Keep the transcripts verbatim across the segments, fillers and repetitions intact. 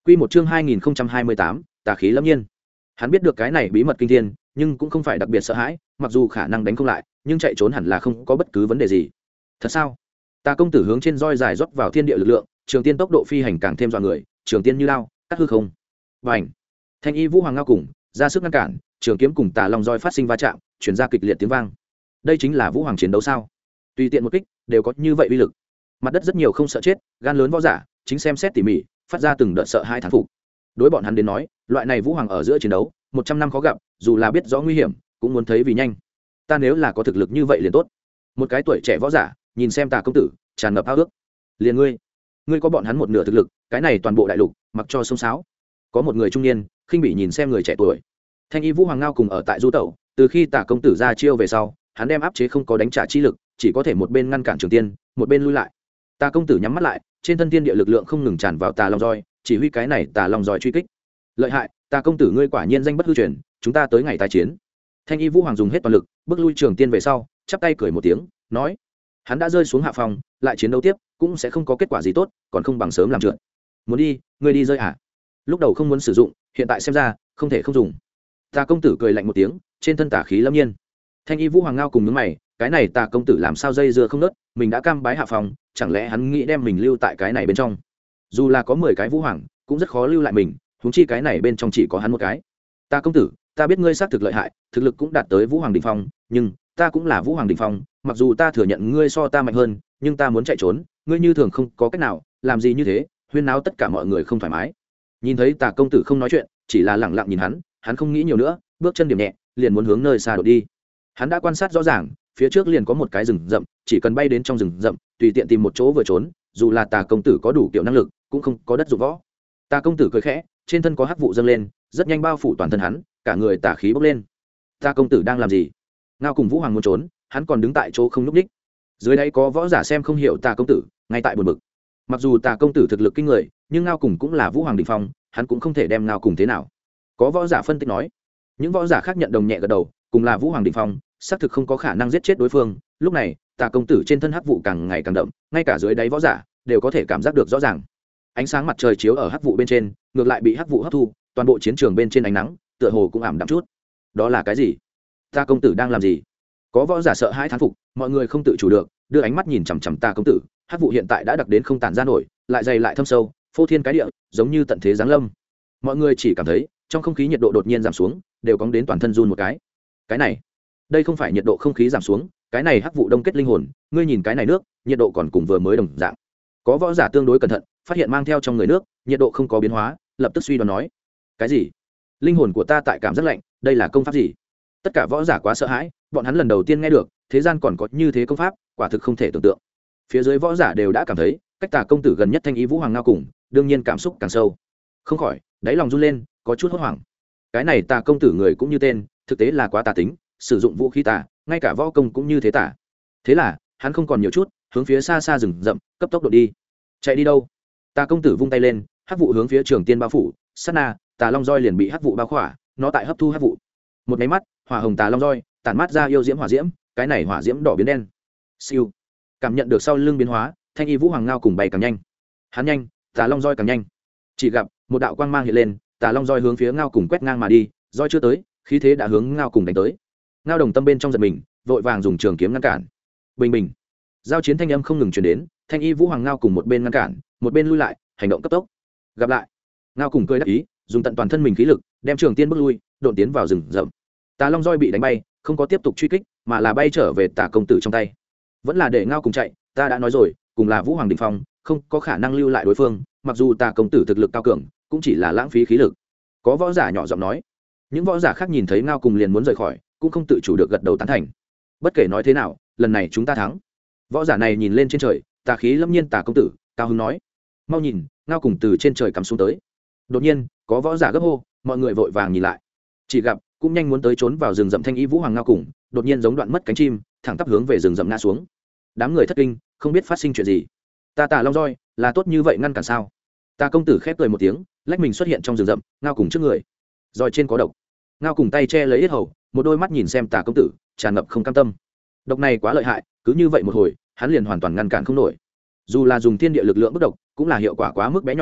Quy một chương hai nghìn hai mươi tám, tà khí lâm nhiên. Hắn biết được cái này bí mật kinh thiên, nhưng cũng không phải đặc biệt sợ hãi, mặc dù khả năng đánh không lại, nhưng chạy trốn hẳn là không có bất cứ vấn đề gì. Thật sao? Tà công tử hướng trên roi dài rót vào thiên địa lực lượng, trường tiên tốc độ phi hành càng thêm dọa người, trường tiên như lao, cắt hư không. Bành! Thanh y vũ hoàng ngao cùng, ra sức ngăn cản, trường kiếm cùng tà long roi phát sinh va chạm, truyền ra kịch liệt tiếng vang. Đây chính là vũ hoàng chiến đấu sao? Tùy tiện một kích, đều có như vậy uy lực. Mặt đất rất nhiều không sợ chết, gan lớn võ giả, chính xem xét tỉ mỉ, phát ra từng đợt sợ hai thán phục. Đối bọn hắn đến nói, loại này vũ hoàng ở giữa chiến đấu, một trăm năm khó gặp, dù là biết rõ nguy hiểm, cũng muốn thấy vì nhanh. Ta nếu là có thực lực như vậy liền tốt. Một cái tuổi trẻ võ giả, nhìn xem Tà công tử, tràn ngập ao ước. Liền ngươi, ngươi có bọn hắn một nửa thực lực, cái này toàn bộ đại lục, mặc cho sông sáo. Có một người trung niên, khinh bị nhìn xem người trẻ tuổi. Thanh y vũ hoàng ngao cùng ở tại du tẩu, từ khi Tà công tử ra chiêu về sau, hắn đem áp chế không có đánh trả chi lực, chỉ có thể một bên ngăn cản Trường Tiên, một bên lui lại. Tà công tử nhắm mắt lại, trên thân tiên địa lực lượng không ngừng tràn vào Tà long roi, chỉ huy cái này Tà long roi truy kích. Lợi hại, Tà công tử ngươi quả nhiên danh bất hư truyền, chúng ta tới ngày tái chiến. Thanh y vũ hoàng dùng hết toàn lực, bước lui Trường Tiên về sau, chắp tay cười một tiếng, nói: hắn đã rơi xuống hạ phòng, lại chiến đấu tiếp, cũng sẽ không có kết quả gì tốt, còn không bằng sớm làm trượt. Muốn đi, ngươi đi rơi à? Lúc đầu không muốn sử dụng, hiện tại xem ra, không thể không dùng. Tà công tử cười lạnh một tiếng, trên thân tà khí lâm nhiên. Thanh y vũ hoàng ngao cùng nhướng mày, cái này Tà công tử làm sao dây dưa không nớt, mình đã cam bái hạ phòng, chẳng lẽ hắn nghĩ đem mình lưu tại cái này bên trong? Dù là có mười cái vũ hoàng, cũng rất khó lưu lại mình, huống chi cái này bên trong chỉ có hắn một cái. Tà công tử, ta biết ngươi xác thực lợi hại, thực lực cũng đạt tới vũ hoàng đỉnh phong, nhưng ta cũng là vũ hoàng đỉnh phong, mặc dù ta thừa nhận ngươi so ta mạnh hơn, nhưng ta muốn chạy trốn, ngươi như thường không có cách nào, làm gì như thế, huyên náo tất cả mọi người không thoải mái. Nhìn thấy Tà công tử không nói chuyện, chỉ là lẳng lặng nhìn hắn, hắn không nghĩ nhiều nữa, bước chân điểm nhẹ, liền muốn hướng nơi xa đột đi. Hắn đã quan sát rõ ràng, phía trước liền có một cái rừng rậm, chỉ cần bay đến trong rừng rậm, tùy tiện tìm một chỗ vừa trốn, dù là Tà công tử có đủ kiểu năng lực, cũng không có đất dụng võ. Tà công tử cười khẽ, trên thân có hắc vụ dâng lên, rất nhanh bao phủ toàn thân hắn, cả người tà khí bốc lên. Tà công tử đang làm gì? Ngao cùng vũ hoàng muốn trốn, hắn còn đứng tại chỗ không nhúc nhích. Dưới đây có võ giả xem không hiểu Tà công tử, ngay tại buồn bực. Mặc dù Tà công tử thực lực kinh người, nhưng Ngao cùng cũng là vũ hoàng đỉnh phong, hắn cũng không thể đem Ngao cùng thế nào. Có võ giả phân tích nói, những võ giả khác nhận đồng nhẹ gật đầu, cùng là vũ hoàng đỉnh phong, xác thực không có khả năng giết chết đối phương. Lúc này Tà công tử trên thân hắc vụ càng ngày càng đậm, ngay cả dưới đáy võ giả đều có thể cảm giác được rõ ràng. Ánh sáng mặt trời chiếu ở hắc vụ bên trên, ngược lại bị hắc vụ hấp thu, toàn bộ chiến trường bên trên ánh nắng tựa hồ cũng ảm đạm chút. Đó là cái gì? Tà công tử đang làm gì? Có võ giả sợ hãi thán phục, mọi người không tự chủ được đưa ánh mắt nhìn chằm chằm Tà công tử. Hắc vụ hiện tại đã đặc đến không tản ra nổi, lại dày lại thâm sâu, phô thiên cái địa, giống như tận thế giáng lâm. Mọi người chỉ cảm thấy trong không khí nhiệt độ đột nhiên giảm xuống, đều cóng đến toàn thân run một cái. Cái này, đây không phải nhiệt độ không khí giảm xuống, cái này hắc vụ đông kết linh hồn. Ngươi nhìn cái này nước, nhiệt độ còn cùng vừa mới đồng dạng. Có võ giả tương đối cẩn thận, phát hiện mang theo trong người nước, nhiệt độ không có biến hóa, lập tức suy đoán nói: cái gì? Linh hồn của ta tại cảm giác lạnh, đây là công pháp gì? Tất cả võ giả quá sợ hãi, bọn hắn lần đầu tiên nghe được, thế gian còn có như thế công pháp, quả thực không thể tưởng tượng. Phía dưới võ giả đều đã cảm thấy, cách Tà công tử gần nhất Thanh ý vũ hoàng ngao cùng, đương nhiên cảm xúc càng sâu. Không khỏi, đáy lòng run lên, có chút hốt hoảng. Cái này Tà công tử người cũng như tên, thực tế là quá tà tính, sử dụng vũ khí tà, ngay cả võ công cũng như thế tà. Thế là, hắn không còn nhiều chút, hướng phía xa xa rừng rậm, cấp tốc đột đi. Chạy đi đâu? Tà công tử vung tay lên, hắc vụ hướng phía Trường Tiên bao phủ, sát na, Tà long roi liền bị hắc vụ bao khỏa, nó tại hấp thu hắc vụ. Một cái mắt, hỏa hồng Tà long roi tản mát ra yêu diễm hỏa diễm, cái này hỏa diễm đỏ biến đen. Siêu. Cảm nhận được sau lưng biến hóa, Thanh y vũ hoàng ngao cùng bay càng nhanh. Hắn nhanh, Tà long roi càng nhanh. Chỉ gặp một đạo quang mang hiện lên, Tà long roi hướng phía ngao cùng quét ngang mà đi, roi chưa tới, khí thế đã hướng ngao cùng đánh tới. Ngao đồng tâm bên trong giật mình, vội vàng dùng trường kiếm ngăn cản. Bình bình. Giao chiến thanh âm không ngừng truyền đến, Thanh y vũ hoàng ngao cùng một bên ngăn cản, một bên lui lại, hành động cấp tốc. Gặp lại. Ngao cùng cười đắc ý, dùng tận toàn thân mình khí lực, đem Trường Tiên bước lui, đột tiến vào rừng rậm. Tà long roi bị đánh bay, không có tiếp tục truy kích, mà là bay trở về Tà công tử trong tay. Vẫn là để ngao cùng chạy, ta đã nói rồi, cùng là vũ hoàng đỉnh phong, không có khả năng lưu lại đối phương, mặc dù Tà công tử thực lực cao cường, cũng chỉ là lãng phí khí lực. Có võ giả nhỏ giọng nói. Những võ giả khác nhìn thấy ngao cùng liền muốn rời khỏi, cũng không tự chủ được gật đầu tán thành. Bất kể nói thế nào, lần này chúng ta thắng. Võ giả này nhìn lên trên trời, tà khí lâm nhiên Tà công tử, cao hứng nói: mau nhìn, ngao cùng từ trên trời cắm xuống tới. Đột nhiên, có võ giả gấp hô, mọi người vội vàng nhìn lại. Chỉ gặp, cũng nhanh muốn tới trốn vào rừng rậm Thanh y vũ hoàng ngao cùng, đột nhiên giống đoạn mất cánh chim, thẳng tắp hướng về rừng rậm ngã xuống. Đám người thất kinh, không biết phát sinh chuyện gì. Ta Tà long roi, là tốt như vậy ngăn cản sao? Tà công tử khép cười một tiếng, lách mình xuất hiện trong rừng rậm, ngao cùng trước người. Roi trên có độc. Ngao cùng tay che lấy yết hầu, một đôi mắt nhìn xem Tà công tử, tràn ngập không cam tâm. Độc này quá lợi hại, cứ như vậy một hồi, hắn liền hoàn toàn ngăn cản không nổi. Dù là dùng thiên địa lực lượng bức độc, cũng là hiệu quả quá mức bé nhỏ,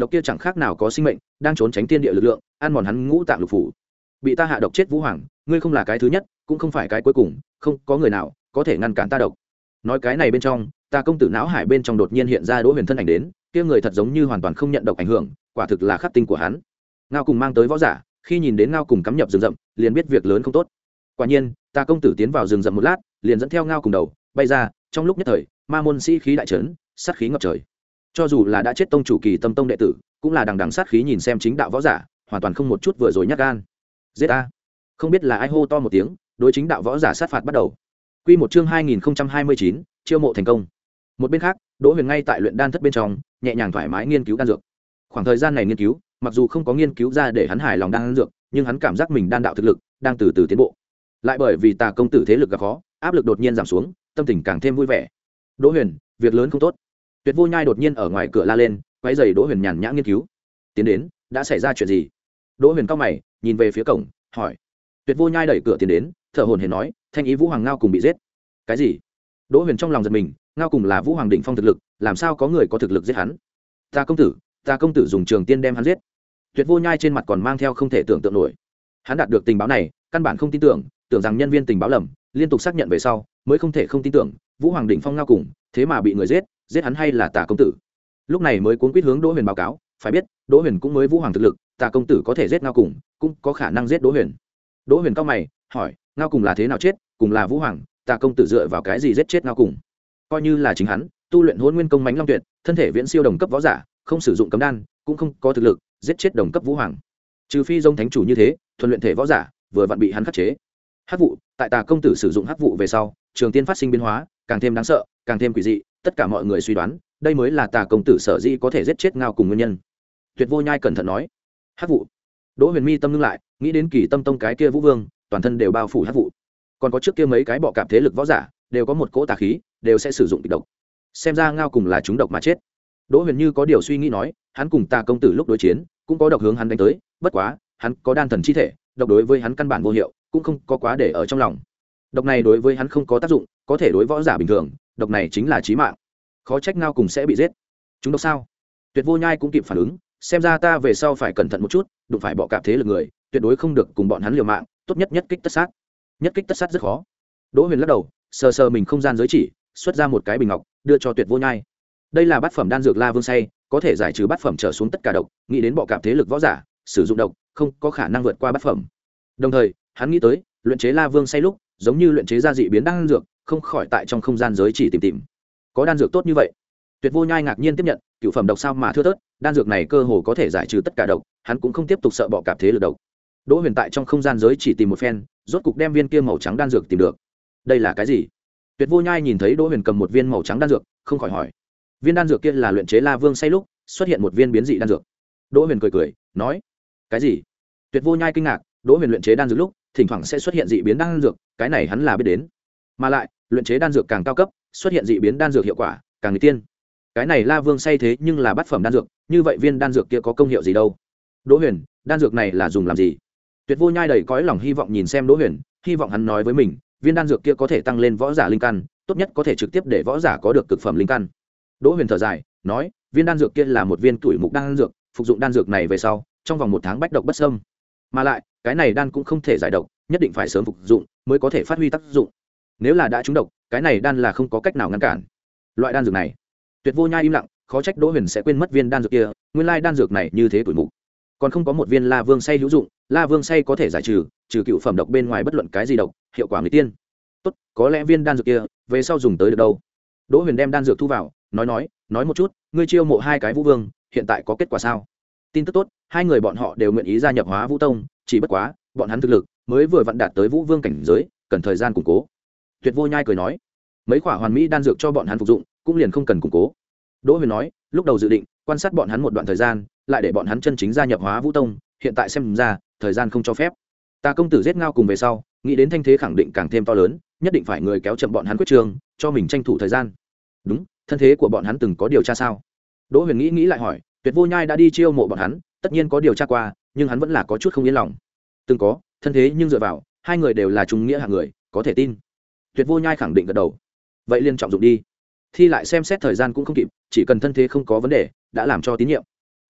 độc kia chẳng khác nào có sinh mệnh đang trốn tránh tiên địa lực lượng ăn mòn hắn ngũ tạng lục phủ. Bị ta hạ độc chết Vũ Hoàng, ngươi không là cái thứ nhất cũng không phải cái cuối cùng, không có người nào có thể ngăn cản ta độc. Nói cái này bên trong, ta công tử não hải bên trong đột nhiên hiện ra Đỗ Huyền thân ảnh đến, kia người thật giống như hoàn toàn không nhận độc ảnh hưởng, quả thực là khắc tinh của hắn. Ngao Cùng mang tới võ giả, khi nhìn đến Ngao Cùng cắm nhập rừng rậm, liền biết việc lớn không tốt. Quả nhiên, ta công tử tiến vào rừng rậm một lát, liền dẫn theo Ngao Cùng đầu bay ra, trong lúc nhất thời, ma môn sĩ khí đại trấn, sát khí ngập trời. Cho dù là đã chết tông chủ Kỳ Tâm tông đệ tử, cũng là đằng đằng sát khí nhìn xem chính đạo võ giả, hoàn toàn không một chút vừa rồi nhát gan. Giết a! Không biết là ai hô to một tiếng, đối chính đạo võ giả sát phạt bắt đầu. Quy một chương hai nghìn không trăm hai mươi chín, chiêu mộ thành công. Một bên khác, Đỗ Huyền ngay tại luyện đan thất bên trong, nhẹ nhàng thoải mái nghiên cứu đan dược. Khoảng thời gian này nghiên cứu, mặc dù không có nghiên cứu ra để hắn hài lòng đan dược, nhưng hắn cảm giác mình đan đạo thực lực đang từ từ tiến bộ. Lại bởi vì Tà công tử thế lực gặp khó, áp lực đột nhiên giảm xuống, tâm tình càng thêm vui vẻ. Đỗ Huyền, việc lớn không tốt. Tuyệt Vô Nhai đột nhiên ở ngoài cửa la lên, quấy rầy Đỗ Huyền nhàn nhã nghiên cứu. Tiến đến, đã xảy ra chuyện gì? Đỗ Huyền cau mày, nhìn về phía cổng, hỏi. Tuyệt Vô Nhai đẩy cửa tiến đến, thở hổn hển nói, thanh ý Vũ Hoàng Ngao Cùng bị giết. Cái gì? Đỗ Huyền trong lòng giật mình, Ngao Cùng là Vũ Hoàng đỉnh phong thực lực, làm sao có người có thực lực giết hắn? Ta công tử, ta công tử dùng trường tiên đem hắn giết. Tuyệt Vô Nhai trên mặt còn mang theo không thể tưởng tượng nổi. Hắn đạt được tình báo này, căn bản không tin tưởng, tưởng rằng nhân viên tình báo lầm, liên tục xác nhận về sau, mới không thể không tin tưởng, Vũ Hoàng đỉnh phong Ngao Cùng, thế mà bị người giết, giết hắn hay là Tà công tử? Lúc này mới cuốn quýt hướng Đỗ Huyền báo cáo, phải biết, Đỗ Huyền cũng mới Vũ Hoàng thực lực, Tà công tử có thể giết Ngao Cùng, cũng có khả năng giết Đỗ Huyền. Đỗ Huyền cau mày, hỏi, Ngao Cùng là thế nào chết, cùng là Vũ Hoàng, Tà công tử dựa vào cái gì giết chết Ngao Cùng? Coi như là chính hắn, tu luyện Hỗn Nguyên công mãnh long tuyệt, thân thể viễn siêu đồng cấp võ giả, không sử dụng cấm đan, cũng không có thực lực giết chết đồng cấp Vũ Hoàng. Trừ phi dông thánh chủ như thế, thuần luyện thể võ giả, vừa vặn bị hắn khắc chế. Hắc vụ, tại Tà công tử sử dụng hắc vụ về sau, trường tiên phát sinh biến hóa, càng thêm đáng sợ, càng thêm quỷ dị, tất cả mọi người suy đoán, đây mới là Tà công tử sở dĩ có thể giết chết Ngao Cùng nguyên nhân. Tuyệt Vô Nhai cẩn thận nói, hắc vụ. Đỗ Huyền mi tâm ngưng lại, nghĩ đến Kỳ Tâm tông cái kia Vũ Vương, toàn thân đều bao phủ hắc vụ. Còn có trước kia mấy cái bọ cạp thế lực võ giả, đều có một cỗ tà khí, đều sẽ sử dụng kịch độc. Xem ra Ngao Cùng là chúng độc mà chết. Đỗ Huyền như có điều suy nghĩ nói, hắn cùng Tà công tử lúc đối chiến, cũng có độc hướng hắn đánh tới, bất quá, hắn có đan thần chi thể, độc đối với hắn căn bản vô hiệu, cũng không có quá để ở trong lòng. Độc này đối với hắn không có tác dụng, có thể đối võ giả bình thường, độc này chính là chí mạng. Khó trách Ngao Cùng sẽ bị giết. Chúng độc sao? Tuyệt Vô Nhai cũng kịp phản ứng, xem ra ta về sau phải cẩn thận một chút, đụng phải bọ cạp thế lực người, tuyệt đối không được cùng bọn hắn liều mạng, tốt nhất nhất kích tất sát. Nhất kích tất sát rất khó. Đỗ Huyền lắc đầu, sờ sờ mình không gian giới chỉ, xuất ra một cái bình ngọc, đưa cho Tuyệt Vô Nhai. Đây là bát phẩm đan dược La Vương Say, có thể giải trừ bát phẩm trở xuống tất cả độc, nghĩ đến bọ cạp thế lực võ giả, sử dụng độc, không có khả năng vượt qua bát phẩm. Đồng thời, hắn nghĩ tới, luyện chế La Vương Say lúc, giống như luyện chế ra dị biến đan dược, không khỏi tại trong không gian giới chỉ tìm tìm. Có đan dược tốt như vậy? Tuyệt Vô Nhai ngạc nhiên tiếp nhận, cửu phẩm độc sao mà thưa thớt, đan dược này cơ hồ có thể giải trừ tất cả độc, hắn cũng không tiếp tục sợ bọ cạp thế lực độc. Đỗ Huyền tại trong không gian giới chỉ tìm một phen, rốt cục đem viên kia màu trắng đan dược tìm được. Đây là cái gì? Tuyệt Vô Nhai nhìn thấy Đỗ Huyền cầm một viên màu trắng đan dược, không khỏi hỏi. Viên đan dược kia là luyện chế La Vương Say lúc, xuất hiện một viên biến dị đan dược. Đỗ Huyền cười cười, nói. Cái gì? Tuyệt Vô Nhai kinh ngạc, Đỗ Huyền luyện chế đan dược lúc, thỉnh thoảng sẽ xuất hiện dị biến đan dược, cái này hắn là biết đến. Mà lại, luyện chế đan dược càng cao cấp, xuất hiện dị biến đan dược hiệu quả càng người tiên. Cái này La Vương Say thế nhưng là bát phẩm đan dược, như vậy viên đan dược kia có công hiệu gì đâu? Đỗ Huyền, đan dược này là dùng làm gì? Tuyệt Vô Nhai đầy cõi lòng hy vọng nhìn xem Đỗ Huyền, hy vọng hắn nói với mình, viên đan dược kia có thể tăng lên võ giả linh căn, tốt nhất có thể trực tiếp để võ giả có được cực phẩm linh căn. Đỗ Huyền thở dài, nói, viên đan dược kia là một viên tuổi mục đan dược, phục dụng đan dược này về sau, trong vòng một tháng bách độc bất xâm. Mà lại, cái này đan cũng không thể giải độc, nhất định phải sớm phục dụng mới có thể phát huy tác dụng. Nếu là đã trúng độc, cái này đan là không có cách nào ngăn cản. Loại đan dược này, Tuyệt Vô Nhai im lặng, khó trách Đỗ Huyền sẽ quên mất viên đan dược kia, nguyên lai đan dược này như thế tuổi mục. Còn không có một viên La Vương Say hữu dụng, La Vương Say có thể giải trừ, trừ cựu phẩm độc bên ngoài bất luận cái gì độc, hiệu quả người tiên. Tốt, có lẽ viên đan dược kia về sau dùng tới được đâu. Đỗ Huyền đem đan dược thu vào, nói nói, nói một chút, ngươi chiêu mộ hai cái Vũ Vương, hiện tại có kết quả sao? Tin tức tốt, hai người bọn họ đều nguyện ý gia nhập Hóa Vũ Tông, chỉ bất quá, bọn hắn thực lực mới vừa vặn đạt tới Vũ Vương cảnh giới, cần thời gian củng cố. Tuyệt Vô Nhai cười nói, mấy quả hoàn mỹ đan dược cho bọn hắn phục dụng, cũng liền không cần củng cố. Đỗ Huyền nói, lúc đầu dự định quan sát bọn hắn một đoạn thời gian, lại để bọn hắn chân chính gia nhập Hóa Vũ Tông, hiện tại xem ra, thời gian không cho phép. Tà công tử giết Ngao cùng về sau, nghĩ đến thanh thế khẳng định càng thêm to lớn, nhất định phải người kéo chậm bọn hắn quyết trường, cho mình tranh thủ thời gian. Đúng, thân thế của bọn hắn từng có điều tra sao? Đỗ Huyền nghĩ nghĩ lại hỏi, Tuyệt Vô Nhai đã đi chiêu mộ bọn hắn, tất nhiên có điều tra qua, nhưng hắn vẫn là có chút không yên lòng. Từng có, thân thế nhưng dựa vào, hai người đều là trung nghĩa hạng người, có thể tin. Tuyệt Vô Nhai khẳng định gật đầu. Vậy liên trọng dụng đi. Thi lại xem xét thời gian cũng không kịp, chỉ cần thân thế không có vấn đề, đã làm cho tín nhiệm.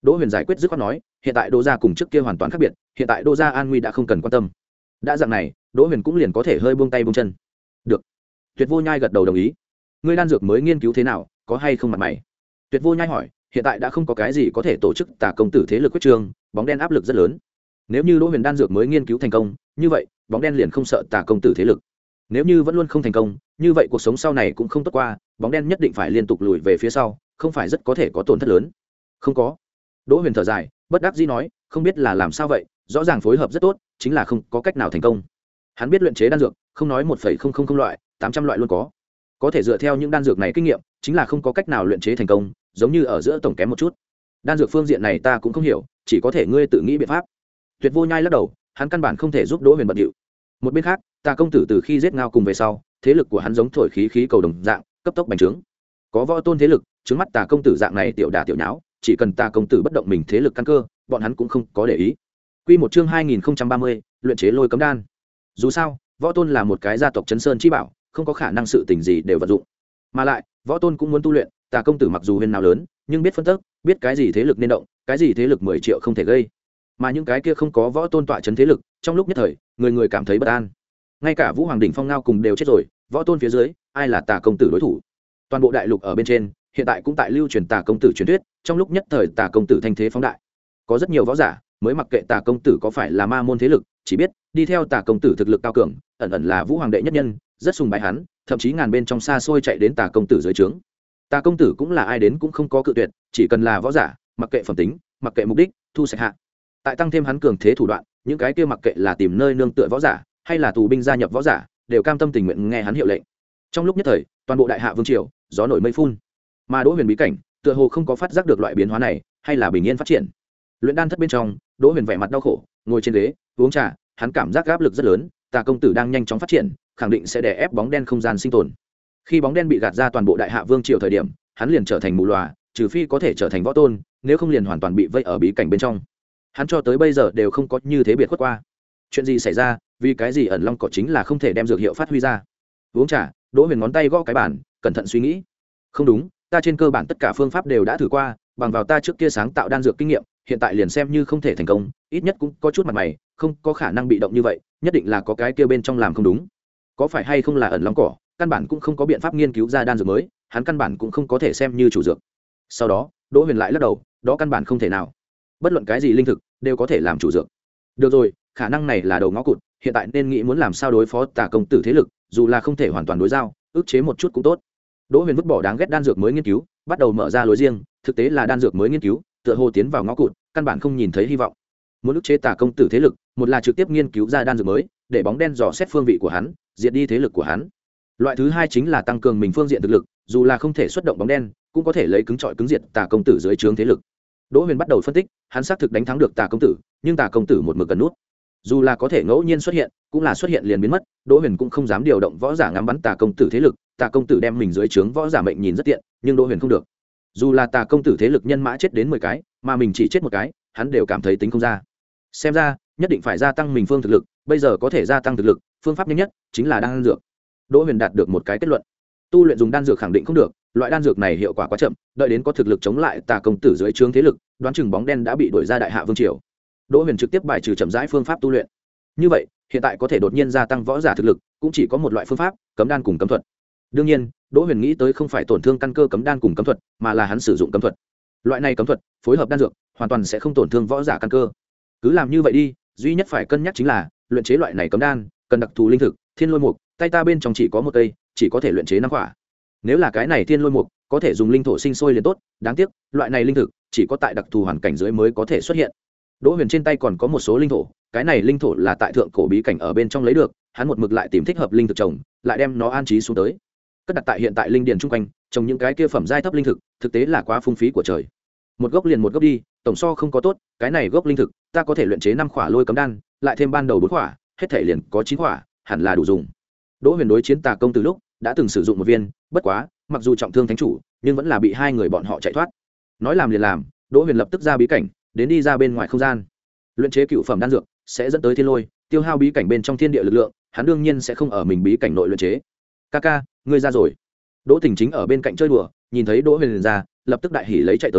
Đỗ Huyền giải quyết dứt khoát nói, hiện tại Đỗ gia cùng trước kia hoàn toàn khác biệt, hiện tại Đỗ gia an nguy đã không cần quan tâm. Đã dạng này, Đỗ Huyền cũng liền có thể hơi buông tay buông chân. Được. Tuyệt Vô Nhai gật đầu đồng ý. Ngươi đan dược mới nghiên cứu thế nào, có hay không mặt mày? Tuyệt Vô Nhai hỏi, hiện tại đã không có cái gì có thể tổ chức Tà công tử thế lực quyết trường, bóng đen áp lực rất lớn. Nếu như Đỗ Huyền đan dược mới nghiên cứu thành công, như vậy, bóng đen liền không sợ Tà công tử thế lực. Nếu như vẫn luôn không thành công, như vậy cuộc sống sau này cũng không tốt qua, bóng đen nhất định phải liên tục lùi về phía sau, không phải rất có thể có tổn thất lớn. Không có. Đỗ Huyền thở dài, bất đắc dĩ nói, không biết là làm sao vậy, rõ ràng phối hợp rất tốt, chính là không có cách nào thành công. Hắn biết luyện chế đan dược, không nói một phẩy không không không loại, tám trăm loại luôn có. Có thể dựa theo những đan dược này kinh nghiệm, chính là không có cách nào luyện chế thành công, giống như ở giữa tổng kém một chút. Đan dược phương diện này ta cũng không hiểu, chỉ có thể ngươi tự nghĩ biện pháp. Tuyệt Vô Nhai lắc đầu, hắn căn bản không thể giúp Đỗ Huyền bận điệu. Một bên khác, Tà công tử từ khi giết Ngao cùng về sau, thế lực của hắn giống thổi khí khí cầu đồng dạng, cấp tốc bành trướng. Có võ tôn thế lực, trước mắt Tà công tử dạng này tiểu đả tiểu nháo, chỉ cần Tà công tử bất động mình thế lực căn cơ, bọn hắn cũng không có để ý. Quy một chương hai nghìn không trăm ba mươi, luyện chế lôi cấm đan. Dù sao, võ tôn là một cái gia tộc chấn sơn chi bảo, không có khả năng sự tình gì đều vận dụng. Mà lại, võ tôn cũng muốn tu luyện, Tà công tử mặc dù huyền nào lớn, nhưng biết phân tích, biết cái gì thế lực nên động, cái gì thế lực mười triệu không thể gây. Mà những cái kia không có võ tôn tọa chấn thế lực, trong lúc nhất thời, người người cảm thấy bất an. Ngay cả Vũ Hoàng đỉnh phong Ngao cùng đều chết rồi, võ tôn phía dưới, ai là Tà công tử đối thủ? Toàn bộ đại lục ở bên trên, hiện tại cũng tại lưu truyền Tà công tử truyền thuyết, trong lúc nhất thời Tà công tử thanh thế phóng đại. Có rất nhiều võ giả mới mặc kệ Tà công tử có phải là ma môn thế lực, chỉ biết đi theo Tà công tử thực lực cao cường, ẩn ẩn là Vũ Hoàng đệ nhất nhân, rất sùng bái hắn, thậm chí ngàn bên trong xa xôi chạy đến Tà công tử dưới trướng. Tà công tử cũng là ai đến cũng không có cự tuyệt, chỉ cần là võ giả, mặc kệ phẩm tính, mặc kệ mục đích, thu sạch hạ. Tại tăng thêm hắn cường thế thủ đoạn, những cái kia mặc kệ là tìm nơi nương tựa võ giả, hay là tù binh gia nhập võ giả, đều cam tâm tình nguyện nghe hắn hiệu lệnh. Trong lúc nhất thời, toàn bộ đại hạ vương triều gió nổi mây phun, mà Đỗ Huyền bí cảnh tựa hồ không có phát giác được loại biến hóa này, hay là bình yên phát triển. Luyện đan thất bên trong, Đỗ Huyền vẻ mặt đau khổ, ngồi trên ghế uống trà, hắn cảm giác áp lực rất lớn, Tà công tử đang nhanh chóng phát triển, khẳng định sẽ đè ép bóng đen không gian sinh tồn. Khi bóng đen bị gạt ra toàn bộ đại hạ vương triều thời điểm, hắn liền trở thành mù lòa, trừ phi có thể trở thành võ tôn, nếu không liền hoàn toàn bị vây ở bí cảnh bên trong. Hắn cho tới bây giờ đều không có như thế biệt khuất qua. Chuyện gì xảy ra, vì cái gì ẩn long cỏ chính là không thể đem dược hiệu phát huy ra? Uống trà, Đỗ Huyền ngón tay gõ cái bàn, cẩn thận suy nghĩ. Không đúng, ta trên cơ bản tất cả phương pháp đều đã thử qua, bằng vào ta trước kia sáng tạo đan dược kinh nghiệm, hiện tại liền xem như không thể thành công, ít nhất cũng có chút mặt mày, không có khả năng bị động như vậy, nhất định là có cái kia bên trong làm không đúng. Có phải hay không là ẩn long cỏ, căn bản cũng không có biện pháp nghiên cứu ra đan dược mới, hắn căn bản cũng không có thể xem như chủ dược. Sau đó, Đỗ Huyền lại lắc đầu, đó căn bản không thể nào. Bất luận cái gì linh thực đều có thể làm chủ dược. Được rồi, khả năng này là đầu ngõ cụt, hiện tại nên nghĩ muốn làm sao đối phó Tà công tử thế lực, dù là không thể hoàn toàn đối giao, ức chế một chút cũng tốt. Đỗ Huyền vứt bỏ đáng ghét đan dược mới nghiên cứu, bắt đầu mở ra lối riêng, thực tế là đan dược mới nghiên cứu, tựa hồ tiến vào ngõ cụt, căn bản không nhìn thấy hy vọng. Muốn ức chế Tà công tử thế lực, một là trực tiếp nghiên cứu ra đan dược mới, để bóng đen dò xét phương vị của hắn, diệt đi thế lực của hắn. Loại thứ hai chính là tăng cường mình phương diện thực lực, dù là không thể xuất động bóng đen, cũng có thể lấy cứng trọi cứng diệt Tà công tử dưới trướng thế lực. Đỗ Huyền bắt đầu phân tích, hắn xác thực đánh thắng được Tà công tử, nhưng Tà công tử một mực gần nút. Dù là có thể ngẫu nhiên xuất hiện, cũng là xuất hiện liền biến mất, Đỗ Huyền cũng không dám điều động võ giả ngắm bắn Tà công tử thế lực, Tà công tử đem mình dưới trướng võ giả mệnh nhìn rất tiện, nhưng Đỗ Huyền không được. Dù là Tà công tử thế lực nhân mã chết đến mười cái, mà mình chỉ chết một cái, hắn đều cảm thấy tính không ra. Xem ra, nhất định phải gia tăng mình phương thực lực, bây giờ có thể gia tăng thực lực, phương pháp nhanh nhất chính là đan dược. Đỗ Huyền đạt được một cái kết luận. Tu luyện dùng đan dược khẳng định không được, loại đan dược này hiệu quả quá chậm, đợi đến có thực lực chống lại Tà công tử dưới trướng thế lực, đoán chừng bóng đen đã bị đuổi ra đại hạ vương triều. Đỗ Huyền trực tiếp bài trừ chậm rãi phương pháp tu luyện. Như vậy, hiện tại có thể đột nhiên gia tăng võ giả thực lực, cũng chỉ có một loại phương pháp, cấm đan cùng cấm thuật. Đương nhiên, Đỗ Huyền nghĩ tới không phải tổn thương căn cơ cấm đan cùng cấm thuật, mà là hắn sử dụng cấm thuật. Loại này cấm thuật, phối hợp đan dược, hoàn toàn sẽ không tổn thương võ giả căn cơ. Cứ làm như vậy đi, duy nhất phải cân nhắc chính là, luyện chế loại này cấm đan, cần đặc thù linh thực, thiên lôi mục, tay ta bên trong chỉ có một cây, chỉ có thể luyện chế năm quả. Nếu là cái này thiên lôi mục, có thể dùng linh thổ sinh sôi liền tốt, đáng tiếc, loại này linh thực chỉ có tại đặc thù hoàn cảnh dưới mới có thể xuất hiện. Đỗ Huyền trên tay còn có một số linh thổ, cái này linh thổ là tại thượng cổ bí cảnh ở bên trong lấy được, hắn một mực lại tìm thích hợp linh thực trồng, lại đem nó an trí xuống tới. Cất đặt tại hiện tại linh điền chung quanh, trồng những cái kia phẩm giai thấp linh thực, thực tế là quá phung phí của trời. Một gốc liền một gốc đi, tổng so không có tốt, cái này gốc linh thực, ta có thể luyện chế năm khỏa lôi cấm đan, lại thêm ban đầu bốn khỏa, hết thể liền có chín khỏa, hẳn là đủ dùng. Đỗ Huyền đối chiến Tà công tử lúc đã từng sử dụng một viên, bất quá, mặc dù trọng thương thánh chủ, nhưng vẫn là bị hai người bọn họ chạy thoát. Nói làm liền làm, Đỗ Huyền lập tức ra bí cảnh, đến đi ra bên ngoài không gian. Luyện chế cựu phẩm đan dược sẽ dẫn tới thiên lôi, tiêu hao bí cảnh bên trong thiên địa lực lượng, hắn đương nhiên sẽ không ở mình bí cảnh nội luyện chế. Ca ca, ngươi ra rồi. Đỗ Tình chính ở bên cạnh chơi đùa, nhìn thấy Đỗ Huyền ra, lập tức đại hỉ lấy chạy tới,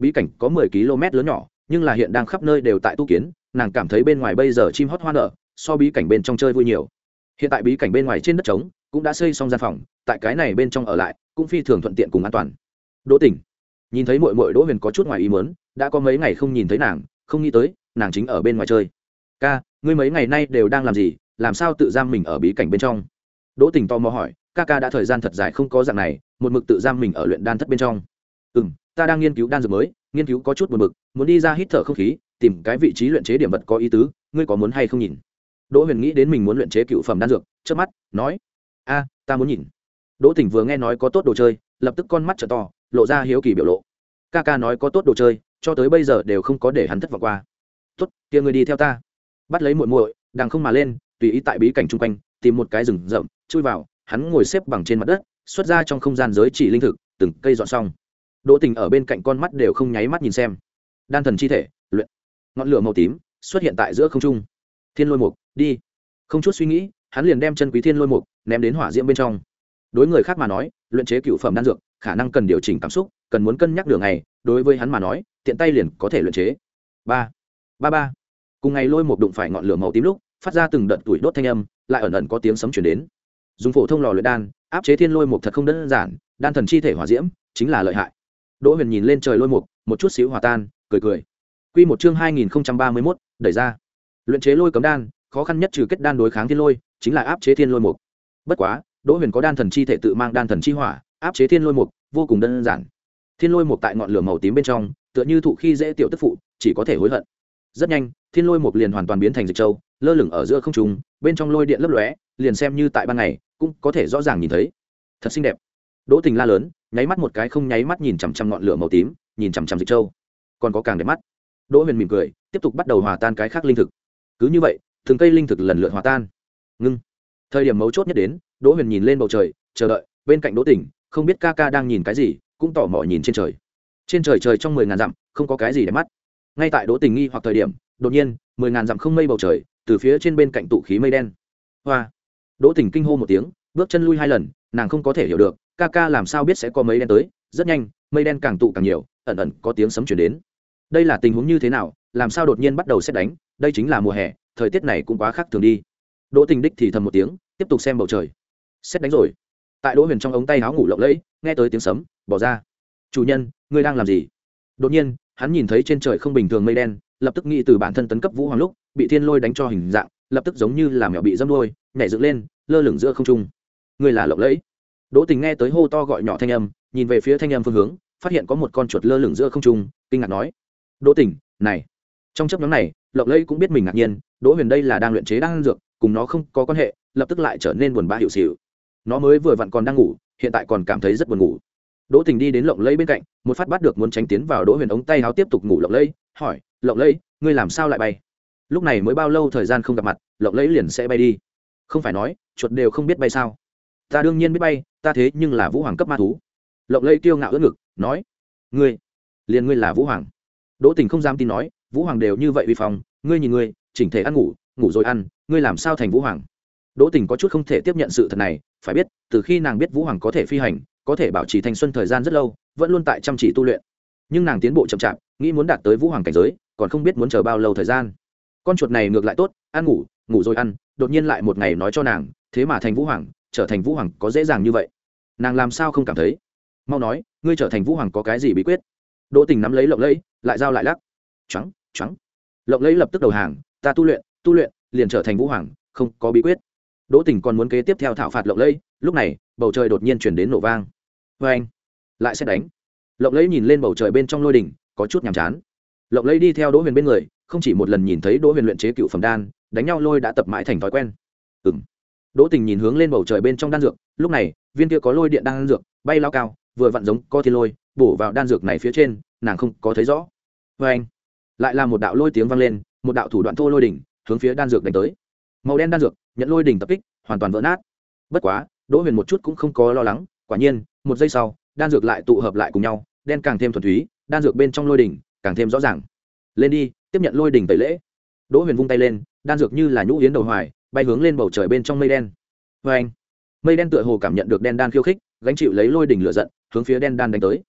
bí cảnh có mười ki lô mét lớn nhỏ, nhưng là hiện đang khắp nơi đều tại tu kiến, nàng cảm thấy bên ngoài bây giờ chim hót hoa nở, so bí cảnh bên trong chơi vui nhiều. Hiện tại bí cảnh bên ngoài trên đất trống cũng đã xây xong gian phòng, tại cái này bên trong ở lại cũng phi thường thuận tiện cùng an toàn. Đỗ Tỉnh nhìn thấy muội muội Đỗ Huyền có chút ngoài ý muốn, đã có mấy ngày không nhìn thấy nàng, không nghĩ tới nàng chính ở bên ngoài chơi. Ca, ngươi mấy ngày nay đều đang làm gì, làm sao tự giam mình ở bí cảnh bên trong? Đỗ Tỉnh tò mò hỏi. Ca ca đã thời gian thật dài không có dạng này, một mực tự giam mình ở luyện đan thất bên trong. Ừm, ta đang nghiên cứu đan dược mới, nghiên cứu có chút buồn bực, muốn đi ra hít thở không khí, tìm cái vị trí luyện chế điểm vật có ý tứ, ngươi có muốn hay không nhìn? Đỗ Huyền nghĩ đến mình muốn luyện chế cựu phẩm đan dược, chớp mắt nói, a, ta muốn nhìn. Đỗ Tỉnh vừa nghe nói có tốt đồ chơi, lập tức con mắt trợ to, lộ ra hiếu kỳ biểu lộ. Ca ca nói có tốt đồ chơi, cho tới bây giờ đều không có để hắn thất vọng qua. Tốt, kia ngươi đi theo ta. Bắt lấy muội muội, đằng không mà lên, tùy ý tại bí cảnh chung quanh, tìm một cái rừng rậm, chui vào, hắn ngồi xếp bằng trên mặt đất, xuất ra trong không gian giới chỉ linh thực, từng cây dọn xong. Đỗ Tình ở bên cạnh con mắt đều không nháy mắt nhìn xem. Đan thần chi thể, luyện. Ngọn lửa màu tím xuất hiện tại giữa không trung. Thiên lôi mục, đi. Không chút suy nghĩ, hắn liền đem chân quý thiên lôi mục ném đến hỏa diễm bên trong. Đối người khác mà nói, luyện chế cựu phẩm đan dược, khả năng cần điều chỉnh cảm xúc, cần muốn cân nhắc đường ngày, đối với hắn mà nói, tiện tay liền có thể luyện chế. Ba, ba ba. Cùng ngày lôi mục đụng phải ngọn lửa màu tím lúc, phát ra từng đợt tuổi đốt thanh âm, lại ẩn ẩn có tiếng sấm truyền đến. Dùng phổ thông lò luyện đan áp chế thiên lôi mục thật không đơn giản, đan thần chi thể hỏa diễm chính là lợi hại. Đỗ Huyền nhìn lên trời lôi mục, một chút xíu hòa tan, cười cười. Quy một chương hai nghìn không trăm ba mươi mốt, đẩy ra. Luyện chế lôi cấm đan, khó khăn nhất trừ kết đan đối kháng thiên lôi, chính là áp chế thiên lôi mục. Bất quá, Đỗ Huyền có đan thần chi thể tự mang đan thần chi hỏa, áp chế thiên lôi mục vô cùng đơn giản. Thiên lôi mục tại ngọn lửa màu tím bên trong, tựa như thụ khi dễ tiểu tức phụ, chỉ có thể hối hận. Rất nhanh, thiên lôi mục liền hoàn toàn biến thành dịch châu, lơ lửng ở giữa không trung, bên trong lôi điện lấp lóe, liền xem như tại ban ngày cũng có thể rõ ràng nhìn thấy. Thật xinh đẹp. Đỗ Tình la lớn, nháy mắt một cái không nháy mắt nhìn chằm chằm ngọn lửa màu tím, nhìn chằm chằm dịch châu. Còn có càng đẹp mắt. Đỗ Huyền mỉm cười, tiếp tục bắt đầu hòa tan cái khác linh thực. Cứ như vậy, từng cây linh thực lần lượt hòa tan. Ngưng. Thời điểm mấu chốt nhất đến, Đỗ Huyền nhìn lên bầu trời, chờ đợi, bên cạnh Đỗ Tình, không biết ca ca đang nhìn cái gì, cũng tò mò nhìn trên trời. Trên trời trời trong mười ngàn dặm, không có cái gì để mắt. Ngay tại Đỗ Tình nghi hoặc thời điểm, đột nhiên, mười ngàn dặm không mây bầu trời, từ phía trên bên cạnh tụ khí mây đen. Hoa. Đỗ Tình kinh hô một tiếng, bước chân lui hai lần, nàng không có thể hiểu được, ca ca làm sao biết sẽ có mây đen tới. Rất nhanh, mây đen càng tụ càng nhiều, ẩn ẩn có tiếng sấm truyền đến. Đây là tình huống như thế nào, làm sao đột nhiên bắt đầu sét đánh, đây chính là mùa hè, thời tiết này cũng quá khác thường đi. Đỗ Tình đích thì thầm một tiếng, tiếp tục xem bầu trời. Sét đánh rồi. Tại Đỗ Huyền trong ống tay áo ngủ lộng lẫy, nghe tới tiếng sấm, bỏ ra. Chủ nhân, ngươi đang làm gì? Đột nhiên, hắn nhìn thấy trên trời không bình thường mây đen, lập tức nghĩ từ bản thân tấn cấp vũ hoàng lúc bị thiên lôi đánh cho hình dạng, lập tức giống như là mèo bị dâm đuôi, nhảy dựng lên, lơ lửng giữa không trung. Ngươi là lộng lẫy. Đỗ Tình nghe tới hô to gọi nhỏ thanh âm, nhìn về phía thanh âm phương hướng, phát hiện có một con chuột lơ lửng giữa không trung, kinh ngạc nói: Đỗ Tình, này. Trong chốc ngắn này, lộng lẫy cũng biết mình ngạc nhiên, Đỗ Huyền đây là đang luyện chế đan dược, cùng nó không có quan hệ, lập tức lại trở nên buồn bã hiểu xỉu. Nó mới vừa vặn còn đang ngủ, hiện tại còn cảm thấy rất buồn ngủ. Đỗ Tình đi đến lộng lẫy bên cạnh, một phát bắt được muốn tránh tiến vào Đỗ Huyền ống tay áo tiếp tục ngủ lộng lẫy, hỏi: Lộng lẫy, ngươi làm sao lại bay? Lúc này mới bao lâu thời gian không gặp mặt, lộng lẫy liền sẽ bay đi? Không phải nói chuột đều không biết bay sao? Ta đương nhiên biết bay, ta thế nhưng là vũ hoàng cấp ma thú. Lộng lẫy kiêu ngạo ưỡn ngực, nói: Ngươi, liền ngươi là vũ hoàng? Đỗ Tình không dám tin nói: Vũ hoàng đều như vậy uy phong, ngươi nhìn ngươi, chỉnh thể ăn ngủ, ngủ rồi ăn, ngươi làm sao thành vũ hoàng? Đỗ Tình có chút không thể tiếp nhận sự thật này, phải biết, từ khi nàng biết vũ hoàng có thể phi hành, có thể bảo trì thanh xuân thời gian rất lâu, vẫn luôn tại chăm chỉ tu luyện. Nhưng nàng tiến bộ chậm chạp, nghĩ muốn đạt tới vũ hoàng cảnh giới, còn không biết muốn chờ bao lâu thời gian. Con chuột này ngược lại tốt, ăn ngủ, ngủ rồi ăn, đột nhiên lại một ngày nói cho nàng, thế mà thành vũ hoàng, trở thành vũ hoàng có dễ dàng như vậy? Nàng làm sao không cảm thấy? Mau nói, ngươi trở thành vũ hoàng có cái gì bí quyết? Đỗ Tình nắm lấy lộng lẫy, lại giao lại lắc. Choáng, choáng. Lộng lẫy lập tức đầu hàng, ta tu luyện, tu luyện, liền trở thành vũ hoàng, không có bí quyết. Đỗ Tình còn muốn kế tiếp theo thảo phạt lộng lẫy, lúc này, bầu trời đột nhiên chuyển đến nổ vang. Vê anh, lại sẽ đánh. Lộng lẫy nhìn lên bầu trời bên trong lôi đỉnh, có chút nhàm chán. Lộng lẫy đi theo Đỗ Huyền bên người, không chỉ một lần nhìn thấy Đỗ Huyền luyện chế cựu phẩm đan, đánh nhau lôi đã tập mãi thành thói quen. Ừm. Đỗ Tình nhìn hướng lên bầu trời bên trong đan dược, lúc này, viên kia có lôi điện đan dược, bay lao cao, vừa vặn giống có thiên lôi, bổ vào đan dược này phía trên, nàng không có thấy rõ. Vê anh, lại là một đạo lôi tiếng vang lên, một đạo thủ đoạn thô lôi đỉnh, hướng phía đan dược đánh tới. Màu đen đan dược, nhận lôi đỉnh tập kích, hoàn toàn vỡ nát. Bất quá, Đỗ Huyền một chút cũng không có lo lắng, quả nhiên, một giây sau, đan dược lại tụ hợp lại cùng nhau, đen càng thêm thuần túy, đan dược bên trong lôi đỉnh càng thêm rõ ràng. Lên đi, tiếp nhận lôi đỉnh tẩy lễ. Đỗ Huyền vung tay lên, đan dược như là nhũ yến đầu hoài, bay hướng lên bầu trời bên trong mây đen. Và anh, mây đen tựa hồ cảm nhận được đen đan khiêu khích, gánh chịu lấy lôi đỉnh lửa giận, hướng phía đen đan đánh tới.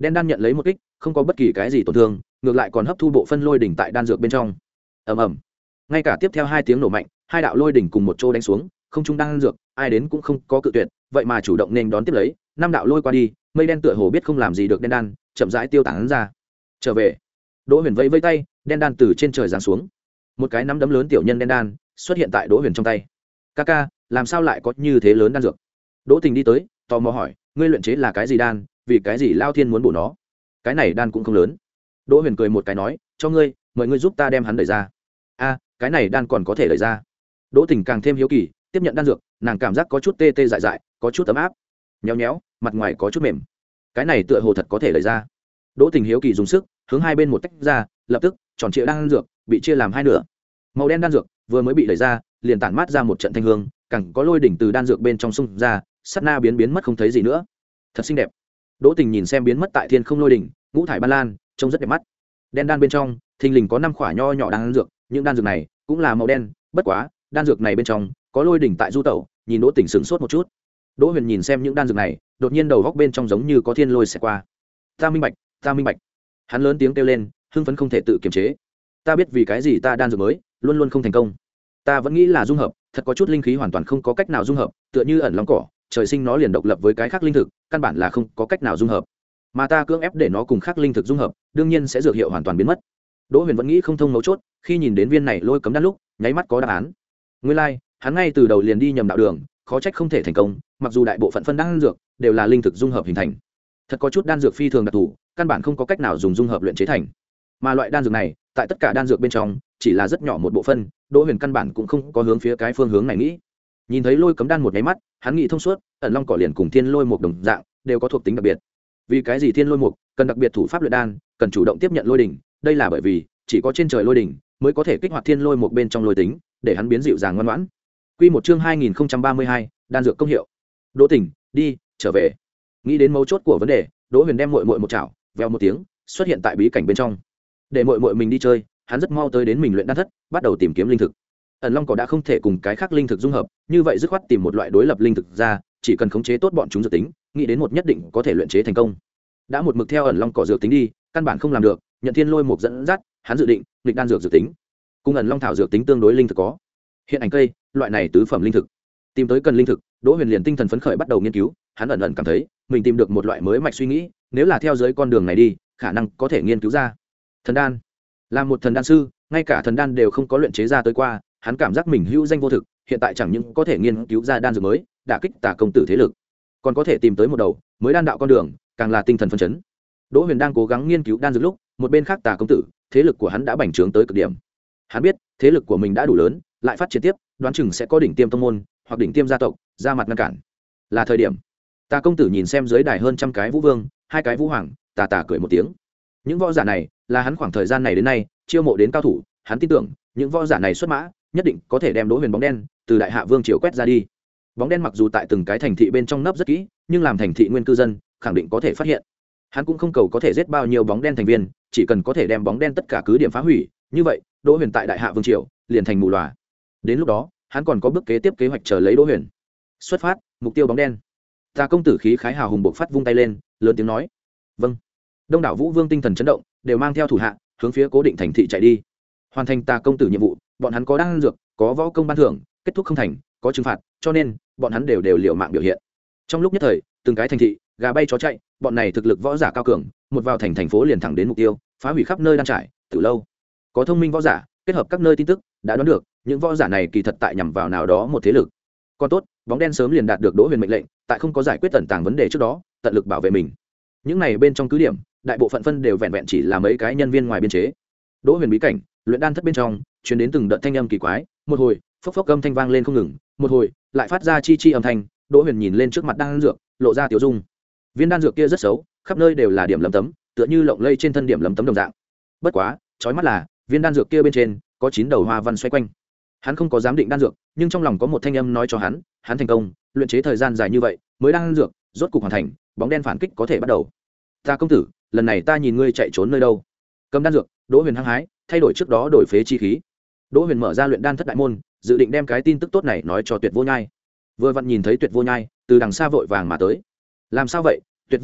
Đen đan nhận lấy một kích không có bất kỳ cái gì tổn thương, ngược lại còn hấp thu bộ phân lôi đỉnh tại đan dược bên trong. Ầm ầm, ngay cả tiếp theo hai tiếng nổ mạnh, hai đạo lôi đỉnh cùng một chỗ đánh xuống, không trung đan dược ai đến cũng không có cự tuyệt, vậy mà chủ động nên đón tiếp lấy. Năm đạo lôi qua đi, mây đen tựa hồ biết không làm gì được đen đan, chậm rãi tiêu tán ra. Trở về. Đỗ Huyền vẫy vẫy tay, đen đan từ trên trời giáng xuống. Một cái nắm đấm lớn tiểu nhân đen đan xuất hiện tại Đỗ Huyền trong tay. Ca ca, làm sao lại có như thế lớn đan dược? Đỗ Tình đi tới, tò mò hỏi, ngươi luyện chế là cái gì đan, vì cái gì Lao Thiên muốn bổ nó? Cái này đan cũng không lớn. Đỗ Huyền cười một cái nói, cho ngươi, mời ngươi giúp ta đem hắn đẩy ra. A, cái này đan còn có thể đẩy ra. Đỗ Tình càng thêm hiếu kỳ, tiếp nhận đan dược, nàng cảm giác có chút tê tê dại dại, có chút ấm áp. Nhéo nhéo, mặt ngoài có chút mềm. Cái này tựa hồ thật có thể đẩy ra. Đỗ Tình hiếu kỳ dùng sức, hướng hai bên một tách ra, lập tức, tròn trịa đan dược bị chia làm hai nửa. Màu đen đan dược vừa mới bị đẩy ra, liền tản mát ra một trận thanh hương, càng có lôi đỉnh từ đan dược bên trong xung ra, sát na biến biến mất không thấy gì nữa. Thật xinh đẹp. Đỗ Tình nhìn xem biến mất tại thiên không lôi đỉnh, ngũ thải ban lan, trông rất đẹp mắt. Đen đan bên trong, thình lình có năm quả nho nhỏ đan dược, những đan dược này cũng là màu đen, bất quá, đan dược này bên trong có lôi đỉnh tại du tẩu, nhìn Đỗ Tình sửng sốt một chút. Đỗ Huyền nhìn xem những đan dược này, đột nhiên đầu góc bên trong giống như có thiên lôi xẹt qua. Ta minh bạch, ta minh bạch. Hắn lớn tiếng kêu lên, hưng phấn không thể tự kiềm chế. Ta biết vì cái gì ta đan dược mới luôn luôn không thành công. Ta vẫn nghĩ là dung hợp, thật có chút linh khí hoàn toàn không có cách nào dung hợp, tựa như ẩn long cỏ, trời sinh nó liền độc lập với cái khác linh thực, căn bản là không có cách nào dung hợp. Mà ta cưỡng ép để nó cùng khác linh thực dung hợp, đương nhiên sẽ dược hiệu hoàn toàn biến mất. Đỗ Huyền vẫn nghĩ không thông mấu chốt, khi nhìn đến viên này lôi cấm đan lúc, nháy mắt có đáp án. Nguyên lai, like, hắn ngay từ đầu liền đi nhầm đạo đường, khó trách không thể thành công, mặc dù đại bộ phận phân đan dược đều là linh thực dung hợp hình thành. Thật có chút đan dược phi thường đặc thù, căn bản không có cách nào dùng dung hợp luyện chế thành. Mà loại đan dược này, tại tất cả đan dược bên trong, chỉ là rất nhỏ một bộ phân, Đỗ Huyền căn bản cũng không có hướng phía cái phương hướng này nghĩ. Nhìn thấy lôi cấm đan một cái mắt, hắn nghĩ thông suốt, ẩn long cỏ liền cùng thiên lôi một đồng dạng, đều có thuộc tính đặc biệt. Vì cái gì thiên lôi mục cần đặc biệt thủ pháp luyện đan, cần chủ động tiếp nhận lôi đỉnh, đây là bởi vì chỉ có trên trời lôi đỉnh mới có thể kích hoạt thiên lôi mục bên trong lôi tính, để hắn biến dịu dàng ngoan ngoãn. Quy một chương hai nghìn không trăm ba mươi hai, đan dược công hiệu. Đỗ Tình, đi, trở về. Nghĩ đến mấu chốt của vấn đề, Đỗ Huyền đem muội muội một chảo, vèo một tiếng, xuất hiện tại bí cảnh bên trong. Để muội muội mình đi chơi, hắn rất mau tới đến mình luyện đan thất, bắt đầu tìm kiếm linh thực. Ẩn long cỏ đã không thể cùng cái khác linh thực dung hợp, như vậy dứt khoát tìm một loại đối lập linh thực ra, chỉ cần khống chế tốt bọn chúng dược tính, nghĩ đến một nhất định có thể luyện chế thành công. Đã một mực theo ẩn long cỏ dược tính đi, căn bản không làm được, nhận thiên lôi mục dẫn dắt, hắn dự định nghịch đan dược dược tính, cùng ẩn long thảo dược tính tương đối linh thực có. Hiện ảnh cây, loại này tứ phẩm linh thực. Tìm tới cần linh thực, Đỗ Huyền liền tinh thần phấn khởi bắt đầu nghiên cứu, hắn ẩn ẩn cảm thấy, mình tìm được một loại mới mạch suy nghĩ, nếu là theo dưới con đường này đi, khả năng có thể nghiên cứu ra. Thần đan. Là một thần đan sư, ngay cả thần đan đều không có luyện chế ra tới qua, hắn cảm giác mình hữu danh vô thực, hiện tại chẳng những có thể nghiên cứu ra đan dược mới, đả kích tà công tử thế lực, còn có thể tìm tới một đầu mới đan đạo con đường, càng là tinh thần phấn chấn. Đỗ Huyền đang cố gắng nghiên cứu đan dược lúc, một bên khác tà công tử, thế lực của hắn đã bành trướng tới cực điểm. Hắn biết, thế lực của mình đã đủ lớn, lại phát triển tiếp, đoán chừng sẽ có đỉnh tiêm tông môn hoặc đỉnh tiêm gia tộc ra mặt ngăn cản. Là thời điểm. Tà công tử nhìn xem dưới đài hơn trăm cái vũ vương, hai cái vũ hoàng, tà tà cười một tiếng. Những võ giả này, là hắn khoảng thời gian này đến nay chiêu mộ đến cao thủ, hắn tin tưởng, những võ giả này xuất mã, nhất định có thể đem Đỗ Huyền bóng đen từ đại hạ vương triều quét ra đi. Bóng đen mặc dù tại từng cái thành thị bên trong nấp rất kỹ, nhưng làm thành thị nguyên cư dân, khẳng định có thể phát hiện. Hắn cũng không cầu có thể giết bao nhiêu bóng đen thành viên, chỉ cần có thể đem bóng đen tất cả cứ điểm phá hủy, như vậy, Đỗ Huyền tại đại hạ vương triều liền thành mù lòa. Đến lúc đó, hắn còn có bước kế tiếp kế hoạch chờ lấy Đỗ Huyền. Xuất phát, mục tiêu bóng đen. Tà công tử khí khái hào hùng bộc phát vung tay lên, lớn tiếng nói: "Vâng." Đông đảo vũ vương tinh thần chấn động, đều mang theo thủ hạ, hướng phía cố định thành thị chạy đi. Hoàn thành Tà công tử nhiệm vụ, bọn hắn có đan dược, có võ công ban thưởng, kết thúc không thành, có trừng phạt, cho nên bọn hắn đều đều liều mạng biểu hiện. Trong lúc nhất thời, từng cái thành thị, gà bay chó chạy, bọn này thực lực võ giả cao cường, một vào thành thành phố liền thẳng đến mục tiêu, phá hủy khắp nơi đan trải, từ lâu. Có thông minh võ giả, kết hợp các nơi tin tức, đã đoán được, những võ giả này kỳ thật tại nhằm vào nào đó một thế lực. Còn tốt, bóng đen sớm liền đạt được Đỗ Huyền mệnh lệnh, tại không có giải quyết tận tàng vấn đề trước đó, tận lực bảo vệ mình. Những này bên trong cứ điểm, đại bộ phận phân đều vẹn vẹn chỉ là mấy cái nhân viên ngoài biên chế. Đỗ Huyền bí cảnh, luyện đan thất bên trong, truyền đến từng đợt thanh âm kỳ quái, một hồi, phốc phốc âm thanh vang lên không ngừng, một hồi, lại phát ra chi chi âm thanh. Đỗ Huyền nhìn lên trước mặt đan dược, lộ ra tiểu dung. Viên đan dược kia rất xấu, khắp nơi đều là điểm lấm tấm, tựa như lộng lây trên thân điểm lấm tấm đồng dạng. Bất quá, chói mắt là, viên đan dược kia bên trên có chín đầu hoa văn xoay quanh. Hắn không có dám định đan dược, nhưng trong lòng có một thanh âm nói cho hắn, hắn thành công, luyện chế thời gian dài như vậy, mới đan dược rốt cục hoàn thành, bóng đen phản kích có thể bắt đầu. Ta công tử, lần này ta nhìn ngươi chạy trốn nơi đâu? Cầm đan dược, Đỗ Huyền hăng hái, thay đổi trước đó đổi phế chi khí. Đỗ Huyền mở ra luyện đan thất đại môn, dự định đem cái tin tức tốt này nói cho Tuyệt Vô Nhai. Vừa vặn nhìn thấy Tuyệt Vô Nhai từ đằng xa vội vàng mà tới. Làm sao vậy? Tuyệt Vô Nhai,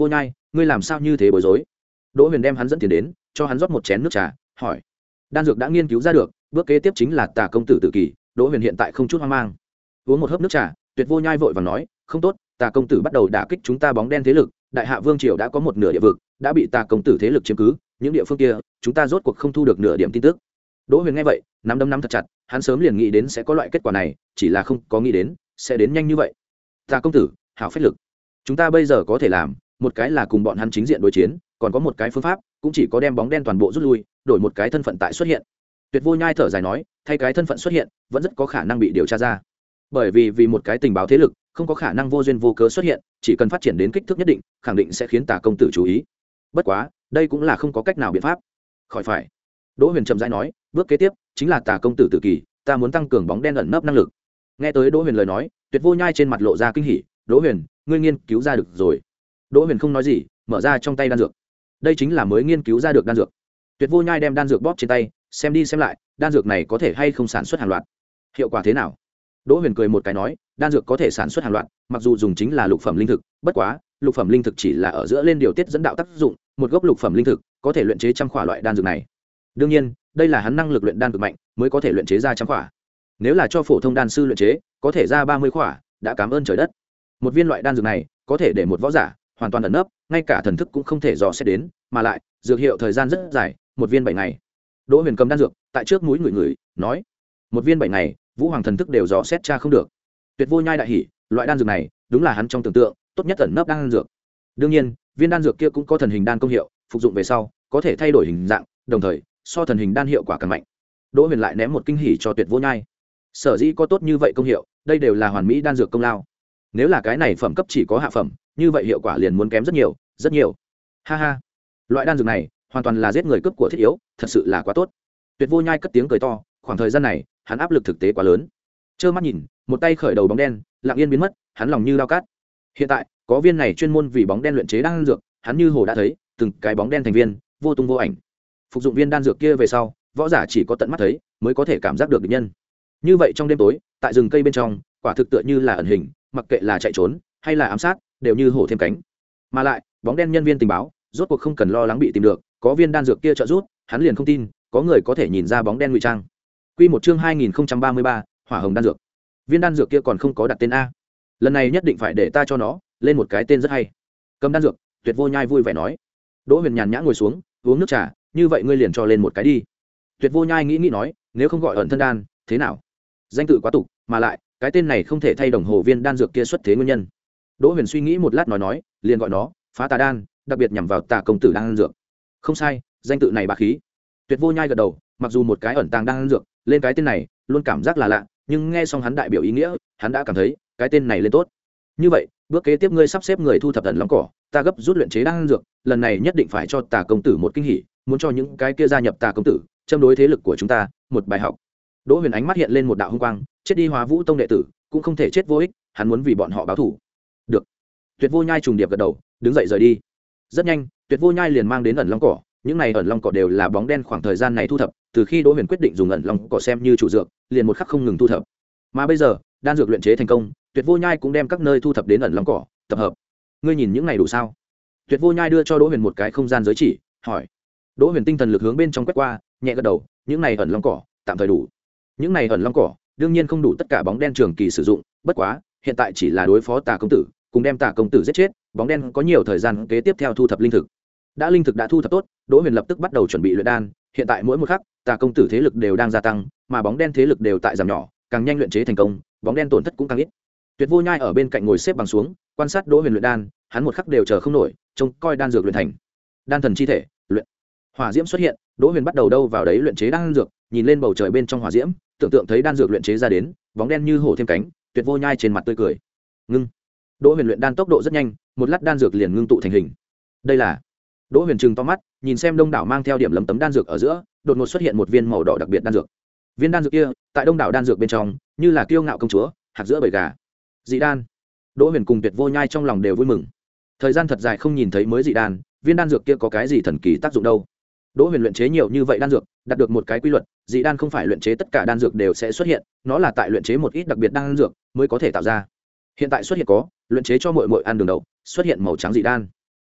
ngươi làm sao như thế bối rối? Đỗ Huyền đem hắn dẫn tiền đến, cho hắn rót một chén nước trà, hỏi. Đan dược đã nghiên cứu ra được, bước kế tiếp chính là Tà công tử tự kỷ. Đỗ Huyền hiện tại không chút hoang mang. Uống một hớp nước trà, Tuyệt Vô Nhai vội vàng nói, không tốt, Tà công tử bắt đầu đả kích chúng ta bóng đen thế lực, đại hạ vương triều đã có một nửa địa vực đã bị Tà công tử thế lực chiếm cứ, những địa phương kia chúng ta rốt cuộc không thu được nửa điểm tin tức. Đỗ Huyền nghe vậy, nắm đấm nắm thật chặt, hắn sớm liền nghĩ đến sẽ có loại kết quả này, chỉ là không có nghĩ đến sẽ đến nhanh như vậy. Tà công tử, hảo phách lực. Chúng ta bây giờ có thể làm, một cái là cùng bọn hắn chính diện đối chiến, còn có một cái phương pháp, cũng chỉ có đem bóng đen toàn bộ rút lui, đổi một cái thân phận tại xuất hiện. Tuyệt Vô Nhai thở dài nói, thay cái thân phận xuất hiện, vẫn rất có khả năng bị điều tra ra. Bởi vì vì một cái tình báo thế lực, không có khả năng vô duyên vô cớ xuất hiện, chỉ cần phát triển đến kích thước nhất định, khẳng định sẽ khiến Tà công tử chú ý. Bất quá, đây cũng là không có cách nào biện pháp. Khỏi phải. Đỗ Huyền trầm rãi nói, bước kế tiếp chính là Tà công tử tự kỷ, ta muốn tăng cường bóng đen ẩn nấp năng lực. Nghe tới Đỗ Huyền lời nói, Tuyệt Vô Nhai trên mặt lộ ra kinh hỉ, Đỗ Huyền, ngươi nghiên cứu ra được rồi. Đỗ Huyền không nói gì, mở ra trong tay đan dược. Đây chính là mới nghiên cứu ra được đan dược. Tuyệt Vô Nhai đem đan dược bóp trên tay, xem đi xem lại, đan dược này có thể hay không sản xuất hàng loạt, hiệu quả thế nào? Đỗ Huyền cười một cái nói, đan dược có thể sản xuất hàng loạt, mặc dù dùng chính là lục phẩm linh thực, bất quá, lục phẩm linh thực chỉ là ở giữa lên điều tiết dẫn đạo tác dụng, một gốc lục phẩm linh thực có thể luyện chế trăm khỏa loại đan dược này. Đương nhiên, đây là hắn năng lực luyện đan cực mạnh, mới có thể luyện chế ra trăm khỏa. Nếu là cho phổ thông đan sư luyện chế, có thể ra ba mươi khỏa, đã cảm ơn trời đất. Một viên loại đan dược này, có thể để một võ giả hoàn toàn ẩn nấp, ngay cả thần thức cũng không thể dò xét đến, mà lại, dược hiệu thời gian rất dài, một viên bảy ngày. Đỗ Huyền cầm đan dược, tại trước mũi người người, nói, một viên bảy ngày, Vũ Hoàng thần thức đều dò xét tra không được. Tuyệt Vô Nhai đại hỉ, loại đan dược này, đúng là hắn trong tưởng tượng, tốt nhất ẩn nấp đan dược. Đương nhiên, viên đan dược kia cũng có thần hình đan công hiệu, phục dụng về sau, có thể thay đổi hình dạng, đồng thời, so thần hình đan hiệu quả càng mạnh. Đỗ Huyền lại ném một kinh hỉ cho Tuyệt Vô Nhai. Sở dĩ có tốt như vậy công hiệu, đây đều là hoàn mỹ đan dược công lao. Nếu là cái này phẩm cấp chỉ có hạ phẩm, như vậy hiệu quả liền muốn kém rất nhiều, rất nhiều. Ha ha, loại đan dược này, hoàn toàn là giết người cướp của thiết yếu, thật sự là quá tốt. Tuyệt Vô Nhai cất tiếng cười to, khoảng thời gian này, hắn áp lực thực tế quá lớn. Trơ mắt nhìn, một tay khởi đầu bóng đen, lặng yên biến mất, hắn lòng như dao cát. Hiện tại, có viên này chuyên môn vì bóng đen luyện chế đan dược, hắn như hồ đã thấy, từng cái bóng đen thành viên, vô tung vô ảnh. Phục dụng viên đan dược kia về sau, võ giả chỉ có tận mắt thấy, mới có thể cảm giác được địch nhân. Như vậy trong đêm tối, tại rừng cây bên trong, quả thực tựa như là ẩn hình, mặc kệ là chạy trốn hay là ám sát, đều như hổ thêm cánh. Mà lại, bóng đen nhân viên tình báo, rốt cuộc không cần lo lắng bị tìm được, có viên đan dược kia trợ giúp, hắn liền không tin có người có thể nhìn ra bóng đen ngụy trang. Quy một chương hai nghìn không trăm ba mươi ba, hỏa hồng đan dược. Viên đan dược kia còn không có đặt tên a. Lần này nhất định phải để ta cho nó lên một cái tên rất hay. Cầm đan dược, Tuyệt Vô Nhai vui vẻ nói. Đỗ Huyền nhàn nhã ngồi xuống, uống nước trà, như vậy ngươi liền cho lên một cái đi. Tuyệt Vô Nhai nghĩ nghĩ nói, nếu không gọi ẩn thân đan, thế nào? Danh tự quá tục, mà lại, cái tên này không thể thay đồng hồ viên đan dược kia xuất thế nguyên nhân. Đỗ Huyền suy nghĩ một lát nói nói, liền gọi nó Phá Tà đan, đặc biệt nhằm vào Tà công tử đan dược. Không sai, danh tự này bá khí. Tuyệt Vô Nhai gật đầu, mặc dù một cái ẩn tàng đan dược, lên cái tên này, luôn cảm giác là lạ, nhưng nghe xong hắn đại biểu ý nghĩa, hắn đã cảm thấy cái tên này lên tốt. Như vậy, bước kế tiếp ngươi sắp xếp người thu thập ẩn long cỏ, ta gấp rút luyện chế đan dược, lần này nhất định phải cho Tà công tử một kinh hỉ, muốn cho những cái kia gia nhập Tà công tử, châm đối thế lực của chúng ta, một bài học. Đỗ Huyền ánh mắt hiện lên một đạo hung quang, chết đi Hóa Vũ tông đệ tử, cũng không thể chết vô ích, hắn muốn vì bọn họ báo thù. Được. Tuyệt Vô Nhai trùng điệp gật đầu, đứng dậy rời đi. Rất nhanh, Tuyệt Vô Nhai liền mang đến ẩn long cỏ, những này ẩn long cỏ đều là bóng đen khoảng thời gian này thu thập, từ khi Đỗ Huyền quyết định dùng ẩn long cỏ xem như chủ dược, liền một khắc không ngừng thu thập. Mà bây giờ, đan dược luyện chế thành công, Tuyệt Vô Nhai cũng đem các nơi thu thập đến ẩn long cỏ, tập hợp. Ngươi nhìn những này đủ sao? Tuyệt Vô Nhai đưa cho Đỗ Huyền một cái không gian giới chỉ, hỏi. Đỗ Huyền tinh thần lực hướng bên trong quét qua, nhẹ gật đầu, những này ẩn long cỏ, tạm thời đủ. Những này ẩn long cỏ, đương nhiên không đủ tất cả bóng đen trường kỳ sử dụng, bất quá, hiện tại chỉ là đối phó Tà công tử, cùng đem Tà công tử giết chết, bóng đen có nhiều thời gian kế tiếp theo thu thập linh thực. Đã linh thực đã thu thập tốt, Đỗ Huyền lập tức bắt đầu chuẩn bị luyện đan, hiện tại mỗi một khắc, Tà công tử thế lực đều đang gia tăng, mà bóng đen thế lực đều tại giảm nhỏ, càng nhanh luyện chế thành công, bóng đen tổn thất cũng càng ít. Tuyệt Vô Nhai ở bên cạnh ngồi xếp bằng xuống, quan sát Đỗ Huyền luyện đan, hắn một khắc đều chờ không nổi, trông coi đan dược luyện thành. Đan thần chi thể, luyện. Hỏa diễm xuất hiện, Đỗ Huyền bắt đầu đâu vào đấy luyện chế đan dược, nhìn lên bầu trời bên trong hỏa diễm, tưởng tượng thấy đan dược luyện chế ra đến, bóng đen như hổ thêm cánh, Tuyệt Vô Nhai trên mặt tươi cười. Ngưng. Đỗ Huyền luyện đan tốc độ rất nhanh, một lát đan dược liền ngưng tụ thành hình. Đây là. Đỗ Huyền trừng to mắt, nhìn xem đông đảo mang theo điểm lấm tấm đan dược ở giữa, đột ngột xuất hiện một viên màu đỏ đặc biệt đan dược. Viên đan dược kia, tại đông đảo đan dược bên trong, như là kiêu ngạo công chúa, hạt giữa bầy gà. Dị đan. Đỗ Huyền cùng Tuyệt Vô Nhai trong lòng đều vui mừng. Thời gian thật dài không nhìn thấy mới dị đan, viên đan dược kia có cái gì thần kỳ tác dụng đâu? Đỗ Huyền luyện chế nhiều như vậy đan dược, đạt được một cái quy luật, dị đan không phải luyện chế tất cả đan dược đều sẽ xuất hiện, nó là tại luyện chế một ít đặc biệt đan dược mới có thể tạo ra. Hiện tại xuất hiện có, luyện chế cho muội muội ăn đường đậu, xuất hiện màu trắng dị đan.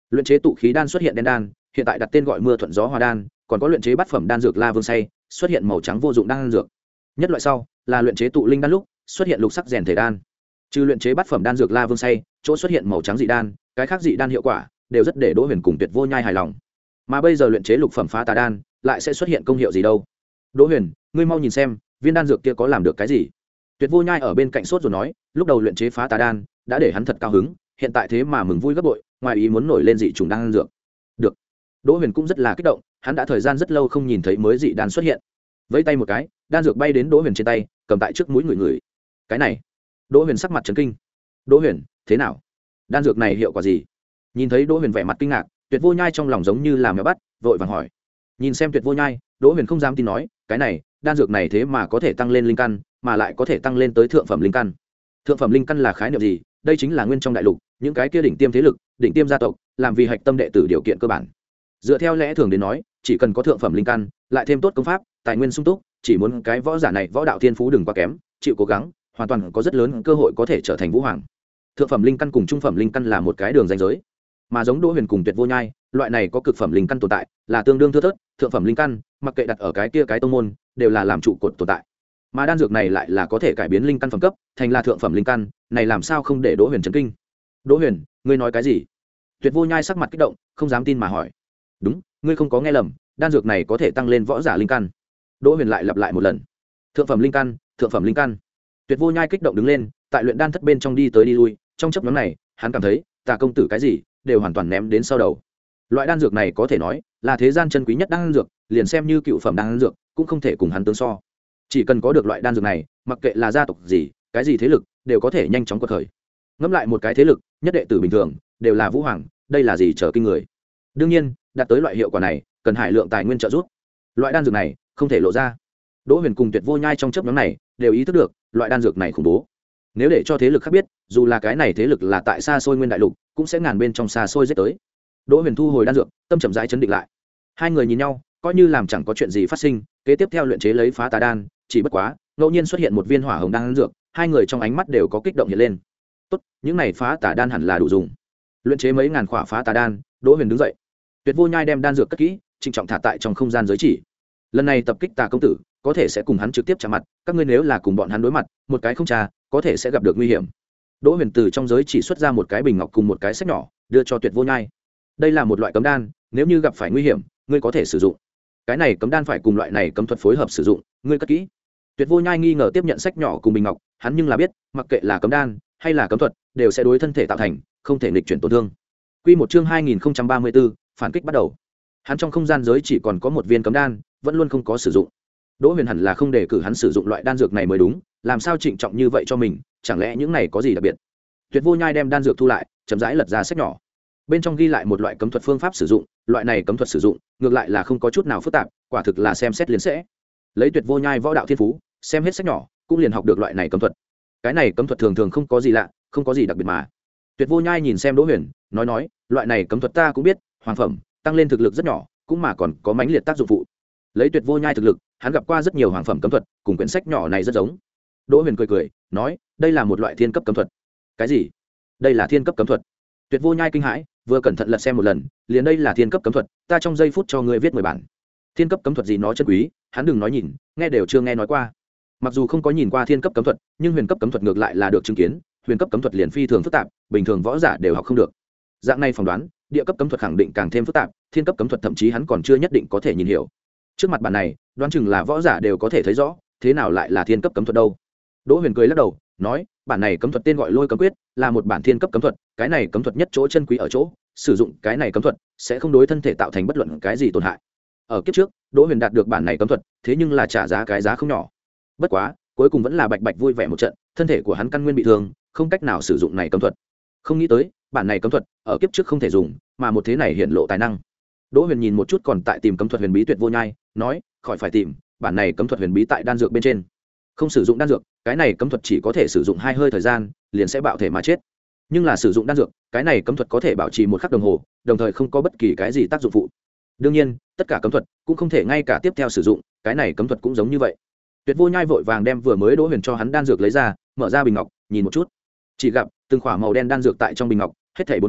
luyện chế tụ khí đan xuất hiện đen đan, hiện tại đặt tên gọi mưa thuận gió hòa đan, còn có luyện chế bát phẩm đan dược la vương say xuất hiện màu trắng vô dụng đan dược. Nhất loại sau là luyện chế tụ linh đan lúc xuất hiện lục sắc rèn thể đan. Trừ luyện chế bát phẩm đan dược la vương say chỗ xuất hiện màu trắng dị đan, cái khác dị đan hiệu quả đều rất để Đỗ Huyền cùng Tuyệt Vô Nhai hài lòng. Mà bây giờ luyện chế lục phẩm phá tà đan lại sẽ xuất hiện công hiệu gì đâu? Đỗ Huyền, ngươi mau nhìn xem, viên đan dược kia có làm được cái gì? Tuyệt Vô Nhai ở bên cạnh sốt rồi nói, lúc đầu luyện chế phá tà đan đã để hắn thật cao hứng, hiện tại thế mà mừng vui gấp bội, ngoài ý muốn nổi lên dị trùng đan dược. Được. Đỗ Huyền cũng rất là kích động, hắn đã thời gian rất lâu không nhìn thấy mới dị đan xuất hiện. Vẫy tay một cái, đan dược bay đến Đỗ Huyền trên tay, cầm tại trước mũi người người. Cái này, Đỗ Huyền sắc mặt chấn kinh. Đỗ Huyền, thế nào? Đan dược này hiệu quả gì? Nhìn thấy Đỗ Huyền vẻ mặt kinh ngạc, Tuyệt Vô Nhai trong lòng giống như là mèo bắt, vội vàng hỏi. Nhìn xem Tuyệt Vô Nhai, Đỗ Huyền không dám tin nói, cái này, đan dược này thế mà có thể tăng lên linh căn, mà lại có thể tăng lên tới thượng phẩm linh căn. Thượng phẩm linh căn là khái niệm gì? Đây chính là nguyên trong đại lục, những cái kia đỉnh tiêm thế lực, đỉnh tiêm gia tộc, làm vì hạch tâm đệ tử điều kiện cơ bản. Dựa theo lẽ thường đến nói, chỉ cần có thượng phẩm linh căn, lại thêm tốt công pháp, tài nguyên sung túc, chỉ muốn cái võ giả này võ đạo thiên phú đừng quá kém, chịu cố gắng, hoàn toàn có rất lớn cơ hội có thể trở thành vũ hoàng. Thượng phẩm linh căn cùng trung phẩm linh căn là một cái đường ranh giới, mà giống Đỗ Huyền cùng Tuyệt Vô Nhai, loại này có cực phẩm linh căn tồn tại, là tương đương thưa thớt, thượng phẩm linh căn, mặc kệ đặt ở cái kia cái tông môn, đều là làm trụ cột tồn tại. Mà đan dược này lại là có thể cải biến linh căn phẩm cấp, thành là thượng phẩm linh căn, này làm sao không để Đỗ Huyền chấn kinh. Đỗ Huyền, ngươi nói cái gì? Tuyệt Vô Nhai sắc mặt kích động, không dám tin mà hỏi. Đúng, ngươi không có nghe lầm, đan dược này có thể tăng lên võ giả linh căn. Đỗ Huyền lại lặp lại một lần. Thượng phẩm linh căn, thượng phẩm linh căn. Tuyệt Vô Nhai kích động đứng lên, tại luyện đan thất bên trong đi tới đi lui, trong chốc ngắn này, hắn cảm thấy, Tà công tử cái gì, đều hoàn toàn ném đến sau đầu. Loại đan dược này có thể nói là thế gian chân quý nhất đan dược, liền xem như cựu phẩm đan dược, cũng không thể cùng hắn tương so. Chỉ cần có được loại đan dược này, mặc kệ là gia tộc gì, cái gì thế lực, đều có thể nhanh chóng quật khởi. Ngẫm lại một cái thế lực, nhất đệ tử bình thường, đều là vũ hoàng, đây là gì trở kinh người. Đương nhiên, đạt tới loại hiệu quả này, cần hải lượng tài nguyên trợ giúp. Loại đan dược này không thể lộ ra. Đỗ Huyền cùng Tuyệt Vô Nhai trong chớp nhoáng này đều ý thức được, loại đan dược này khủng bố. Nếu để cho thế lực khác biết, dù là cái này thế lực là tại xa xôi nguyên đại lục, cũng sẽ ngàn bên trong xa xôi giết tới. Đỗ Huyền thu hồi đan dược, tâm chậm rãi chấn định lại. Hai người nhìn nhau, coi như làm chẳng có chuyện gì phát sinh, kế tiếp theo luyện chế lấy phá tà đan, chỉ bất quá, ngẫu nhiên xuất hiện một viên hỏa hồng đan dược, hai người trong ánh mắt đều có kích động hiện lên. Tốt, những này phá tà đan hẳn là đủ dùng. Luyện chế mấy ngàn khỏa phá tà đan, Đỗ Huyền đứng dậy. Tuyệt Vô Nhai đem đan dược cất kỹ, trịnh trọng thả tại trong không gian giới chỉ. Lần này tập kích Tà công tử, có thể sẽ cùng hắn trực tiếp chạm mặt, các ngươi nếu là cùng bọn hắn đối mặt, một cái không trà, có thể sẽ gặp được nguy hiểm. Đỗ Huyền từ trong giới chỉ xuất ra một cái bình ngọc cùng một cái sách nhỏ, đưa cho Tuyệt Vô Nhai. Đây là một loại cấm đan, nếu như gặp phải nguy hiểm, ngươi có thể sử dụng. Cái này cấm đan phải cùng loại này cấm thuật phối hợp sử dụng, ngươi cất kỹ. Tuyệt Vô Nhai nghi ngờ tiếp nhận sách nhỏ cùng bình ngọc, hắn nhưng là biết, mặc kệ là cấm đan hay là cấm thuật, đều sẽ đối thân thể tạo thành, không thể nghịch chuyển tổn thương. Quy một chương hai nghìn không trăm ba mươi tư, phản kích bắt đầu. Hắn trong không gian giới chỉ còn có một viên cấm đan, vẫn luôn không có sử dụng. Đỗ Huyền hẳn là không để cử hắn sử dụng loại đan dược này mới đúng, làm sao trịnh trọng như vậy cho mình, chẳng lẽ những này có gì đặc biệt? Tuyệt Vô Nhai đem đan dược thu lại, chậm rãi lật ra sách nhỏ. Bên trong ghi lại một loại cấm thuật phương pháp sử dụng, loại này cấm thuật sử dụng, ngược lại là không có chút nào phức tạp, quả thực là xem xét liền sẽ. Lấy Tuyệt Vô Nhai võ đạo thiên phú, xem hết sách nhỏ, cũng liền học được loại này cấm thuật. Cái này cấm thuật thường thường không có gì lạ, không có gì đặc biệt mà. Tuyệt Vô Nhai nhìn xem Đỗ Huyền, nói nói, loại này cấm thuật ta cũng biết, hoàng phẩm, tăng lên thực lực rất nhỏ, cũng mà còn có mãnh liệt tác dụng phụ. Lấy Tuyệt Vô Nhai thực lực, hắn gặp qua rất nhiều hoàng phẩm cấm thuật, cùng quyển sách nhỏ này rất giống. Đỗ Huyền cười cười, nói, đây là một loại thiên cấp cấm thuật. Cái gì? Đây là thiên cấp cấm thuật? Tuyệt Vô Nhai kinh hãi, vừa cẩn thận lật xem một lần, liền đây là thiên cấp cấm thuật, ta trong giây phút cho ngươi viết mười bản. Thiên cấp cấm thuật gì nó chân quý, hắn đừng nói nhìn, nghe đều chưa nghe nói qua. Mặc dù không có nhìn qua thiên cấp cấm thuật, nhưng huyền cấp cấm thuật ngược lại là được chứng kiến, huyền cấp cấm thuật liền phi thường phức tạp, bình thường võ giả đều học không được. Dạng này phỏng đoán, địa cấp cấm thuật khẳng định càng thêm phức tạp, thiên cấp cấm thuật thậm chí hắn còn chưa nhất định có thể nhìn hiểu. Trước mặt bản này, đoán chừng là võ giả đều có thể thấy rõ, thế nào lại là thiên cấp cấm thuật đâu? Đỗ Huyền cười lắc đầu, nói, bản này cấm thuật tên gọi Lôi Cấm Quyết, là một bản thiên cấp cấm thuật, cái này cấm thuật nhất chỗ chân quý ở chỗ, sử dụng cái này cấm thuật sẽ không đối thân thể tạo thành bất luận cái gì tổn hại. Ở kiếp trước, Đỗ Huyền đạt được bản này cấm thuật, thế nhưng là trả giá cái giá không nhỏ. Bất quá, cuối cùng vẫn là bạch bạch vui vẻ một trận, thân thể của hắn căn nguyên bị thương, không cách nào sử dụng này cấm thuật. Không nghĩ tới, bản này cấm thuật ở kiếp trước không thể dùng, mà một thế này hiện lộ tài năng. Đỗ Huyền nhìn một chút còn tại tìm cấm thuật huyền bí Tuyệt Vô Nhai, nói, khỏi phải tìm, bản này cấm thuật huyền bí tại đan dược bên trên. Không sử dụng đan dược, cái này cấm thuật chỉ có thể sử dụng hai hơi thời gian, liền sẽ bạo thể mà chết. Nhưng là sử dụng đan dược, cái này cấm thuật có thể bảo trì một khắc đồng hồ, đồng thời không có bất kỳ cái gì tác dụng phụ. Đương nhiên, tất cả cấm thuật cũng không thể ngay cả tiếp theo sử dụng, cái này cấm thuật cũng giống như vậy. Tuyệt Vô Nhai vội vàng đem vừa mới Đỗ Huyền cho hắn đan dược lấy ra, mở ra bình ngọc, nhìn một chút. Chỉ gặp từng khỏa màu đen đan dược tại trong bình ngọc, hết thảy bốn khỏa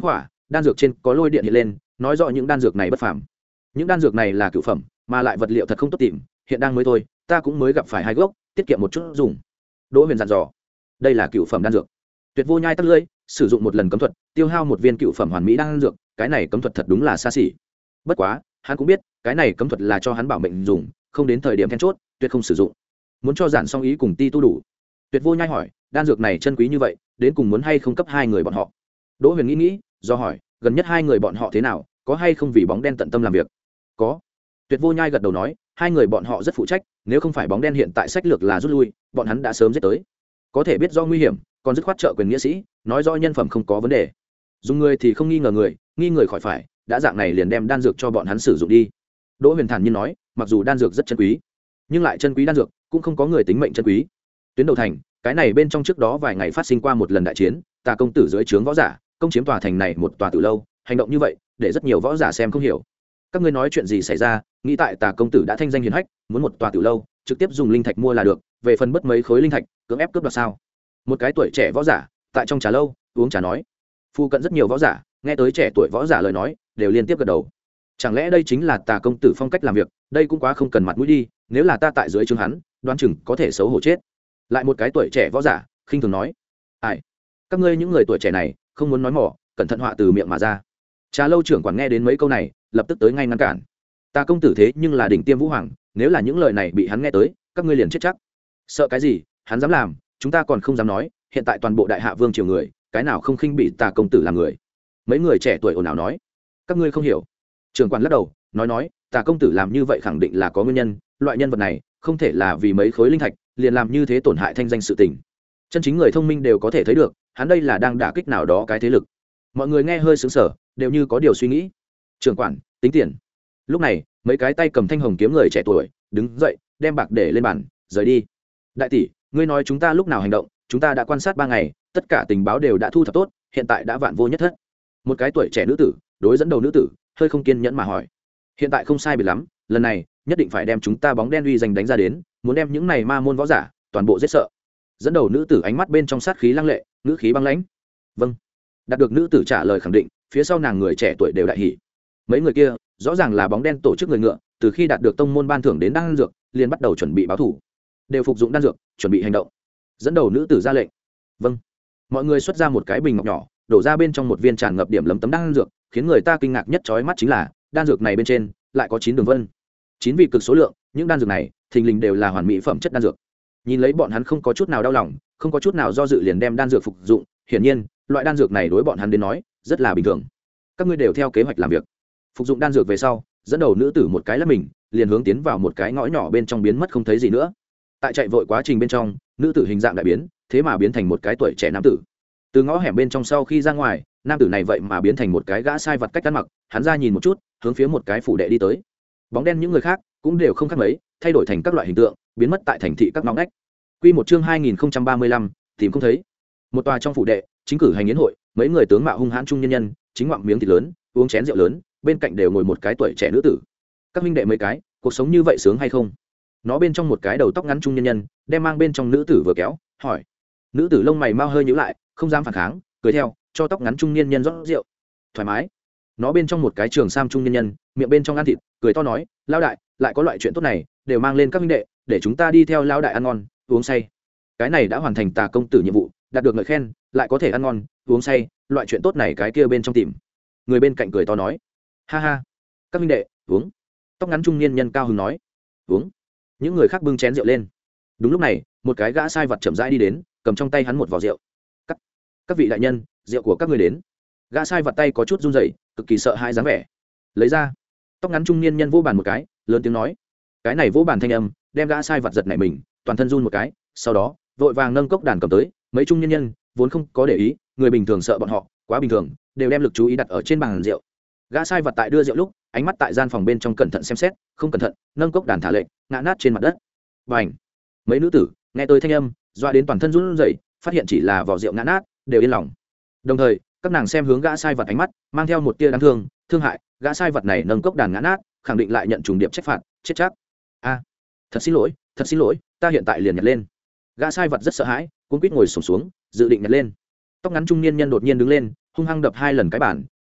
đan dược trên có lôi điện hiện lên nói rõ những đan dược này bất phàm. Những đan dược này là cựu phẩm mà lại vật liệu thật không tốt tìm, hiện đang mới thôi ta cũng mới gặp phải hai gốc, tiết kiệm một chút dùng. Đỗ Huyền dặn dò. Đây là cựu phẩm đan dược. Tuyệt Vô Nhai tắt lưỡi, sử dụng một lần cấm thuật tiêu hao một viên cựu phẩm hoàn mỹ đan dược, cái này cấm thuật thật đúng là xa xỉ. Bất quá hắn cũng biết cái này cấm thuật là cho hắn bảo mệnh dùng, không đến thời điểm then chốt tuyệt không sử dụng. Muốn cho giản song ý cùng ti tu đủ. Tuyệt Vô Nhai hỏi, đan dược này chân quý như vậy đến cùng muốn hay không cấp hai người bọn họ? Đỗ Huyền nghĩ nghĩ do hỏi, gần nhất hai người bọn họ thế nào, có hay không vì bóng đen tận tâm làm việc? Có. Tuyệt Vô Nhai gật đầu nói, hai người bọn họ rất phụ trách, nếu không phải bóng đen hiện tại sách lược là rút lui, bọn hắn đã sớm giết tới. Có thể biết do nguy hiểm còn dứt khoát trợ quyền nghĩa sĩ, nói rõ nhân phẩm không có vấn đề. Dùng người thì không nghi ngờ người, nghi người khỏi phải, đã dạng này liền đem đan dược cho bọn hắn sử dụng đi. Đỗ Huyền thản nhiên nói, mặc dù đan dược rất chân quý, nhưng lại chân quý đan dược cũng không có người tính mệnh chân quý. Tuyến đầu thành, cái này bên trong trước đó vài ngày phát sinh qua một lần đại chiến, Tà công tử dưới trướng võ giả công chiếm tòa thành này một tòa từ lâu, hành động như vậy để rất nhiều võ giả xem không hiểu. Các ngươi nói chuyện gì xảy ra? Nghĩ tại Tà công tử đã thanh danh hiển hách, muốn một tòa từ lâu trực tiếp dùng linh thạch mua là được, về phần bất mấy khối linh thạch cưỡng ép cướp đoạt sao? Một cái tuổi trẻ võ giả tại trong trà lâu uống trà nói. Phu cận rất nhiều võ giả nghe tới trẻ tuổi võ giả lời nói đều liên tiếp gật đầu. Chẳng lẽ đây chính là Tà công tử phong cách làm việc? Đây cũng quá không cần mặt mũi đi, nếu là ta tại dưới trướng hắn, đoán chừng có thể xấu hổ chết. Lại một cái tuổi trẻ võ giả khinh thường nói, ai, các ngươi những người tuổi trẻ này không muốn nói mỏ, cẩn thận họa từ miệng mà ra. Trà lâu trưởng quản nghe đến mấy câu này lập tức tới ngay ngăn cản. Tà công tử thế nhưng là đỉnh tiêm vũ hoàng, nếu là những lời này bị hắn nghe tới, các ngươi liền chết chắc. Sợ cái gì, hắn dám làm, chúng ta còn không dám nói. Hiện tại toàn bộ đại hạ vương triều người, cái nào không khinh bị Tà công tử làm người? Mấy người trẻ tuổi ồn ào nói, các ngươi không hiểu. Trưởng quản lắc đầu nói nói, Tà công tử làm như vậy khẳng định là có nguyên nhân, loại nhân vật này không thể là vì mấy khối linh thạch liền làm như thế tổn hại thanh danh sự tình. Chân chính người thông minh đều có thể thấy được, hắn đây là đang đả kích nào đó cái thế lực. Mọi người nghe hơi sững sờ, đều như có điều suy nghĩ. Trưởng quản tính tiền. Lúc này mấy cái tay cầm thanh hồng kiếm người trẻ tuổi đứng dậy đem bạc để lên bàn rời đi. Đại tỷ, ngươi nói chúng ta lúc nào hành động? Chúng ta đã quan sát ba ngày, tất cả tình báo đều đã thu thập tốt, hiện tại đã vạn vô nhất thất. Một cái tuổi trẻ nữ tử đối dẫn đầu nữ tử hơi không kiên nhẫn mà hỏi. Hiện tại không sai biệt lắm, lần này nhất định phải đem chúng ta bóng đen uy danh đánh ra đến, muốn đem những này ma môn võ giả toàn bộ giết sợ. Dẫn đầu nữ tử ánh mắt bên trong sát khí lăng lệ, ngữ khí băng lãnh. Vâng. Đạt được nữ tử trả lời khẳng định, phía sau nàng người trẻ tuổi đều đại hỉ. Mấy người kia rõ ràng là bóng đen tổ chức người ngựa, từ khi đạt được tông môn ban thưởng đến đan dược liền bắt đầu chuẩn bị báo thủ, đều phục dụng đan dược chuẩn bị hành động. Dẫn đầu nữ tử ra lệnh. Vâng. Mọi người xuất ra một cái bình ngọc nhỏ, đổ ra bên trong một viên tràn ngập điểm lấm tấm đan dược, khiến người ta kinh ngạc nhất chói mắt chính là đan dược này bên trên lại có chín đường vân. Chín vị cực số lượng, những đan dược này thình lình đều là hoàn mỹ phẩm chất đan dược. Nhìn lấy bọn hắn không có chút nào đau lòng, không có chút nào do dự liền đem đan dược phục dụng, hiển nhiên loại đan dược này đối bọn hắn đến nói rất là bình thường. Các ngươi đều theo kế hoạch làm việc. Phục dụng đan dược về sau, dẫn đầu nữ tử một cái lắc mình liền hướng tiến vào một cái ngõ nhỏ bên trong biến mất không thấy gì nữa. Tại chạy vội quá trình bên trong, nữ tử hình dạng đại biến, thế mà biến thành một cái tuổi trẻ nam tử. Từ ngõ hẻm bên trong sau khi ra ngoài, nam tử này vậy mà biến thành một cái gã sai vặt cách ăn mặc, hắn ra nhìn một chút, hướng phía một cái phủ đệ đi tới. Bóng đen những người khác cũng đều không khác mấy, thay đổi thành các loại hình tượng, biến mất tại thành thị các ngõ ngách. Quy một chương hai nghìn không trăm ba mươi lăm, tìm không thấy. Một tòa trong phủ đệ, chính cử hành yến hội, mấy người tướng mạo hung hãn trung nhân nhân, chính ngoạm miếng thịt lớn, uống chén rượu lớn, bên cạnh đều ngồi một cái tuổi trẻ nữ tử. Các huynh đệ mấy cái, cuộc sống như vậy sướng hay không? Nó bên trong một cái đầu tóc ngắn trung nhân nhân, đem mang bên trong nữ tử vừa kéo, hỏi. Nữ tử lông mày mau hơi nhíu lại, không dám phản kháng, cười theo, cho tóc ngắn trung niên nhân rót rượu. Thoải mái. Nó bên trong một cái trường sam trung nhân nhân, miệng bên trong ăn thịt, cười to nói, lão đại, lại có loại chuyện tốt này, đều mang lên các huynh đệ, để chúng ta đi theo lão đại ăn ngon, uống say. Cái này đã hoàn thành Tà công tử nhiệm vụ, đạt được lời khen, lại có thể ăn ngon, uống say, loại chuyện tốt này cái kia bên trong tìm. Người bên cạnh cười to nói, ha ha, các huynh đệ, uống. Tóc ngắn trung niên nhân cao hứng nói, uống. Những người khác bưng chén rượu lên. Đúng lúc này, một cái gã sai vật chậm rãi đi đến, cầm trong tay hắn một vò rượu. Các, các vị đại nhân, rượu của các ngươi đến. Gã sai vật tay có chút run rẩy, cực kỳ sợ hãi dáng vẻ. Lấy ra. Tóc ngắn trung niên nhân vô bàn một cái, lớn tiếng nói. Cái này vô bàn thanh âm, đem gã sai vật giật nảy mình, toàn thân run một cái, sau đó, vội vàng nâng cốc đàn cầm tới. Mấy trung nhân nhân vốn không có để ý, người bình thường sợ bọn họ, quá bình thường, đều đem lực chú ý đặt ở trên bàn rượu. Gã sai vật tại đưa rượu lúc, ánh mắt tại gian phòng bên trong cẩn thận xem xét, không cẩn thận, nâng cốc đàn thả lệnh, ngã nát trên mặt đất. Bành! Mấy nữ tử nghe tới thanh âm, doa đến toàn thân run rẩy, phát hiện chỉ là vỏ rượu ngã nát, đều yên lòng. Đồng thời, các nàng xem hướng gã sai vật ánh mắt, mang theo một tia đáng thương, thương hại, gã sai vật này nâng cốc đàn ngã nát, khẳng định lại nhận trùng điệp trách phạt, chết chắc. A, thật xin lỗi, thật xin lỗi, ta hiện tại liền nhặt lên. Gã sai vật rất sợ hãi, cuống quýt ngồi xổm xuống, dự định nhặt lên. Tóc ngắn trung niên nhân đột nhiên đứng lên, hung hăng đập hai lần cái bàn,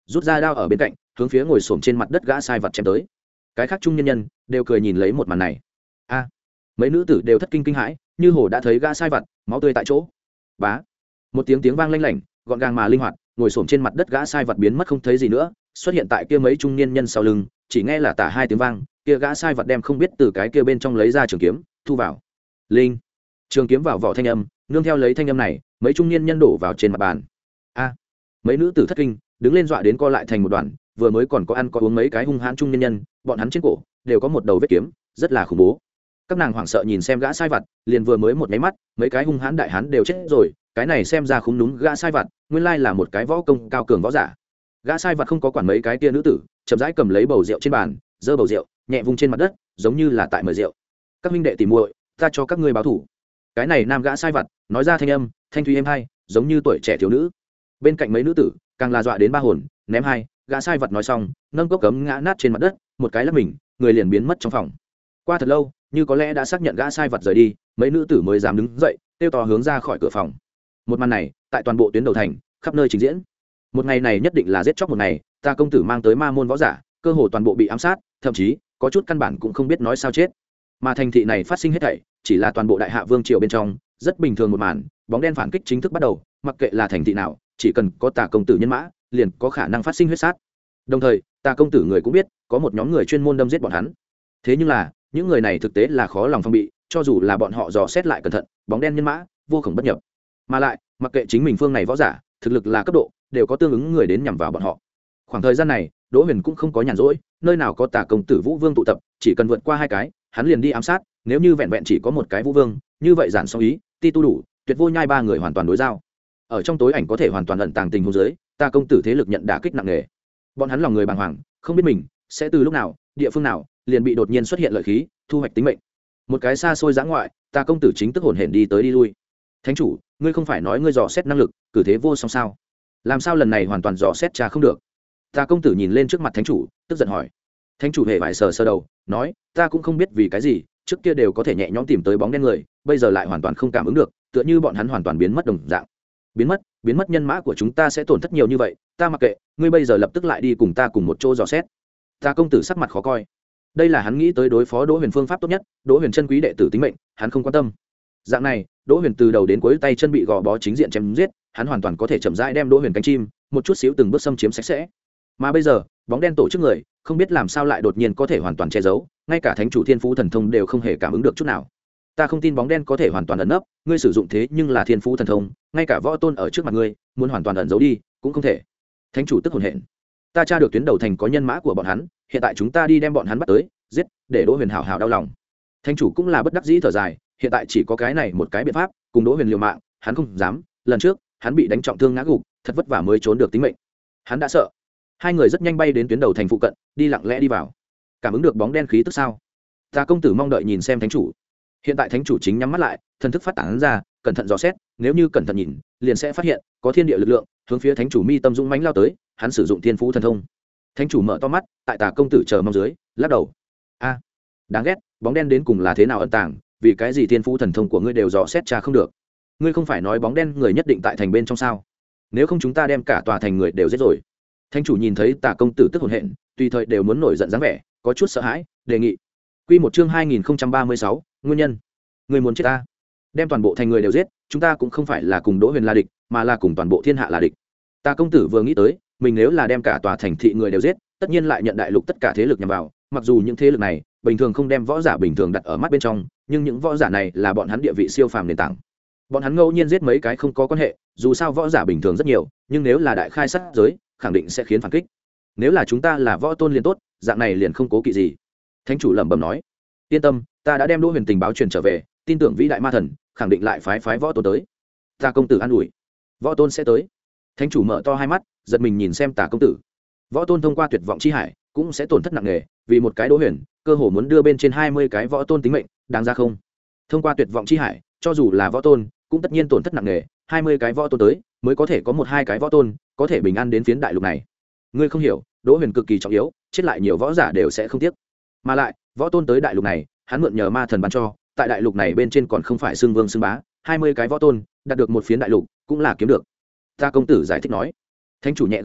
rút ra đao ở bên cạnh hướng phía ngồi xổm trên mặt đất gã sai vật chém tới. Cái khác trung nhân nhân đều cười nhìn lấy một màn này. A, mấy nữ tử đều thất kinh kinh hãi, như hồ đã thấy gã sai vật máu tươi tại chỗ. Bá, một tiếng tiếng vang lanh lảnh, gọn gàng mà linh hoạt, ngồi xổm trên mặt đất gã sai vật biến mất không thấy gì nữa, xuất hiện tại kia mấy trung niên nhân sau lưng, chỉ nghe là tả hai tiếng vang, kia gã sai vật đem không biết từ cái kia bên trong lấy ra trường kiếm, thu vào. Linh, trường kiếm vào vỏ thanh âm, nương theo lấy thanh âm này, mấy trung niên nhân đổ vào trên mặt bàn. A, mấy nữ tử thất kinh, đứng lên dọa đến co lại thành một đoàn, vừa mới còn có ăn có uống mấy cái hung hãn trung niên nhân, bọn hắn trên cổ đều có một đầu vết kiếm, rất là khủng bố. Các nàng hoảng sợ nhìn xem gã sai vặt, liền vừa mới một máy mắt, mấy cái hung hãn đại hán đều chết rồi, cái này xem ra khúm núm gã sai vặt, nguyên lai là một cái võ công cao cường võ giả. Gã sai vặt không có quản mấy cái kia nữ tử, chậm rãi cầm lấy bầu rượu trên bàn, giơ bầu rượu, nhẹ vung trên mặt đất, giống như là tại mời rượu. Các huynh đệ tỉ muội, ta cho các ngươi báo thủ. Cái này nam gã sai vặt, nói ra thanh âm, thanh thúy êm hay, giống như tuổi trẻ thiếu nữ. Bên cạnh mấy nữ tử, càng là dọa đến ba hồn, ném hai, gã sai vặt nói xong, nâng cốc cấm ngã nát trên mặt đất, một cái lắc mình, người liền biến mất trong phòng. Qua thật lâu, như có lẽ đã xác nhận gã sai vặt rời đi, mấy nữ tử mới dám đứng dậy, kêu to hướng ra khỏi cửa phòng. Một màn này, tại toàn bộ tuyến đầu thành, khắp nơi trình diễn. Một ngày này nhất định là giết chóc một ngày, ta công tử mang tới ma môn võ giả, cơ hồ toàn bộ bị ám sát, thậm chí có chút căn bản cũng không biết nói sao chết. Mà thành thị này phát sinh hết thảy, chỉ là toàn bộ đại hạ vương triều bên trong, rất bình thường một màn, bóng đen phản kích chính thức bắt đầu, mặc kệ là thành thị nào, chỉ cần có tà công tử nhân mã, liền có khả năng phát sinh huyết sát. Đồng thời, tà công tử người cũng biết, có một nhóm người chuyên môn đâm giết bọn hắn. Thế nhưng là, những người này thực tế là khó lòng phòng bị, cho dù là bọn họ dò xét lại cẩn thận, bóng đen nhân mã vô cùng bất nhập. Mà lại, mặc kệ chính mình phương này võ giả, thực lực là cấp độ, đều có tương ứng người đến nhằm vào bọn họ. Khoảng thời gian này, Đỗ Huyền cũng không có nhàn rỗi, nơi nào có tà công tử Vũ Vương tụ tập, chỉ cần vượt qua hai cái, hắn liền đi ám sát, nếu như vẹn vẹn chỉ có một cái Vũ Vương, như vậy giản song ý, ti tu đủ, tuyệt vô nhai ba người hoàn toàn đối giao. Ở trong tối ảnh có thể hoàn toàn ẩn tàng tình huống dưới, tà công tử thế lực nhận đả kích nặng nề. Bọn hắn lòng người bàng hoàng, không biết mình sẽ từ lúc nào, địa phương nào, liền bị đột nhiên xuất hiện lợi khí, thu hoạch tính mệnh. Một cái xa xôi giã ngoại, tà công tử chính tức hồn hển đi tới đi lui. Thánh chủ, ngươi không phải nói ngươi dò xét năng lực, cử thế vô song sao? Làm sao lần này hoàn toàn dò xét trà không được? Tà công tử nhìn lên trước mặt thánh chủ, tức giận hỏi. Thánh chủ hề vải sờ sờ đầu, nói, ta cũng không biết vì cái gì, trước kia đều có thể nhẹ nhõm tìm tới bóng đen người, bây giờ lại hoàn toàn không cảm ứng được, tựa như bọn hắn hoàn toàn biến mất đồng dạng. Biến mất, biến mất nhân mã của chúng ta sẽ tổn thất nhiều như vậy, ta mặc kệ, ngươi bây giờ lập tức lại đi cùng ta cùng một chỗ dò xét. Tà công tử sắc mặt khó coi. Đây là hắn nghĩ tới đối phó Đỗ Huyền phương pháp tốt nhất, Đỗ Huyền chân quý đệ tử tính mệnh, hắn không quan tâm. Dạng này, Đỗ Huyền từ đầu đến cuối tay chân bị gò bó chính diện chém giết, hắn hoàn toàn có thể chậm rãi đem Đỗ Huyền cánh chim, một chút xíu từng bước xâm chiếm sạch sẽ. Mà bây giờ, bóng đen tổ chức người, không biết làm sao lại đột nhiên có thể hoàn toàn che giấu, ngay cả thánh chủ thiên phú thần thông đều không hề cảm ứng được chút nào. Ta không tin bóng đen có thể hoàn toàn ẩn nấp, ngươi sử dụng thế nhưng là thiên phú thần thông, ngay cả võ tôn ở trước mặt ngươi, muốn hoàn toàn ẩn giấu đi, cũng không thể. Thánh chủ tức hồn hển. Ta tra được tuyến đầu thành có nhân mã của bọn hắn, hiện tại chúng ta đi đem bọn hắn bắt tới, giết, để Đỗ Huyền hảo hảo đau lòng. Thánh chủ cũng là bất đắc dĩ thở dài, hiện tại chỉ có cái này một cái biện pháp, cùng Đỗ Huyền liều mạng, hắn không dám, lần trước, hắn bị đánh trọng thương ngã gục, thật vất vả mới trốn được tính mệnh. Hắn đã sợ. Hai người rất nhanh bay đến tuyến đầu thành phụ cận, đi lặng lẽ đi vào. Cảm ứng được bóng đen khí tức sao? Tà công tử mong đợi nhìn xem thánh chủ. Hiện tại thánh chủ chính nhắm mắt lại, thần thức phát tán ra, cẩn thận dò xét, nếu như cẩn thận nhìn, liền sẽ phát hiện có thiên địa lực lượng hướng phía thánh chủ mi tâm dũng mãnh lao tới, hắn sử dụng thiên phú thần thông. Thánh chủ mở to mắt, tại Tà công tử chờ mong dưới, lắc đầu. A, đáng ghét, bóng đen đến cùng là thế nào ẩn tàng, vì cái gì thiên phú thần thông của ngươi đều dò xét tra không được? Ngươi không phải nói bóng đen người nhất định tại thành bên trong sao? Nếu không chúng ta đem cả tòa thành người đều giết rồi. Thánh chủ nhìn thấy Tà công tử tức hồn hển, tùy thời đều muốn nổi giận dáng vẻ, có chút sợ hãi, đề nghị. Quy một chương hai nghìn không trăm ba mươi sáu, nguyên nhân. Người muốn chết ta? Đem toàn bộ thành người đều giết, chúng ta cũng không phải là cùng Đỗ Huyền là địch, mà là cùng toàn bộ thiên hạ là địch. Tà công tử vừa nghĩ tới, mình nếu là đem cả tòa thành thị người đều giết, tất nhiên lại nhận đại lục tất cả thế lực nhằm vào, mặc dù những thế lực này bình thường không đem võ giả bình thường đặt ở mắt bên trong, nhưng những võ giả này là bọn hắn địa vị siêu phàm nền tảng. Bọn hắn ngẫu nhiên giết mấy cái không có quan hệ, dù sao võ giả bình thường rất nhiều, nhưng nếu là đại khai sát giới, khẳng định sẽ khiến phản kích. Nếu là chúng ta là võ tôn liền tốt, dạng này liền không cố kỵ gì. Thánh chủ lẩm bẩm nói, yên tâm, ta đã đem Đỗ Huyền tình báo truyền trở về, tin tưởng vĩ đại ma thần khẳng định lại phái phái võ tôn tới. Tà công tử an ủi, võ tôn sẽ tới. Thánh chủ mở to hai mắt, giật mình nhìn xem Tà công tử. Võ tôn thông qua tuyệt vọng chi hải cũng sẽ tổn thất nặng nề, vì một cái Đỗ Huyền, cơ hồ muốn đưa bên trên hai mươi cái võ tôn tính mệnh, đáng ra không? Thông qua tuyệt vọng chi hải, cho dù là võ tôn, cũng tất nhiên tổn thất nặng nề, hai mươi cái võ tôn tới, mới có thể có một hai cái võ tôn có thể bình an đến phiến đại lục này. Ngươi không hiểu, Đỗ Huyền cực kỳ trọng yếu, chết lại nhiều võ giả đều sẽ không tiếc. Mà lại, võ tôn tới đại lục này, hắn mượn nhờ ma thần ban cho, tại đại lục này bên trên còn không phải xưng vương xưng bá, hai mươi cái võ tôn đạt được một phiến đại lục cũng là kiếm được. Ta công tử giải thích nói. Thánh chủ nhẹ gật đầu,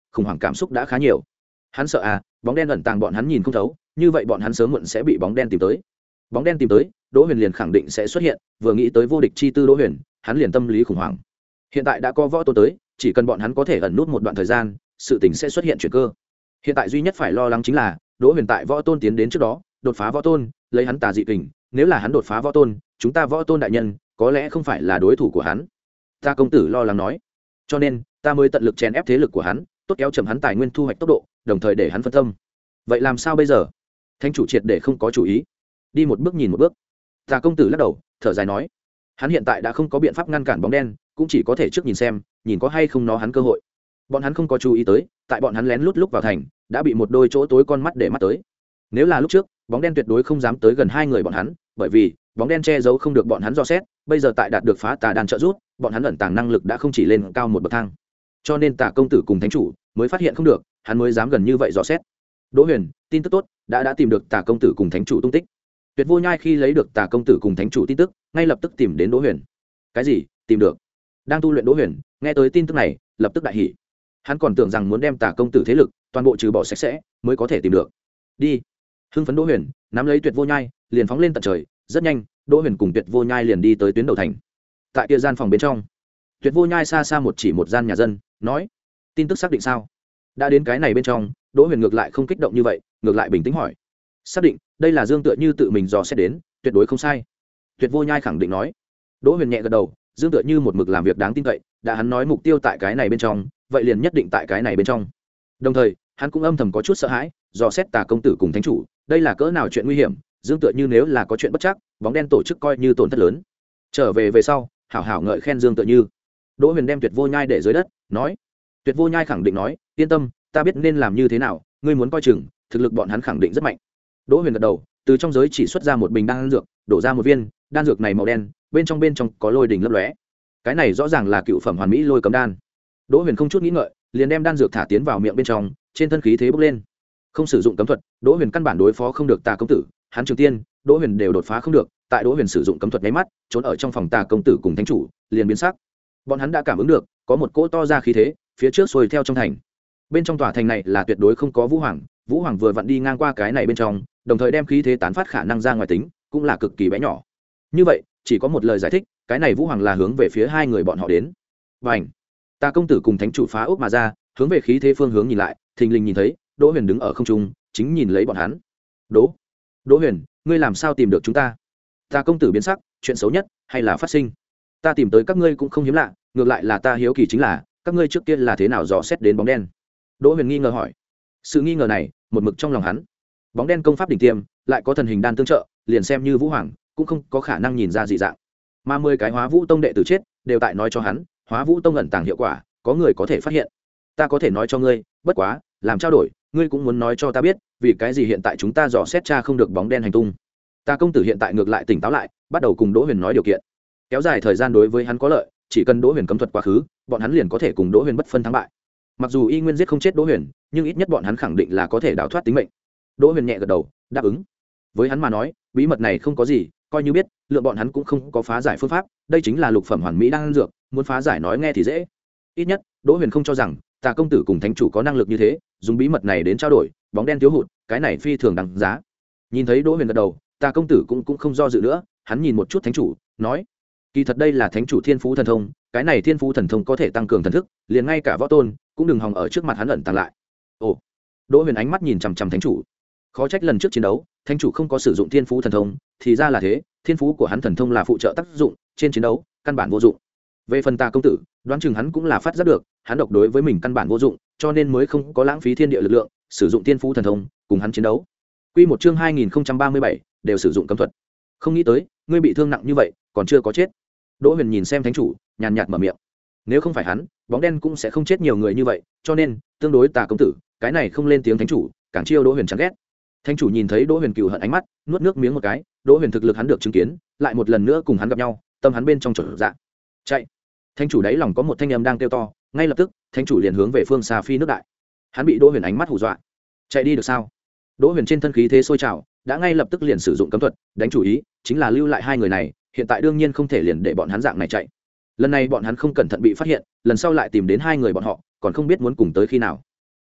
khủng hoảng cảm xúc đã khá nhiều. Hắn sợ à, bóng đen ẩn tàng bọn hắn nhìn không thấu, như vậy bọn hắn sớm muộn sẽ bị bóng đen tìm tới. Bóng đen tìm tới, Đỗ Huyền liền khẳng định sẽ xuất hiện, vừa nghĩ tới vô địch chi tư Đỗ Huyền, hắn liền tâm lý khủng hoảng. Hiện tại đã có võ tôn tới, chỉ cần bọn hắn có thể ẩn nút một đoạn thời gian, sự tình sẽ xuất hiện chuyển cơ. Hiện tại duy nhất phải lo lắng chính là Đỗ Huyền tại võ tôn tiến đến trước đó, đột phá võ tôn, lấy hắn tà dị kình, nếu là hắn đột phá võ tôn, chúng ta võ tôn đại nhân có lẽ không phải là đối thủ của hắn. Ta công tử lo lắng nói, cho nên ta mới tận lực chèn ép thế lực của hắn, tốt kéo chậm hắn tài nguyên thu hoạch tốc độ, đồng thời để hắn phân tâm. Vậy làm sao bây giờ? Thánh chủ triệt để không có chủ ý, đi một bước nhìn một bước. Ta công tử lắc đầu, thở dài nói, hắn hiện tại đã không có biện pháp ngăn cản bóng đen, cũng chỉ có thể trước nhìn xem, nhìn có hay không nó hắn cơ hội. Bọn hắn không có chú ý tới, tại bọn hắn lén lút lúc vào thành, đã bị một đôi chỗ tối con mắt để mắt tới. Nếu là lúc trước, bóng đen tuyệt đối không dám tới gần hai người bọn hắn, bởi vì bóng đen che giấu không được bọn hắn dò xét, bây giờ tại đạt được phá tà đan trợ giúp, bọn hắn ẩn tàng năng lực đã không chỉ lên cao một bậc thang. Cho nên Tà công tử cùng thánh chủ mới phát hiện không được, hắn mới dám gần như vậy dò xét. Đỗ Huyền, tin tức tốt, đã đã tìm được Tà công tử cùng thánh chủ tung tích. Tuyệt Vô Nhai khi lấy được Tà công tử cùng thánh chủ tin tức, ngay lập tức tìm đến Đỗ Huyền. Cái gì? Tìm được? Đang tu luyện Đỗ Huyền, nghe tới tin tức này, lập tức đại hỉ. Hắn còn tưởng rằng muốn đem Tà công tử thế lực toàn bộ trừ bỏ sạch sẽ, mới có thể tìm được. Đi. Hưng phấn Đỗ Huyền nắm lấy Tuyệt Vô Nhai, liền phóng lên tận trời. Rất nhanh, Đỗ Huyền cùng Tuyệt Vô Nhai liền đi tới tuyến đầu thành. Tại kia gian phòng bên trong, Tuyệt Vô Nhai xa xa một chỉ một gian nhà dân, nói: tin tức xác định sao? Đã đến cái này bên trong, Đỗ Huyền ngược lại không kích động như vậy, ngược lại bình tĩnh hỏi: xác định, đây là Dương Tựa Như tự mình dò xét đến, tuyệt đối không sai. Tuyệt Vô Nhai khẳng định nói. Đỗ Huyền nhẹ gật đầu, Dương Tựa Như một mực làm việc đáng tin cậy, đã hắn nói mục tiêu tại cái này bên trong, vậy liền nhất định tại cái này bên trong. Đồng thời, hắn cũng âm thầm có chút sợ hãi, dò xét Tà công tử cùng thánh chủ, đây là cỡ nào chuyện nguy hiểm, Dương Tựa Như nếu là có chuyện bất trắc, bóng đen tổ chức coi như tổn thất lớn. Trở về về sau, hảo hảo ngợi khen Dương Tựa Như. Đỗ Huyền đem Tuyệt Vô Nhai để dưới đất, nói. Tuyệt Vô Nhai khẳng định nói, yên tâm, ta biết nên làm như thế nào, ngươi muốn coi chừng, thực lực bọn hắn khẳng định rất mạnh. Đỗ Huyền gật đầu, từ trong giới chỉ xuất ra một bình đan dược, đổ ra một viên, đan dược này màu đen, bên trong bên trong có lôi đỉnh lấp lóe. Cái này rõ ràng là cựu phẩm hoàn mỹ lôi cấm đan. Đỗ Huyền không chút nghĩ ngợi, liền đem đan dược thả tiến vào miệng bên trong, trên thân khí thế bốc lên. Không sử dụng cấm thuật, Đỗ Huyền căn bản đối phó không được Tà công tử, hắn Trường Tiên, Đỗ Huyền đều đột phá không được, tại Đỗ Huyền sử dụng cấm thuật nháy mắt, trốn ở trong phòng Tà công tử cùng thánh chủ, liền biến sắc. Bọn hắn đã cảm ứng được, có một cỗ to ra khí thế, phía trước xuôi theo trong thành. Bên trong tòa thành này là tuyệt đối không có Vũ Hoàng, Vũ Hoàng vừa vặn đi ngang qua cái này bên trong, đồng thời đem khí thế tán phát khả năng ra ngoài tính, cũng là cực kỳ bé nhỏ. Như vậy, chỉ có một lời giải thích, cái này Vũ Hoàng là hướng về phía hai người bọn họ đến. Bành! Tà công tử cùng thánh chủ phá ốc mà ra, hướng về khí thế phương hướng nhìn lại, thình lình nhìn thấy Đỗ Huyền đứng ở không trung, chính nhìn lấy bọn hắn. Đỗ, Đỗ Huyền, ngươi làm sao tìm được chúng ta? Tà công tử biến sắc, chuyện xấu nhất hay là phát sinh? Ta tìm tới các ngươi cũng không hiếm lạ, ngược lại là ta hiếu kỳ chính là các ngươi trước kia là thế nào dò xét đến bóng đen? Đỗ Huyền nghi ngờ hỏi. Sự nghi ngờ này một mực trong lòng hắn. Bóng đen công pháp đỉnh tiêm, lại có thần hình đan tương trợ, liền xem như Vũ Hoàng cũng không có khả năng nhìn ra dị dạng. Mà mười cái Hóa Vũ Tông đệ tử chết, đều tại nói cho hắn, Hóa Vũ Tông ẩn tàng hiệu quả, có người có thể phát hiện. Ta có thể nói cho ngươi, bất quá, làm trao đổi, ngươi cũng muốn nói cho ta biết, vì cái gì hiện tại chúng ta dò xét tra không được bóng đen hành tung. Ta công tử hiện tại ngược lại tỉnh táo lại, bắt đầu cùng Đỗ Huyền nói điều kiện. Kéo dài thời gian đối với hắn có lợi, chỉ cần Đỗ Huyền cấm thuật quá khứ, bọn hắn liền có thể cùng Đỗ Huyền bất phân thắng bại. Mặc dù y nguyên giết không chết Đỗ Huyền, nhưng ít nhất bọn hắn khẳng định là có thể đào thoát tính mệnh. Đỗ Huyền nhẹ gật đầu, đáp ứng. Với hắn mà nói, bí mật này không có gì, coi như biết, lượng bọn hắn cũng không có phá giải phương pháp, đây chính là lục phẩm hoàn mỹ đan dược, muốn phá giải nói nghe thì dễ. Ít nhất, Đỗ Huyền không cho rằng Tà công tử cùng thánh chủ có năng lực như thế, dùng bí mật này đến trao đổi, bóng đen thiếu hụt, cái này phi thường đáng giá. Nhìn thấy Đỗ Huyền gật đầu, Tà công tử cũng cũng không do dự nữa, hắn nhìn một chút thánh chủ, nói: kỳ thật đây là thánh chủ thiên phú thần thông, cái này thiên phú thần thông có thể tăng cường thần thức, liền ngay cả võ tôn cũng đừng hòng ở trước mặt hắn ẩn tàng lại. Ồ. Đỗ Huyền ánh mắt nhìn chằm chằm thánh chủ. Khó trách lần trước chiến đấu, thánh chủ không có sử dụng thiên phú thần thông, thì ra là thế, thiên phú của hắn thần thông là phụ trợ tác dụng, trên chiến đấu căn bản vô dụng. Về phần Tà công tử, đoán chừng hắn cũng là phát giác được, hắn độc đối với mình căn bản vô dụng, cho nên mới không có lãng phí thiên địa lực lượng, sử dụng thiên phú thần thông cùng hắn chiến đấu. Quy một chương hai nghìn không trăm ba mươi bảy, đều sử dụng cấm thuật. Không nghĩ tới, ngươi bị thương nặng như vậy, còn chưa có chết. Đỗ Huyền nhìn xem thánh chủ, nhàn nhạt mở miệng. Nếu không phải hắn, bóng đen cũng sẽ không chết nhiều người như vậy, cho nên, tương đối Tà công tử, cái này không lên tiếng thánh chủ, càng chiêu Đỗ Huyền chán ghét. Thánh chủ nhìn thấy Đỗ Huyền cừu hận ánh mắt, nuốt nước miếng một cái, Đỗ Huyền thực lực hắn được chứng kiến, lại một lần nữa cùng hắn gặp nhau, tâm hắn bên trong trở dạ. Chạy. Thánh chủ đáy lòng có một thanh âm đang kêu to, ngay lập tức, thánh chủ liền hướng về phương xa phi nước đại. Hắn bị Đỗ Huyền ánh mắt hù dọa. Chạy đi được sao? Đỗ Huyền trên thân khí thế sôi trào, đã ngay lập tức liền sử dụng cấm thuật, đánh chủ ý, chính là lưu lại hai người này, hiện tại đương nhiên không thể liền để bọn hắn dạng này chạy. Lần này bọn hắn không cẩn thận bị phát hiện, lần sau lại tìm đến hai người bọn họ, còn không biết muốn cùng tới khi nào.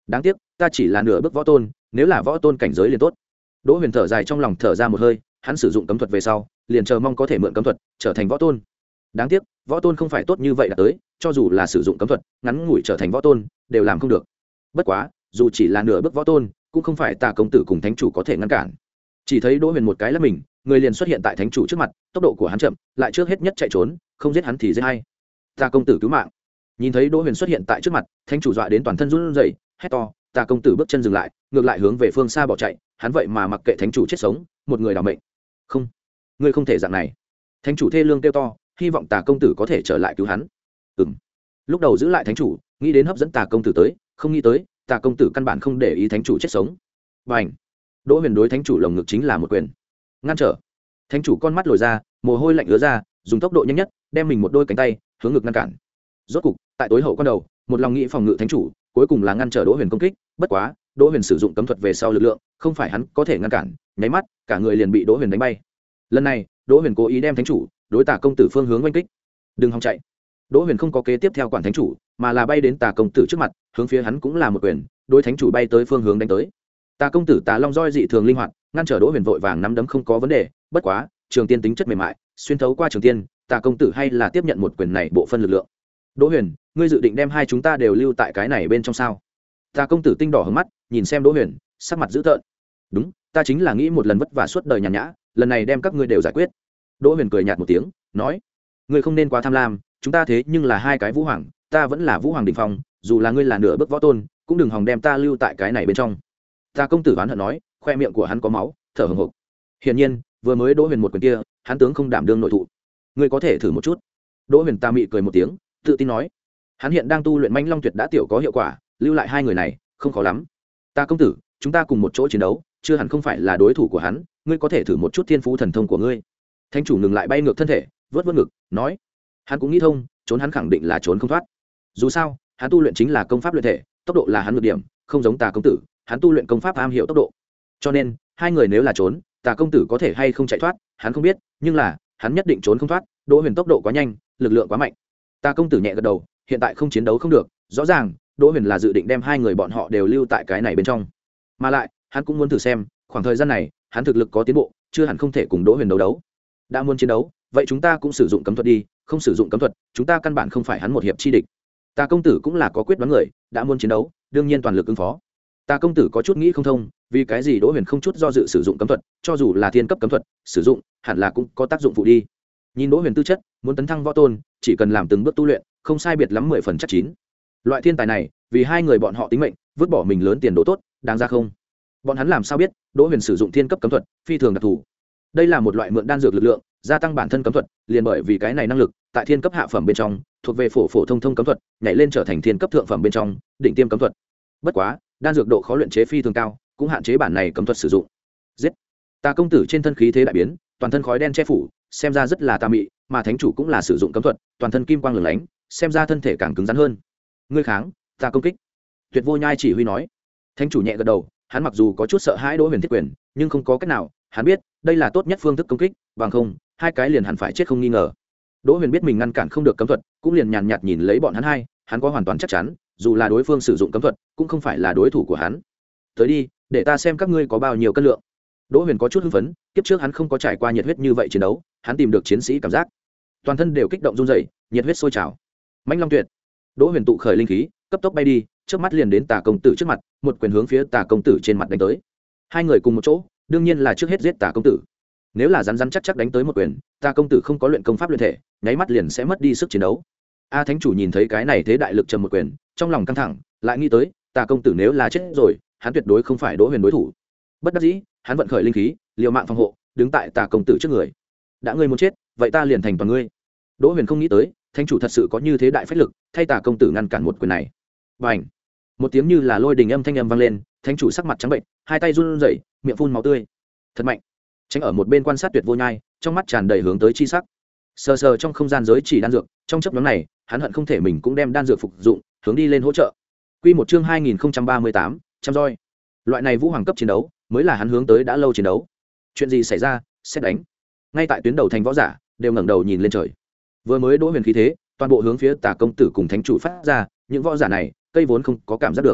đáng tiếc ta chỉ là nửa bước võ tôn, nếu là võ tôn cảnh giới liền tốt. Đỗ Huyền thở dài trong lòng, thở ra một hơi, hắn sử dụng cấm thuật về sau liền chờ mong có thể mượn cấm thuật trở thành võ tôn. Đáng tiếc võ tôn không phải tốt như vậy đã tới, cho dù là sử dụng cấm thuật ngắn ngủi trở thành võ tôn đều làm không được. Bất quá dù chỉ là nửa bước võ tôn cũng không phải Tà công tử cùng thánh chủ có thể ngăn cản. Chỉ thấy Đỗ Huyền một cái lắc mình, người liền xuất hiện tại thánh chủ trước mặt, tốc độ của hắn chậm, lại trước hết nhất chạy trốn, không giết hắn thì giết hay. Tà công tử cứu mạng. Nhìn thấy Đỗ Huyền xuất hiện tại trước mặt, thánh chủ dọa đến toàn thân run rẩy, hét to. Tà công tử bước chân dừng lại, ngược lại hướng về phương xa bỏ chạy, hắn vậy mà mặc kệ thánh chủ chết sống, một người đào mệnh. Không, ngươi không thể dạng này. Thánh chủ thê lương kêu to, hy vọng Tà công tử có thể trở lại cứu hắn. Ừm. Lúc đầu giữ lại thánh chủ, nghĩ đến hấp dẫn Tà công tử tới, không nghĩ tới Tà công tử căn bản không để ý thánh chủ chết sống. Bành. Đỗ Huyền đối thánh chủ lồng ngực chính là một quyền, ngăn trở. Thánh chủ con mắt lồi ra, mồ hôi lạnh ứa ra, dùng tốc độ nhanh nhất đem mình một đôi cánh tay hướng ngực ngăn cản. Rốt cục tại tối hậu quan đầu, một lòng nghĩ phòng ngự thánh chủ, cuối cùng là ngăn trở Đỗ Huyền công kích. Bất quá Đỗ Huyền sử dụng cấm thuật về sau lực lượng không phải hắn có thể ngăn cản, nháy mắt cả người liền bị Đỗ Huyền đánh bay. Lần này Đỗ Huyền cố ý đem thánh chủ đối Tà công tử phương hướng oanh kích. Đừng hòng chạy. Đỗ Huyền không có kế tiếp theo quản thánh chủ, mà là bay đến Tà công tử trước mặt, hướng phía hắn cũng là một quyền, đối thánh chủ bay tới phương hướng đánh tới. Tà công tử Tà long roi dị thường linh hoạt, ngăn trở Đỗ Huyền vội vàng nắm đấm không có vấn đề. Bất quá trường tiên tính chất mềm mại, xuyên thấu qua trường tiên, Tà công tử hay là tiếp nhận một quyền này bộ phân lực lượng. Đỗ Huyền, ngươi dự định đem hai chúng ta đều lưu tại cái này bên trong sao? Tà công tử tinh đỏ hướng mắt, nhìn xem Đỗ Huyền, sắc mặt dữ tợn. Đúng, ta chính là nghĩ một lần vất vả suốt đời nhàn nhã, lần này đem các ngươi đều giải quyết. Đỗ Huyền cười nhạt một tiếng, nói: ngươi không nên quá tham lam, chúng ta thế nhưng là hai cái vũ hoàng, ta vẫn là vũ hoàng đỉnh phong, dù là ngươi là nửa bước võ tôn cũng đừng hòng đem ta lưu tại cái này bên trong. Tà công tử oán hận nói, khoe miệng của hắn có máu, thở hổn hộc. Hiển nhiên vừa mới Đỗ Huyền một quyền kia, hắn tướng không đảm đương nội thụ. Ngươi có thể thử một chút. Đỗ Huyền ta mị cười một tiếng, tự tin nói. Hắn hiện đang tu luyện Mãnh Long Tuyệt đã tiểu có hiệu quả, lưu lại hai người này không khó lắm. Tà công tử, chúng ta cùng một chỗ chiến đấu, chưa hẳn không phải là đối thủ của hắn, ngươi có thể thử một chút thiên phú thần thông của ngươi. Thánh chủ ngừng lại bay ngược thân thể, vớt vớt ngực, nói. Hắn cũng nghĩ thông, trốn hắn khẳng định là trốn không thoát. Dù sao hắn tu luyện chính là công pháp luyện thể, tốc độ là hắn nhược điểm, không giống Tà công tử, hắn tu luyện công pháp am hiểu tốc độ. Cho nên hai người nếu là trốn, Tà công tử có thể hay không chạy thoát hắn không biết, nhưng là hắn nhất định trốn không thoát. Đỗ Huyền tốc độ quá nhanh, lực lượng quá mạnh. Tà công tử nhẹ gật đầu, hiện tại không chiến đấu không được, rõ ràng Đỗ Huyền là dự định đem hai người bọn họ đều lưu tại cái này bên trong, mà lại hắn cũng muốn thử xem khoảng thời gian này hắn thực lực có tiến bộ, chưa hẳn không thể cùng Đỗ Huyền đấu đấu. Đã muốn chiến đấu, vậy chúng ta cũng sử dụng cấm thuật đi, không sử dụng cấm thuật chúng ta căn bản không phải hắn một hiệp chi địch. Tà công tử cũng là có quyết đoán người, đã muốn chiến đấu đương nhiên toàn lực ứng phó. Tà công tử có chút nghĩ không thông, vì cái gì Đỗ Huyền không chút do dự sử dụng cấm thuật, cho dù là thiên cấp cấm thuật sử dụng hẳn là cũng có tác dụng phụ đi. Nhìn Đỗ Huyền tư chất, muốn tấn thăng võ tôn chỉ cần làm từng bước tu luyện, không sai biệt lắm mười phần chắc chín. Loại thiên tài này vì hai người bọn họ tính mệnh vứt bỏ mình lớn tiền đồ tốt, đáng ra không? Bọn hắn làm sao biết Đỗ Huyền sử dụng thiên cấp cấm thuật phi thường đặc thù. Đây là một loại mượn đan dược lực lượng gia tăng bản thân cấm thuật, liền bởi vì cái này năng lực tại thiên cấp hạ phẩm bên trong thuộc về phổ phổ thông thông cấm thuật, nhảy lên trở thành thiên cấp thượng phẩm bên trong định tiêm cấm thuật. Bất quá đan dược độ khó luyện chế phi thường cao, cũng hạn chế bản này cấm thuật sử dụng. Giết. Tà công tử trên thân khí thế đại biến, toàn thân khói đen che phủ, xem ra rất là tà mị, mà thánh chủ cũng là sử dụng cấm thuật, toàn thân kim quang lửng lánh, xem ra thân thể càng cứng rắn hơn. Ngươi kháng, ta công kích. Tuyệt Vô Nhai chỉ huy nói. Thánh chủ nhẹ gật đầu, hắn mặc dù có chút sợ hãi Đỗ Huyền thiết quyền, nhưng không có cách nào, hắn biết đây là tốt nhất phương thức công kích, bằng không hai cái liền hẳn phải chết không nghi ngờ. Đỗ Huyền biết mình ngăn cản không được cấm thuật, cũng liền nhàn nhạt nhìn lấy bọn hắn hai, hắn có hoàn toàn chắc chắn, dù là đối phương sử dụng cấm thuật, cũng không phải là đối thủ của hắn. Tới đi, để ta xem các ngươi có bao nhiêu cân lượng. Đỗ Huyền có chút hưng phấn, kiếp trước hắn không có trải qua nhiệt huyết như vậy chiến đấu, hắn tìm được chiến sĩ cảm giác, toàn thân đều kích động run rẩy, nhiệt huyết sôi trào. Mãnh Long Tuyệt. Đỗ Huyền tụ khởi linh khí, cấp tốc bay đi, trước mắt liền đến Tà công tử trước mặt, một quyền hướng phía Tà công tử trên mặt đánh tới. Hai người cùng một chỗ, đương nhiên là trước hết giết Tà công tử. Nếu là rắn rắn chắc chắc đánh tới một quyền, Tà công tử không có luyện công pháp luyện thể, nháy mắt liền sẽ mất đi sức chiến đấu. A thánh chủ nhìn thấy cái này thế đại lực trầm một quyền, trong lòng căng thẳng, lại nghĩ tới, Tà công tử nếu là chết rồi, hắn tuyệt đối không phải Đỗ Huyền đối thủ. Bất đắc dĩ, hắn vận khởi linh khí, liều mạng phòng hộ, đứng tại Tà công tử trước người. Đã ngươi muốn chết, vậy ta liền thành toàn ngươi. Đỗ Huyền không nghĩ tới, thánh chủ thật sự có như thế đại phách lực, thay Tà công tử ngăn cản một quyền này. Bành! Một tiếng như là lôi đình âm thanh âm vang lên, thánh chủ sắc mặt trắng bệnh, hai tay run rẩy, miệng phun máu tươi. Thật mạnh. Tránh ở một bên quan sát Tuyệt Vô Nhai, trong mắt tràn đầy hướng tới chi sắc. Sờ sờ trong không gian giới chỉ đan dược, trong chốc ngắn này, hắn hận không thể mình cũng đem đan dược phục dụng, hướng đi lên hỗ trợ. Quy một chương hai nghìn không trăm ba mươi tám, trăm roi. Loại này vũ hoàng cấp chiến đấu, mới là hắn hướng tới đã lâu chiến đấu. Chuyện gì xảy ra? Xét đánh. Ngay tại tuyến đầu thành võ giả, đều ngẩng đầu nhìn lên trời. Vừa mới Đỗ Huyền khí thế, toàn bộ hướng phía Tà công tử cùng thánh chủ phát ra, những võ giả này, cây vốn không có cảm giác được.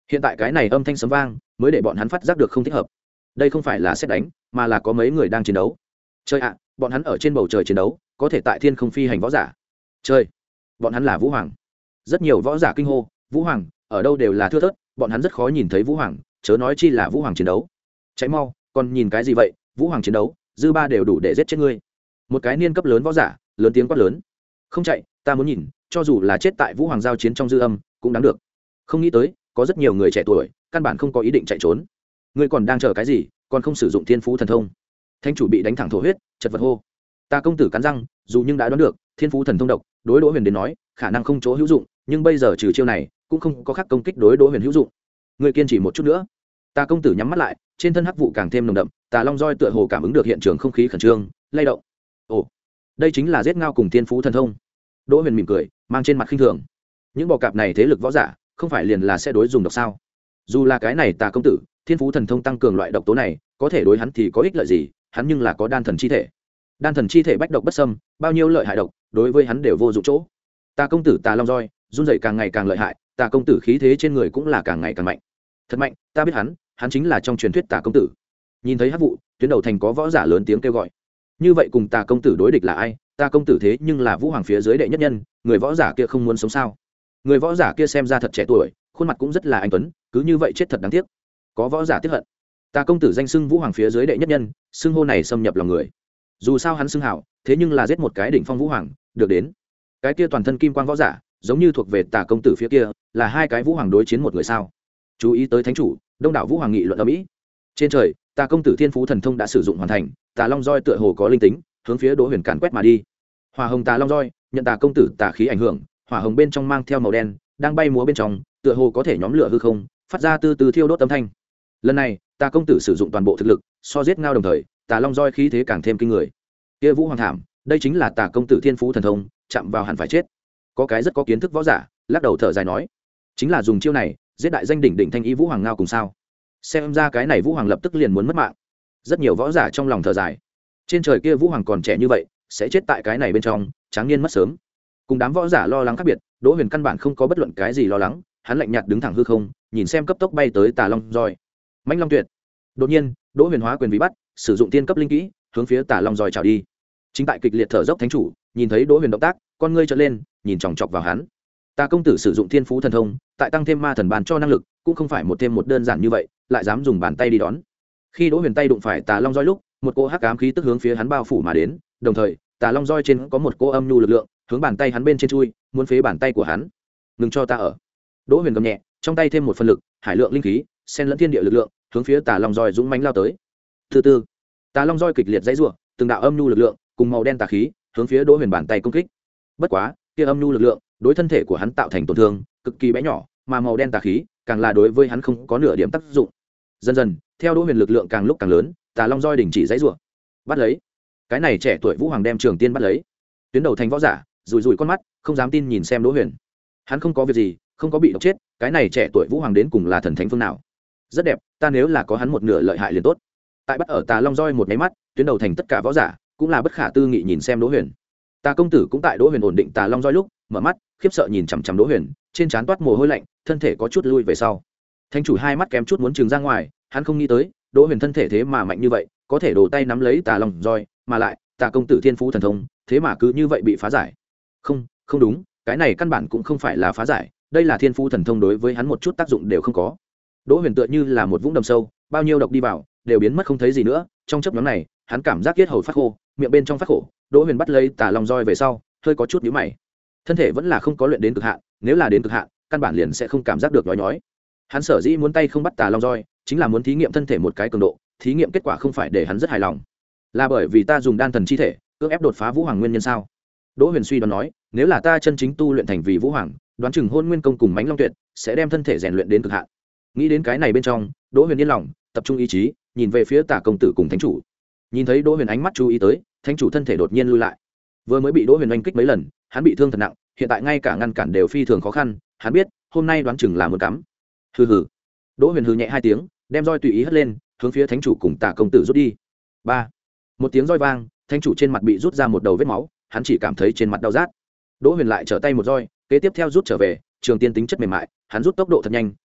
hiện tại cái này âm thanh sấm vang mới để bọn hắn phát giác được không thích hợp. Đây không phải là xét đánh mà là có mấy người đang chiến đấu. Trời ạ, bọn hắn ở trên bầu trời chiến đấu, có thể tại thiên không phi hành võ giả. Trời, bọn hắn là Vũ Hoàng. Rất nhiều võ giả kinh hô, Vũ Hoàng ở đâu đều là thưa thớt, bọn hắn rất khó nhìn thấy Vũ Hoàng, chớ nói chi là Vũ Hoàng chiến đấu. Chạy mau, còn nhìn cái gì vậy? Vũ Hoàng chiến đấu, dư ba đều đủ để giết chết ngươi. Một cái niên cấp lớn võ giả lớn tiếng quát lớn. Không chạy, ta muốn nhìn, cho dù là chết tại Vũ Hoàng giao chiến trong dư âm cũng đáng được. Không nghĩ tới có rất nhiều người trẻ tuổi căn bản không có ý định chạy trốn. Ngươi còn đang chờ cái gì, còn không sử dụng thiên phú thần thông? Thánh chủ bị đánh thẳng thổ huyết, chật vật hô. Ta công tử cắn răng, dù nhưng đã đoán được thiên phú thần thông độc đối Đỗ Huyền đến nói khả năng không chỗ hữu dụng, nhưng bây giờ trừ chiêu này cũng không có khác công kích đối Đỗ Huyền hữu dụng. Ngươi kiên trì một chút nữa. Ta công tử nhắm mắt lại, trên thân hắc vụ càng thêm nồng đậm, Tà Long roi tựa hồ cảm ứng được hiện trường không khí khẩn trương, lay động. Ồ, đây chính là giết ngao cùng thiên phú thần thông. Đỗ Huyền mỉm cười, mang trên mặt khinh thường. Những bò cạp này thế lực võ giả, không phải liền là sẽ đối dùng độc sao? Dù là cái này Tà công tử, thiên phú thần thông tăng cường loại độc tố này, có thể đối hắn thì có ích lợi gì? Hắn nhưng là có đan thần chi thể. Đan thần chi thể bách độc bất xâm, bao nhiêu lợi hại độc, đối với hắn đều vô dụng chỗ. Tà công tử Tà Long roi, run rẩy càng ngày càng lợi hại, Tà công tử khí thế trên người cũng là càng ngày càng mạnh. Thật mạnh, ta biết hắn, hắn chính là trong truyền thuyết Tà công tử. Nhìn thấy hắc vụ, tuyến đầu thành có võ giả lớn tiếng kêu gọi. Như vậy cùng Tà công tử đối địch là ai? Tà công tử thế nhưng là Vũ Hoàng phía dưới đệ nhất nhân, người võ giả kia không muốn sống sao? Người võ giả kia xem ra thật trẻ tuổi, khuôn mặt cũng rất là anh tuấn, cứ như vậy chết thật đáng tiếc. Có võ giả tiếc hận. Tà công tử danh xưng Vũ Hoàng phía dưới đệ nhất nhân, xưng hô này xâm nhập lòng người. Dù sao hắn xưng hảo, thế nhưng là giết một cái đỉnh phong Vũ Hoàng, được đến. Cái kia toàn thân kim quang võ giả, giống như thuộc về Tà công tử phía kia, là hai cái Vũ Hoàng đối chiến một người sao? Chú ý tới thánh chủ, đông đảo Vũ Hoàng nghị luận ầm ĩ. Trên trời, Tà công tử thiên phú thần thông đã sử dụng hoàn thành, Tà Long roi tựa hồ có linh tính, hướng phía Đỗ Huyền càn quét mà đi. Hỏa hồng Tà Long roi, nhận Tà công tử tà khí ảnh hưởng, hỏa hồng bên trong mang theo màu đen, đang bay múa bên trong, tựa hồ có thể nhóm lửa hư không, phát ra từ từ thiêu đốt âm thanh. Lần này, Tà công tử sử dụng toàn bộ thực lực, so giết ngao đồng thời, Tà Long roi khí thế càng thêm kinh người. Kia Vũ Hoàng thảm, đây chính là Tà công tử thiên phú thần thông, chạm vào hẳn phải chết. Có cái rất có kiến thức võ giả, lắc đầu thở dài nói, chính là dùng chiêu này, giết đại danh đỉnh đỉnh thanh ý Vũ Hoàng ngao cùng sao? Xem ra cái này Vũ Hoàng lập tức liền muốn mất mạng. Rất nhiều võ giả trong lòng thở dài. Trên trời kia Vũ Hoàng còn trẻ như vậy, sẽ chết tại cái này bên trong, tráng niên mất sớm. Cùng đám võ giả lo lắng khác biệt, Đỗ Huyền căn bản không có bất luận cái gì lo lắng, hắn lạnh nhạt đứng thẳng hư không, nhìn xem cấp tốc bay tới Tà Long roi. Mãnh Long Tuyệt. Đột nhiên, Đỗ Huyền hóa quyền vì bắt, sử dụng tiên cấp linh kỹ, hướng phía Tà Long roi chào đi. Chính tại kịch liệt thở dốc thánh chủ, nhìn thấy Đỗ Huyền động tác, con ngươi trợn lên, nhìn chòng chọc vào hắn. Tà công tử sử dụng thiên phú thần thông, tại tăng thêm ma thần bàn cho năng lực, cũng không phải một thêm một đơn giản như vậy, lại dám dùng bàn tay đi đón. Khi Đỗ Huyền tay đụng phải Tà Long roi lúc, một cỗ hắc ám khí tức hướng phía hắn bao phủ mà đến, đồng thời, Tà Long roi trên có một cỗ âm nhu lực lượng, hướng bàn tay hắn bên trên chui, muốn phế bàn tay của hắn. Ngừng cho ta ở. Đỗ Huyền gầm nhẹ, trong tay thêm một phần lực, hải lượng linh khí, xen lẫn thiên địa lực lượng, hướng phía Tà Long roi dũng mãnh lao tới. Từ từ, Tà Long roi kịch liệt dãy rủa, từng đạo âm nhu lực lượng, cùng màu đen tà khí, hướng phía Đỗ Huyền bàn tay công kích. Bất quá, kia âm nhu lực lượng, đối thân thể của hắn tạo thành tổn thương cực kỳ bé nhỏ, mà màu đen tà khí càng là đối với hắn không có nửa điểm tác dụng. Dần dần, theo Đỗ Huyền lực lượng càng lúc càng lớn, Tà Long roi đình chỉ dãy rủa. Bắt lấy. Cái này trẻ tuổi Vũ Hoàng đem Trường Tiên bắt lấy. Tuyến đầu thành võ giả, rủi rủi con mắt, không dám tin nhìn xem Đỗ Huyền. Hắn không có việc gì, không có bị độc chết, cái này trẻ tuổi Vũ Hoàng đến cùng là thần thánh phương nào? Rất đẹp, ta nếu là có hắn một nửa lợi hại liền tốt. Tại bắt ở Tà Long roi một cái mắt, tuyến đầu thành tất cả võ giả cũng là bất khả tư nghị nhìn xem Đỗ Huyền. Tà công tử cũng tại Đỗ Huyền ổn định Tà Long roi lúc, mở mắt, khiếp sợ nhìn chằm chằm Đỗ Huyền, trên trán toát mồ hôi lạnh, thân thể có chút lui về sau. Thánh chủ hai mắt kém chút muốn trừng ra ngoài, hắn không nghĩ tới, Đỗ Huyền thân thể thế mà mạnh như vậy, có thể đổ tay nắm lấy Tà Long roi, mà lại, Tà công tử thiên phú thần thông, thế mà cứ như vậy bị phá giải. Không, không đúng, cái này căn bản cũng không phải là phá giải, đây là thiên phú thần thông đối với hắn một chút tác dụng đều không có. Đỗ Huyền tựa như là một vũng đầm sâu, bao nhiêu độc đi vào, đều biến mất không thấy gì nữa, trong chớp nhoáng này, hắn cảm giác yết hầu phát khô, miệng bên trong phát khổ, Đỗ Huyền bắt lấy Tà Long roi về sau, hơi có chút nhíu mày. Thân thể vẫn là không có luyện đến cực hạn, nếu là đến cực hạn, căn bản liền sẽ không cảm giác được nhói nhói. Hắn sở dĩ muốn tay không bắt Tà Long roi, chính là muốn thí nghiệm thân thể một cái cường độ, thí nghiệm kết quả không phải để hắn rất hài lòng, là bởi vì ta dùng đan thần chi thể, cưỡng ép đột phá Vũ Hoàng nguyên nhân sao? Đỗ Huyền suy đoán nói, nếu là ta chân chính tu luyện thành vì Vũ Hoàng, đoán chừng Hôn Nguyên công cùng Mãnh Long Tuyệt sẽ đem thân thể rèn luyện đến cực hạn. Nghĩ đến cái này bên trong, Đỗ Huyền yên lòng, tập trung ý chí, nhìn về phía Tà công tử cùng thánh chủ. Nhìn thấy Đỗ Huyền ánh mắt chú ý tới, thánh chủ thân thể đột nhiên lui lại. Vừa mới bị Đỗ Huyền oanh kích mấy lần, hắn bị thương thật nặng, hiện tại ngay cả ngăn cản đều phi thường khó khăn, hắn biết, hôm nay đoán chừng là muốn cắm. Hừ hừ. Đỗ Huyền hừ nhẹ hai tiếng, đem roi tùy ý hất lên, hướng phía thánh chủ cùng Tà công tử rút đi. Ba. Một tiếng roi vang, thánh chủ trên mặt bị rút ra một đầu vết máu, hắn chỉ cảm thấy trên mặt đau rát. Đỗ Huyền lại trở tay một roi, kế tiếp theo rút trở về, Trường Tiên tính chất mềm mại, hắn rút tốc độ thật nhanh,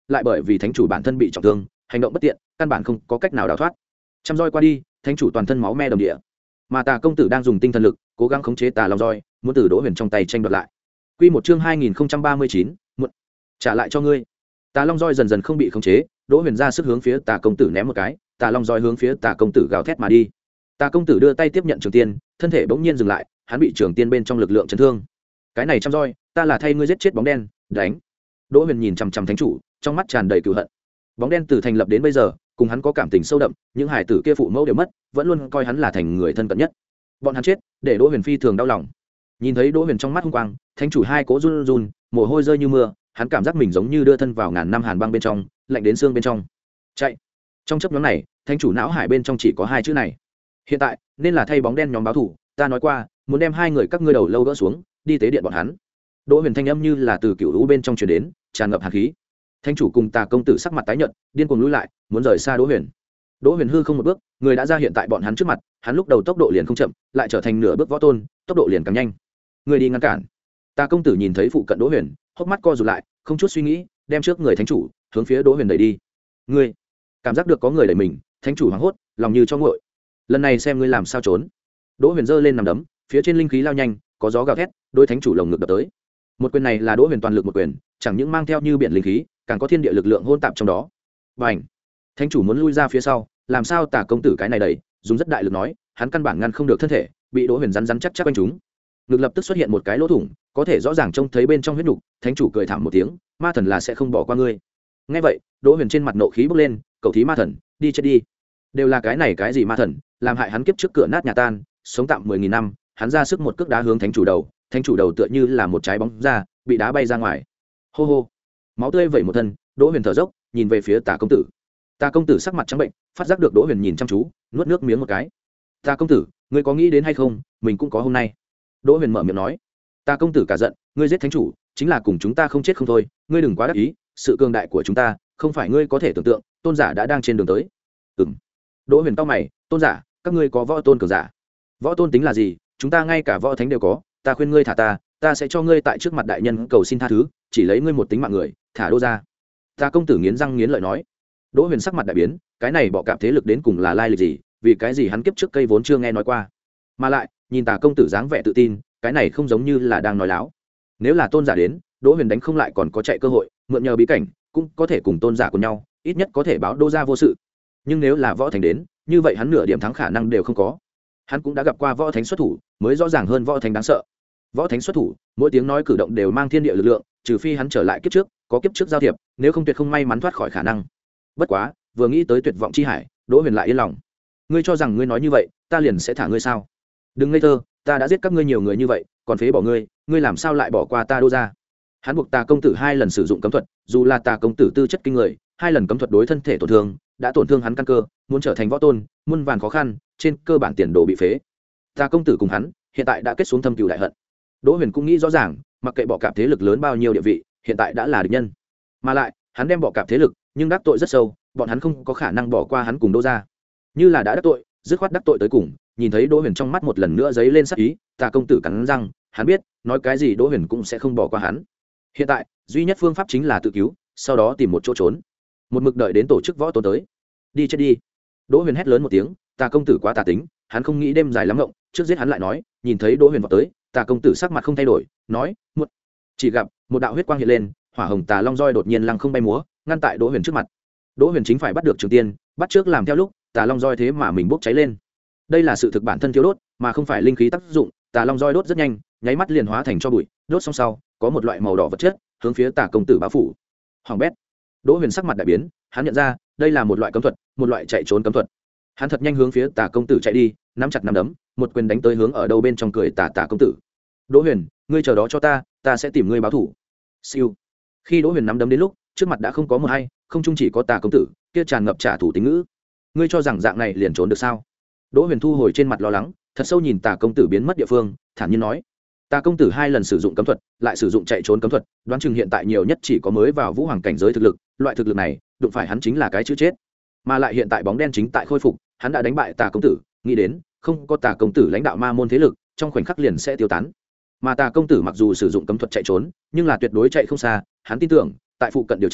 lại bởi vì thánh chủ bản thân bị trọng thương hành động bất tiện căn bản không có cách nào đào thoát. Trăm roi qua đi thánh chủ toàn thân máu me đầm địa, mà tà công tử đang dùng tinh thần lực cố gắng khống chế tà long roi muốn từ Đỗ Huyền trong tay tranh đoạt lại. Quy một chương hai nghìn ba mươi chín, muộn trả lại cho ngươi. Tà long roi dần dần không bị khống chế, Đỗ Huyền ra sức hướng phía tà công tử ném một cái, tà long roi hướng phía tà công tử gào thét mà đi. Tà công tử đưa tay tiếp nhận trường tiên, thân thể bỗng nhiên dừng lại, hắn bị trường tiên bên trong lực lượng chấn thương. Cái này trăm roi, ta là thay ngươi giết chết bóng đen, đánh. Đỗ Huyền nhìn chằm chằm thánh chủ, trong mắt tràn đầy cừu hận. Bóng đen từ thành lập đến bây giờ, cùng hắn có cảm tình sâu đậm, những hải tử kia phụ mẫu đều mất, vẫn luôn coi hắn là thành người thân cận nhất. Bọn hắn chết, để Đỗ Huyền phi thường đau lòng. Nhìn thấy Đỗ Huyền trong mắt hung quang, thánh chủ hai cố run run, mồ hôi rơi như mưa, hắn cảm giác mình giống như đưa thân vào ngàn năm hàn băng bên trong, lạnh đến xương bên trong. Chạy. Trong chớp nhoáng này, thánh chủ não hải bên trong chỉ có hai chữ này. Hiện tại, nên là thay bóng đen nhóm báo thủ, ta nói qua, muốn đem hai người các ngươi đầu lâu gỡ xuống, đi tế điện bọn hắn. Đỗ Huyền thanh âm như là từ cựu lũ bên trong truyền đến, tràn ngập hàn khí. Thánh chủ cùng Tà công tử sắc mặt tái nhợt, điên cuồng lùi lại, muốn rời xa Đỗ Huyền. Đỗ Huyền hư không một bước, người đã ra hiện tại bọn hắn trước mặt, hắn lúc đầu tốc độ liền không chậm, lại trở thành nửa bước võ tôn, tốc độ liền càng nhanh. Người đi ngăn cản. Tà công tử nhìn thấy phụ cận Đỗ Huyền, hốc mắt co rụt lại, không chút suy nghĩ, đem trước người thánh chủ hướng phía Đỗ Huyền đẩy đi. Ngươi cảm giác được có người đẩy mình, thánh chủ hoảng hốt, lòng như cho nguội. Lần này xem ngươi làm sao trốn. Đỗ Huyền giơ lên nằm đấm, phía trên linh khí lao nhanh, có gió gào thét, đôi thánh chủ lồng ngực đập tới. Một quyền này là Đỗ Huyền toàn lực một quyền, chẳng những mang theo như biển linh khí, càng có thiên địa lực lượng hỗn tạp trong đó. Bành! Thánh chủ muốn lui ra phía sau, làm sao Tà công tử cái này đẩy, dùng rất đại lực nói, hắn căn bản ngăn không được thân thể, bị Đỗ Huyền rắn rắn chắc chắc quanh chúng. Ngực lập tức xuất hiện một cái lỗ thủng, có thể rõ ràng trông thấy bên trong huyết nục. Thánh chủ cười thảm một tiếng, ma thần là sẽ không bỏ qua ngươi. Nghe vậy, Đỗ Huyền trên mặt nộ khí bốc lên, cầu thí ma thần, đi chết đi. Đều là cái này cái gì ma thần, làm hại hắn kiếp trước cửa nát nhà tan, sống tạm mười nghìn năm, hắn ra sức một cước đá hướng thánh chủ đầu, thánh chủ đầu tựa như là một trái bóng ra, bị đá bay ra ngoài. Hô hô, máu tươi vẩy một thân. Đỗ Huyền thở dốc, nhìn về phía Tà công tử. Tà công tử sắc mặt trắng bệnh, phát giác được Đỗ Huyền nhìn chăm chú, nuốt nước miếng một cái. Tà công tử, ngươi có nghĩ đến hay không, mình cũng có hôm nay. Đỗ Huyền mở miệng nói. Tà công tử cả giận, ngươi giết thánh chủ, chính là cùng chúng ta không chết không thôi, ngươi đừng quá đắc ý, sự cường đại của chúng ta, không phải ngươi có thể tưởng tượng, tôn giả đã đang trên đường tới. Ừm. Đỗ Huyền cau mày, tôn giả, các ngươi có võ tôn cường giả. Võ tôn tính là gì, chúng ta ngay cả võ thánh đều có, ta khuyên ngươi thả ta, ta sẽ cho ngươi tại trước mặt đại nhân cầu xin tha thứ, chỉ lấy ngươi một tính mạng người, thả Đỗ ra. Tà công tử nghiến răng nghiến lợi nói. Đỗ Huyền sắc mặt đại biến, cái này bọ cạp thế lực đến cùng là lai lịch gì, vì cái gì hắn kiếp trước cây vốn chưa nghe nói qua. Mà lại, nhìn Tà công tử dáng vẻ tự tin, cái này không giống như là đang nói láo. Nếu là tôn giả đến, Đỗ Huyền đánh không lại còn có chạy cơ hội, mượn nhờ bí cảnh, cũng có thể cùng tôn giả cùng nhau, ít nhất có thể báo Đỗ ra vô sự. Nhưng nếu là võ thánh đến, như vậy hắn nửa điểm thắng khả năng đều không có. Hắn cũng đã gặp qua võ thánh xuất thủ, mới rõ ràng hơn võ thánh đáng sợ. Võ thánh xuất thủ, mỗi tiếng nói cử động đều mang thiên địa lực lượng, trừ phi hắn trở lại kiếp trước, có kiếp trước giao thiệp, nếu không tuyệt không may mắn thoát khỏi khả năng. Bất quá, vừa nghĩ tới tuyệt vọng chi hải, Đỗ Huyền lại yên lòng. Ngươi cho rằng ngươi nói như vậy, ta liền sẽ thả ngươi sao? Đừng ngây thơ, ta đã giết các ngươi nhiều người như vậy, còn phế bỏ ngươi, ngươi làm sao lại bỏ qua ta Đỗ ra? Hắn buộc Tà công tử hai lần sử dụng cấm thuật, dù là Tà công tử tư chất kinh người, hai lần cấm thuật đối thân thể tổn thương, đã tổn thương hắn căn cơ, muốn trở thành võ tôn, muôn vàn khó khăn, trên cơ bản tiền đồ bị phế. Tà công tử cùng hắn, hiện tại đã kết xuống thâm cừu đại hận. Đỗ Huyền cũng nghĩ rõ ràng, mặc kệ bọ cạp thế lực lớn bao nhiêu địa vị, hiện tại đã là địch nhân. Mà lại, hắn đem bọ cạp thế lực, nhưng đắc tội rất sâu, bọn hắn không có khả năng bỏ qua hắn cùng Đỗ ra. Như là đã đắc tội, dứt khoát đắc tội tới cùng. Nhìn thấy Đỗ Huyền trong mắt một lần nữa giấy lên sắc ý, Tà công tử cắn răng, hắn biết, nói cái gì Đỗ Huyền cũng sẽ không bỏ qua hắn. Hiện tại, duy nhất phương pháp chính là tự cứu, sau đó tìm một chỗ trốn. Một mực đợi đến tổ chức võ tôn tới. Đi chết đi. Đỗ Huyền hét lớn một tiếng, Tà công tử quá tà tính, hắn không nghĩ đêm dài lắm ngộng, trước giết hắn lại nói, nhìn thấy Đỗ Huyền vọt tới, Tà công tử sắc mặt không thay đổi, nói, "Muộn." Chỉ gặp một đạo huyết quang hiện lên, hỏa hồng tà long roi đột nhiên lăng không bay múa, ngăn tại Đỗ Huyền trước mặt. Đỗ Huyền chính phải bắt được Trường Tiên, bắt trước làm theo lúc, tà long roi thế mà mình bốc cháy lên. Đây là sự thực bản thân thiếu đốt, mà không phải linh khí tác dụng, tà long roi đốt rất nhanh, nháy mắt liền hóa thành cho bụi, đốt xong sau, có một loại màu đỏ vật chất hướng phía Tà công tử bao phủ. Hoàng bét. Đỗ Huyền sắc mặt đại biến, hắn nhận ra, đây là một loại cấm thuật, một loại chạy trốn cấm thuật. Hắn thật nhanh hướng phía Tà công tử chạy đi, nắm chặt nắm đấm, một quyền đánh tới hướng ở đâu bên trong cười Tà Tà công tử. Đỗ Huyền, ngươi chờ đó cho ta, ta sẽ tìm ngươi báo thủ. Siêu. Khi Đỗ Huyền nắm đấm đến lúc, trước mặt đã không có một hay, không chung chỉ có Tà công tử, kia tràn ngập trả thù tính ngữ. Ngươi cho rằng dạng này liền trốn được sao? Đỗ Huyền thu hồi trên mặt lo lắng, thật sâu nhìn Tà công tử biến mất địa phương, thản nhiên nói: Tà công tử hai lần sử dụng cấm thuật, lại sử dụng chạy trốn cấm thuật, đoán chừng hiện tại nhiều nhất chỉ có mới vào vũ hoàng cảnh giới thực lực, loại thực lực này, đụng phải hắn chính là cái chữ chết. Mà lại hiện tại bóng đen chính tại khôi phục, hắn đã đánh bại Tà công tử, nghĩ đến, không có Tà công tử lãnh đạo ma môn thế lực, trong khoảnh khắc liền sẽ tiêu tán. Mà Tà công tử mặc dù sử dụng cấm thuật chạy trốn, nhưng là tuyệt đối chạy không xa, hắn tin tưởng, tại phụ cận điều tra,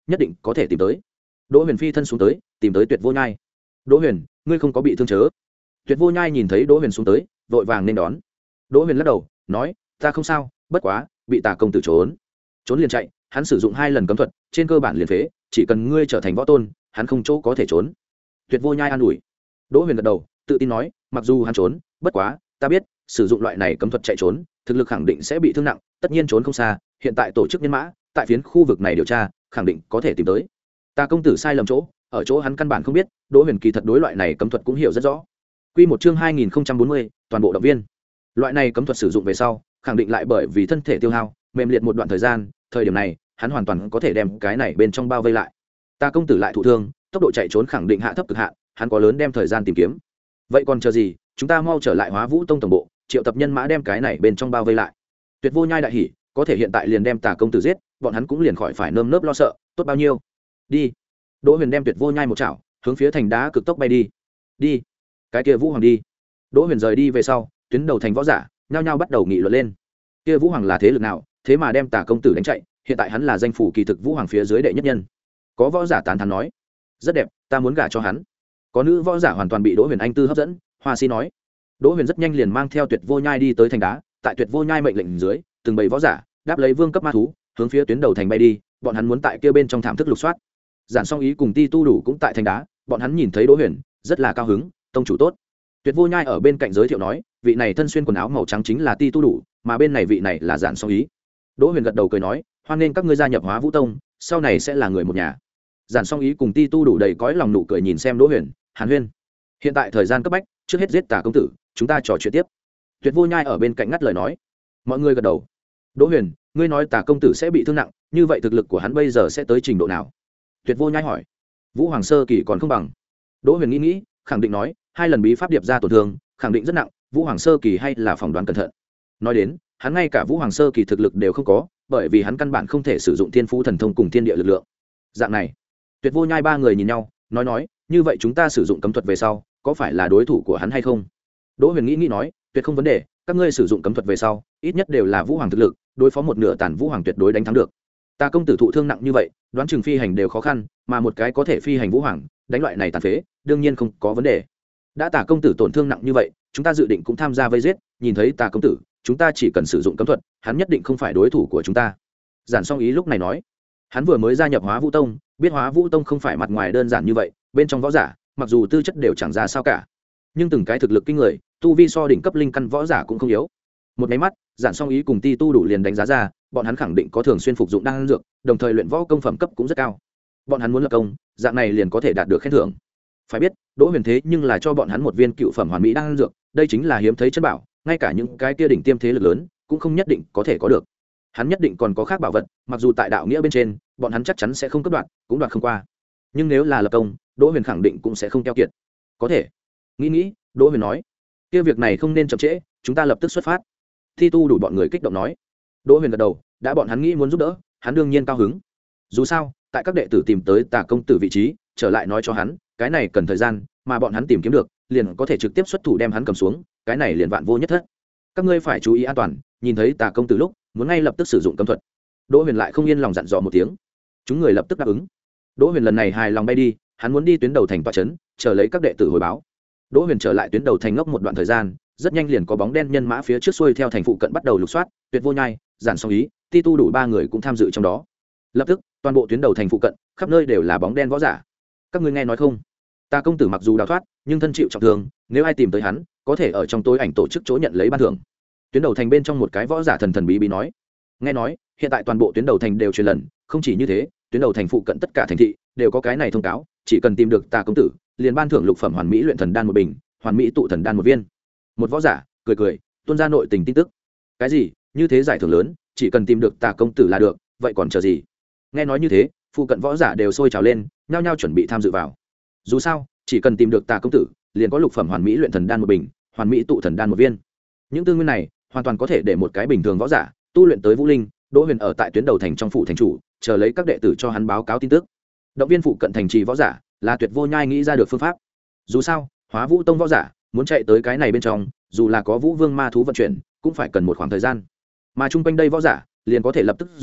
nhất định có thể tìm tới. Đỗ Huyền phi thân xuống tới tìm tới Tuyệt Vô Nhai. Đỗ Huyền, ngươi không có bị thương chớ? Tuyệt Vô Nhai nhìn thấy Đỗ Huyền xuống tới vội vàng nên đón. Đỗ Huyền lắc đầu nói, ta không sao, bất quá bị Tà công tử trốn trốn liền chạy, hắn sử dụng hai lần cấm thuật trên cơ bản liền phế, chỉ cần ngươi trở thành võ tôn hắn không chỗ có thể trốn. Tuyệt Vô Nhai an ủi. Đỗ Huyền gật đầu tự tin nói, mặc dù hắn trốn, bất quá ta biết sử dụng loại này cấm thuật chạy trốn thực lực khẳng định sẽ bị thương nặng, tất nhiên trốn không xa, hiện tại tổ chức nhân mã tại phiến khu vực này điều tra khẳng định có thể tìm tới. Tà công tử sai lầm chỗ ở chỗ hắn căn bản không biết Đỗ Huyền kỳ thật đối loại này cấm thuật cũng hiểu rất rõ. Quy một chương hai nghìn bốn mươi, toàn bộ động viên. Loại này cấm thuật sử dụng về sau khẳng định lại bởi vì thân thể tiêu hao mềm liệt một đoạn thời gian, thời điểm này hắn hoàn toàn có thể đem cái này bên trong bao vây lại. Tà công tử lại thụ thương, tốc độ chạy trốn khẳng định hạ thấp cực hạn, hắn có lớn đem thời gian tìm kiếm. Vậy còn chờ gì, chúng ta mau trở lại Hóa Vũ Tông tổng bộ, triệu tập nhân mã đem cái này bên trong bao vây lại. Tuyệt Vô Nhai đại hỉ, có thể hiện tại liền đem Tà công tử giết, bọn hắn cũng liền khỏi phải nơm nớp lo sợ, tốt bao nhiêu. Đi. Đỗ Huyền đem Tuyệt Vô Nhai một chảo hướng phía thành đá cực tốc bay đi. Đi. Cái kia Vũ Hoàng đi. Đỗ Huyền rời đi về sau, tuyến đầu thành võ giả nhao nhao bắt đầu nghị luận lên. Kia Vũ Hoàng là thế lực nào, thế mà đem Tà công tử đánh chạy, hiện tại hắn là danh phủ kỳ thực Vũ Hoàng phía dưới đệ nhất nhân. Có võ giả tán thán nói, rất đẹp, ta muốn gả cho hắn. Có nữ võ giả hoàn toàn bị Đỗ Huyền anh tư hấp dẫn, Hoa Si nói. Đỗ Huyền rất nhanh liền mang theo Tuyệt Vô Nhai đi tới thành đá, tại Tuyệt Vô Nhai mệnh lệnh dưới, từng bầy võ giả đáp lấy vương cấp ma thú, hướng phía tuyến đầu thành bay đi, bọn hắn muốn tại kia bên trong thảm thức lục soát. Giản Song Ý cùng Ti Tu Đủ cũng tại thành đá, bọn hắn nhìn thấy Đỗ Huyền, rất là cao hứng, tông chủ tốt. Tuyệt Vô Nhai ở bên cạnh giới thiệu nói, vị này thân xuyên quần áo màu trắng chính là Ti Tu Đủ, mà bên này vị này là Giản Song Ý. Đỗ Huyền gật đầu cười nói, hoan nghênh các ngươi gia nhập Hóa Vũ Tông, sau này sẽ là người một nhà. Giản Song Ý cùng Ti Tu Đủ đầy cõi lòng nụ cười nhìn xem Đỗ Huyền, Hàn Huyên. Hiện tại thời gian cấp bách, trước hết giết Tà công tử, chúng ta trò chuyện tiếp. Tuyệt Vô Nhai ở bên cạnh ngắt lời nói. Mọi người gật đầu. Đỗ Huyền, ngươi nói Tà công tử sẽ bị thương nặng, như vậy thực lực của hắn bây giờ sẽ tới trình độ nào? Tuyệt Vô Nhai hỏi. Vũ Hoàng sơ kỳ còn không bằng. Đỗ Huyền nghĩ nghĩ, khẳng định nói, hai lần bí pháp điệp ra tổn thương, khẳng định rất nặng, Vũ Hoàng sơ kỳ hay là phỏng đoán cẩn thận. Nói đến, hắn ngay cả Vũ Hoàng sơ kỳ thực lực đều không có, bởi vì hắn căn bản không thể sử dụng thiên phú thần thông cùng thiên địa lực lượng. Dạng này, Tuyệt Vô Nhai ba người nhìn nhau, nói nói, như vậy chúng ta sử dụng cấm thuật về sau, có phải là đối thủ của hắn hay không? Đỗ Huyền nghĩ nghĩ nói, tuyệt không vấn đề, các ngươi sử dụng cấm thuật về sau, ít nhất đều là Vũ Hoàng thực lực, đối phó một nửa tàn Vũ Hoàng tuyệt đối đánh thắng được. Ta công tử thụ thương nặng như vậy, đoán chừng phi hành đều khó khăn, mà một cái có thể phi hành Vũ Hoàng, đánh loại này tàn phế, đương nhiên không có vấn đề. Đã Tà công tử tổn thương nặng như vậy, chúng ta dự định cũng tham gia vây giết, nhìn thấy Tà công tử, chúng ta chỉ cần sử dụng cấm thuật, hắn nhất định không phải đối thủ của chúng ta. Giản Song Ý lúc này nói, hắn vừa mới gia nhập Hóa Vũ Tông, biết Hóa Vũ Tông không phải mặt ngoài đơn giản như vậy, bên trong võ giả, mặc dù tư chất đều chẳng ra sao cả, nhưng từng cái thực lực kinh người, tu vi so đỉnh cấp linh căn võ giả cũng không yếu. Một máy mắt, Giản Song Ý cùng Ti Tu Đủ liền đánh giá ra, bọn hắn khẳng định có thường xuyên phục dụng đan dược, đồng thời luyện võ công phẩm cấp cũng rất cao. Bọn hắn muốn lập công, dạng này liền có thể đạt được khen thưởng. Phải biết, Đỗ Huyền thế nhưng là cho bọn hắn một viên cựu phẩm hoàn mỹ đan dược, đây chính là hiếm thấy chân bảo, ngay cả những cái kia đỉnh tiêm thế lực lớn cũng không nhất định có thể có được. Hắn nhất định còn có khác bảo vật, mặc dù tại đạo nghĩa bên trên, bọn hắn chắc chắn sẽ không cướp đoạt, cũng đoạt không qua. Nhưng nếu là lập công, Đỗ Huyền khẳng định cũng sẽ không keo kiệt. Có thể. Nghĩ nghĩ, Đỗ Huyền nói, kia việc này không nên chậm trễ, chúng ta lập tức xuất phát. Thi Tu Đủ bọn người kích động nói. Đỗ Huyền gật đầu, đã bọn hắn nghĩ muốn giúp đỡ, hắn đương nhiên cao hứng. Dù sao, tại các đệ tử tìm tới Tà công tử vị trí, trở lại nói cho hắn, cái này cần thời gian, mà bọn hắn tìm kiếm được, liền có thể trực tiếp xuất thủ đem hắn cầm xuống, cái này liền vạn vô nhất thất. Các ngươi phải chú ý an toàn, nhìn thấy Tà công tử lúc, muốn ngay lập tức sử dụng cấm thuật. Đỗ Huyền lại không yên lòng dặn dò một tiếng. Chúng người lập tức đáp ứng. Đỗ Huyền lần này hài lòng bay đi, hắn muốn đi tuyến đầu thành tọa trấn, chờ lấy các đệ tử hồi báo. Đỗ Huyền trở lại tuyến đầu thành ngốc một đoạn thời gian, rất nhanh liền có bóng đen nhân mã phía trước xuôi theo thành phụ cận bắt đầu lục soát, Tuyệt Vô Nhai, Giản Song Ý, Ti Tu Đủ ba người cũng tham dự trong đó. Lập tức, toàn bộ tuyến đầu thành phụ cận, khắp nơi đều là bóng đen võ giả. Các ngươi nghe nói không? Tà công tử mặc dù đào thoát, nhưng thân chịu trọng thương, nếu ai tìm tới hắn, có thể ở trong tối ảnh tổ chức chỗ nhận lấy ban thưởng. Tuyến đầu thành bên trong một cái võ giả thần thần bí bí nói. Nghe nói, hiện tại toàn bộ tuyến đầu thành đều truyền lần, không chỉ như thế, tuyến đầu thành phụ cận tất cả thành thị đều có cái này thông cáo, chỉ cần tìm được Tà công tử, liền ban thưởng lục phẩm hoàn mỹ luyện thần đan một bình, hoàn mỹ tụ thần đan một viên. Một võ giả cười cười, tuôn ra nội tình tin tức. Cái gì? Như thế giải thưởng lớn, chỉ cần tìm được Tà công tử là được, vậy còn chờ gì? Nghe nói như thế, phụ cận võ giả đều sôi trào lên, nhao nhao chuẩn bị tham dự vào. Dù sao, chỉ cần tìm được Tà công tử, liền có lục phẩm hoàn mỹ luyện thần đan một bình, hoàn mỹ tụ thần đan một viên. Những tư nguyên này, hoàn toàn có thể để một cái bình thường võ giả tu luyện tới vũ linh. Đỗ Huyền ở tại tuyến đầu thành trong phủ thành chủ, chờ lấy các đệ tử cho hắn báo cáo tin tức. Động viên phụ cận thành trì võ giả, là Tuyệt Vô Nhai nghĩ ra được phương pháp. Dù sao, Hóa Vũ Tông võ giả muốn chạy tới cái này bên trong, dù là có Vũ Vương ma thú vận chuyển, cũng phải cần một khoảng thời gian. Mà chung quanh đây võ giả, liền có thể lập tức dùng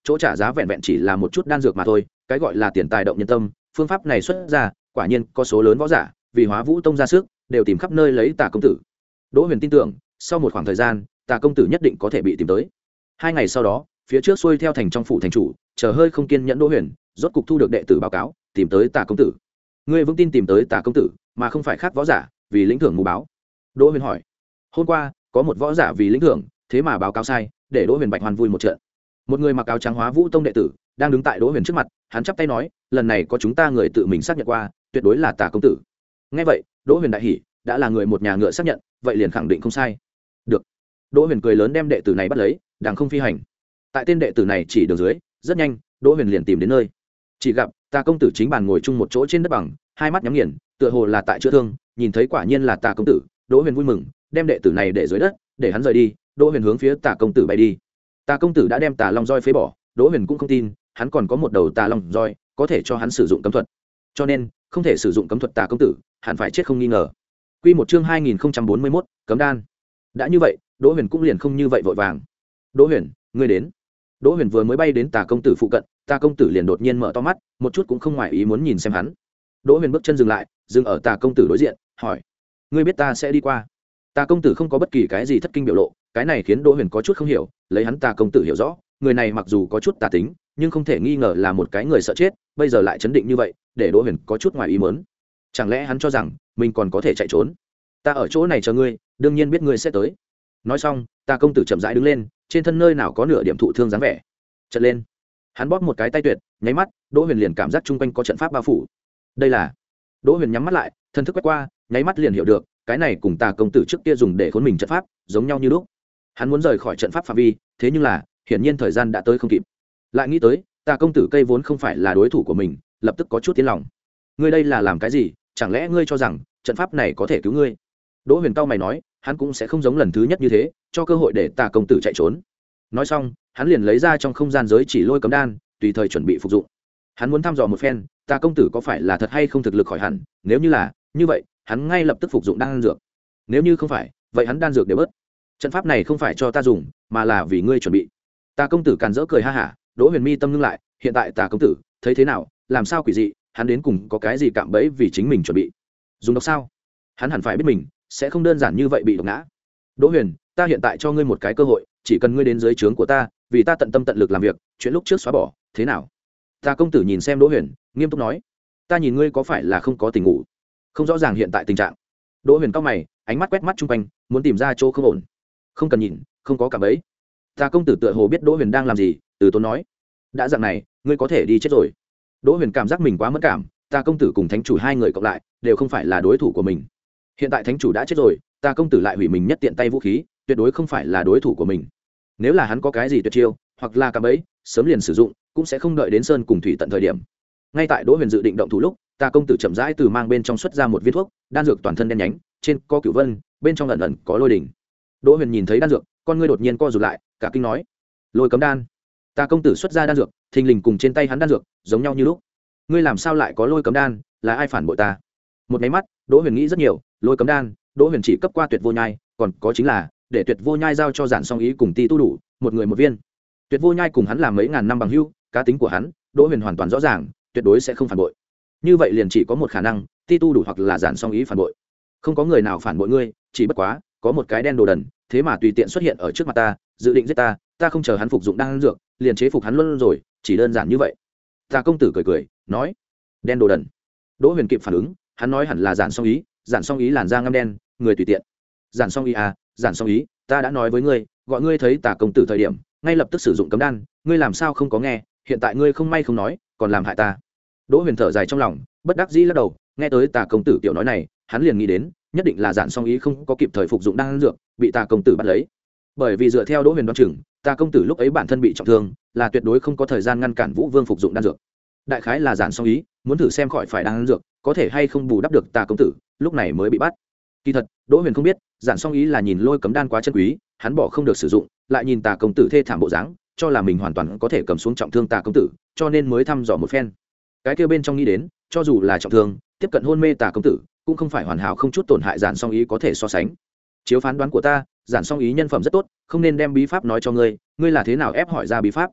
chỗ trả giá vẹn vẹn chỉ là một chút đan dược mà thôi. Cái gọi là tiền tài động nhân tâm, phương pháp này xuất ra quả nhiên có số lớn võ giả vì Hóa Vũ Tông ra sức đều tìm khắp nơi lấy Tà công tử. Đỗ Huyền tin tưởng sau một khoảng thời gian Tà công tử nhất định có thể bị tìm tới. Hai ngày sau đó, phía trước xuôi theo thành trong phủ thành chủ chờ hơi không kiên nhẫn Đỗ Huyền rốt cục thu được đệ tử báo cáo tìm tới Tà công tử. Ngươi vững tin tìm tới Tà công tử mà không phải khác võ giả vì lĩnh thưởng mù báo? Đỗ Huyền hỏi. Hôm qua có một võ giả vì lĩnh thưởng thế mà báo cáo sai, để Đỗ Huyền bạch hoàn vui một trận. Một người mặc áo trắng Hóa Vũ Tông đệ tử đang đứng tại Đỗ Huyền trước mặt, hắn chắp tay nói, lần này có chúng ta người tự mình xác nhận qua, tuyệt đối là Tà công tử. Nghe vậy Đỗ Huyền đại hỉ, đã là người một nhà ngựa xác nhận vậy liền khẳng định không sai. Được. Đỗ Huyền cười lớn đem đệ tử này bắt lấy, đàng không phi hành. Tại tên đệ tử này chỉ đường dưới, rất nhanh Đỗ Huyền liền tìm đến nơi. Chỉ gặp Tà công tử chính bàn ngồi chung một chỗ trên đất bằng, hai mắt nhắm nghiền, tựa hồ là tại chữa thương. Nhìn thấy quả nhiên là Tà công tử, Đỗ Huyền vui mừng, đem đệ tử này để dưới đất, để hắn rời đi. Đỗ Huyền hướng phía Tà công tử bay đi. Tà công tử đã đem Tà Long roi phế bỏ, Đỗ Huyền cũng không tin hắn còn có một đầu Tà Long roi có thể cho hắn sử dụng cấm thuật, cho nên không thể sử dụng cấm thuật. Tà công tử hẳn phải chết không nghi ngờ. Quy một chương hai nghìn không trăm bốn mươi mốt, cấm đan. Đã như vậy, Đỗ Huyền cũng liền không như vậy vội vàng. Đỗ Huyền, ngươi đến. Đỗ Huyền vừa mới bay đến Tà công tử phụ cận, Tà công tử liền đột nhiên mở to mắt, một chút cũng không ngoài ý muốn nhìn xem hắn. Đỗ Huyền bước chân dừng lại, dừng ở Tà công tử đối diện, hỏi: ngươi biết ta sẽ đi qua? Tà công tử không có bất kỳ cái gì thất kinh biểu lộ, cái này khiến Đỗ Huyền có chút không hiểu. Lấy hắn Tà công tử hiểu rõ, người này mặc dù có chút tà tính, nhưng không thể nghi ngờ là một cái người sợ chết, bây giờ lại chấn định như vậy, để Đỗ Huyền có chút ngoài ý muốn. Chẳng lẽ hắn cho rằng mình còn có thể chạy trốn? Ta ở chỗ này chờ ngươi, đương nhiên biết ngươi sẽ tới. Nói xong, Tà công tử chậm rãi đứng lên, trên thân nơi nào có nửa điểm thụ thương dáng vẻ. Chợt lên, hắn bóp một cái tay tuyệt, nháy mắt, Đỗ Huyền liền cảm giác chung quanh có trận pháp bao phủ. Đây là... Đỗ Huyền nhắm mắt lại, thân thức quét qua, nháy mắt liền hiểu được, cái này cùng Tà công tử trước kia dùng để khốn mình trận pháp giống nhau như lúc. Hắn muốn rời khỏi trận pháp phạm vi, thế nhưng là hiển nhiên thời gian đã tới không kịp. Lại nghĩ tới Tà công tử cây vốn không phải là đối thủ của mình, lập tức có chút tiến lòng. Ngươi đây là làm cái gì? Chẳng lẽ ngươi cho rằng trận pháp này có thể cứu ngươi? Đỗ Huyền cao mày nói, hắn cũng sẽ không giống lần thứ nhất như thế, cho cơ hội để Tà công tử chạy trốn. Nói xong, hắn liền lấy ra trong không gian giới chỉ lôi cấm đan, tùy thời chuẩn bị phục dụng. Hắn muốn thăm dò một phen, Tà công tử có phải là thật hay không thực lực khỏi hẳn, nếu như là, như vậy, hắn ngay lập tức phục dụng đan dược. Nếu như không phải, vậy hắn đan dược đều bớt. Trận pháp này không phải cho ta dùng, mà là vì ngươi chuẩn bị. Tà công tử càn rỡ cười ha hả. Đỗ Huyền mi tâm ngưng lại, hiện tại Tà công tử thấy thế nào, làm sao quỷ dị, hắn đến cùng có cái gì cạm bẫy vì chính mình chuẩn bị? Dùng độc sao? Hắn hẳn phải biết mình sẽ không đơn giản như vậy bị độc ngã. Đỗ Huyền, ta hiện tại cho ngươi một cái cơ hội, chỉ cần ngươi đến dưới trướng của ta, vì ta tận tâm tận lực làm việc, chuyện lúc trước xóa bỏ, thế nào? Tà công tử nhìn xem Đỗ Huyền, nghiêm túc nói, ta nhìn ngươi có phải là không có tình ngủ, không rõ ràng hiện tại tình trạng. Đỗ Huyền cao mày, ánh mắt quét mắt chung quanh, muốn tìm ra chỗ không ổn. Không cần nhìn, không có cả bấy. Tà công tử tựa hồ biết Đỗ Huyền đang làm gì, từ tốn nói, đã dạng này, ngươi có thể đi chết rồi. Đỗ Huyền cảm giác mình quá mất cảm, Tà công tử cùng thánh chủ hai người cộng lại đều không phải là đối thủ của mình. Hiện tại thánh chủ đã chết rồi, Tà công tử lại hủy mình nhất tiện tay vũ khí, tuyệt đối không phải là đối thủ của mình. Nếu là hắn có cái gì tuyệt chiêu, hoặc là cả bấy, sớm liền sử dụng, cũng sẽ không đợi đến sơn cùng thủy tận thời điểm. Ngay tại Đỗ Huyền dự định động thủ lúc, Tà công tử chậm rãi từ mang bên trong xuất ra một viên thuốc, đan dược toàn thân đen nhánh, trên có cửu vân, bên trong ẩn ẩn có lôi đỉnh. Đỗ Huyền nhìn thấy đan dược, con ngươi đột nhiên co rụt lại, cả kinh nói, lôi cấm đan. Tà công tử xuất ra đan dược, thình lình cùng trên tay hắn đan dược giống nhau như lúc. Ngươi làm sao lại có lôi cấm đan, là ai phản bội ta? Một máy mắt, Đỗ Huyền nghĩ rất nhiều, lôi cấm đan, Đỗ Huyền chỉ cấp qua Tuyệt Vô Nhai, còn có chính là để Tuyệt Vô Nhai giao cho Giản Song Ý cùng Ti Tu đủ, một người một viên. Tuyệt Vô Nhai cùng hắn làm mấy ngàn năm bằng hữu, cá tính của hắn, Đỗ Huyền hoàn toàn rõ ràng, tuyệt đối sẽ không phản bội. Như vậy liền chỉ có một khả năng, Ti Tu đủ hoặc là Giản Song Ý phản bội. Không có người nào phản bội ngươi, chỉ bất quá, có một cái đen đồ đần, thế mà tùy tiện xuất hiện ở trước mặt ta, dự định giết ta, ta không chờ hắn phục dụng đan dược, liền chế phục hắn luôn rồi, chỉ đơn giản như vậy. Tà công tử cười cười, nói, đen đồ đần. Đỗ Huyền kịp phản ứng, hắn nói hẳn là Giản Song Ý, Giản Song Ý làn da ngăm đen, người tùy tiện. Giản Song Ý à, Giản Song Ý, ta đã nói với ngươi, gọi ngươi thấy Tà công tử thời điểm, ngay lập tức sử dụng cấm đan, ngươi làm sao không có nghe, hiện tại ngươi không may không nói, còn làm hại ta. Đỗ Huyền thở dài trong lòng, bất đắc dĩ lắc đầu, nghe tới Tà công tử tiểu nói này, hắn liền nghĩ đến, nhất định là Giản Song Ý không có kịp thời phục dụng đan dược, bị Tà công tử bắt lấy. Bởi vì dựa theo Đỗ Huyền đoán chừng, Tà công tử lúc ấy bản thân bị trọng thương, là tuyệt đối không có thời gian ngăn cản Vũ Vương phục dụng đan dược. Đại khái là Giản Song Ý muốn thử xem khỏi phải đan dược, có thể hay không bù đắp được Tà công tử, lúc này mới bị bắt. Kỳ thật, Đỗ Huyền không biết, Giản Song Ý là nhìn lôi cấm đan quá chân quý, hắn bỏ không được sử dụng, lại nhìn Tà công tử thê thảm bộ dáng, cho là mình hoàn toàn có thể cầm xuống trọng thương Tà công tử, cho nên mới thăm dò một phen. Cái kia bên trong nghĩ đến, cho dù là trọng thương, tiếp cận hôn mê Tà công tử, cũng không phải hoàn hảo không chút tổn hại Giản Song Ý có thể so sánh. Chiếu phán đoán của ta, Giản Song Ý nhân phẩm rất tốt, không nên đem bí pháp nói cho ngươi, ngươi là thế nào ép hỏi ra bí pháp?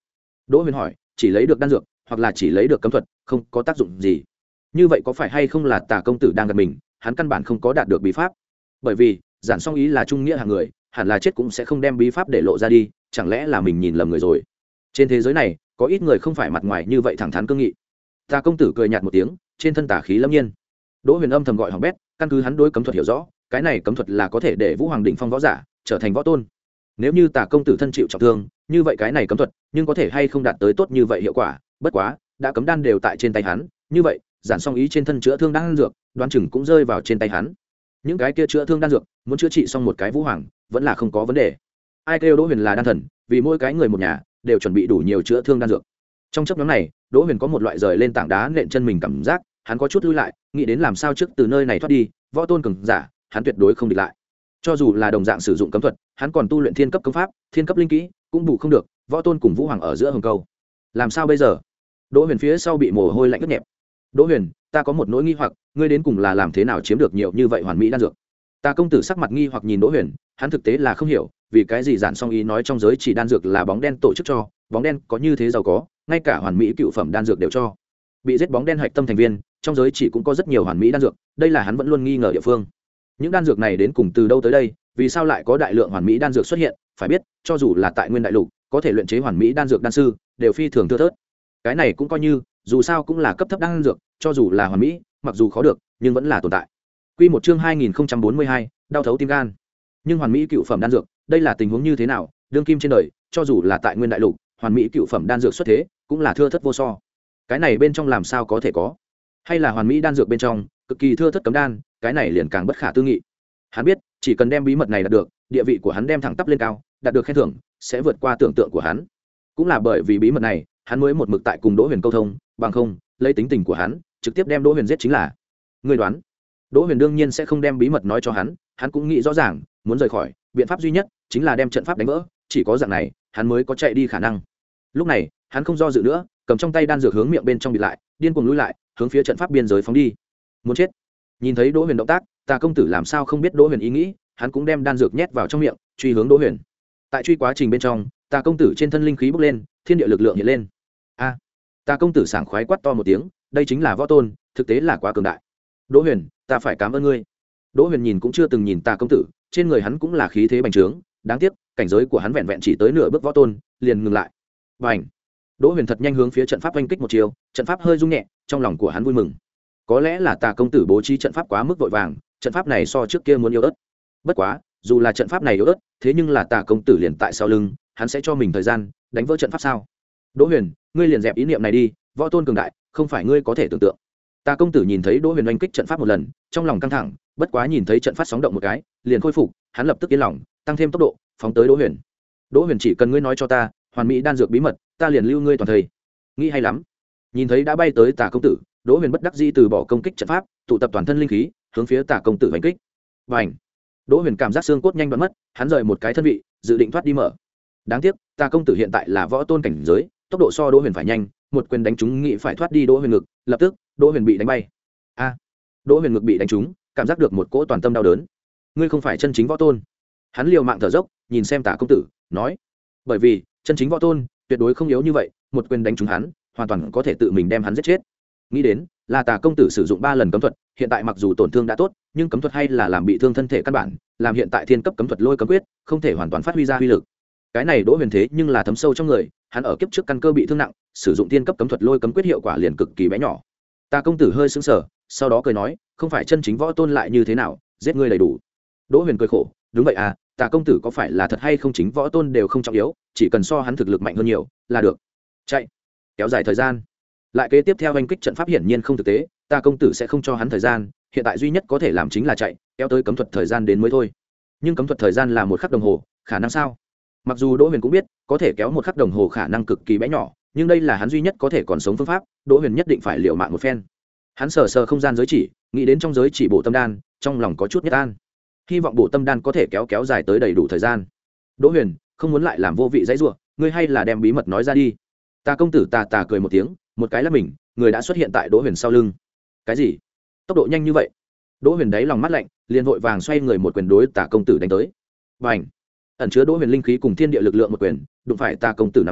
Đỗ Huyền hỏi, chỉ lấy được đan dược hoặc là chỉ lấy được cấm thuật không có tác dụng gì, như vậy có phải hay không là Tà công tử đang gạt mình, hắn căn bản không có đạt được bí pháp? Bởi vì Giản Song Ý là trung nghĩa hạng người, hẳn là chết cũng sẽ không đem bí pháp để lộ ra đi, chẳng lẽ là mình nhìn lầm người rồi? Trên thế giới này có ít người không phải mặt ngoài như vậy thẳng thắn cương nghị. Tà công tử cười nhạt một tiếng, trên thân tà khí lâm nhiên. Đỗ Huyền âm thầm gọi hỏng bét, căn cứ hắn đối cấm thuật hiểu rõ, cái này cấm thuật là có thể để Vũ Hoàng đỉnh phong võ giả trở thành võ tôn. Nếu như Tà công tử thân chịu trọng thương, như vậy cái này cấm thuật nhưng có thể hay không đạt tới tốt như vậy hiệu quả? Bất quá, đã cấm đan đều tại trên tay hắn, như vậy Giản Song Ý trên thân chữa thương đan dược, đoán chừng cũng rơi vào trên tay hắn. Những cái kia chữa thương đan dược, muốn chữa trị xong một cái Vũ Hoàng, vẫn là không có vấn đề. Ai kêu Đỗ Huyền là đan thần, vì mỗi cái người một nhà đều chuẩn bị đủ nhiều chữa thương đan dược. Trong chấp nhóm này, Đỗ Huyền có một loại rời lên tảng đá nện chân mình cảm giác, hắn có chút lui lại, nghĩ đến làm sao trước từ nơi này thoát đi, võ tôn cường giả, hắn tuyệt đối không địch lại. Cho dù là đồng dạng sử dụng cấm thuật, hắn còn tu luyện thiên cấp công pháp, thiên cấp linh kỹ, cũng bù không được, võ tôn cùng Vũ Hoàng ở giữa hồng câu. Làm sao bây giờ? Đỗ Huyền phía sau bị mồ hôi lạnh ướt nhẹp. Đỗ Huyền, ta có một nỗi nghi hoặc, ngươi đến cùng là làm thế nào chiếm được nhiều như vậy hoàn mỹ đan dược? Tà công tử sắc mặt nghi hoặc nhìn Đỗ Huyền, hắn thực tế là không hiểu, vì cái gì Giản Song Ý nói trong giới chỉ đan dược là bóng đen tổ chức cho, bóng đen có như thế giàu có, ngay cả hoàn mỹ cựu phẩm đan dược đều cho. Bị giết bóng đen hạch tâm thành viên, trong giới chỉ cũng có rất nhiều hoàn mỹ đan dược, đây là hắn vẫn luôn nghi ngờ địa phương. Những đan dược này đến cùng từ đâu tới đây, vì sao lại có đại lượng hoàn mỹ đan dược xuất hiện? Phải biết, cho dù là tại Nguyên Đại Lục, có thể luyện chế hoàn mỹ đan dược đan sư, đều phi thường thưa thớt. Cái này cũng coi như, dù sao cũng là cấp thấp đan dược, cho dù là hoàn mỹ, mặc dù khó được, nhưng vẫn là tồn tại. Quy một chương hai nghìn không trăm bốn mươi hai, đau thấu tim gan. Nhưng hoàn mỹ cựu phẩm đan dược, đây là tình huống như thế nào? Đương kim trên đời, cho dù là tại Nguyên Đại Lục, hoàn mỹ cựu phẩm đan dược xuất thế, cũng là thưa thớt vô so. Cái này bên trong làm sao có thể có? Hay là hoàn mỹ đan dược bên trong, cực kỳ thưa thớt cấm đan, cái này liền càng bất khả tư nghị. Hắn biết, chỉ cần đem bí mật này đạt được, địa vị của hắn đem thẳng tắp lên cao, đạt được khen thưởng, sẽ vượt qua tưởng tượng của hắn. Cũng là bởi vì bí mật này, hắn mới một mực tại cùng Đỗ Huyền câu thông, bằng không, lấy tính tình của hắn, trực tiếp đem Đỗ Huyền giết chính là. Ngươi đoán? Đỗ Huyền đương nhiên sẽ không đem bí mật nói cho hắn, hắn cũng nghĩ rõ ràng, muốn rời khỏi, biện pháp duy nhất chính là đem trận pháp đánh vỡ, chỉ có dạng này, hắn mới có chạy đi khả năng. Lúc này, hắn không do dự nữa, cầm trong tay đan dược hướng miệng bên trong bịt lại, điên cuồng lùi lại, hướng phía trận pháp biên giới phóng đi. Muốn chết. Nhìn thấy Đỗ Huyền động tác, Tà công tử làm sao không biết Đỗ Huyền ý nghĩ, hắn cũng đem đan dược nhét vào trong miệng, truy hướng Đỗ Huyền. Tại truy quá trình bên trong, Tà công tử trên thân linh khí bốc lên, thiên địa lực lượng hiện lên. A! Tà công tử sảng khoái quát to một tiếng, đây chính là võ tôn, thực tế là quá cường đại. Đỗ Huyền, ta phải cảm ơn ngươi. Đỗ Huyền nhìn cũng chưa từng nhìn Tà công tử, trên người hắn cũng là khí thế bành trướng, đáng tiếc, cảnh giới của hắn vẹn vẹn chỉ tới nửa bước võ tôn, liền ngừng lại. Bành! Đỗ Huyền thật nhanh hướng phía trận pháp oanh kích một chiều, trận pháp hơi rung nhẹ, trong lòng của hắn vui mừng. Có lẽ là Tà công tử bố trí trận pháp quá mức vội vàng, trận pháp này so trước kia muốn yếu ớt. Bất quá, dù là trận pháp này yếu ớt, thế nhưng là Tà công tử liền tại sau lưng, hắn sẽ cho mình thời gian đánh vỡ trận pháp sao? Đỗ Huyền, ngươi liền dẹp ý niệm này đi, võ tôn cường đại, không phải ngươi có thể tưởng tượng. Tà công tử nhìn thấy Đỗ Huyền oanh kích trận pháp một lần, trong lòng căng thẳng, bất quá nhìn thấy trận pháp sóng động một cái, liền khôi phục, hắn lập tức yên lòng, tăng thêm tốc độ, phóng tới Đỗ Huyền. Đỗ Huyền, chỉ cần ngươi nói cho ta, hoàn mỹ đan dược bí mật, ta liền lưu ngươi toàn thời. Nghĩ hay lắm. Nhìn thấy đã bay tới Tà công tử, Đỗ Huyền bất đắc dĩ từ bỏ công kích trận pháp, tụ tập toàn thân linh khí, hướng phía Tà công tử oanh kích. Bành! Đỗ Huyền cảm giác xương cốt nhanh đoạn mất, hắn rời một cái thân vị, dự định thoát đi mở. Đáng tiếc, Tà công tử hiện tại là võ tôn cảnh giới, tốc độ so Đỗ Huyền phải nhanh, một quyền đánh trúng nghĩ phải thoát đi Đỗ Huyền ngực, lập tức, Đỗ Huyền bị đánh bay. A! Đỗ Huyền ngực bị đánh trúng, cảm giác được một cỗ toàn tâm đau đớn. Ngươi không phải chân chính võ tôn. Hắn liều mạng thở dốc, nhìn xem Tà công tử, nói: bởi vì, chân chính võ tôn, tuyệt đối không yếu như vậy, một quyền đánh trúng hắn, hoàn toàn có thể tự mình đem hắn giết chết. Nghĩ đến, là Tà công tử sử dụng ba lần cấm thuật, hiện tại mặc dù tổn thương đã tốt, nhưng cấm thuật hay là làm bị thương thân thể căn bản, làm hiện tại thiên cấp cấm thuật lôi cấm quyết, không thể hoàn toàn phát huy ra uy lực. Cái này Đỗ Huyền thế nhưng là thấm sâu trong người, hắn ở kiếp trước căn cơ bị thương nặng, sử dụng thiên cấp cấm thuật lôi cấm quyết hiệu quả liền cực kỳ bé nhỏ. Tà công tử hơi sững sờ, sau đó cười nói, không phải chân chính võ tôn lại như thế nào, giết ngươi đầy đủ. Đỗ Huyền cười khổ, đúng vậy à, Tà công tử có phải là thật hay không chính võ tôn đều không trọng yếu, chỉ cần so hắn thực lực mạnh hơn nhiều là được. Chạy, kéo dài thời gian. Lại kế tiếp theo anh kích trận pháp hiển nhiên không thực tế, Tà công tử sẽ không cho hắn thời gian, hiện tại duy nhất có thể làm chính là chạy, kéo tới cấm thuật thời gian đến mới thôi. Nhưng cấm thuật thời gian là một khắc đồng hồ, khả năng sao? Mặc dù Đỗ Huyền cũng biết, có thể kéo một khắc đồng hồ khả năng cực kỳ bé nhỏ, nhưng đây là hắn duy nhất có thể còn sống phương pháp, Đỗ Huyền nhất định phải liều mạng một phen. Hắn sờ sờ không gian giới chỉ, nghĩ đến trong giới chỉ bổ tâm đan, trong lòng có chút nhất an. Hy vọng bổ tâm đan có thể kéo kéo dài tới đầy đủ thời gian. Đỗ Huyền, không muốn lại làm vô vị dãy rủa, ngươi hay là đem bí mật nói ra đi. Tà công tử tà tà cười một tiếng, một cái là mình, người đã xuất hiện tại Đỗ Huyền sau lưng. Cái gì? Tốc độ nhanh như vậy? Đỗ Huyền đáy lòng mắt lạnh, liền vội vàng xoay người một quyền đối Tà công tử đánh tới. Bành! Ẩn chứa Đỗ Huyền linh khí cùng thiên địa lực lượng một quyền, đụng phải Tà công tử nằm đấm,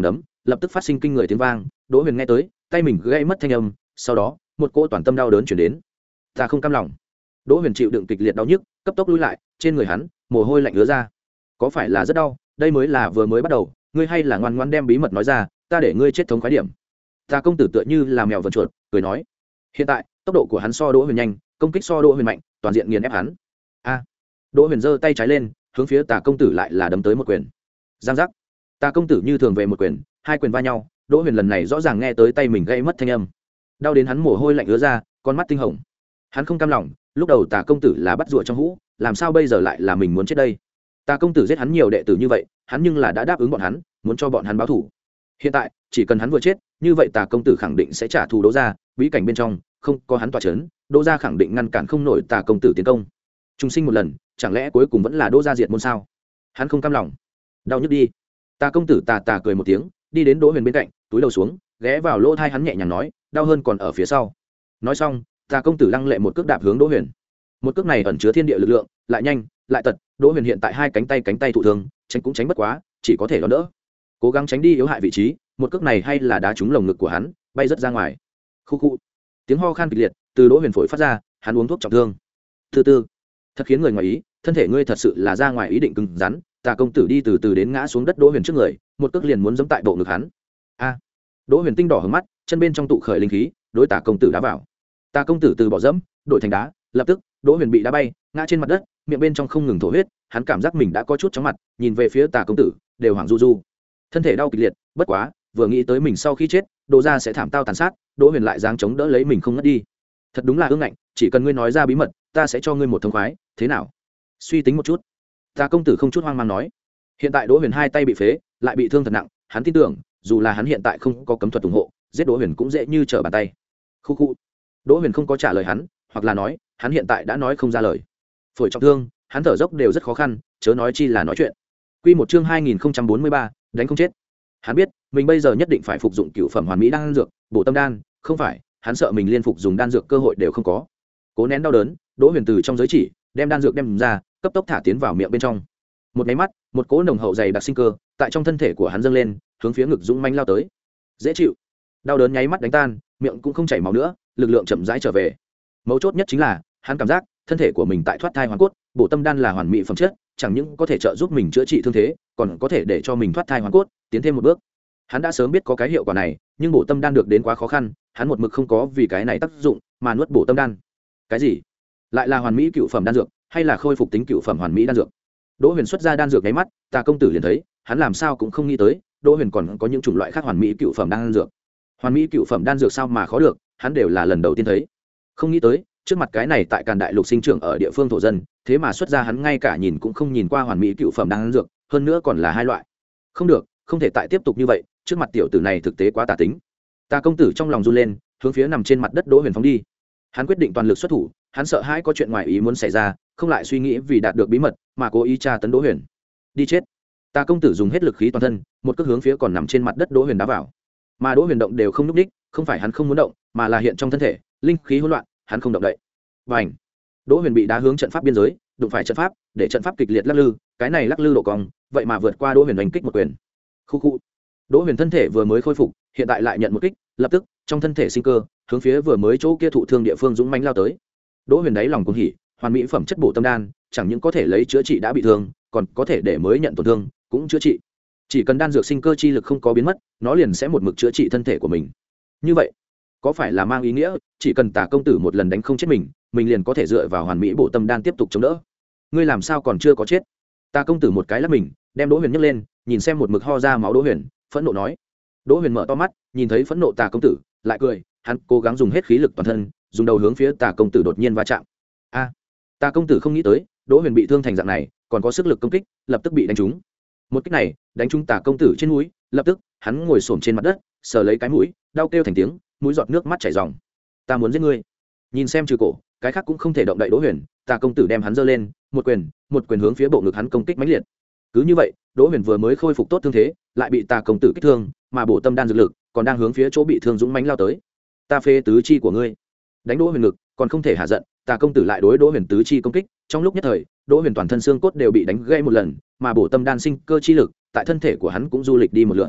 lập tức phát sinh kinh người tiếng vang. Đỗ Huyền nghe tới, tay mình gãy mất thanh âm, sau đó một cỗ toàn tâm đau đớn chuyển đến. Ta không cam lòng. Đỗ Huyền chịu đựng kịch liệt đau nhức, cấp tốc lùi lại, trên người hắn mồ hôi lạnh ứa ra. Có phải là rất đau? Đây mới là vừa mới bắt đầu, ngươi hay là ngoan ngoãn đem bí mật nói ra, ta để ngươi chết thống khoái điểm. Ta công tử tựa như là mèo vần chuột, cười nói. Hiện tại tốc độ của hắn so Đỗ Huyền nhanh, công kích so Đỗ Huyền mạnh, toàn diện nghiền ép hắn. A! Đỗ Huyền giơ tay trái lên, hướng phía Tà công tử lại là đấm tới một quyền. Giang giác! Tà công tử như thường về một quyền, hai quyền va nhau. Đỗ Huyền lần này rõ ràng nghe tới tay mình gãy mất thanh âm, đau đến hắn mồ hôi lạnh ứa ra, con mắt tinh hồng. Hắn không cam lòng, lúc đầu Tà công tử là bắt rùa trong hũ, làm sao bây giờ lại là mình muốn chết đây? Tà công tử giết hắn nhiều đệ tử như vậy, hắn nhưng là đã đáp ứng bọn hắn, muốn cho bọn hắn báo thù. Hiện tại, chỉ cần hắn vừa chết, như vậy Tà công tử khẳng định sẽ trả thù Đỗ gia, bí cảnh bên trong không có hắn tọa chấn, Đỗ gia khẳng định ngăn cản không nổi Tà công tử tiến công. Trung sinh một lần, chẳng lẽ cuối cùng vẫn là Đỗ gia diệt môn sao? Hắn không cam lòng. Đau nhức đi. Tà công tử tà tà cười một tiếng, đi đến Đỗ Huyền bên cạnh, túi đầu xuống, ghé vào lỗ tai hắn nhẹ nhàng nói, đau hơn còn ở phía sau. Nói xong, Tà công tử lăng lệ một cước đạp hướng Đỗ Huyền. Một cước này ẩn chứa thiên địa lực lượng, lại nhanh, lại tật, Đỗ Huyền hiện tại hai cánh tay cánh tay thụ thương, tránh cũng tránh bất quá, chỉ có thể đón đỡ. Cố gắng tránh đi yếu hại vị trí, một cước này hay là đá trúng lồng ngực của hắn, bay rất ra ngoài. Khu khu. Tiếng ho khan kịch liệt từ Đỗ Huyền phổi phát ra, hắn uống thuốc trọng thương. Từ từ, thật khiến người ngoài ý, thân thể ngươi thật sự là ra ngoài ý định cứng rắn. Tà công tử đi từ từ đến ngã xuống đất Đỗ Huyền trước người, một cước liền muốn giẫm tại bộ ngực hắn. A! Đỗ Huyền tinh đỏ hướng mắt, chân bên trong tụ khởi linh khí, đối Tà công tử đá vào. Tà công tử từ bỏ dẫm, đổi thành đá, lập tức, Đỗ Huyền bị đá bay, ngã trên mặt đất, miệng bên trong không ngừng thổ huyết, hắn cảm giác mình đã có chút chóng mặt, nhìn về phía Tà công tử, đều hoảng du du. Thân thể đau kịch liệt, bất quá, vừa nghĩ tới mình sau khi chết, Đỗ gia sẽ thảm tao tàn sát, Đỗ Huyền lại giáng chống đỡ lấy mình không ngất đi. Thật đúng là ương ngạnh, chỉ cần ngươi nói ra bí mật, ta sẽ cho ngươi một thông khoái, thế nào? Suy tính một chút. Tà công tử không chút hoang mang nói. Hiện tại Đỗ Huyền hai tay bị phế, lại bị thương thật nặng, hắn tin tưởng, dù là hắn hiện tại không có cấm thuật ủng hộ, giết Đỗ Huyền cũng dễ như trở bàn tay. Khu khu. Đỗ Huyền không có trả lời hắn, hoặc là nói, hắn hiện tại đã nói không ra lời. Phổi trọng thương, hắn thở dốc đều rất khó khăn, chớ nói chi là nói chuyện. Quy một chương hai nghìn không trăm bốn mươi ba, đánh không chết. Hắn biết, mình bây giờ nhất định phải phục dụng cựu phẩm hoàn mỹ đan dược, bổ tâm đan, không phải, hắn sợ mình liên phục dùng đan dược cơ hội đều không có. Cố nén đau đớn, Đỗ Huyền từ trong giới chỉ đem đan dược đem ra, cấp tốc thả tiến vào miệng bên trong. Một cái mắt, một cỗ nồng hậu dày đặc sinh cơ tại trong thân thể của hắn dâng lên, hướng phía ngực dũng manh lao tới. Dễ chịu. Đau đớn nháy mắt đánh tan, miệng cũng không chảy máu nữa, lực lượng chậm rãi trở về. Mấu chốt nhất chính là, hắn cảm giác thân thể của mình tại thoát thai hoàn cốt, bổ tâm đan là hoàn mỹ phẩm chất, chẳng những có thể trợ giúp mình chữa trị thương thế, còn có thể để cho mình thoát thai hoàn cốt, tiến thêm một bước. Hắn đã sớm biết có cái hiệu quả này, nhưng bổ tâm đan được đến quá khó khăn, hắn một mực không có vì cái này tác dụng mà nuốt bổ tâm đan. Cái gì? Lại là hoàn mỹ cựu phẩm đan dược, hay là khôi phục tính cựu phẩm hoàn mỹ đan dược? Đỗ Huyền xuất ra đan dược nháy mắt, Tà công tử liền thấy, hắn làm sao cũng không nghĩ tới, Đỗ Huyền còn có những chủng loại khác hoàn mỹ cựu phẩm đan dược. Hoàn mỹ cựu phẩm đan dược sao mà khó được, hắn đều là lần đầu tiên thấy. Không nghĩ tới, trước mặt cái này tại Càn Đại Lục sinh trưởng ở địa phương thổ dân, thế mà xuất ra hắn ngay cả nhìn cũng không nhìn qua hoàn mỹ cựu phẩm đan dược, hơn nữa còn là hai loại. Không được, không thể tại tiếp tục như vậy, trước mặt tiểu tử này thực tế quá tà tính. Tà công tử trong lòng run lên, hướng phía nằm trên mặt đất Đỗ Huyền phóng đi. Hắn quyết định toàn lực xuất thủ, hắn sợ hãi có chuyện ngoài ý muốn xảy ra, không lại suy nghĩ vì đạt được bí mật mà cố ý tra tấn Đỗ Huyền. Đi chết. Tà công tử dùng hết lực khí toàn thân, một cước hướng phía còn nằm trên mặt đất Đỗ Huyền đá vào. Mà Đỗ Huyền động đều không nhúc nhích, không phải hắn không muốn động, mà là hiện trong thân thể linh khí hỗn loạn, hắn không động đậy. Bành! Đỗ Huyền bị đá hướng trận pháp biên giới, đụng phải trận pháp, để trận pháp kịch liệt lắc lư, cái này lắc lư độ cong, vậy mà vượt qua Đỗ Huyền đánh kích một quyền. Khu khu. Đỗ Huyền thân thể vừa mới khôi phục, hiện tại lại nhận một kích, lập tức, trong thân thể sinh cơ, hướng phía vừa mới chỗ kia thụ thương địa phương dũng mãnh lao tới. Đỗ Huyền đáy lòng cuồng hỉ, hoàn mỹ phẩm chất bổ tâm đan, chẳng những có thể lấy chữa trị đã bị thương, còn có thể để mới nhận tổn thương, cũng chữa trị. Chỉ cần đan dược sinh cơ chi lực không có biến mất, nó liền sẽ một mực chữa trị thân thể của mình. Như vậy, có phải là mang ý nghĩa, chỉ cần Tà công tử một lần đánh không chết mình, mình liền có thể dựa vào hoàn mỹ bổ tâm đan tiếp tục chống đỡ? Ngươi làm sao còn chưa có chết? Tà công tử một cái lắc mình, đem Đỗ Huyền nhấc lên, nhìn xem một mực ho ra máu Đỗ Huyền, phẫn nộ nói. Đỗ Huyền mở to mắt, nhìn thấy phẫn nộ Tà công tử, lại cười, hắn cố gắng dùng hết khí lực toàn thân, dùng đầu hướng phía Tà công tử đột nhiên va chạm. A! Tà công tử không nghĩ tới, Đỗ Huyền bị thương thành dạng này, còn có sức lực công kích, lập tức bị đánh trúng. Một kích này, đánh trúng Tà công tử trên mũi, lập tức, hắn ngồi xổm trên mặt đất, sờ lấy cái mũi, đau kêu thành tiếng, mũi giọt nước mắt chảy ròng. Ta muốn giết ngươi. Nhìn xem trừ cổ, cái khác cũng không thể động đậy Đỗ Huyền, Tà công tử đem hắn giơ lên, một quyền, một quyền hướng phía bộ ngực hắn công kích mãnh liệt. Cứ như vậy, Đỗ Huyền vừa mới khôi phục tốt thương thế, lại bị Tà công tử kích thương, mà bổ tâm đan dược lực còn đang hướng phía chỗ bị thương dũng mãnh lao tới. Ta phê tứ chi của ngươi. Đánh Đỗ Huyền ngực, còn không thể hạ giận, Tà công tử lại đối Đỗ Huyền tứ chi công kích, trong lúc nhất thời, Đỗ Huyền toàn thân xương cốt đều bị đánh gãy một lần, mà bổ tâm đan sinh cơ chi lực, tại thân thể của hắn cũng du lịch đi một lượt.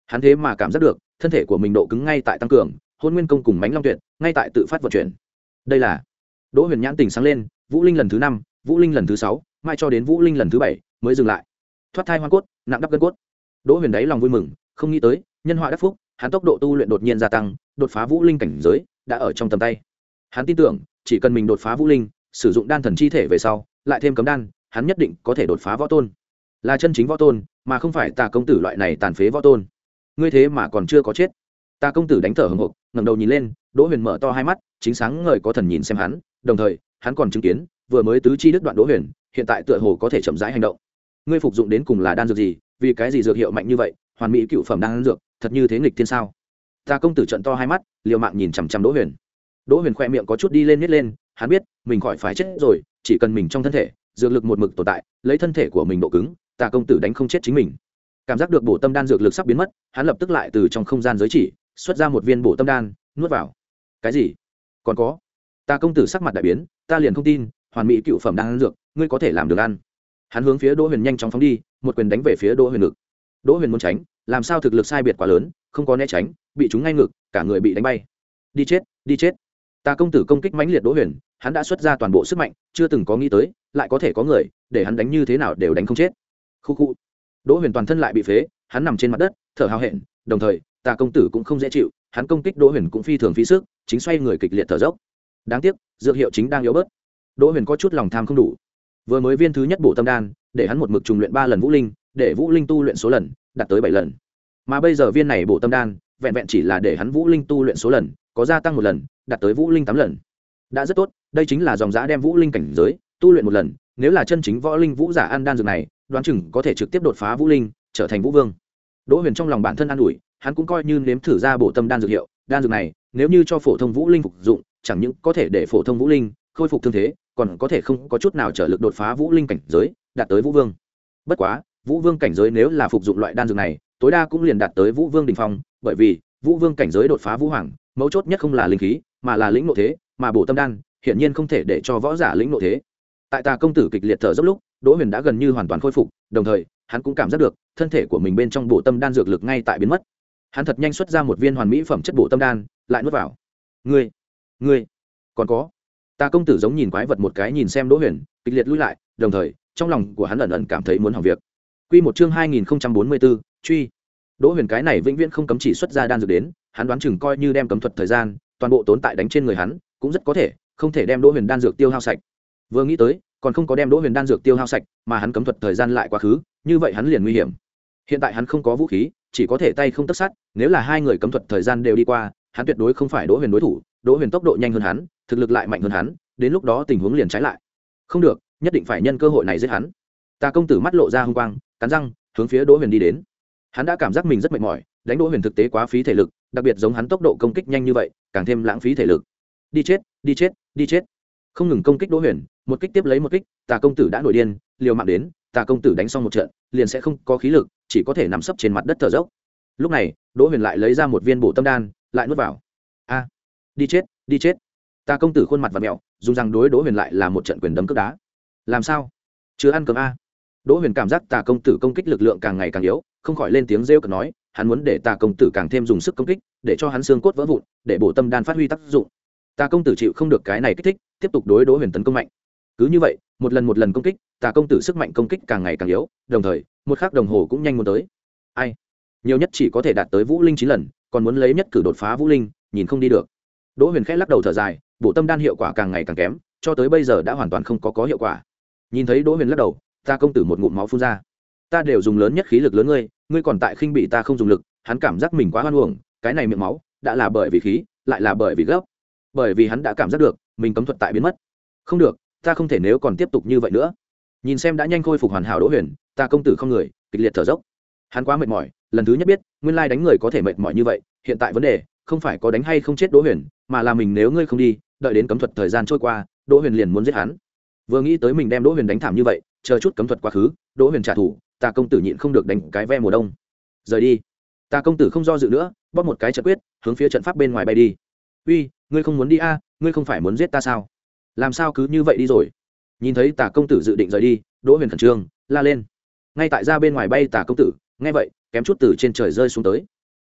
hắn thế mà cảm giác được thân thể của mình độ cứng ngay tại tăng cường, hôn nguyên công cùng mánh long tuyệt ngay tại tự phát vận chuyển. Đây là Đỗ Huyền nhãn tình sáng lên, vũ linh lần thứ năm, vũ linh lần thứ sáu, mai cho đến vũ linh lần thứ bảy mới dừng lại. Thoát thai hoa cốt, nặng đắp gân cốt. Đỗ Huyền đáy lòng vui mừng, không nghĩ tới nhân họa đắc phúc, hắn tốc độ tu luyện đột nhiên gia tăng, đột phá vũ linh cảnh giới đã ở trong tầm tay. Hắn tin tưởng chỉ cần mình đột phá vũ linh, sử dụng đan thần chi thể về sau lại thêm cấm đan, hắn nhất định có thể đột phá võ tôn, là chân chính võ tôn mà không phải Tà công tử loại này tàn phế võ tôn. Ngươi thế mà còn chưa có chết. Tà công tử đánh thở hổn hộc, ngẩng đầu nhìn lên. Đỗ Huyền mở to hai mắt, chính sáng ngời có thần nhìn xem hắn, đồng thời hắn còn chứng kiến vừa mới tứ chi đứt đoạn Đỗ Huyền hiện tại tựa hồ có thể chậm rãi hành động. Ngươi phục dụng đến cùng là đan dược gì? Vì cái gì dược hiệu mạnh như vậy? Hoàn mỹ cựu phẩm đan dược, thật như thế nghịch thiên sao? Tà công tử trợn to hai mắt, liều mạng nhìn chằm chằm Đỗ Huyền. Đỗ Huyền khoe miệng có chút đi lên nhếch lên, hắn biết mình khỏi phải chết rồi, chỉ cần mình trong thân thể dược lực một mực tồn tại, lấy thân thể của mình độ cứng, Tà công tử đánh không chết chính mình. Cảm giác được bổ tâm đan dược lực sắp biến mất, hắn lập tức lại từ trong không gian giới chỉ xuất ra một viên bổ tâm đan, nuốt vào. Cái gì? Còn có? Tà công tử sắc mặt đại biến, ta liền không tin, hoàn mỹ cựu phẩm đan dược, ngươi có thể làm được ăn? Hắn hướng phía Đỗ Huyền nhanh chóng phóng đi, một quyền đánh về phía Đỗ Huyền ngực. Đỗ Huyền muốn tránh, làm sao thực lực sai biệt quá lớn, không có né tránh, bị trúng ngay ngực, cả người bị đánh bay. Đi chết, đi chết. Tà công tử công kích mãnh liệt Đỗ Huyền, hắn đã xuất ra toàn bộ sức mạnh, chưa từng có nghĩ tới, lại có thể có người để hắn đánh như thế nào đều đánh không chết. Khu khu. Đỗ Huyền toàn thân lại bị phế, hắn nằm trên mặt đất, thở hào hẹn, đồng thời, Tà công tử cũng không dễ chịu, hắn công kích Đỗ Huyền cũng phi thường phí sức, chính xoay người kịch liệt thở dốc. Đáng tiếc, dược hiệu chính đang yếu bớt. Đỗ Huyền có chút lòng tham không đủ. Vừa mới viên thứ nhất bổ tâm đan, để hắn một mực trùng luyện ba lần vũ linh, để vũ linh tu luyện số lần đạt tới bảy lần. Mà bây giờ viên này bổ tâm đan, vẹn vẹn chỉ là để hắn vũ linh tu luyện số lần có gia tăng một lần, đạt tới vũ linh tám lần. Đã rất tốt, đây chính là dòng giá đem vũ linh cảnh giới tu luyện một lần, nếu là chân chính võ linh vũ giả ăn đan dược này, đoán chừng có thể trực tiếp đột phá vũ linh, trở thành vũ vương. Đỗ Huyền trong lòng bản thân an ủi, hắn cũng coi như nếm thử ra bổ tâm đan dược hiệu, đan dược này nếu như cho phổ thông vũ linh phục dụng, chẳng những có thể để phổ thông vũ linh khôi phục thương thế, còn có thể không có chút nào trở lực đột phá vũ linh cảnh giới, đạt tới vũ vương. Bất quá, vũ vương cảnh giới nếu là phục dụng loại đan dược này, tối đa cũng liền đạt tới vũ vương đỉnh phong, bởi vì vũ vương cảnh giới đột phá vũ hoàng, mấu chốt nhất không là linh khí, mà là lĩnh ngộ thế, mà bổ tâm đan hiển nhiên không thể để cho võ giả lĩnh ngộ thế. Tại Tà công tử kịch liệt thở dốc lúc, Đỗ Huyền đã gần như hoàn toàn khôi phục, đồng thời hắn cũng cảm giác được thân thể của mình bên trong bổ tâm đan dược lực ngay tại biến mất. Hắn thật nhanh xuất ra một viên hoàn mỹ phẩm chất bổ tâm đan, lại nuốt vào. Ngươi, ngươi, còn có. Tà công tử giống nhìn quái vật một cái nhìn xem Đỗ Huyền, kịch liệt lùi lại, đồng thời trong lòng của hắn ẩn ẩn cảm thấy muốn hỏng việc. Quy một chương hai nghìn không trăm bốn mươi bốn, truy. Đỗ Huyền cái này vĩnh viễn không cấm chỉ xuất ra đan dược đến, hắn đoán chừng coi như đem cấm thuật thời gian toàn bộ tốn tại đánh trên người hắn, cũng rất có thể không thể đem Đỗ Huyền đan dược tiêu hao sạch. Vừa nghĩ tới, còn không có đem Đỗ Huyền đan dược tiêu hao sạch, mà hắn cấm thuật thời gian lại quá khứ, như vậy hắn liền nguy hiểm. Hiện tại hắn không có vũ khí, chỉ có thể tay không tấc sắt, nếu là hai người cấm thuật thời gian đều đi qua, hắn tuyệt đối không phải Đỗ Huyền đối thủ, Đỗ Huyền tốc độ nhanh hơn hắn, thực lực lại mạnh hơn hắn, đến lúc đó tình huống liền trái lại. Không được, nhất định phải nhân cơ hội này giết hắn. Tà công tử mắt lộ ra hung quang, cắn răng, hướng phía Đỗ Huyền đi đến. Hắn đã cảm giác mình rất mệt mỏi, đánh Đỗ Huyền thực tế quá phí thể lực, đặc biệt giống hắn tốc độ công kích nhanh như vậy, càng thêm lãng phí thể lực. Đi chết, đi chết, đi chết. Không ngừng công kích Đỗ Huyền, một kích tiếp lấy một kích, Tà công tử đã nổi điên, liều mạng đến, Tà công tử đánh xong một trận, liền sẽ không có khí lực, chỉ có thể nằm sấp trên mặt đất thở dốc. Lúc này, Đỗ Huyền lại lấy ra một viên bổ tâm đan, lại nuốt vào. A, đi chết, đi chết. Tà công tử khuôn mặt vặn mèo, dùng răng đối Đỗ Huyền lại là một trận quyền đấm cước đá. Làm sao? Chưa ăn cơm a? Đỗ Huyền cảm giác Tà công tử công kích lực lượng càng ngày càng yếu, không khỏi lên tiếng rêu cợt nói, hắn muốn để Tà công tử càng thêm dùng sức công kích, để cho hắn xương cốt vỡ vụn, để bổ tâm đan phát huy tác dụng. Tà công tử chịu không được cái này kích thích, tiếp tục đối Đỗ Huyền tấn công mạnh. Cứ như vậy, một lần một lần công kích, Tà công tử sức mạnh công kích càng ngày càng yếu, đồng thời, một khắc đồng hồ cũng nhanh muốn tới. Ai? Nhiều nhất chỉ có thể đạt tới vũ linh chín lần, còn muốn lấy nhất cử đột phá vũ linh, nhìn không đi được. Đỗ Huyền khẽ lắc đầu thở dài, bổ tâm đan hiệu quả càng ngày càng kém, cho tới bây giờ đã hoàn toàn không có có hiệu quả. Nhìn thấy Đỗ Huyền lắc đầu, Tà công tử một ngụm máu phun ra. Ta đều dùng lớn nhất khí lực lớn ngươi, ngươi còn tại khinh bị ta không dùng lực, hắn cảm giác mình quá hoan uổng, cái này miệng máu, đã là bởi vì khí, lại là bởi vì gấp. Bởi vì hắn đã cảm giác được, mình cấm thuật tại biến mất. Không được, ta không thể nếu còn tiếp tục như vậy nữa. Nhìn xem đã nhanh khôi phục hoàn hảo Đỗ Huyền, Tà công tử không người, kịch liệt thở dốc. Hắn quá mệt mỏi, lần thứ nhất biết, nguyên lai đánh người có thể mệt mỏi như vậy, hiện tại vấn đề không phải có đánh hay không chết Đỗ Huyền, mà là mình nếu ngươi không đi, đợi đến cấm thuật thời gian trôi qua, Đỗ Huyền liền muốn giết hắn. Vừa nghĩ tới mình đem Đỗ Huyền đánh thảm như vậy, chờ chút cấm thuật quá khứ, Đỗ Huyền trả thù, Tà công tử nhịn không được đánh cái ve mùa đông. Rời đi. Tà công tử không do dự nữa, bóp một cái trận quyết, hướng phía trận pháp bên ngoài bay đi. Uy, ngươi không muốn đi a? Ngươi không phải muốn giết ta sao? Làm sao cứ như vậy đi rồi? Nhìn thấy Tà công tử dự định rời đi, Đỗ Huyền khẩn trương la lên. Ngay tại ra bên ngoài bay Tà công tử, nghe vậy, kém chút từ trên trời rơi xuống tới.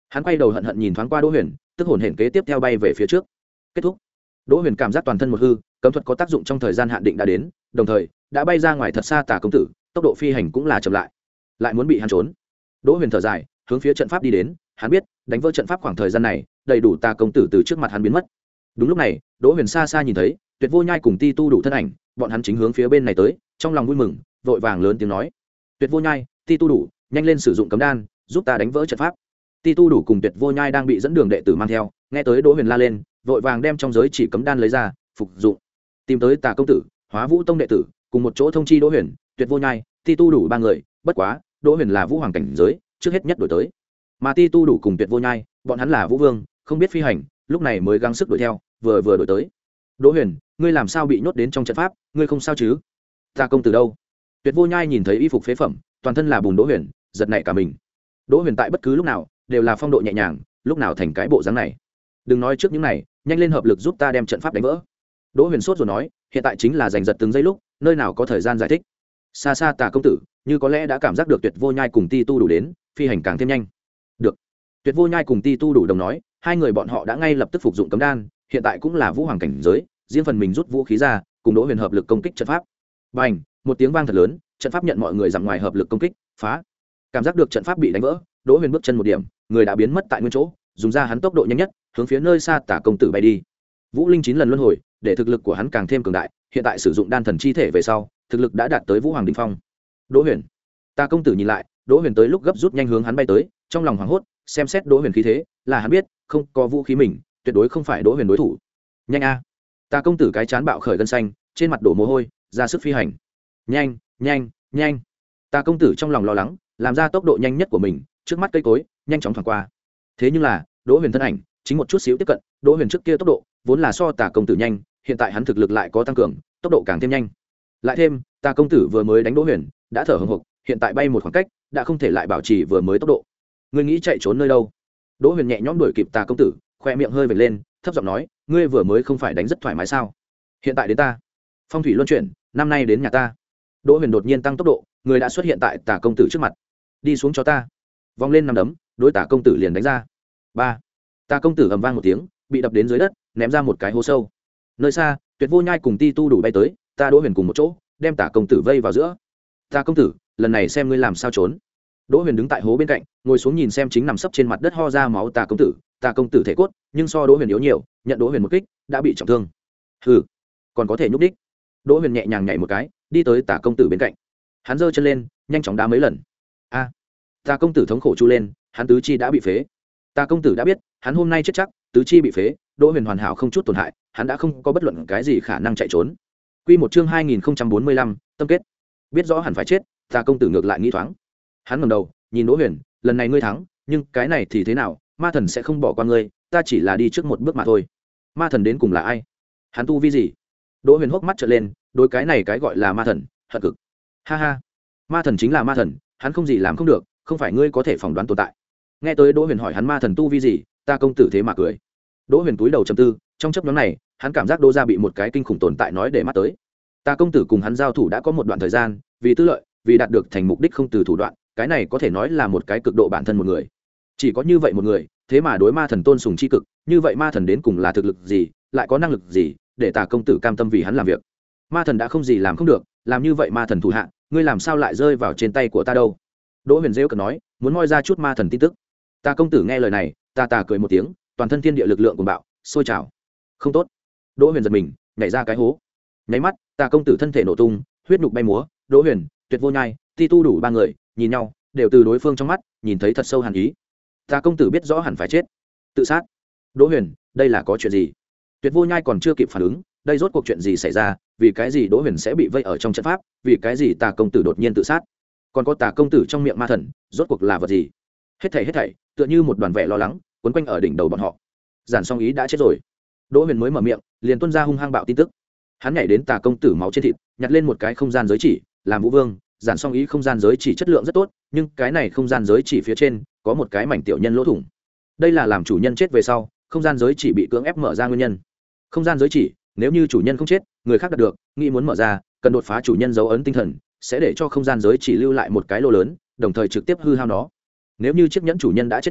Hắn quay đầu hận hận nhìn thoáng qua Đỗ Huyền, tức hồn hển kế tiếp theo bay về phía trước. Kết thúc. Đỗ Huyền cảm giác toàn thân một hư, cấm thuật có tác dụng trong thời gian hạn định đã đến, đồng thời đã bay ra ngoài thật xa Tà công tử, tốc độ phi hành cũng là chậm lại. Lại muốn bị hắn trốn. Đỗ Huyền thở dài, hướng phía trận pháp đi đến, hắn biết, đánh vỡ trận pháp khoảng thời gian này, đầy đủ Tà công tử từ trước mặt hắn biến mất. Đúng lúc này, Đỗ Huyền xa xa nhìn thấy, Tuyệt Vô Nhai cùng Ti Tu đủ thân ảnh, bọn hắn chính hướng phía bên này tới, trong lòng vui mừng, vội vàng lớn tiếng nói: Tuyệt Vô Nhai, Ti Tu đủ, nhanh lên sử dụng cấm đan, giúp ta đánh vỡ trận pháp. Ti Tu đủ cùng Tuyệt Vô Nhai đang bị dẫn đường đệ tử mang theo, nghe tới Đỗ Huyền la lên, vội vàng đem trong giới chỉ cấm đan lấy ra, phục dụng. Tìm tới Tà công tử, Hóa Vũ tông đệ tử, cùng một chỗ thông chi Đỗ Huyền, Tuyệt Vô Nhai, Ti Tu đủ ba người, bất quá, Đỗ Huyền là Vũ Hoàng cảnh giới, trước hết nhất đổi tới. Mà Ti Tu đủ cùng Tuyệt Vô Nhai, bọn hắn là Vũ Vương, không biết phi hành, lúc này mới gắng sức đuổi theo, vừa vừa đuổi tới. Đỗ Huyền, ngươi làm sao bị nhốt đến trong trận pháp, ngươi không sao chứ? Tà công tử đâu? Tuyệt Vô Nhai nhìn thấy y phục phế phẩm, toàn thân là bùn Đỗ Huyền, giật nảy cả mình. Đỗ Huyền tại bất cứ lúc nào đều là phong độ nhẹ nhàng, lúc nào thành cái bộ dáng này. Đừng nói trước những này, nhanh lên hợp lực giúp ta đem trận pháp đánh vỡ. Đỗ Huyền sốt rồi nói, hiện tại chính là giành giật từng giây lúc, nơi nào có thời gian giải thích. Xa xa Tà công tử, như có lẽ đã cảm giác được Tuyệt Vô Nhai cùng Ti Tu đủ đến, phi hành càng thêm nhanh. Được. Tuyệt Vô Nhai cùng Ti Tu đủ đồng nói, hai người bọn họ đã ngay lập tức phục dụng cấm đan, hiện tại cũng là Vũ Hoàng cảnh giới, riêng phần mình rút vũ khí ra, cùng Đỗ Huyền hợp lực công kích trận pháp. Bành, một tiếng vang thật lớn, trận pháp nhận mọi người dặm ngoài hợp lực công kích, phá. Cảm giác được trận pháp bị đánh vỡ, Đỗ Huyền bước chân một điểm, người đã biến mất tại nguyên chỗ, dùng ra hắn tốc độ nhanh nhất, hướng phía nơi xa Tà công tử bay đi. Vũ linh chín lần luân hồi, để thực lực của hắn càng thêm cường đại, hiện tại sử dụng đan thần chi thể về sau, thực lực đã đạt tới Vũ Hoàng đỉnh phong. Đỗ Huyền. Tà công tử nhìn lại, Đỗ Huyền tới lúc gấp rút nhanh hướng hắn bay tới, trong lòng hoảng hốt, xem xét Đỗ Huyền khí thế, là hắn biết, không có vũ khí mình, tuyệt đối không phải Đỗ Huyền đối thủ. Nhanh a. Tà công tử cái chán bạo khởi gân xanh, trên mặt đổ mồ hôi, ra sức phi hành. Nhanh, nhanh, nhanh. Tà công tử trong lòng lo lắng, làm ra tốc độ nhanh nhất của mình, trước mắt cây cối, nhanh chóng thoáng qua. Thế nhưng là, Đỗ Huyền thân ảnh, chính một chút xíu tiếp cận, Đỗ Huyền trước kia tốc độ vốn là so Tà công tử nhanh, hiện tại hắn thực lực lại có tăng cường, tốc độ càng thêm nhanh. Lại thêm, Tà công tử vừa mới đánh Đỗ Huyền, đã thở hổn hộc, hiện tại bay một khoảng cách, đã không thể lại bảo trì vừa mới tốc độ. Ngươi nghĩ chạy trốn nơi đâu? Đỗ Huyền nhẹ nhõm đuổi kịp Tà công tử, khoe miệng hơi vểnh lên, thấp giọng nói, ngươi vừa mới không phải đánh rất thoải mái sao? Hiện tại đến ta. Phong thủy luân chuyển, năm nay đến nhà ta. Đỗ Huyền đột nhiên tăng tốc độ, người đã xuất hiện tại Tà công tử trước mặt. Đi xuống cho ta. Vòng lên nằm đấm, đối Tà công tử liền đánh ra. Ba. Tà công tử ầm vang một tiếng, bị đập đến dưới đất, ném ra một cái hố sâu. Nơi xa, Tuyệt Vô Nhai cùng Ti Tu đủ bay tới, ta Đỗ Huyền cùng một chỗ, đem Tà công tử vây vào giữa. Tà công tử, lần này xem ngươi làm sao trốn. Đỗ Huyền đứng tại hố bên cạnh, ngồi xuống nhìn xem chính nằm sấp trên mặt đất ho ra máu Tà công tử, Tà công tử thể cốt, nhưng so Đỗ Huyền yếu nhiều, nhận Đỗ Huyền một kích, đã bị trọng thương. Hừ, còn có thể nhúc đích. Đỗ Huyền nhẹ nhàng nhảy một cái, đi tới Tà công tử bên cạnh. Hắn giơ chân lên, nhanh chóng đá mấy lần. A! À, Tà công tử thống khổ chu lên, hắn tứ chi đã bị phế. Tà công tử đã biết, hắn hôm nay chết chắc, tứ chi bị phế, Đỗ Huyền hoàn hảo không chút tổn hại, hắn đã không có bất luận cái gì khả năng chạy trốn. Quy một chương hai nghìn không trăm bốn mươi lăm, tâm kết. Biết rõ hẳn phải chết, Tà công tử ngược lại nghĩ thoáng. Hắn ngẩng đầu, nhìn Đỗ Huyền, lần này ngươi thắng, nhưng cái này thì thế nào, ma thần sẽ không bỏ qua ngươi, ta chỉ là đi trước một bước mà thôi. Ma thần đến cùng là ai? Hắn tu vi gì? Đỗ Huyền hốc mắt trợn lên, đối cái này cái gọi là ma thần, hận cực. Ha ha, ma thần chính là ma thần, hắn không gì làm không được, không phải ngươi có thể phỏng đoán tồn tại. Nghe tới Đỗ Huyền hỏi hắn ma thần tu vi gì, Tà công tử thế mà cười. Đỗ Huyền cúi đầu trầm tư, trong chốc ngắn này, hắn cảm giác Đỗ gia bị một cái kinh khủng tồn tại nói để mắt tới. Tà công tử cùng hắn giao thủ đã có một đoạn thời gian, vì tư lợi, vì đạt được thành mục đích không từ thủ đoạn, cái này có thể nói là một cái cực độ bản thân một người. Chỉ có như vậy một người, thế mà đối ma thần tôn sùng chi cực, như vậy ma thần đến cùng là thực lực gì, lại có năng lực gì, để Tà công tử cam tâm vì hắn làm việc. Ma thần đã không gì làm không được, làm như vậy ma thần thủ hạ, ngươi làm sao lại rơi vào trên tay của ta đâu? Đỗ Huyền rêu cợt nói, muốn moi ra chút ma thần tin tức. Tà công tử nghe lời này, tà tà cười một tiếng, toàn thân thiên địa lực lượng cuồng bạo, sôi trào. Không tốt. Đỗ Huyền giật mình, nhảy ra cái hố. Nháy mắt, Tà công tử thân thể nổ tung, huyết nhục bay múa, Đỗ Huyền, Tuyệt Vô Nhai, Ti Tu đủ ba người, nhìn nhau, đều từ đối phương trong mắt, nhìn thấy thật sâu hàn ý. Tà công tử biết rõ hẳn phải chết. Tự sát. Đỗ Huyền, đây là có chuyện gì? Tuyệt Vô Nhai còn chưa kịp phản ứng, đây rốt cuộc chuyện gì xảy ra, vì cái gì Đỗ Huyền sẽ bị vây ở trong trận pháp, vì cái gì Tà công tử đột nhiên tự sát? Còn có Tà công tử trong miệng ma thần, rốt cuộc là vật gì? Hết thảy hết thảy, tựa như một đoàn vẻ lo lắng, quấn quanh ở đỉnh đầu bọn họ. Giản Song Ý đã chết rồi. Đỗ Huyền mới mở miệng, liền tuôn ra hung hăng bạo tin tức. Hắn nhảy đến Tà công tử máu trên thịt, nhặt lên một cái không gian giới chỉ, làm Vũ Vương, Giản Song Ý không gian giới chỉ chất lượng rất tốt, nhưng cái này không gian giới chỉ phía trên có một cái mảnh tiểu nhân lỗ thủng. Đây là làm chủ nhân chết về sau, không gian giới chỉ bị cưỡng ép mở ra nguyên nhân. Không gian giới chỉ, nếu như chủ nhân không chết, người khác đạt được, nghĩ muốn mở ra, cần đột phá chủ nhân dấu ấn tinh thần, sẽ để cho không gian giới chỉ lưu lại một cái lỗ lớn, đồng thời trực tiếp hư hao nó. Nếu như chiếc nhẫn chủ nhân đã chết rồi,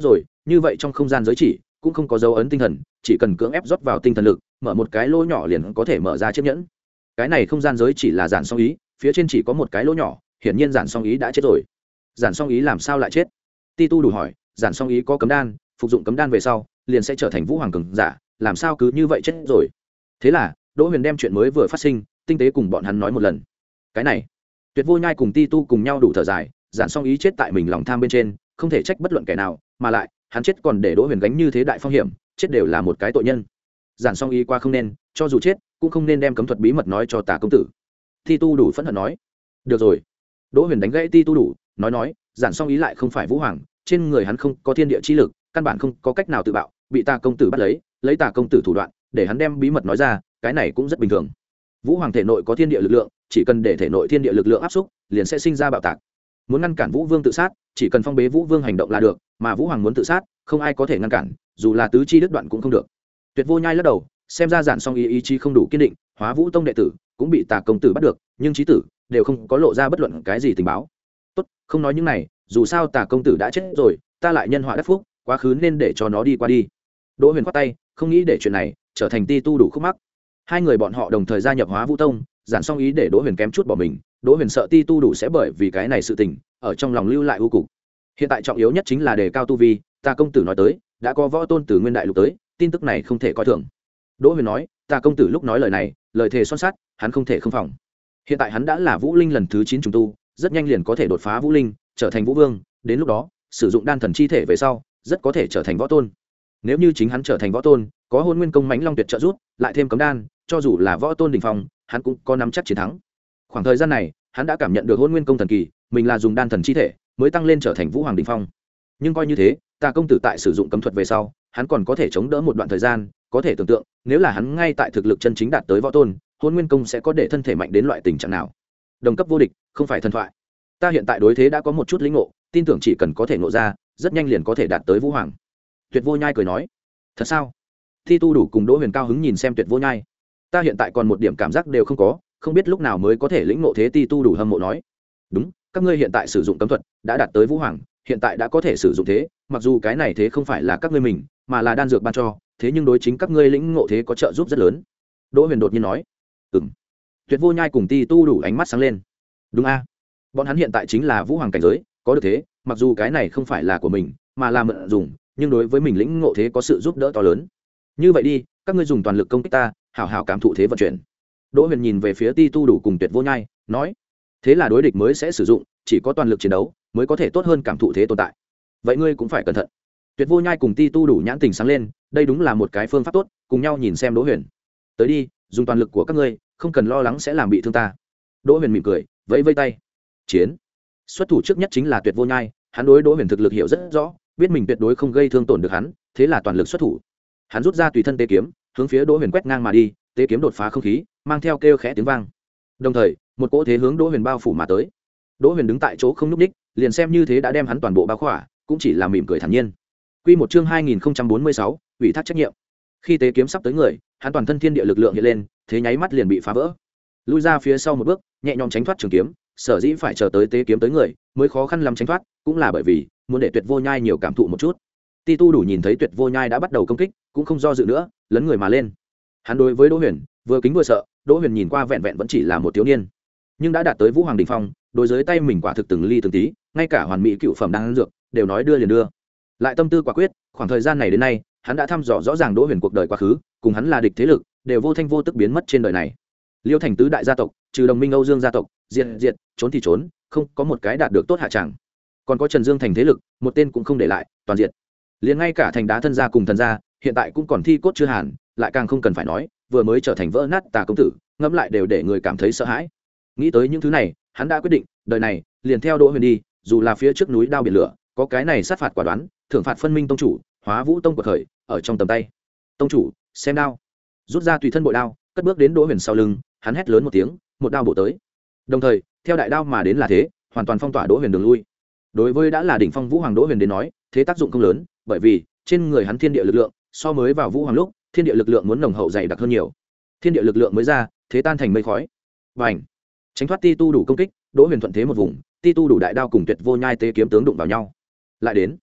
như vậy trong không gian giới chỉ cũng không có dấu ấn tinh thần, chỉ cần cưỡng ép rót vào tinh thần lực, mở một cái lỗ nhỏ liền có thể mở ra chiếc nhẫn. Cái này không gian giới chỉ là giản song ý, phía trên chỉ có một cái lỗ nhỏ, hiển nhiên giản song ý đã chết rồi. Giản song ý làm sao lại chết? Ti Tu đủ hỏi. Giản song ý có cấm đan, phục dụng cấm đan về sau liền sẽ trở thành vũ hoàng cường giả, làm sao cứ như vậy chết rồi? Thế là Đỗ Huyền đem chuyện mới vừa phát sinh tinh tế cùng bọn hắn nói một lần. Cái này, Tuyệt Vô Nhai cùng Ti Tu cùng nhau đủ thở dài, giản song ý chết tại mình lòng tham bên trên, không thể trách bất luận kẻ nào, mà lại hắn chết còn để Đỗ Huyền gánh như thế đại phong hiểm, chết đều là một cái tội nhân. Giản song ý qua không nên, cho dù chết cũng không nên đem cấm thuật bí mật nói cho Tả công tử. Ti Tu đủ phẫn hận nói. Được rồi. Đỗ Huyền đánh gãy Ti Tu đủ, nói nói, giản song ý lại không phải vũ hoàng, trên người hắn không có thiên địa chi lực, căn bản không có cách nào tự bạo, bị Tả công tử bắt lấy, lấy Tả công tử thủ đoạn, để hắn đem bí mật nói ra, cái này cũng rất bình thường. Vũ hoàng thể nội có thiên địa lực lượng, chỉ cần để thể nội thiên địa lực lượng áp xúc, liền sẽ sinh ra bạo tạc. Muốn ngăn cản Vũ Vương tự sát, chỉ cần phong bế Vũ Vương hành động là được, mà Vũ hoàng muốn tự sát, không ai có thể ngăn cản, dù là tứ chi đứt đoạn cũng không được. Tuyệt Vô Nhai lắc đầu, xem ra giản song ý ý chí không đủ kiên định, Hóa Vũ tông đệ tử cũng bị Tả công tử bắt được, nhưng chí tử đều không có lộ ra bất luận cái gì tình báo. Tốt, không nói những này, dù sao Tả công tử đã chết rồi, ta lại nhân họa đắc phúc, quá khứ nên để cho nó đi qua đi. Đỗ Huyền quát tay, không nghĩ để chuyện này trở thành Ti Tu đủ khúc mắc. Hai người bọn họ đồng thời gia nhập Hóa Vũ tông, giản song ý để Đỗ Huyền kém chút bỏ mình, Đỗ Huyền sợ Ti Tu đủ sẽ bởi vì cái này sự tình, ở trong lòng lưu lại ưu cục. Hiện tại trọng yếu nhất chính là đề cao tu vi, Tả công tử nói tới, đã có võ tôn từ nguyên đại lục tới, tin tức này không thể coi thường. Đỗ Huyền nói, Tả công tử lúc nói lời này, lời thề son sắt, hắn không thể không phòng. Hiện tại hắn đã là Vũ Linh lần thứ chín trùng tu, rất nhanh liền có thể đột phá Vũ Linh, trở thành Vũ Vương, đến lúc đó, sử dụng đan thần chi thể về sau, rất có thể trở thành võ tôn. Nếu như chính hắn trở thành võ tôn, có Hôn Nguyên công mãnh long tuyệt trợ giúp, lại thêm cấm đan, cho dù là võ tôn đỉnh phong, hắn cũng có nắm chắc chiến thắng. Khoảng thời gian này, hắn đã cảm nhận được Hôn Nguyên công thần kỳ, mình là dùng đan thần chi thể mới tăng lên trở thành vũ hoàng đỉnh phong. Nhưng coi như thế, Tả công tử tại sử dụng cấm thuật về sau, hắn còn có thể chống đỡ một đoạn thời gian, có thể tưởng tượng, nếu là hắn ngay tại thực lực chân chính đạt tới võ tôn, Hôn Nguyên công sẽ có để thân thể mạnh đến loại tình trạng nào. Đồng cấp vô địch, không phải thần thoại. Ta hiện tại đối thế đã có một chút lĩnh ngộ, tin tưởng chỉ cần có thể ngộ ra, rất nhanh liền có thể đạt tới vũ hoàng. Tuyệt Vô Nhai cười nói. Thật sao? Thi Tu đủ cùng Đỗ Huyền cao hứng nhìn xem Tuyệt Vô Nhai. Ta hiện tại còn một điểm cảm giác đều không có, không biết lúc nào mới có thể lĩnh ngộ thế. Ti Tu đủ hâm mộ nói. Đúng, các ngươi hiện tại sử dụng cấm thuật đã đạt tới vũ hoàng, hiện tại đã có thể sử dụng thế, mặc dù cái này thế không phải là các ngươi mình, mà là đan dược ban cho, thế nhưng đối chính các ngươi lĩnh ngộ thế có trợ giúp rất lớn. Đỗ Huyền đột nhiên nói. Ừm. Tuyệt Vô Nhai cùng Ti Tu đủ ánh mắt sáng lên. Đúng a, bọn hắn hiện tại chính là vũ hoàng cảnh giới, có được thế, mặc dù cái này không phải là của mình, mà là mượn dùng, nhưng đối với mình lĩnh ngộ thế có sự giúp đỡ to lớn. Như vậy đi, các ngươi dùng toàn lực công kích ta, hảo hảo cảm thụ thế vận chuyển. Đỗ Huyền nhìn về phía Ti Tu đủ cùng Tuyệt Vô Nhai, nói. Thế là đối địch mới sẽ sử dụng, chỉ có toàn lực chiến đấu mới có thể tốt hơn cảm thụ thế tồn tại. Vậy ngươi cũng phải cẩn thận. Tuyệt Vô Nhai cùng Ti Tu đủ nhãn tình sáng lên, đây đúng là một cái phương pháp tốt, cùng nhau nhìn xem Đỗ Huyền. Tới đi, dùng toàn lực của các ngươi, không cần lo lắng sẽ làm bị thương ta. Đỗ Huyền mỉm cười, vẫy vẫy tay. Chiến. Xuất thủ trước nhất chính là Tuyệt Vô Nhai, hắn đối Đỗ Huyền thực lực hiểu rất rõ, biết mình tuyệt đối không gây thương tổn được hắn, thế là toàn lực xuất thủ. Hắn rút ra tùy thân tế kiếm, hướng phía Đỗ Huyền quét ngang mà đi, tế kiếm đột phá không khí, mang theo kêu khẽ tiếng vang. Đồng thời, một cỗ thế hướng Đỗ Huyền bao phủ mà tới. Đỗ Huyền đứng tại chỗ không nhúc nhích, liền xem như thế đã đem hắn toàn bộ bao khỏa, cũng chỉ là mỉm cười thản nhiên. Quy một chương hai nghìn không trăm bốn mươi sáu, ủy thác trách nhiệm. Khi tế kiếm sắp tới người, hắn toàn thân thiên địa lực lượng hiện lên, thế nháy mắt liền bị phá vỡ. Lui ra phía sau một bước, nhẹ nhõm tránh thoát trường kiếm, sở dĩ phải chờ tới tế kiếm tới người, mới khó khăn lắm tránh thoát, cũng là bởi vì muốn để Tuyệt Vô Nhai nhiều cảm thụ một chút. Ti Tu đủ nhìn thấy Tuyệt Vô Nhai đã bắt đầu công kích, cũng không do dự nữa, lấn người mà lên. Hắn đối với Đỗ Huyền vừa kính vừa sợ, Đỗ Huyền nhìn qua vẹn vẹn vẫn chỉ là một thiếu niên, nhưng đã đạt tới vũ hoàng đỉnh phong, đối với tay mình quả thực từng ly từng tí, ngay cả hoàn mỹ cựu phẩm đang dược đều nói đưa liền đưa. Lại tâm tư quả quyết, khoảng thời gian này đến nay, hắn đã thăm dò rõ ràng Đỗ Huyền cuộc đời quá khứ, cùng hắn là địch thế lực, đều vô thanh vô tức biến mất trên đời này. Liêu thành tứ đại gia tộc, trừ Đồng Minh Âu Dương gia tộc, diệt diệt, trốn thì trốn, không có một cái đạt được tốt hạ tràng. Còn có Trần Dương thành thế lực, một tên cũng không để lại, toàn diệt. Liền ngay cả thành đá thân gia cùng thần gia, hiện tại cũng còn thi cốt chưa hàn, lại càng không cần phải nói, vừa mới trở thành vỡ nát Tà công tử, ngẫm lại đều để người cảm thấy sợ hãi. Nghĩ tới những thứ này, hắn đã quyết định, đời này liền theo Đỗ Huyền đi, dù là phía trước núi đao biển lửa, có cái này sát phạt quả đoán, thưởng phạt phân minh tông chủ, Hóa Vũ tông của khởi, ở trong tầm tay. Tông chủ, xem đao. Rút ra tùy thân bội đao, cất bước đến Đỗ Huyền sau lưng, hắn hét lớn một tiếng, một đao bổ tới. Đồng thời, theo đại đao mà đến là thế, hoàn toàn phong tỏa Đỗ Huyền đường lui. Đối với đã là đỉnh phong vũ hoàng Đỗ Huyền đến nói, thế tác dụng không lớn, bởi vì trên người hắn thiên địa lực lượng, so mới vào vũ hoàng lúc, thiên địa lực lượng muốn nồng hậu dày đặc hơn nhiều. Thiên địa lực lượng mới ra, thế tan thành mây khói. Bành! Tránh thoát Ti Tu đủ công kích, Đỗ Huyền thuận thế một vùng, Ti Tu đủ đại đao cùng Tuyệt Vô Nhai tế kiếm tướng đụng vào nhau. Lại đến,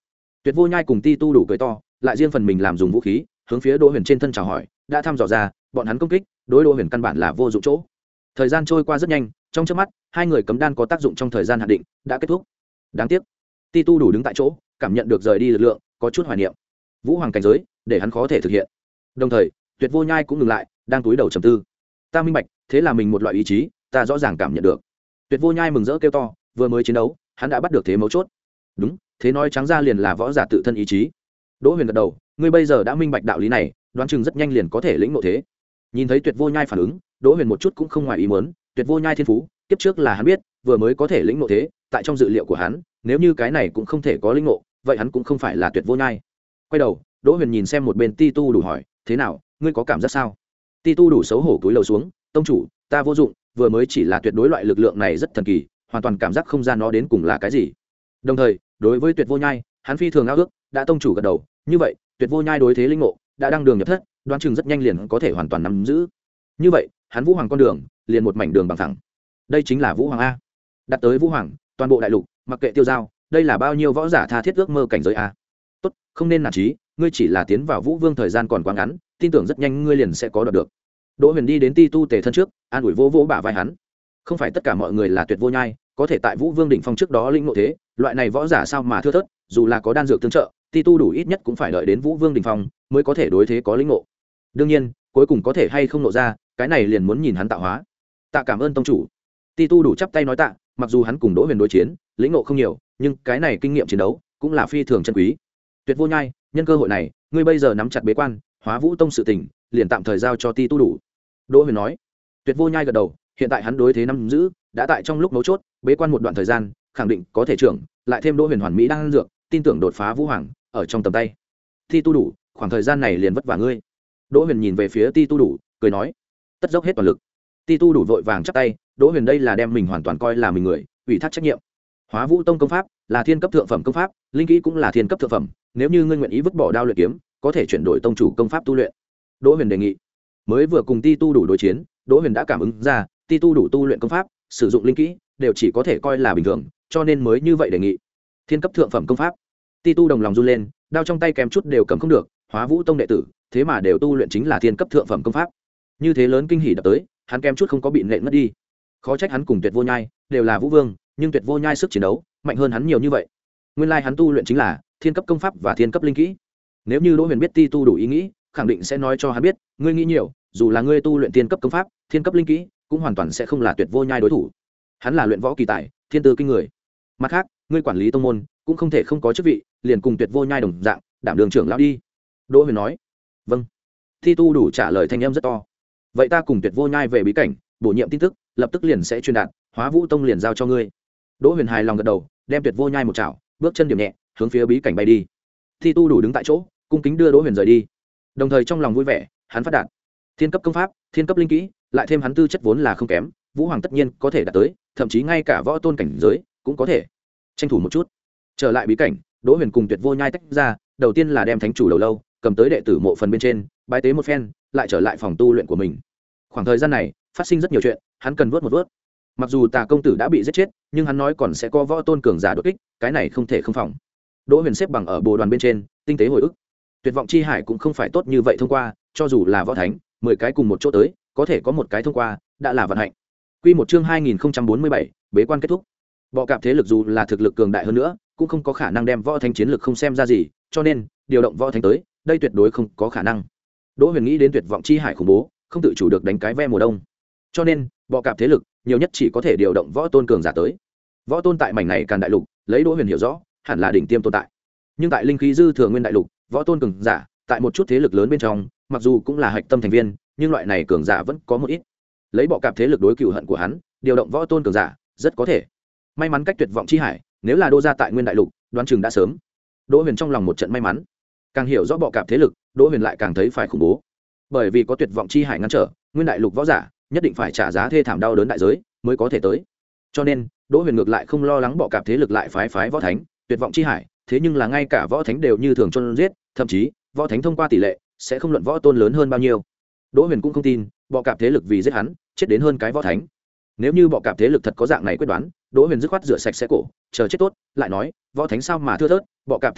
Tuyệt Vô Nhai cùng Ti Tu đủ cười to, lại riêng phần mình làm dùng vũ khí hướng phía Đỗ Huyền trên thân chào hỏi, đã thăm dò ra bọn hắn công kích đối Đỗ Huyền căn bản là vô dụng chỗ. Thời gian trôi qua rất nhanh, trong chớp mắt hai người cấm đan có tác dụng trong thời gian hạn định đã kết thúc. Đáng tiếc Ti Tu đủ đứng tại chỗ, cảm nhận được rời đi lực lượng, có chút hoài niệm. Vũ hoàng cảnh giới để hắn khó thể thực hiện. Đồng thời Tuyệt Vô Nhai cũng ngừng lại, đang cúi đầu trầm tư. Ta minh bạch, thế là mình một loại ý chí, ta rõ ràng cảm nhận được. Tuyệt Vô Nhai mừng rỡ kêu to, vừa mới chiến đấu hắn đã bắt được thế mấu chốt. Đúng, thế nói trắng ra liền là võ giả tự thân ý chí. Đỗ Huyền gật đầu, ngươi bây giờ đã minh bạch đạo lý này, đoán chừng rất nhanh liền có thể lĩnh ngộ thế. Nhìn thấy Tuyệt Vô Nhai phản ứng, Đỗ Huyền một chút cũng không ngoài ý muốn. Tuyệt Vô Nhai thiên phú kiếp trước là hắn biết, vừa mới có thể lĩnh ngộ thế, tại trong dự liệu của hắn, nếu như cái này cũng không thể có lĩnh ngộ, vậy hắn cũng không phải là Tuyệt Vô Nhai. Quay đầu, Đỗ Huyền nhìn xem một bên Ti Tu đủ hỏi, thế nào, ngươi có cảm giác sao? Ti Tu đủ xấu hổ cúi đầu xuống, tông chủ, ta vô dụng, vừa mới chỉ là tuyệt đối loại lực lượng này rất thần kỳ, hoàn toàn cảm giác không ra nó đến cùng là cái gì. Đồng thời đối với Tuyệt Vô Nhai, hắn phi thường ao ước, đã tông chủ gật đầu, như vậy Tuyệt Vô Nhai đối thế linh ngộ đã đăng đường nhập thất, đoán chừng rất nhanh liền có thể hoàn toàn nắm giữ. Như vậy hắn Vũ Hoàng con đường liền một mảnh đường bằng thẳng. Đây chính là Vũ Hoàng a. Đặt tới Vũ Hoàng, toàn bộ đại lục mặc kệ tiêu giao, đây là bao nhiêu võ giả tha thiết ước mơ cảnh giới a. Tốt, không nên nản chí, ngươi chỉ là tiến vào Vũ Vương thời gian còn quá ngắn, tin tưởng rất nhanh ngươi liền sẽ có đoạt được. Đỗ Huyền đi đến Ti Tu Tề thân trước, an ủi vô vỗ bả vai hắn. Không phải tất cả mọi người là Tuyệt Vô Nhai, có thể tại Vũ Vương đỉnh phong trước đó lĩnh ngộ thế, loại này võ giả sao mà thưa thớt, dù là có đan dược tương trợ, Ti Tu đủ ít nhất cũng phải đợi đến Vũ Vương đỉnh phong mới có thể đối thế có lĩnh ngộ. Đương nhiên, cuối cùng có thể hay không nộ ra, cái này liền muốn nhìn hắn tạo hóa. Tạ cảm ơn tông chủ. Ti Tu đủ chắp tay nói tạ, mặc dù hắn cùng Đỗ Huyền đối chiến, lĩnh ngộ không nhiều, nhưng cái này kinh nghiệm chiến đấu cũng là phi thường chân quý. Tuyệt Vô Nhai, nhân cơ hội này, ngươi bây giờ nắm chặt bế quan, Hóa Vũ tông sự tình, liền tạm thời giao cho Ti Tu đủ. Đỗ Huyền nói. Tuyệt Vô Nhai gật đầu, hiện tại hắn đối thế nắm giữ, đã tại trong lúc mấu chốt, bế quan một đoạn thời gian, khẳng định có thể trưởng, lại thêm Đỗ Huyền hoàn mỹ đang ăn dược, tin tưởng đột phá Vũ Hoàng ở trong tầm tay. Ti Tu đủ, khoảng thời gian này liền vất vả ngươi. Đỗ Huyền nhìn về phía Ti Tu đủ, cười nói, tất dốc hết toàn lực. Ti Tu đủ vội vàng chắp tay, Đỗ Huyền đây là đem mình hoàn toàn coi là mình người, ủy thác trách nhiệm. Hóa Vũ tông công pháp là thiên cấp thượng phẩm công pháp, linh kỹ cũng là thiên cấp thượng phẩm, nếu như ngươi nguyện ý vứt bỏ đao luyện kiếm, có thể chuyển đổi tông chủ công pháp tu luyện. Đỗ Huyền đề nghị. Mới vừa cùng Ti Tu đủ đối chiến, Đỗ Huyền đã cảm ứng ra, Ti Tu đủ tu luyện công pháp, sử dụng linh kỹ đều chỉ có thể coi là bình thường, cho nên mới như vậy đề nghị. Thiên cấp thượng phẩm công pháp. Ti Tu đồng lòng run lên, đao trong tay kém chút đều cầm không được, Hóa Vũ tông đệ tử, thế mà đều tu luyện chính là thiên cấp thượng phẩm công pháp. Như thế lớn kinh hỉ đập tới, hắn kém chút không có bị nện mất đi. Khó trách hắn cùng Tuyệt Vô Nhai đều là Vũ Vương, nhưng Tuyệt Vô Nhai sức chiến đấu mạnh hơn hắn nhiều như vậy. Nguyên lai hắn tu luyện chính là thiên cấp công pháp và thiên cấp linh kỹ. Nếu như Đỗ Huyền biết Ti Tu đủ ý nghĩ, khẳng định sẽ nói cho hắn biết, ngươi nghĩ nhiều, dù là ngươi tu luyện thiên cấp công pháp, thiên cấp linh kỹ, cũng hoàn toàn sẽ không là Tuyệt Vô Nhai đối thủ. Hắn là luyện võ kỳ tài, thiên tư kinh người. Mặt khác, ngươi quản lý tông môn, cũng không thể không có chức vị, liền cùng Tuyệt Vô Nhai đồng dạng, đảm đường trưởng lão đi. Đỗ Huyền nói. Vâng. Ti Tu đủ trả lời thanh âm rất to. Vậy ta cùng Tuyệt Vô Nhai về bí cảnh, bổ nhiệm tin tức, lập tức liền sẽ truyền đạt, Hóa Vũ tông liền giao cho ngươi. Đỗ Huyền hài lòng gật đầu, đem Tuyệt Vô Nhai một chảo, bước chân điểm nhẹ, hướng phía bí cảnh bay đi. Ti Tu đủ đứng tại chỗ, cung kính đưa Đỗ Huyền rời đi. Đồng thời trong lòng vui vẻ, hắn phát đạt. Thiên cấp công pháp, thiên cấp linh kỹ, lại thêm hắn tư chất vốn là không kém, Vũ Hoàng tất nhiên có thể đạt tới, thậm chí ngay cả võ tôn cảnh giới cũng có thể. Tranh thủ một chút. Trở lại bí cảnh, Đỗ Huyền cùng Tuyệt Vô Nhai tách ra, đầu tiên là đem thánh chủ đầu lâu cầm tới đệ tử mộ phần bên trên, bái tế một phen, lại trở lại phòng tu luyện của mình. Khoảng thời gian này, phát sinh rất nhiều chuyện, hắn cần vớt một vớt. Mặc dù Tà công tử đã bị giết chết, nhưng hắn nói còn sẽ có võ tôn cường giả đột kích, cái này không thể không phòng. Đỗ Huyền xếp bằng ở bồ đoàn bên trên, tinh tế hồi ức. Tuyệt vọng chi hải cũng không phải tốt như vậy thông qua, cho dù là võ thánh, mười cái cùng một chỗ tới, có thể có một cái thông qua, đã là vận hạnh. Quy một chương hai nghìn không trăm bốn mươi bảy, bế quan kết thúc. Bọ cạp thế lực dù là thực lực cường đại hơn nữa, cũng không có khả năng đem võ thánh chiến lực không xem ra gì, cho nên điều động võ thánh tới, đây tuyệt đối không có khả năng. Đỗ Huyền nghĩ đến tuyệt vọng chi hải khủng bố, không tự chủ được đánh cái ve mùa đông. Cho nên, bọ cạp thế lực nhiều nhất chỉ có thể điều động võ tôn cường giả tới. Võ tôn tại mảnh này Càn đại lục, lấy Đỗ Huyền hiểu rõ, hẳn là đỉnh tiêm tồn tại. Nhưng tại linh khí dư thừa nguyên đại lục, võ tôn cường giả, tại một chút thế lực lớn bên trong, mặc dù cũng là hạch tâm thành viên, nhưng loại này cường giả vẫn có một ít. Lấy bọ cạp thế lực đối cừu hận của hắn, điều động võ tôn cường giả, rất có thể. May mắn cách tuyệt vọng chi hải, nếu là Đỗ gia tại nguyên đại lục, đoán chừng đã sớm. Đỗ Huyền trong lòng một trận may mắn. Càng hiểu rõ bọ cạp thế lực, Đỗ Huyền lại càng thấy phải khủng bố. Bởi vì có tuyệt vọng chi hải ngăn trở, nguyên đại lục võ giả nhất định phải trả giá thê thảm đau đớn đại giới mới có thể tới. Cho nên, Đỗ Huyền ngược lại không lo lắng bọ cạp thế lực lại phái phái võ thánh, tuyệt vọng chi hải, thế nhưng là ngay cả võ thánh đều như thường chôn giết, thậm chí, võ thánh thông qua tỷ lệ sẽ không luận võ tôn lớn hơn bao nhiêu. Đỗ Huyền cũng không tin, bọ cạp thế lực vì giết hắn, chết đến hơn cái võ thánh. Nếu như bọ cạp thế lực thật có dạng này quyết đoán, Đỗ Huyền dứt khoát rửa sạch sẽ cổ, chờ chết tốt, lại nói, võ thánh sao mà thưa thớt, bọ cạp thế lực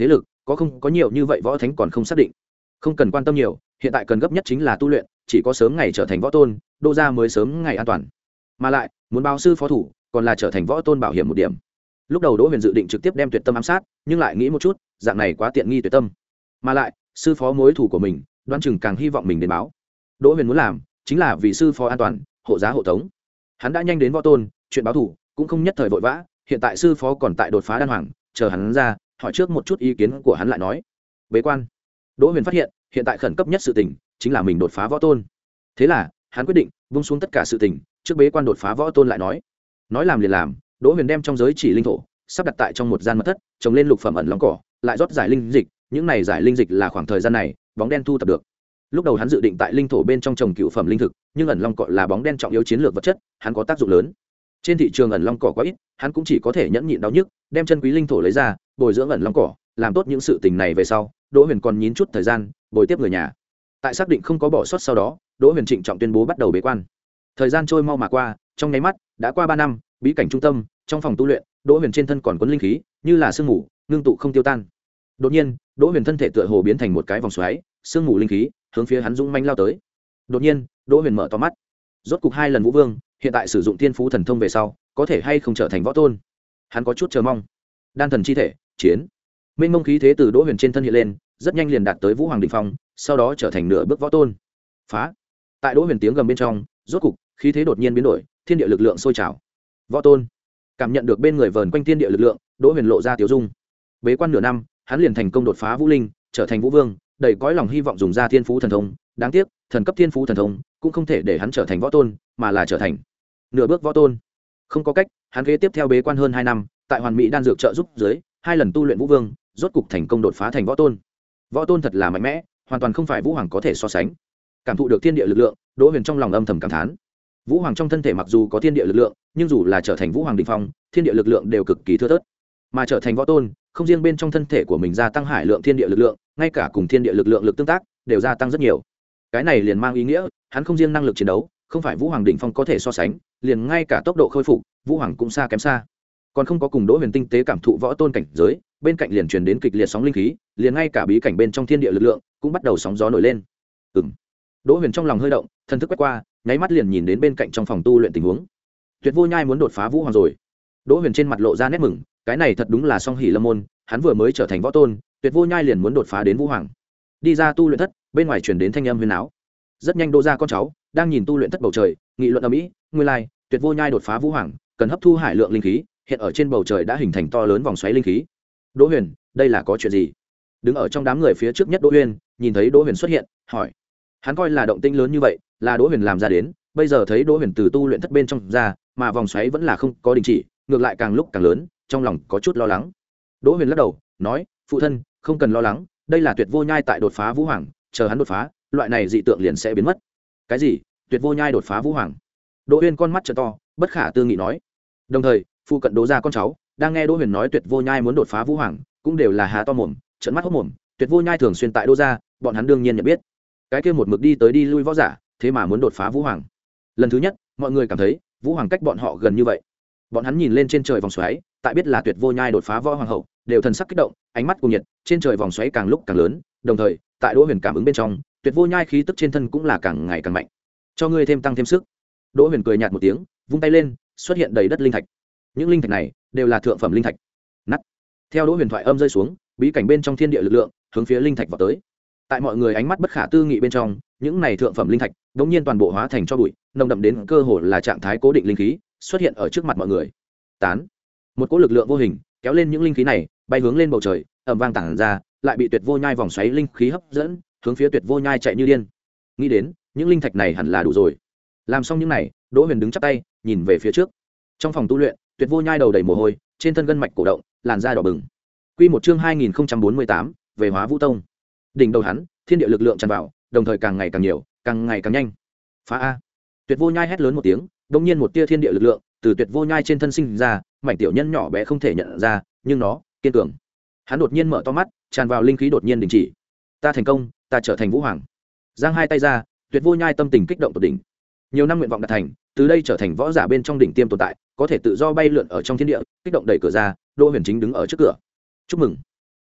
có không có nhiều như vậy võ thánh còn không xác định. Không cần quan tâm nhiều, hiện tại cần gấp nhất chính là tu luyện, chỉ có sớm ngày trở thành võ tôn, Đỗ gia mới sớm ngày an toàn. Mà lại, muốn báo sư phó thủ, còn là trở thành võ tôn bảo hiểm một điểm. Lúc đầu Đỗ Huyền dự định trực tiếp đem Tuyệt Tâm ám sát, nhưng lại nghĩ một chút, dạng này quá tiện nghi Tuyệt Tâm. Mà lại, sư phó mối thủ của mình, đoán chừng càng hy vọng mình đến báo. Đỗ Huyền muốn làm, chính là vì sư phó an toàn, hộ giá hộ tống. Hắn đã nhanh đến võ tôn, chuyện báo thủ cũng không nhất thời vội vã, hiện tại sư phó còn tại đột phá đan hoàng, chờ hắn ra, hỏi trước một chút ý kiến của hắn lại nói. Bế quan. Đỗ Huyền phát hiện, hiện tại khẩn cấp nhất sự tình chính là mình đột phá võ tôn. Thế là, hắn quyết định buông xuống tất cả sự tình, trước bế quan đột phá võ tôn lại nói. Nói làm liền làm, Đỗ Huyền đem trong giới chỉ linh thổ sắp đặt tại trong một gian mật thất, trồng lên lục phẩm ẩn long cỏ, lại rót giải linh dịch, những này giải linh dịch là khoảng thời gian này bóng đen thu tập được. Lúc đầu hắn dự định tại linh thổ bên trong trồng cựu phẩm linh thực, nhưng ẩn long cỏ là bóng đen trọng yếu chiến lược vật chất, hắn có tác dụng lớn. Trên thị trường ẩn long cỏ quá ít, hắn cũng chỉ có thể nhẫn nhịn đau nhức, đem chân quý linh thổ lấy ra, bồi dưỡng ẩn long cỏ, làm tốt những sự tình này về sau, Đỗ Huyền còn nhín chút thời gian, bồi tiếp người nhà. Tại xác định không có bỏ sót sau đó, Đỗ Huyền trịnh trọng tuyên bố bắt đầu bế quan. Thời gian trôi mau mà qua, trong nháy mắt đã qua ba năm, bí cảnh trung tâm, trong phòng tu luyện, Đỗ Huyền trên thân còn cuốn linh khí, như là sương mù, ngưng tụ không tiêu tan. Đột nhiên, Đỗ Huyền thân thể tựa hồ biến thành một cái vòng xoáy, sương mù linh khí hướng phía hắn dũng manh lao tới. Đột nhiên, Đỗ Huyền mở to mắt. Rốt cục hai lần vũ vương, hiện tại sử dụng thiên phú thần thông về sau, có thể hay không trở thành võ tôn? Hắn có chút chờ mong. Đan thần chi thể, chiến. Mênh mông khí thế từ Đỗ Huyền trên thân hiện lên, rất nhanh liền đạt tới Vũ Hoàng đỉnh phong, sau đó trở thành nửa bước võ tôn. Phá! Tại Đỗ Huyền tiếng gầm bên trong, rốt cục khí thế đột nhiên biến đổi, thiên địa lực lượng sôi trào. Võ tôn! Cảm nhận được bên người vờn quanh thiên địa lực lượng, Đỗ Huyền lộ ra tiểu dung. Bế quan nửa năm, hắn liền thành công đột phá vũ linh, trở thành vũ vương, đầy cõi lòng hy vọng dùng ra thiên phú thần thông. Đáng tiếc, thần cấp thiên phú thần thông cũng không thể để hắn trở thành võ tôn, mà là trở thành nửa bước võ tôn. Không có cách, hắn kế tiếp theo bế quan hơn hai năm, tại hoàn mỹ đan dược trợ giúp dưới, hai lần tu luyện vũ vương, rốt cục thành công đột phá thành võ tôn. Võ tôn thật là mạnh mẽ, hoàn toàn không phải vũ hoàng có thể so sánh. Cảm thụ được thiên địa lực lượng, Đỗ Huyền trong lòng âm thầm cảm thán. Vũ hoàng trong thân thể mặc dù có thiên địa lực lượng, nhưng dù là trở thành vũ hoàng đỉnh phong, thiên địa lực lượng đều cực kỳ thưa thớt. Mà trở thành võ tôn, không riêng bên trong thân thể của mình gia tăng hải lượng thiên địa lực lượng, ngay cả cùng thiên địa lực lượng lực tương tác đều gia tăng rất nhiều. Cái này liền mang ý nghĩa, hắn không riêng năng lực chiến đấu, không phải vũ hoàng đỉnh phong có thể so sánh, liền ngay cả tốc độ khôi phục, vũ hoàng cũng xa kém xa. Còn không có cùng Đỗ Huyền tinh tế cảm thụ võ tôn cảnh giới, bên cạnh liền truyền đến kịch liệt sóng linh khí, liền ngay cả bí cảnh bên trong thiên địa lực lượng cũng bắt đầu sóng gió nổi lên. Ừm. Đỗ Huyền trong lòng hơi động, thần thức quét qua, nháy mắt liền nhìn đến bên cạnh trong phòng tu luyện tình huống. Tuyệt Vô Nhai muốn đột phá vũ hoàng rồi. Đỗ Huyền trên mặt lộ ra nét mừng, cái này thật đúng là song hỷ lâm môn, hắn vừa mới trở thành võ tôn, Tuyệt Vô Nhai liền muốn đột phá đến vũ hoàng. Đi ra tu luyện thất, bên ngoài truyền đến thanh âm huyền áo. Rất nhanh Đỗ gia con cháu đang nhìn tu luyện thất bầu trời, nghị luận ầm ĩ, nguyên lai, like, Tuyệt Vô Nhai đột phá vũ hoàng, cần hấp thu hải lượng linh khí, hiện ở trên bầu trời đã hình thành to lớn vòng xoáy linh khí. Đỗ Huyền, đây là có chuyện gì? Đứng ở trong đám người phía trước nhất Đỗ Huyền, nhìn thấy Đỗ Huyền xuất hiện, hỏi. Hắn coi là động tĩnh lớn như vậy, là Đỗ Huyền làm ra đến, bây giờ thấy Đỗ Huyền từ tu luyện thất bên trong ra, mà vòng xoáy vẫn là không có đình chỉ, ngược lại càng lúc càng lớn, trong lòng có chút lo lắng. Đỗ Huyền lắc đầu, nói, phụ thân, không cần lo lắng, đây là Tuyệt Vô Nhai tại đột phá vũ hoàng, chờ hắn đột phá, loại này dị tượng liền sẽ biến mất. Cái gì? Tuyệt Vô Nhai đột phá vũ hoàng? Đỗ Huyền con mắt trợ to, bất khả tư nghị nói. Đồng thời, phụ cận Đỗ gia con cháu đang nghe Đỗ Huyền nói Tuyệt Vô Nhai muốn đột phá vũ hoàng, cũng đều là há to mồm, trợn mắt hốt mồm. Tuyệt Vô Nhai thường xuyên tại Đỗ gia, bọn hắn đương nhiên nhận biết. Cái kia một mực đi tới đi lui võ giả, thế mà muốn đột phá vũ hoàng. Lần thứ nhất, mọi người cảm thấy vũ hoàng cách bọn họ gần như vậy. Bọn hắn nhìn lên trên trời vòng xoáy, tại biết là Tuyệt Vô Nhai đột phá võ hoàng hậu, đều thần sắc kích động, ánh mắt cuồng nhiệt, trên trời vòng xoáy càng lúc càng lớn, đồng thời, tại Đỗ Huyền cảm ứng bên trong, Tuyệt Vô Nhai khí tức trên thân cũng là càng ngày càng mạnh. Cho ngươi thêm tăng thêm sức. Đỗ Huyền cười nhạt một tiếng, vung tay lên, xuất hiện đầy đất linh thạch. Những linh thạch này đều là thượng phẩm linh thạch. Nắt. Theo Đỗ Huyền thoại âm rơi xuống, bí cảnh bên trong thiên địa lực lượng hướng phía linh thạch vào tới. Tại mọi người ánh mắt bất khả tư nghị bên trong, những này thượng phẩm linh thạch đống nhiên toàn bộ hóa thành cho bụi, nồng đậm đến cơ hồ là trạng thái cố định linh khí, xuất hiện ở trước mặt mọi người. Tán. Một cỗ lực lượng vô hình kéo lên những linh khí này, bay hướng lên bầu trời, ầm vang tản ra, lại bị Tuyệt Vô Nhai vòng xoáy linh khí hấp dẫn, hướng phía Tuyệt Vô Nhai chạy như điên. Nghĩ đến, những linh thạch này hẳn là đủ rồi. Làm xong những này, Đỗ Huyền đứng chắp tay, nhìn về phía trước. Trong phòng tu luyện, Tuyệt Vô Nhai đầu đầy mồ hôi, trên thân gân mạch cổ động, làn da đỏ bừng. Quy một chương hai nghìn không trăm bốn mươi tám, về Hóa Vũ Tông. Đỉnh đầu hắn, thiên địa lực lượng tràn vào, đồng thời càng ngày càng nhiều, càng ngày càng nhanh. Phá a! Tuyệt Vô Nhai hét lớn một tiếng, đột nhiên một tia thiên địa lực lượng từ Tuyệt Vô Nhai trên thân sinh ra, mảnh tiểu nhân nhỏ bé không thể nhận ra, nhưng nó kiên cường. Hắn đột nhiên mở to mắt, tràn vào linh khí đột nhiên đình chỉ. Ta thành công, ta trở thành vũ hoàng. Giang hai tay ra, Tuyệt Vô Nhai tâm tình kích động tột đỉnh. Nhiều năm nguyện vọng đạt thành, từ đây trở thành võ giả bên trong đỉnh tiêm tồn tại, có thể tự do bay lượn ở trong thiên địa, kích động đẩy cửa ra, Đỗ Huyền chính đứng ở trước cửa. Chúc mừng.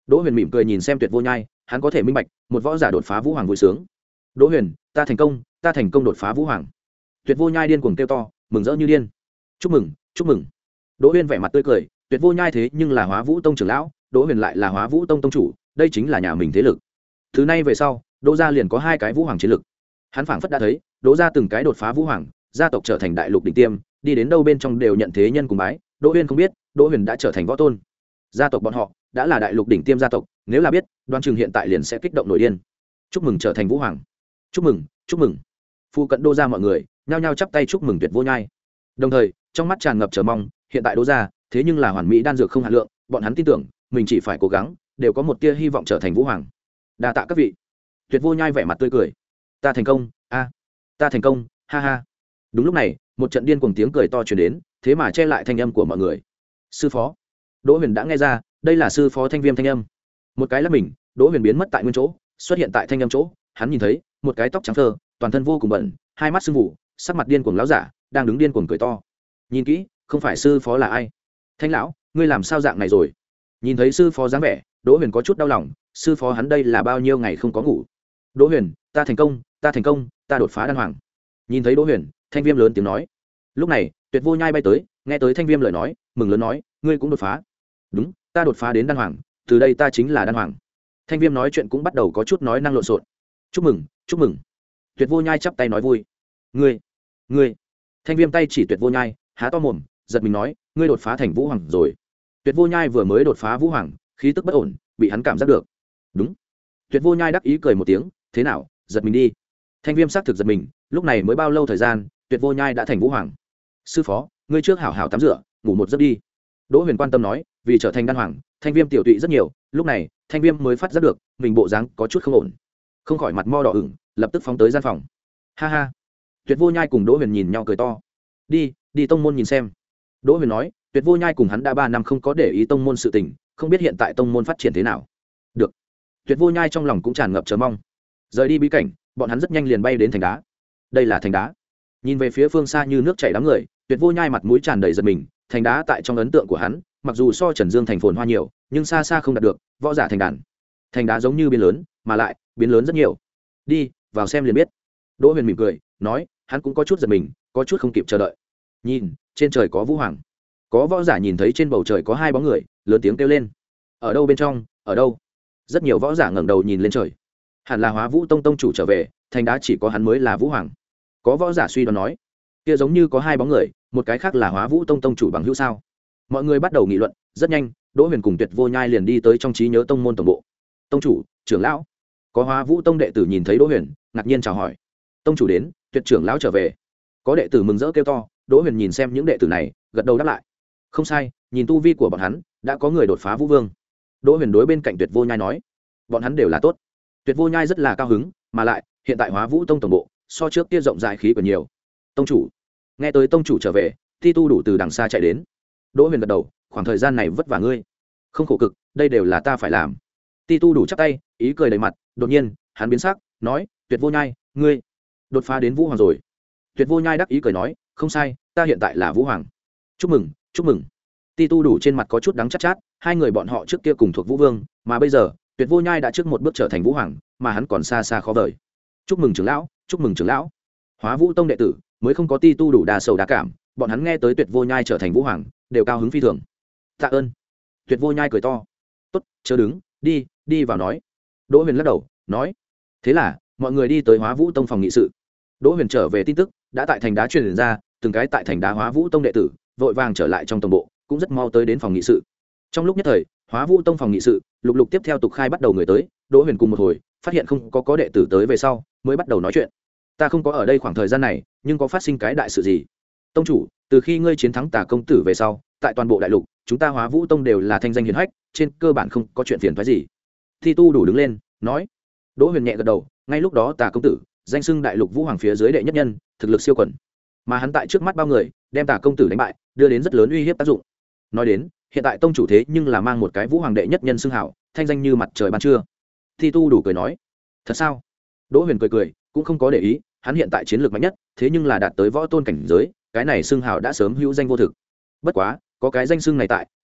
Đỗ Huyền mỉm cười nhìn xem Tuyệt Vô Nhai, hắn có thể minh bạch một võ giả đột phá vũ hoàng vui sướng. Đỗ Huyền, ta thành công, ta thành công đột phá vũ hoàng. Tuyệt Vô Nhai điên cuồng kêu to, mừng rỡ như điên. Chúc mừng, chúc mừng. Đỗ Huyền vẻ mặt tươi cười, Tuyệt Vô Nhai thế nhưng là Hóa Vũ Tông trưởng lão, Đỗ Huyền lại là Hóa Vũ Tông tông chủ, đây chính là nhà mình thế lực. Thứ nay về sau, Đỗ gia liền có hai cái vũ hoàng chiến lực. Hắn phảng phất đã thấy, Đỗ gia từng cái đột phá vũ hoàng, gia tộc trở thành đại lục đỉnh tiêm, đi đến đâu bên trong đều nhận thế nhân cùng bái. Đỗ Huyền không biết, Đỗ Huyền đã trở thành võ tôn. Gia tộc bọn họ đã là đại lục đỉnh tiêm gia tộc, nếu là biết, Đoan Chừng hiện tại liền sẽ kích động nổi điên. Chúc mừng trở thành vũ hoàng. Chúc mừng, chúc mừng. Phu cận Đỗ gia mọi người nhao nhao chắp tay chúc mừng Tuyệt Vô Nhai. Đồng thời, trong mắt tràn ngập chờ mong, hiện tại Đỗ gia, thế nhưng là hoàn mỹ đan dược không hạn lượng, bọn hắn tin tưởng, mình chỉ phải cố gắng, đều có một tia hy vọng trở thành vũ hoàng. Đa tạ các vị. Tuyệt Vô Nhai vẻ mặt tươi cười. Ta thành công, a, ta thành công, ha ha. Đúng lúc này, một trận điên cuồng tiếng cười to truyền đến, thế mà che lại thanh âm của mọi người. Sư phó. Đỗ Huyền đã nghe ra, đây là sư phó Thanh Viêm thanh âm. Một cái là mình, Đỗ Huyền biến mất tại nguyên chỗ, xuất hiện tại thanh âm chỗ, hắn nhìn thấy một cái tóc trắng phơ, toàn thân vô cùng bẩn, hai mắt sưng vụ, sắc mặt điên cuồng lão giả, đang đứng điên cuồng cười to. Nhìn kỹ, không phải sư phó là ai? Thanh lão, ngươi làm sao dạng này rồi? Nhìn thấy sư phó dáng vẻ, Đỗ Huyền có chút đau lòng, sư phó hắn đây là bao nhiêu ngày không có ngủ. Đỗ Huyền, ta thành công, ta thành công, ta đột phá đan hoàng. Nhìn thấy Đỗ Huyền, Thanh Viêm lớn tiếng nói. Lúc này, Tuyệt Vô Nhai bay tới, nghe tới Thanh Viêm lời nói, mừng lớn nói, ngươi cũng đột phá. Đúng, ta đột phá đến đan hoàng, từ đây ta chính là đan hoàng. Thanh Viêm nói chuyện cũng bắt đầu có chút nói năng lộn xộn. Chúc mừng, chúc mừng. Tuyệt Vô Nhai chắp tay nói vui. Ngươi, ngươi. Thanh Viêm tay chỉ Tuyệt Vô Nhai, há to mồm, giật mình nói, ngươi đột phá thành vũ hoàng rồi. Tuyệt Vô Nhai vừa mới đột phá vũ hoàng, khí tức bất ổn, bị hắn cảm giác được. Đúng. Tuyệt Vô Nhai đắc ý cười một tiếng, thế nào, giật mình đi. Thanh Viêm xác thực giật mình, lúc này mới bao lâu thời gian, Tuyệt Vô Nhai đã thành vũ hoàng. Sư phó, ngươi trước hảo hảo tắm rửa, ngủ một giấc đi. Đỗ Huyền quan tâm nói, vì trở thành đan hoàng, Thanh Viêm tiểu tụy rất nhiều, lúc này, Thanh Viêm mới phát giác được, mình bộ dáng có chút không ổn, không khỏi mặt mo đỏ ửng, lập tức phóng tới gian phòng. Ha ha. Tuyệt Vô Nhai cùng Đỗ Huyền nhìn nhau cười to. Đi, đi tông môn nhìn xem. Đỗ Huyền nói, Tuyệt Vô Nhai cùng hắn đã ba năm không có để ý tông môn sự tình, không biết hiện tại tông môn phát triển thế nào. Được. Tuyệt Vô Nhai trong lòng cũng tràn ngập chờ mong. Rời đi bí cảnh, bọn hắn rất nhanh liền bay đến thành đá. Đây là thành đá. Nhìn về phía phương xa như nước chảy đám người, Tuyệt Vô Nhai mặt mũi tràn đầy giật mình, thành đá tại trong ấn tượng của hắn, mặc dù so Trần Dương thành phồn hoa nhiều, nhưng xa xa không đạt được võ giả thành đàn. Thành đá giống như biến lớn, mà lại biến lớn rất nhiều. Đi, vào xem liền biết. Đỗ Huyền mỉm cười, nói, hắn cũng có chút giật mình, có chút không kịp chờ đợi. Nhìn, trên trời có vũ hoàng. Có võ giả nhìn thấy trên bầu trời có hai bóng người, lớn tiếng kêu lên. Ở đâu bên trong, ở đâu? Rất nhiều võ giả ngẩng đầu nhìn lên trời. Hẳn là Hóa Vũ Tông tông chủ trở về, thành đá chỉ có hắn mới là vũ hoàng. Có võ giả suy đoán nói, kia giống như có hai bóng người, một cái khác là Hóa Vũ Tông tông chủ bằng hữu sao? Mọi người bắt đầu nghị luận, rất nhanh, Đỗ Huyền cùng Tuyệt Vô Nhai liền đi tới trong trí nhớ tông môn tổng bộ. Tông chủ, trưởng lão. Có Hóa Vũ Tông đệ tử nhìn thấy Đỗ Huyền, ngạc nhiên chào hỏi. Tông chủ đến, Tuyệt trưởng lão trở về. Có đệ tử mừng rỡ kêu to, Đỗ Huyền nhìn xem những đệ tử này, gật đầu đáp lại. Không sai, nhìn tu vi của bọn hắn, đã có người đột phá vũ vương. Đỗ Huyền đối bên cạnh Tuyệt Vô Nhai nói, bọn hắn đều là tốt. Tuyệt Vô Nhai rất là cao hứng, mà lại, hiện tại Hóa Vũ Tông tổng bộ, so trước kia rộng rãi khí còn nhiều. Tông chủ. Nghe tới tông chủ trở về, Ti Tu đủ từ đằng xa chạy đến. Đỗ Huyền gật đầu, khoảng thời gian này vất vả ngươi. Không khổ cực, đây đều là ta phải làm. Ti Tu đủ chắp tay, ý cười đầy mặt, đột nhiên, hắn biến sắc, nói, Tuyệt Vô Nhai, ngươi đột phá đến vũ hoàng rồi. Tuyệt Vô Nhai đắc ý cười nói, không sai, ta hiện tại là vũ hoàng. Chúc mừng, chúc mừng. Ti Tu đủ trên mặt có chút đắng chát chát, hai người bọn họ trước kia cùng thuộc vũ vương, mà bây giờ, Tuyệt Vô Nhai đã trước một bước trở thành vũ hoàng, mà hắn còn xa xa khó vời. Chúc mừng trưởng lão, chúc mừng trưởng lão. Hóa Vũ Tông đệ tử mới không có Ti Tu đủ đa sầu đa cảm, bọn hắn nghe tới Tuyệt Vô Nhai trở thành vũ hoàng, đều cao hứng phi thường. Tạ ơn. Tuyệt Vô Nhai cười to. Tốt, chớ đứng, đi, đi vào nói. Đỗ Huyền lắc đầu, nói. Thế là, mọi người đi tới Hóa Vũ Tông phòng nghị sự. Đỗ Huyền trở về tin tức đã tại thành đá truyền ra, từng cái tại thành đá Hóa Vũ Tông đệ tử vội vàng trở lại trong tổng bộ, cũng rất mau tới đến phòng nghị sự. Trong lúc nhất thời, Hóa Vũ Tông phòng nghị sự lục lục tiếp theo tục khai bắt đầu người tới. Đỗ Huyền cùng một hồi phát hiện không có có đệ tử tới về sau, mới bắt đầu nói chuyện. Ta không có ở đây khoảng thời gian này, nhưng có phát sinh cái đại sự gì? Tông chủ, từ khi ngươi chiến thắng Tà công tử về sau, tại toàn bộ đại lục, chúng ta Hóa Vũ Tông đều là thanh danh hiển hách, trên cơ bản không có chuyện phiền phức gì. Thi Tu đủ đứng lên, nói. Đỗ Huyền nhẹ gật đầu, ngay lúc đó Tà công tử, danh xưng đại lục vũ hoàng phía dưới đệ nhất nhân, thực lực siêu quần, mà hắn tại trước mắt bao người, đem Tà công tử đánh bại, đưa đến rất lớn uy hiếp tác dụng. Nói đến, hiện tại tông chủ thế nhưng là mang một cái vũ hoàng đệ nhất nhân xưng hảo, thanh danh như mặt trời ban trưa. Thi Tu đủ cười nói, thật sao? Đỗ Huyền cười cười, cũng không có để ý, hắn hiện tại chiến lược mạnh nhất, thế nhưng là đạt tới võ tôn cảnh giới, cái này xưng hào đã sớm hữu danh vô thực. Bất quá, có cái danh xưng này tại,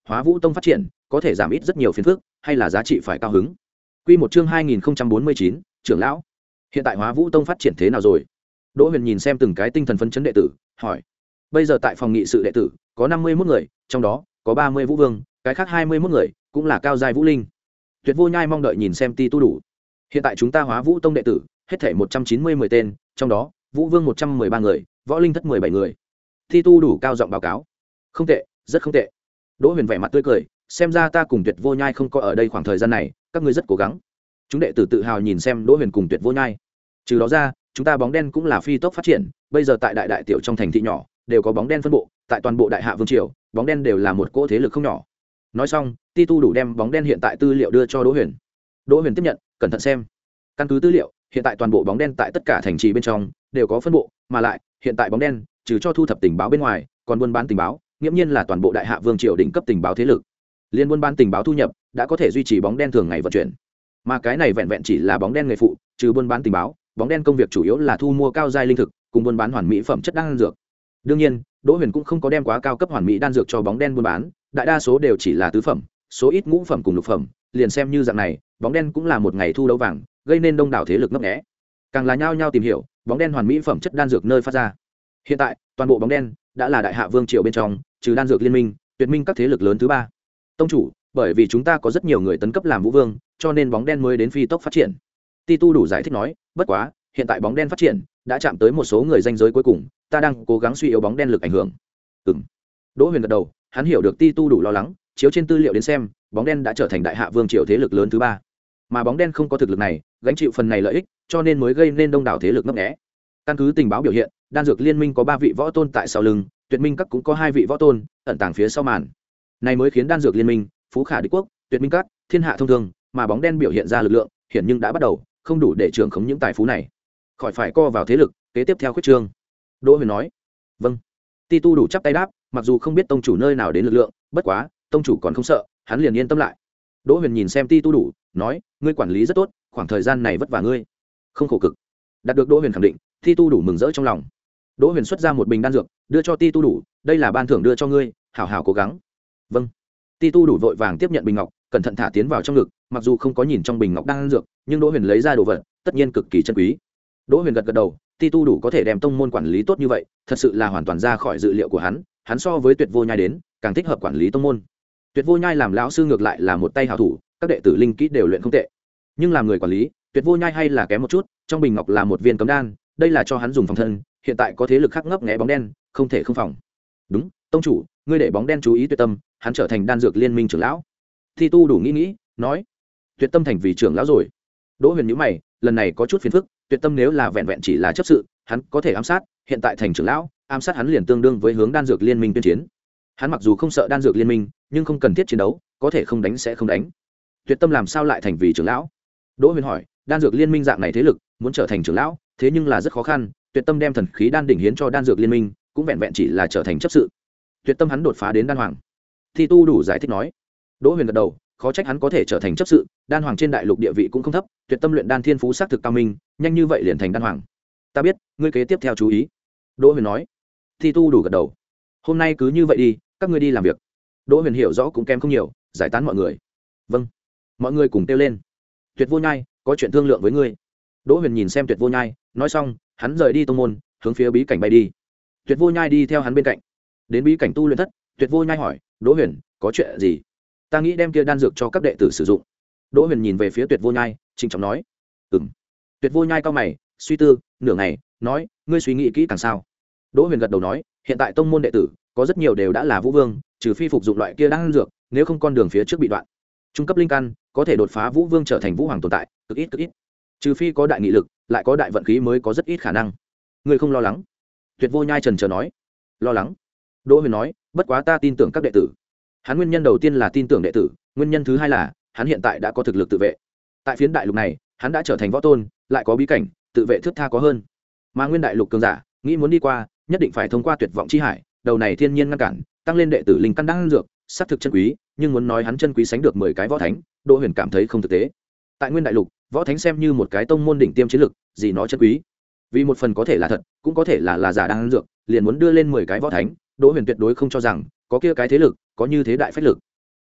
Hóa Vũ Tông phát triển có thể giảm ít rất nhiều phiền phức, hay là giá trị phải cao hứng. Quy một chương hai nghìn bốn mươi chín, trưởng lão. Hiện tại Hóa Vũ Tông phát triển thế nào rồi? Đỗ Huyền nhìn xem từng cái tinh thần phấn chấn đệ tử, hỏi. Bây giờ tại phòng nghị sự đệ tử có năm mươi mốt người, trong đó có ba mươi vũ vương, cái khác hai mươi mốt người cũng là cao giai vũ linh. Tuyệt Vô Nhai mong đợi nhìn xem Ti Tu đủ. Hiện tại chúng ta Hóa Vũ Tông đệ tử hết thảy một trăm chín mươi mười tên, trong đó vũ vương một trăm mười ba người, võ linh thất mười bảy người. Ti Tu đủ cao giọng báo cáo. Không tệ, rất không tệ. Đỗ Huyền vẻ mặt tươi cười, xem ra ta cùng Tuyệt Vô Nhai không có ở đây khoảng thời gian này, các ngươi rất cố gắng. Chúng đệ tử tự hào nhìn xem Đỗ Huyền cùng Tuyệt Vô Nhai. Trừ đó ra, chúng ta bóng đen cũng là phi tốc phát triển, bây giờ tại đại đại tiểu trong thành thị nhỏ đều có bóng đen phân bộ, tại toàn bộ đại hạ vương triều, bóng đen đều là một cỗ thế lực không nhỏ. Nói xong, Ti Tu đủ đem bóng đen hiện tại tư liệu đưa cho Đỗ Huyền. Đỗ Huyền tiếp nhận, cẩn thận xem. Căn cứ tư liệu, hiện tại toàn bộ bóng đen tại tất cả thành trì bên trong đều có phân bộ, mà lại, hiện tại bóng đen trừ cho thu thập tình báo bên ngoài, còn buôn bán tình báo, nghiễm nhiên là toàn bộ đại hạ vương triều đỉnh cấp tình báo thế lực. Liên buôn bán tình báo thu nhập đã có thể duy trì bóng đen thường ngày vận chuyển. Mà cái này vẹn vẹn chỉ là bóng đen nghề phụ, trừ buôn bán tình báo, bóng đen công việc chủ yếu là thu mua cao giai linh thực, cùng buôn bán hoàn mỹ phẩm chất đan dược. Đương nhiên, Đỗ Huyền cũng không có đem quá cao cấp hoàn mỹ đan dược cho bóng đen buôn bán, đại đa số đều chỉ là tứ phẩm, số ít ngũ phẩm cùng lục phẩm, liền xem như dạng này, bóng đen cũng là một ngày thu đấu vàng, gây nên đông đảo thế lực ngấp nghé. Càng là nhao nhao tìm hiểu, bóng đen hoàn mỹ phẩm chất đan dược nơi phát ra. Hiện tại, toàn bộ bóng đen đã là đại hạ vương triều bên trong, trừ đan dược liên minh, tuyệt minh các thế lực lớn thứ ba. Tông chủ, bởi vì chúng ta có rất nhiều người tấn cấp làm vũ vương, cho nên bóng đen mới đến phi tốc phát triển. Ti Tu đủ giải thích nói, bất quá, hiện tại bóng đen phát triển đã chạm tới một số người danh giới cuối cùng, ta đang cố gắng suy yếu bóng đen lực ảnh hưởng. Ừm. Đỗ Huyền gật đầu, hắn hiểu được Ti Tu đủ lo lắng, chiếu trên tư liệu đến xem, bóng đen đã trở thành đại hạ vương triều thế lực lớn thứ ba. Mà bóng đen không có thực lực này, gánh chịu phần này lợi ích, cho nên mới gây nên đông đảo thế lực ngấp nghé. Căn cứ tình báo biểu hiện, đan dược liên minh có ba vị võ tôn tại sau lưng, tuyệt minh các cũng có hai vị võ tôn ẩn tàng phía sau màn. Này mới khiến đan dược liên minh, phú khả địch quốc, tuyệt minh các, thiên hạ thông thường, mà bóng đen biểu hiện ra lực lượng, hiện nhưng đã bắt đầu không đủ để trưởng khống những tài phú này, khỏi phải co vào thế lực kế tiếp theo khuyết trương. Đỗ Huyền nói. Vâng. Ti Tu đủ chắp tay đáp, mặc dù không biết tông chủ nơi nào đến lực lượng, bất quá tông chủ còn không sợ, hắn liền yên tâm lại. Đỗ Huyền nhìn xem Ti Tu đủ, nói, ngươi quản lý rất tốt, khoảng thời gian này vất vả ngươi, không khổ cực. Đạt được Đỗ Huyền khẳng định, Ti Tu đủ mừng rỡ trong lòng. Đỗ Huyền xuất ra một bình đan dược, đưa cho Ti Tu đủ, đây là ban thưởng đưa cho ngươi, hảo hảo cố gắng. Vâng. Ti Tu đủ vội vàng tiếp nhận bình ngọc, cẩn thận thả tiến vào trong ngực, mặc dù không có nhìn trong bình ngọc đan dược, nhưng Đỗ Huyền lấy ra đồ vật, tất nhiên cực kỳ chân quý. Đỗ Huyền gật gật đầu, Ti Tu đủ có thể đem tông môn quản lý tốt như vậy, thật sự là hoàn toàn ra khỏi dự liệu của hắn, hắn so với Tuyệt Vô Nhai đến, càng thích hợp quản lý tông môn. Tuyệt Vô Nhai làm lão sư ngược lại là một tay hảo thủ, các đệ tử linh kỹ đều luyện không tệ, nhưng làm người quản lý, Tuyệt Vô Nhai hay là kém một chút, trong bình ngọc là một viên cấm đan, đây là cho hắn dùng phòng thân, hiện tại có thế lực khác ngấp nghé bóng đen, không thể không phòng. Đúng, tông chủ, ngươi để bóng đen chú ý Tuyệt Tâm, hắn trở thành đan dược liên minh trưởng lão. Ti Tu đủ nghĩ nghĩ, nói, Tuyệt Tâm thành vì trưởng lão rồi. Đỗ Huyền nhíu mày, lần này có chút phiền phức, Tuyệt Tâm nếu là vẹn vẹn chỉ là chấp sự, hắn có thể ám sát, hiện tại thành trưởng lão, ám sát hắn liền tương đương với hướng đan dược liên minh tuyên chiến. Hắn mặc dù không sợ đan dược liên minh, nhưng không cần thiết chiến đấu, có thể không đánh sẽ không đánh. Tuyệt Tâm làm sao lại thành vì trưởng lão? Đỗ Huyền hỏi, đan dược liên minh dạng này thế lực, muốn trở thành trưởng lão, thế nhưng là rất khó khăn, Tuyệt Tâm đem thần khí đan đỉnh hiến cho đan dược liên minh, cũng vẹn vẹn chỉ là trở thành chấp sự. Tuyệt Tâm hắn đột phá đến đan hoàng. Thi Tu đủ giải thích nói. Đỗ Huyền gật đầu, khó trách hắn có thể trở thành chấp sự, đan hoàng trên đại lục địa vị cũng không thấp, Tuyệt Tâm luyện đan thiên phú xác thực cao minh, nhanh như vậy liền thành đan hoàng. Ta biết, ngươi kế tiếp theo chú ý. Đỗ Huyền nói. Thi Tu đủ gật đầu. Hôm nay cứ như vậy đi, các ngươi đi làm việc. Đỗ Huyền hiểu rõ cũng kém không nhiều, giải tán mọi người. Vâng. Mọi người cùng kêu lên. Tuyệt Vô Nhai, có chuyện thương lượng với ngươi. Đỗ Huyền nhìn xem Tuyệt Vô Nhai, nói xong, hắn rời đi tông môn, hướng phía bí cảnh bay đi. Tuyệt Vô Nhai đi theo hắn bên cạnh. Đến bí cảnh tu luyện thất, Tuyệt Vô Nhai hỏi, Đỗ Huyền, có chuyện gì? Ta nghĩ đem kia đan dược cho các đệ tử sử dụng. Đỗ Huyền nhìn về phía Tuyệt Vô Nhai, trịnh trọng nói, ừm. Tuyệt Vô Nhai cau mày, suy tư nửa ngày, nói, ngươi suy nghĩ kỹ càng sao? Đỗ Huyền gật đầu nói, hiện tại tông môn đệ tử có rất nhiều đều đã là vũ vương, trừ phi phục dụng loại kia đan dược, nếu không con đường phía trước bị đoạn. Trung cấp linh căn có thể đột phá vũ vương trở thành vũ hoàng tồn tại, cực ít cực ít. Trừ phi có đại nghị lực, lại có đại vận khí mới có rất ít khả năng. Ngươi không lo lắng? Tuyệt Vô Nhai trần chờ nói. Lo lắng? Đỗ Huyền nói, bất quá ta tin tưởng các đệ tử. Hắn nguyên nhân đầu tiên là tin tưởng đệ tử, nguyên nhân thứ hai là hắn hiện tại đã có thực lực tự vệ. Tại phiến đại lục này, hắn đã trở thành võ tôn, lại có bí cảnh, tự vệ thước tha có hơn. Mà nguyên đại lục cường giả, nghĩ muốn đi qua, nhất định phải thông qua tuyệt vọng chi hải, đầu này thiên nhiên ngăn cản, tăng lên đệ tử linh căn đan dược, xác thực chân quý, nhưng muốn nói hắn chân quý sánh được mười cái võ thánh, Đỗ Huyền cảm thấy không thực tế. Tại nguyên đại lục, võ thánh xem như một cái tông môn đỉnh tiêm chiến lực, gì nó chân quý. Vì một phần có thể là thật, cũng có thể là là giả đan dược, liền muốn đưa lên mười cái võ thánh, Đỗ Huyền tuyệt đối không cho rằng có kia cái thế lực, có như thế đại phách lực.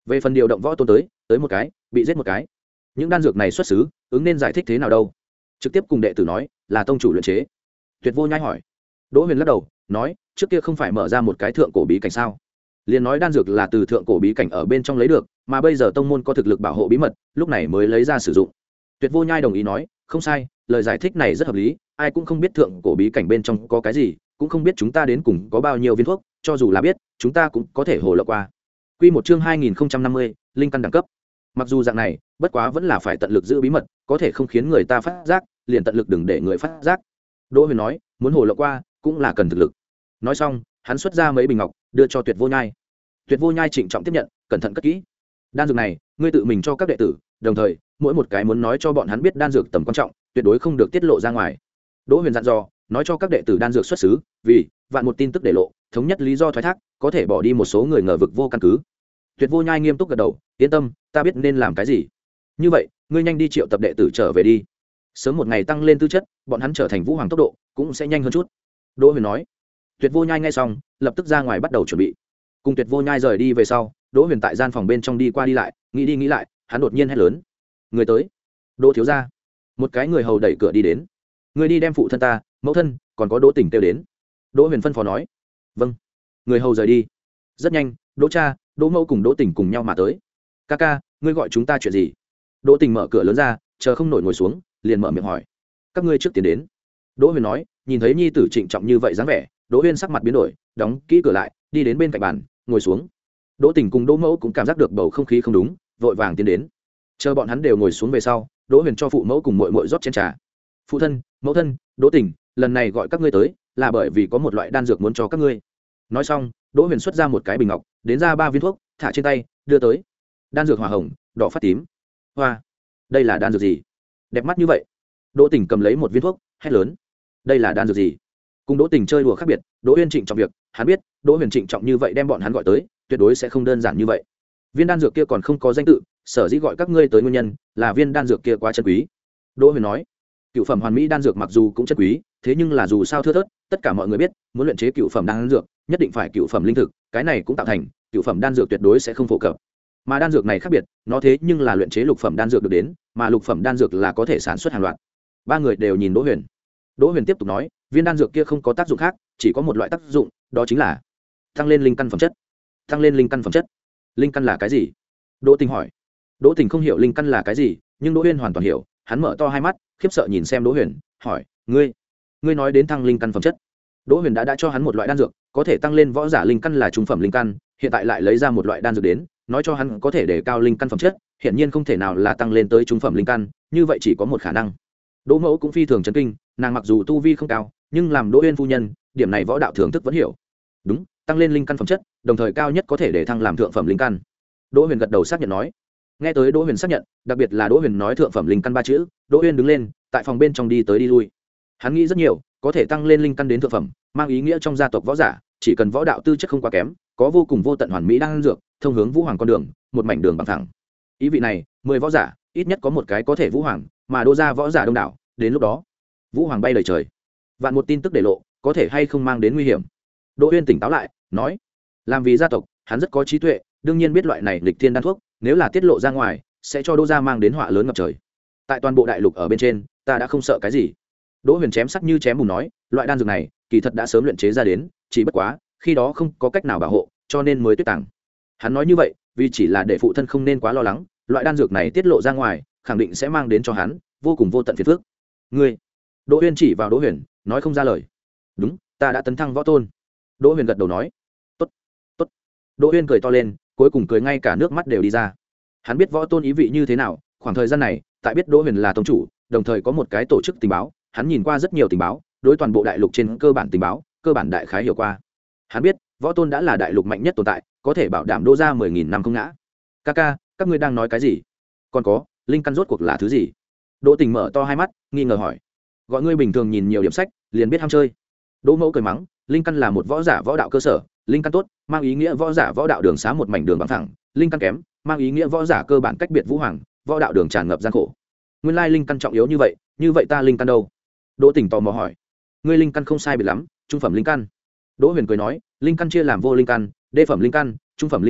về phần điều động võ tôn tới tới một cái bị giết một cái, những đan dược này xuất xứ ứng nên giải thích thế nào đâu? Trực tiếp cùng đệ tử nói là tông chủ luyện chế. Tuyệt Vô Nhai hỏi. Đỗ Huyền lắc đầu nói, trước kia không phải mở ra một cái thượng cổ bí cảnh sao? Liền nói đan dược là từ thượng cổ bí cảnh ở bên trong lấy được, mà bây giờ tông môn có thực lực bảo hộ bí mật, lúc này mới lấy ra sử dụng. Tuyệt Vô Nhai đồng ý nói, không sai, lời giải thích này rất hợp lý, ai cũng không biết thượng cổ bí cảnh bên trong có cái gì, cũng không biết chúng ta đến cùng có bao nhiêu viên thuốc, cho dù là biết, chúng ta cũng có thể hồ lộ qua. Quy một chương hai nghìn không trăm năm mươi, linh căn đẳng cấp. Mặc dù dạng này, bất quá vẫn là phải tận lực giữ bí mật, có thể không khiến người ta phát giác, liền tận lực đừng để người phát giác. Đỗ Huyền nói, muốn hồ lộ qua, cũng là cần thực lực. Nói xong, hắn xuất ra mấy bình ngọc, đưa cho Tuyệt Vô Nhai. Tuyệt Vô Nhai trịnh trọng tiếp nhận, cẩn thận cất kỹ. Đan dược này, ngươi tự mình cho các đệ tử, đồng thời, mỗi một cái muốn nói cho bọn hắn biết đan dược tầm quan trọng, tuyệt đối không được tiết lộ ra ngoài. Đỗ Huyền dặn dò, nói cho các đệ tử đan dược xuất xứ, vì vạn một tin tức để lộ, thống nhất lý do thoái thác, có thể bỏ đi một số người ngờ vực vô căn cứ. Tuyệt Vô Nhai nghiêm túc gật đầu, yên tâm, ta biết nên làm cái gì. Như vậy, ngươi nhanh đi triệu tập đệ tử trở về đi. Sớm một ngày tăng lên tư chất, bọn hắn trở thành vũ hoàng tốc độ cũng sẽ nhanh hơn chút. Đỗ Huyền nói. Tuyệt Vô Nhai nghe xong, lập tức ra ngoài bắt đầu chuẩn bị. Cùng Tuyệt Vô Nhai rời đi về sau, Đỗ Huyền tại gian phòng bên trong đi qua đi lại, nghĩ đi nghĩ lại, hắn đột nhiên hét lớn: "Người tới!" Đỗ thiếu gia. Một cái người hầu đẩy cửa đi đến. "Người đi đem phụ thân ta, mẫu thân, còn có Đỗ Tỉnh kêu đến." Đỗ Huyền phân phó nói. "Vâng." Người hầu rời đi. Rất nhanh, Đỗ cha, Đỗ mẫu cùng Đỗ Tỉnh cùng nhau mà tới. "Ca ca, ngươi gọi chúng ta chuyện gì?" Đỗ Tỉnh mở cửa lớn ra, chờ không nổi ngồi xuống, liền mở miệng hỏi. "Các ngươi trước tiến đến." Đỗ Huyền nói, nhìn thấy nhi tử trịnh trọng như vậy dáng vẻ, Đỗ Huyền sắc mặt biến đổi, đóng kỹ cửa lại, đi đến bên cạnh bàn, ngồi xuống. Đỗ Tỉnh cùng Đỗ mẫu cũng cảm giác được bầu không khí không đúng, vội vàng tiến đến. Chờ bọn hắn đều ngồi xuống về sau, Đỗ Huyền cho phụ mẫu cùng muội muội rót chén trà. "Phụ thân, mẫu thân, Đỗ Tỉnh, lần này gọi các ngươi tới, là bởi vì có một loại đan dược muốn cho các ngươi." Nói xong, Đỗ Huyền xuất ra một cái bình ngọc, đến ra ba viên thuốc, thả trên tay, đưa tới. Đan dược hỏa hồng, đỏ phát tím. Hoa, đây là đan dược gì? Đẹp mắt như vậy. Đỗ Tỉnh cầm lấy một viên thuốc, hét lớn: "Đây là đan dược gì?" Cùng Đỗ Tỉnh chơi đùa khác biệt, Đỗ Huyền trịnh trọng việc, hắn biết, Đỗ Huyền trịnh trọng như vậy đem bọn hắn gọi tới, tuyệt đối sẽ không đơn giản như vậy. Viên đan dược kia còn không có danh tự, sở dĩ gọi các ngươi tới nguyên nhân là viên đan dược kia quá chân quý. Đỗ Huyền nói, cựu phẩm hoàn mỹ đan dược mặc dù cũng chân quý, thế nhưng là dù sao thưa thớt, tất cả mọi người biết, muốn luyện chế cựu phẩm đan dược, nhất định phải cựu phẩm linh thực, cái này cũng tạo thành cựu phẩm đan dược tuyệt đối sẽ không phổ cập. Mà đan dược này khác biệt, nó thế nhưng là luyện chế lục phẩm đan dược được đến, mà lục phẩm đan dược là có thể sản xuất hàng loạt. Ba người đều nhìn Đỗ Huyền. Đỗ Huyền tiếp tục nói, viên đan dược kia không có tác dụng khác, chỉ có một loại tác dụng, đó chính là tăng lên linh căn phẩm chất. Tăng lên linh căn phẩm chất. Linh căn là cái gì? Đỗ Tình hỏi. Đỗ Tình không hiểu linh căn là cái gì, nhưng Đỗ Huyền hoàn toàn hiểu, hắn mở to hai mắt, khiếp sợ nhìn xem Đỗ Huyền, hỏi, "Ngươi, ngươi nói đến tăng linh căn phẩm chất?" Đỗ Huyền đã đã cho hắn một loại đan dược, có thể tăng lên võ giả linh căn là trung phẩm linh căn, hiện tại lại lấy ra một loại đan dược đến, nói cho hắn có thể để cao linh căn phẩm chất, hiển nhiên không thể nào là tăng lên tới trung phẩm linh căn, như vậy chỉ có một khả năng. Đỗ Mẫu cũng phi thường chấn kinh, nàng mặc dù tu vi không cao, nhưng làm Đỗ Uyên phu nhân, điểm này võ đạo thưởng thức vẫn hiểu. Đúng, tăng lên linh căn phẩm chất, đồng thời cao nhất có thể để thăng làm thượng phẩm linh căn. Đỗ Huyền gật đầu xác nhận nói. Nghe tới Đỗ Huyền xác nhận, đặc biệt là Đỗ Huyền nói thượng phẩm linh căn ba chữ, Đỗ Uyên đứng lên, tại phòng bên trong đi tới đi lui. Hắn nghĩ rất nhiều, có thể tăng lên linh căn đến thượng phẩm, mang ý nghĩa trong gia tộc võ giả, chỉ cần võ đạo tư chất không quá kém, có vô cùng vô tận hoàn mỹ đang dược, thông hướng vũ hoàng con đường, một mảnh đường bằng thẳng. Ý vị này, mười võ giả, ít nhất có một cái có thể vũ hoàng, mà Đỗ gia võ giả đông đảo, đến lúc đó, vũ hoàng bay lời trời. Vạn một tin tức để lộ, có thể hay không mang đến nguy hiểm. Đỗ Uyên tỉnh táo lại, nói, làm vì gia tộc, hắn rất có trí tuệ, đương nhiên biết loại này lịch thiên đan thuốc, nếu là tiết lộ ra ngoài, sẽ cho Đỗ gia mang đến họa lớn ngập trời. Tại toàn bộ đại lục ở bên trên, ta đã không sợ cái gì. Đỗ Huyền chém sắc như chém bùn nói, loại đan dược này, kỳ thật đã sớm luyện chế ra đến, chỉ bất quá, khi đó không có cách nào bảo hộ, cho nên mới tuyết tàng. Hắn nói như vậy, vì chỉ là để phụ thân không nên quá lo lắng, loại đan dược này tiết lộ ra ngoài, khẳng định sẽ mang đến cho hắn vô cùng vô tận phiền phức. Ngươi, Đỗ Huyền chỉ vào Đỗ Huyền, nói không ra lời. Đúng, ta đã tấn thăng võ tôn. Đỗ Huyền gật đầu nói, tốt, tốt. Đỗ Huyền cười to lên, cuối cùng cười ngay cả nước mắt đều đi ra. Hắn biết võ tôn ý vị như thế nào, khoảng thời gian này, tại biết Đỗ Huyền là tông chủ, đồng thời có một cái tổ chức tình báo, hắn nhìn qua rất nhiều tình báo, đối toàn bộ đại lục trên cơ bản tình báo, cơ bản đại khái hiểu qua. Hắn biết, võ tôn đã là đại lục mạnh nhất tồn tại, có thể bảo đảm Đỗ gia mười nghìn năm không ngã. Kaka, các ngươi đang nói cái gì? Còn có, linh căn rốt cuộc là thứ gì? Đỗ Tình mở to hai mắt, nghi ngờ hỏi. Gọi ngươi bình thường nhìn nhiều điểm sách, liền biết ham chơi. Đỗ Mẫu cười mắng, linh căn là một võ giả võ đạo cơ sở, linh căn tốt, mang ý nghĩa võ giả võ đạo đường xá một mảnh đường bằng thẳng, linh căn kém, mang ý nghĩa võ giả cơ bản cách biệt vũ hoàng, võ đạo đường tràn ngập gian khổ. Nguyên lai linh căn trọng yếu như vậy, như vậy ta linh căn đâu? Đỗ Tình tò mò hỏi. Ngươi linh căn không sai biệt lắm, trung phẩm linh căn. Đỗ Huyền cười nói, linh căn chia làm vô linh căn, đê phẩm linh căn, trung phẩm linh căn,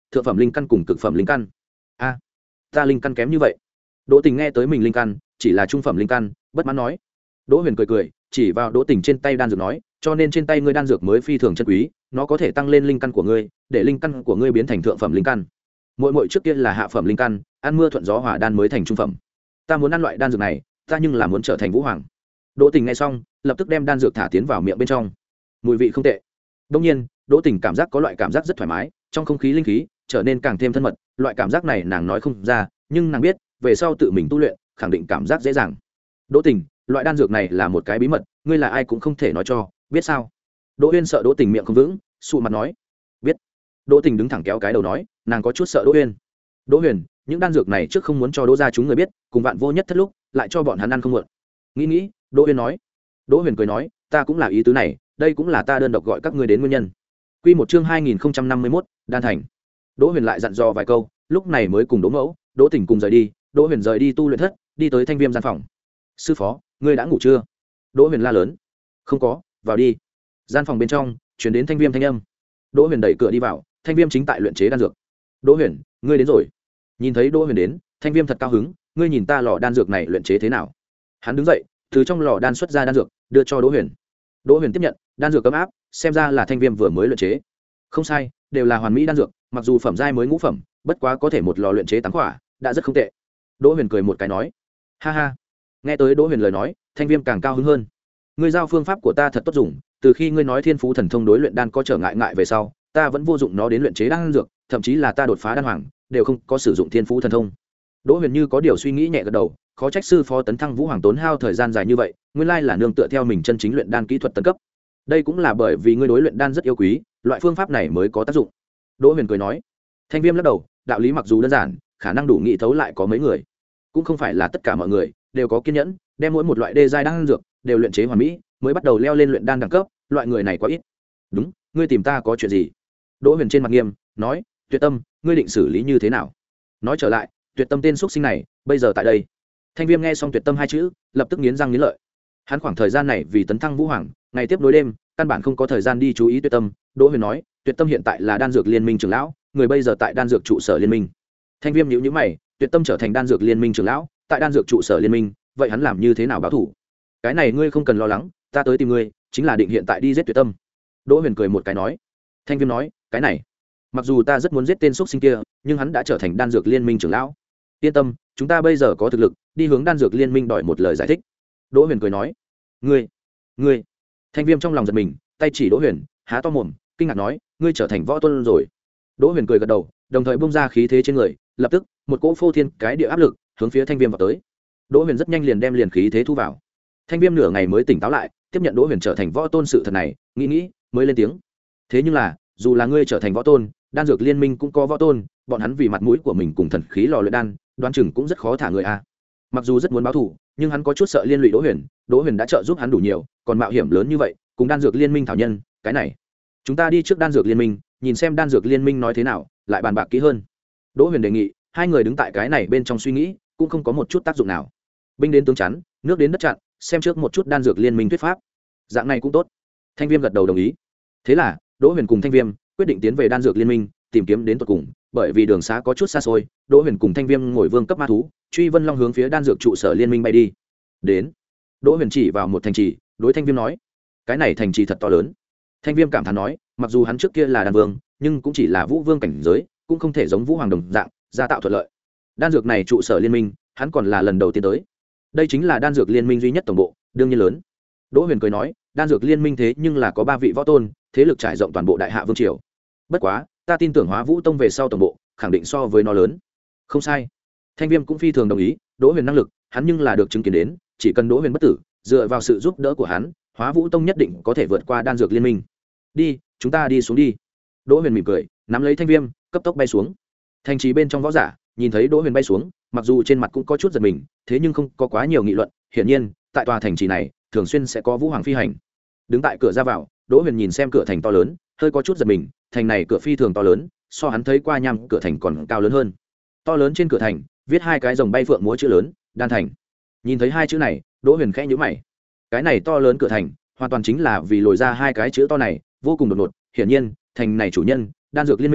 thượng phẩm linh căn cùng cực phẩm linh căn. A, ta linh căn kém như vậy. Đỗ Tình nghe tới mình linh căn chỉ là trung phẩm linh căn, bất mãn nói. Đỗ Huyền cười cười, chỉ vào Đỗ Tình trên tay đan dược nói, cho nên trên tay ngươi đan dược mới phi thường chân quý, nó có thể tăng lên linh căn của ngươi, để linh căn của ngươi biến thành thượng phẩm linh căn. Mỗi mỗi trước kia là hạ phẩm linh căn, ăn mưa thuận gió hỏa đan mới thành trung phẩm. Ta muốn ăn loại đan dược này, ta nhưng là muốn trở thành vũ hoàng. Đỗ Tình nghe xong, lập tức đem đan dược thả tiến vào miệng bên trong. Mùi vị không tệ. Đương nhiên, Đỗ Tình cảm giác có loại cảm giác rất thoải mái, trong không khí linh khí trở nên càng thêm thân mật, loại cảm giác này nàng nói không ra, nhưng nàng biết, về sau tự mình tu luyện, khẳng định cảm giác dễ dàng. Đỗ Tình, loại đan dược này là một cái bí mật, ngươi là ai cũng không thể nói cho, biết sao? Đỗ Uyên sợ Đỗ Tình miệng không vững, sụ mặt nói, biết. Đỗ Tình đứng thẳng kéo cái đầu nói, nàng có chút sợ Đỗ Uyên. Đỗ Huyền, những đan dược này trước không muốn cho Đỗ gia chúng người biết, cùng vạn vô nhất thất lúc, lại cho bọn hắn ăn không muộn. Nghĩ nghĩ, Đỗ Uyên nói. Đỗ Huyền cười nói, ta cũng là ý tứ này, đây cũng là ta đơn độc gọi các ngươi đến nguyên nhân. Quy một chương hai nghìn không trăm năm mươi mốt, đan thành. Đỗ Huyền lại dặn dò vài câu, lúc này mới cùng Đỗ Mẫu, Đỗ Tình cùng rời đi. Đỗ Huyền rời đi tu luyện thất, đi tới Thanh Viêm gian phòng. Sư phó, ngươi đã ngủ chưa? Đỗ Huyền la lớn. Không có, vào đi. Gian phòng bên trong truyền đến Thanh Viêm thanh âm. Đỗ Huyền đẩy cửa đi vào, Thanh Viêm chính tại luyện chế đan dược. Đỗ Huyền, ngươi đến rồi. Nhìn thấy Đỗ Huyền đến, Thanh Viêm thật cao hứng, ngươi nhìn ta lò đan dược này luyện chế thế nào? Hắn đứng dậy, từ trong lò đan xuất ra đan dược, đưa cho Đỗ Huyền. Đỗ Huyền tiếp nhận, đan dược ấm áp, xem ra là Thanh Viêm vừa mới luyện chế. Không sai, đều là hoàn mỹ đan dược, mặc dù phẩm giai mới ngũ phẩm, bất quá có thể một lò luyện chế tám quả, đã rất không tệ. Đỗ Huyền cười một cái nói, ha ha. Nghe tới Đỗ Huyền lời nói, Thanh Viêm càng cao hứng hơn. Ngươi giao phương pháp của ta thật tốt dùng, từ khi ngươi nói thiên phú thần thông đối luyện đan có trở ngại ngại về sau, ta vẫn vô dụng nó đến luyện chế đan dược, thậm chí là ta đột phá đan hoàng, đều không có sử dụng thiên phú thần thông. Đỗ Huyền như có điều suy nghĩ nhẹ gật đầu, khó trách sư phó tấn thăng vũ hoàng tốn hao thời gian dài như vậy, nguyên lai là nương tựa theo mình chân chính luyện đan kỹ thuật tấn cấp. Đây cũng là bởi vì ngươi đối luyện đan rất yêu quý, loại phương pháp này mới có tác dụng. Đỗ Huyền cười nói. Thanh Viêm lắc đầu, đạo lý mặc dù đơn giản, khả năng đủ nghĩ thấu lại có mấy người, cũng không phải là tất cả mọi người đều có kiên nhẫn, đem mỗi một loại đê giai đan dược đều luyện chế hoàn mỹ, mới bắt đầu leo lên luyện đan đẳng cấp, loại người này quá ít. Đúng, ngươi tìm ta có chuyện gì? Đỗ Huyền trên mặt nghiêm, nói, Tuyệt Tâm, ngươi định xử lý như thế nào? Nói trở lại, Tuyệt Tâm tên xuất sinh này, bây giờ tại đây. Thanh Viêm nghe xong Tuyệt Tâm hai chữ, lập tức nghiến răng nghiến lợi. Hắn khoảng thời gian này vì tấn thăng vũ hoàng, ngày tiếp nối đêm, căn bản không có thời gian đi chú ý Tuyệt Tâm. Đỗ Huyền nói, Tuyệt Tâm hiện tại là đan dược liên minh trưởng lão, người bây giờ tại đan dược trụ sở liên minh. Thanh Viêm nhíu nhíu mày, Tuyệt Tâm trở thành đan dược liên minh trưởng lão, tại đan dược trụ sở liên minh, vậy hắn làm như thế nào báo thủ? Cái này ngươi không cần lo lắng, ta tới tìm ngươi, chính là định hiện tại đi giết Tuyệt Tâm. Đỗ Huyền cười một cái nói. Thanh Viêm nói, cái này, mặc dù ta rất muốn giết tên xuất sinh kia, nhưng hắn đã trở thành đan dược liên minh trưởng lão. Yên tâm, chúng ta bây giờ có thực lực, đi hướng đan dược liên minh đòi một lời giải thích. Đỗ Huyền cười nói. Ngươi, ngươi. Thanh Viêm trong lòng giật mình, tay chỉ Đỗ Huyền, há to mồm, kinh ngạc nói, ngươi trở thành võ tôn rồi. Đỗ Huyền cười gật đầu, đồng thời bung ra khí thế trên người, lập tức một cỗ phô thiên cái địa áp lực hướng phía Thanh Viêm vào tới. Đỗ Huyền rất nhanh liền đem liền khí thế thu vào. Thanh Viêm nửa ngày mới tỉnh táo lại, tiếp nhận Đỗ Huyền trở thành võ tôn sự thật này, nghĩ nghĩ mới lên tiếng. Thế nhưng là, dù là ngươi trở thành võ tôn, đan dược liên minh cũng có võ tôn, bọn hắn vì mặt mũi của mình cùng thần khí lò luyện đan, đoán chừng cũng rất khó thả người a. Mặc dù rất muốn báo thù, nhưng hắn có chút sợ liên lụy Đỗ Huyền, Đỗ Huyền đã trợ giúp hắn đủ nhiều, còn mạo hiểm lớn như vậy, cùng đan dược liên minh thảo nhân, cái này, chúng ta đi trước đan dược liên minh, nhìn xem đan dược liên minh nói thế nào, lại bàn bạc kỹ hơn. Đỗ Huyền đề nghị, hai người đứng tại cái này bên trong suy nghĩ, cũng không có một chút tác dụng nào. Binh đến tướng chắn, nước đến đất chặn, xem trước một chút đan dược liên minh thuyết pháp. Dạng này cũng tốt. Thanh Viêm gật đầu đồng ý. Thế là, Đỗ Huyền cùng Thanh Viêm quyết định tiến về đan dược liên minh, tìm kiếm đến tận cùng, bởi vì đường xá có chút xa xôi, Đỗ Huyền cùng Thanh Viêm ngồi vương cấp ma thú, truy Vân Long hướng phía đan dược trụ sở liên minh bay đi. Đến. Đỗ Huyền chỉ vào một thành trì, đối Thanh Viêm nói: "Cái này thành trì thật to lớn." Thanh Viêm cảm thán nói, mặc dù hắn trước kia là đan vương, nhưng cũng chỉ là vũ vương cảnh giới, cũng không thể giống vũ hoàng đồng dạng, gia tạo thuận lợi. Đan dược này trụ sở liên minh, hắn còn là lần đầu tiên tới. Đây chính là đan dược liên minh duy nhất tổng bộ, đương nhiên lớn. Đỗ Huyền cười nói, đan dược liên minh thế nhưng là có ba vị võ tôn, thế lực trải rộng toàn bộ đại hạ vương triều. Bất quá, ta tin tưởng Hóa Vũ Tông về sau tổng bộ, khẳng định so với nó lớn. Không sai. Thanh Viêm cũng phi thường đồng ý, Đỗ Huyền năng lực, hắn nhưng là được chứng kiến đến, chỉ cần Đỗ Huyền bất tử, dựa vào sự giúp đỡ của hắn, Hóa Vũ Tông nhất định có thể vượt qua đan dược liên minh. Đi, chúng ta đi xuống đi. Đỗ Huyền mỉm cười, nắm lấy Thanh Viêm, cấp tốc bay xuống. Thành trì bên trong võ giả, nhìn thấy Đỗ Huyền bay xuống, mặc dù trên mặt cũng có chút giật mình, thế nhưng không có quá nhiều nghị luận, hiển nhiên, tại tòa thành trì này, thường xuyên sẽ có vũ hoàng phi hành. Đứng tại cửa ra vào, Đỗ Huyền nhìn xem cửa thành to lớn, hơi có chút giật mình, thành này cửa phi thường to lớn, so hắn thấy qua nham cửa thành còn cao lớn hơn. To lớn trên cửa thành, viết hai cái rồng bay phượng múa chữ lớn, đan thành. Nhìn thấy hai chữ này, Đỗ Huyền khẽ nhíu mày. Cái này to lớn cửa thành, hoàn toàn chính là vì lồi ra hai cái chữ to này, vô cùng đột ngột, hiển nhiên, thành này chủ nhân, đan dược liên minh,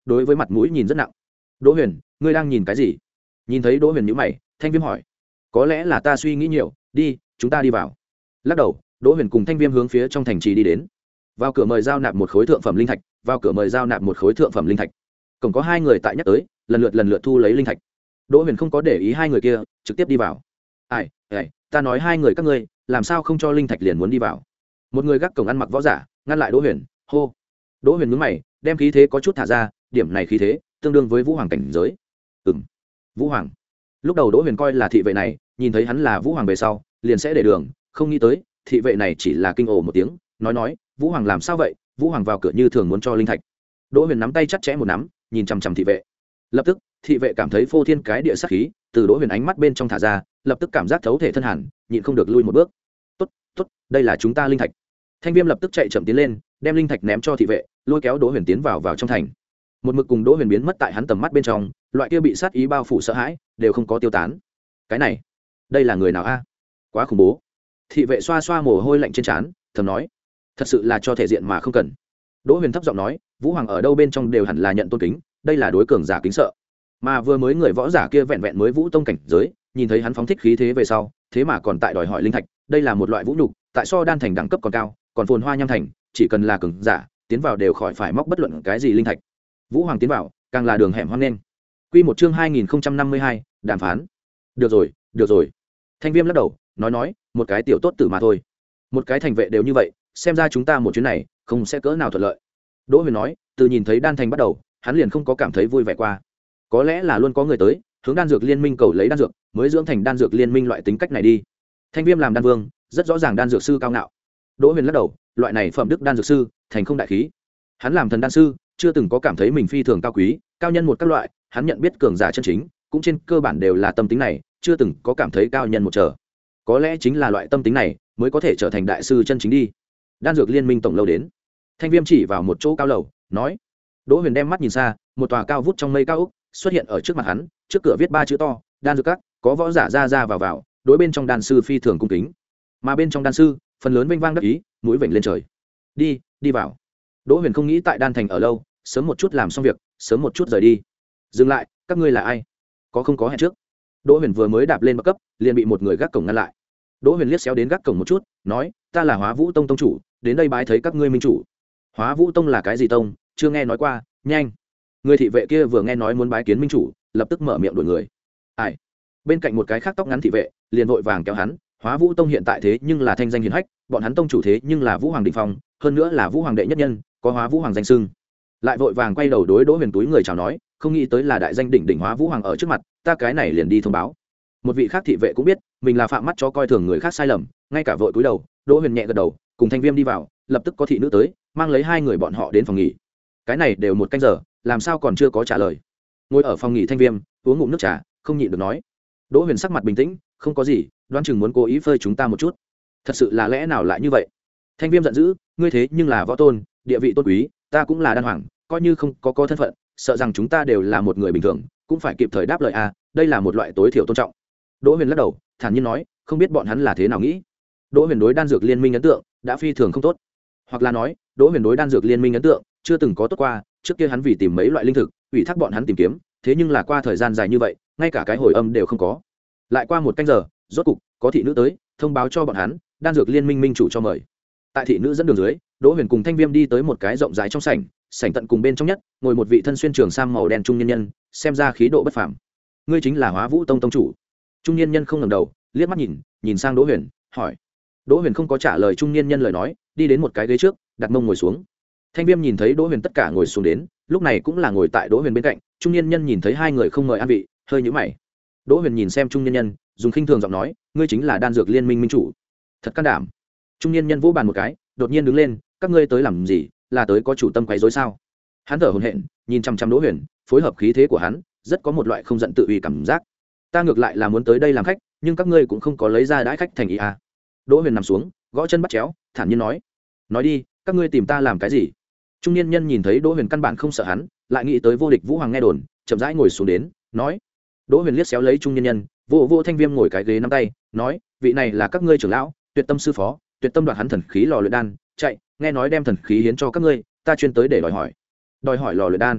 đối với mặt mũi nhìn rất nặng. Đỗ Huyền, ngươi đang nhìn cái gì? Nhìn thấy Đỗ Huyền nhíu mày, Thanh Viêm hỏi. Có lẽ là ta suy nghĩ nhiều, đi, chúng ta đi vào. Lắc đầu, Đỗ Huyền cùng Thanh Viêm hướng phía trong thành trì đi đến. Vào cửa mời giao nạp một khối thượng phẩm linh thạch, vào cửa mời giao nạp một khối thượng phẩm linh thạch. Cổng có hai người tại nhắc tới, lần lượt lần lượt thu lấy linh thạch. Đỗ Huyền không có để ý hai người kia, trực tiếp đi vào. Ai, ai, ta nói hai người các ngươi, làm sao không cho linh thạch liền muốn đi vào? Một người gác cổng ăn mặc võ giả, ngăn lại Đỗ Huyền, hô. Đỗ Huyền nhướng mày, đem khí thế có chút thả ra, điểm này khí thế tương đương với Vũ Hoàng cảnh giới. Ừm, Vũ Hoàng. Lúc đầu Đỗ Huyền coi là thị vệ này, nhìn thấy hắn là Vũ Hoàng về sau, liền sẽ để đường, không nghĩ tới, thị vệ này chỉ là kinh ồ một tiếng, nói nói, Vũ Hoàng làm sao vậy? Vũ Hoàng vào cửa như thường muốn cho linh thạch. Đỗ Huyền nắm tay chặt chẽ một nắm, nhìn chằm chằm thị vệ. Lập tức, thị vệ cảm thấy phô thiên cái địa sát khí từ Đỗ Huyền ánh mắt bên trong thả ra, lập tức cảm giác thấu thể thân hàn, nhịn không được lui một bước. "Tốt, tốt, đây là chúng ta linh thạch." Thanh Viêm lập tức chạy chậm tiến lên, đem linh thạch ném cho thị vệ, lôi kéo Đỗ Huyền tiến vào vào trong thành. Một mực cùng Đỗ Huyền biến mất tại hắn tầm mắt bên trong, loại kia bị sát ý bao phủ sợ hãi, đều không có tiêu tán. Cái này, đây là người nào a? Quá khủng bố. Thị vệ xoa xoa mồ hôi lạnh trên trán, thầm nói, thật sự là cho thể diện mà không cần. Đỗ Huyền thấp giọng nói, Vũ Hoàng ở đâu bên trong đều hẳn là nhận tôn kính, đây là đối cường giả kính sợ. Mà vừa mới người võ giả kia vẹn vẹn mới Vũ tông cảnh giới, nhìn thấy hắn phóng thích khí thế về sau, thế mà còn tại đòi hỏi linh thạch, đây là một loại vũ nhục, tại so đan thành đẳng cấp còn cao, còn phồn hoa nham thành, chỉ cần là cường giả, tiến vào đều khỏi phải móc bất luận cái gì linh thạch. Vũ Hoàng tiến vào, càng là đường hẻm hoang nên. Quy một chương hai nghìn không trăm năm mươi hai, đàm phán. Được rồi, được rồi. Thanh Viêm lắc đầu, nói nói, một cái tiểu tốt tử mà thôi. Một cái thành vệ đều như vậy, xem ra chúng ta một chuyến này không sẽ cỡ nào thuận lợi. Đỗ Huyền nói, từ nhìn thấy đan thành bắt đầu, hắn liền không có cảm thấy vui vẻ qua. Có lẽ là luôn có người tới, hướng đan dược liên minh cầu lấy đan dược, mới dưỡng thành đan dược liên minh loại tính cách này đi. Thanh Viêm làm đan vương, rất rõ ràng đan dược sư cao ngạo. Đỗ Huyền lắc đầu, loại này phẩm đức đan dược sư, thành không đại khí. Hắn làm thần đan sư, chưa từng có cảm thấy mình phi thường cao quý, cao nhân một các loại, hắn nhận biết cường giả chân chính, cũng trên cơ bản đều là tâm tính này, chưa từng có cảm thấy cao nhân một trở. Có lẽ chính là loại tâm tính này, mới có thể trở thành đại sư chân chính đi. Đan dược liên minh tổng lâu đến. Thanh Viêm chỉ vào một chỗ cao lầu, nói. Đỗ Huyền đem mắt nhìn xa, một tòa cao vút trong mây cao ốc xuất hiện ở trước mặt hắn, trước cửa viết ba chữ to, đan dược các, có võ giả ra ra vào vào, đối bên trong đan sư phi thường cung kính. Mà bên trong đan sư, phần lớn vinh vang đắc ý, mũi vểnh lên trời. Đi, đi vào. Đỗ Huyền không nghĩ tại đan thành ở lâu, sớm một chút làm xong việc, sớm một chút rời đi. Dừng lại, các ngươi là ai? Có không có hẹn trước? Đỗ Huyền vừa mới đạp lên bậc cấp, liền bị một người gác cổng ngăn lại. Đỗ Huyền liếc xéo đến gác cổng một chút, nói, ta là Hóa Vũ Tông tông chủ, đến đây bái thấy các ngươi minh chủ. Hóa Vũ Tông là cái gì tông, chưa nghe nói qua, nhanh. Người thị vệ kia vừa nghe nói muốn bái kiến minh chủ, lập tức mở miệng đuổi người. Ai? Bên cạnh một cái khác tóc ngắn thị vệ, liền vội vàng kéo hắn, Hóa Vũ Tông hiện tại thế nhưng là thanh danh hiển hách, bọn hắn tông chủ thế nhưng là Vũ Hoàng đỉnh phong, hơn nữa là Vũ Hoàng đệ nhất nhân, có Hóa Vũ Hoàng danh xưng. Lại vội vàng quay đầu đối Đỗ Huyền túi người chào nói, không nghĩ tới là đại danh đỉnh đỉnh Hóa Vũ Hoàng ở trước mặt, ta cái này liền đi thông báo. Một vị khác thị vệ cũng biết, mình là phạm mắt cho coi thường người khác sai lầm, ngay cả vội cúi đầu. Đỗ Huyền nhẹ gật đầu, cùng Thanh Viêm đi vào, lập tức có thị nữ tới, mang lấy hai người bọn họ đến phòng nghỉ. Cái này đều một canh giờ, làm sao còn chưa có trả lời? Ngồi ở phòng nghỉ Thanh Viêm, uống ngụm nước trà, không nhịn được nói. Đỗ Huyền sắc mặt bình tĩnh, không có gì, đoán chừng muốn cố ý phơi chúng ta một chút. Thật sự là lẽ nào lại như vậy? Thanh Viêm giận dữ, ngươi thế nhưng là võ tôn, địa vị tôn quý, ta cũng là đan hoàng, coi như không có có thân phận, sợ rằng chúng ta đều là một người bình thường, cũng phải kịp thời đáp lời a, đây là một loại tối thiểu tôn trọng. Đỗ Huyền lắc đầu, thản nhiên nói, không biết bọn hắn là thế nào nghĩ. Đỗ Huyền đối đan dược liên minh ấn tượng đã phi thường không tốt, hoặc là nói, Đỗ Huyền đối đan dược liên minh ấn tượng chưa từng có tốt qua. Trước kia hắn vì tìm mấy loại linh thực, ủy thác bọn hắn tìm kiếm, thế nhưng là qua thời gian dài như vậy, ngay cả cái hồi âm đều không có. Lại qua một canh giờ, rốt cục có thị nữ tới, thông báo cho bọn hắn, đan dược liên minh minh chủ cho mời. Tại thị nữ dẫn đường dưới, Đỗ Huyền cùng Thanh Viêm đi tới một cái rộng rãi trong sảnh, sảnh tận cùng bên trong nhất, ngồi một vị thân xuyên trường sam màu đen trung nhân nhân, xem ra khí độ bất phàm. Ngươi chính là Hóa Vũ Tông tông chủ? Trung niên nhân không ngẩng đầu, liếc mắt nhìn, nhìn sang Đỗ Huyền, hỏi. Đỗ Huyền không có trả lời trung niên nhân lời nói, đi đến một cái ghế trước, đặt mông ngồi xuống. Thanh Viêm nhìn thấy Đỗ Huyền tất cả ngồi xuống đến, lúc này cũng là ngồi tại Đỗ Huyền bên cạnh. Trung niên nhân nhìn thấy hai người không mời ăn vị, hơi nhíu mày. Đỗ Huyền nhìn xem trung niên nhân, dùng khinh thường giọng nói, ngươi chính là đan dược liên minh minh chủ? Thật can đảm. Trung niên nhân vỗ bàn một cái, đột nhiên đứng lên, các ngươi tới làm gì, là tới có chủ tâm quấy rối sao? Hắn thở hổn hển, nhìn chăm chăm Đỗ Huyền, phối hợp khí thế của hắn, rất có một loại không giận tự uy cảm giác. Ta ngược lại là muốn tới đây làm khách, nhưng các ngươi cũng không có lấy ra đãi khách thành ý à? Đỗ Huyền nằm xuống, gõ chân bắt chéo, thản nhiên nói, nói đi, các ngươi tìm ta làm cái gì? Trung niên nhân nhìn thấy Đỗ Huyền căn bản không sợ hắn, lại nghĩ tới vô địch Vũ Hoàng nghe đồn, chậm rãi ngồi xuống đến, nói. Đỗ Huyền liếc xéo lấy trung niên nhân, vô vô Thanh Viêm ngồi cái ghế nắm tay, nói, vị này là các ngươi trưởng lão, Tuyệt Tâm sư phó, Tuyệt Tâm đoạt hắn thần khí lò luyện đan, chạy, nghe nói đem thần khí hiến cho các ngươi, ta chuyên tới để đòi hỏi. Đòi hỏi lò luyện đan?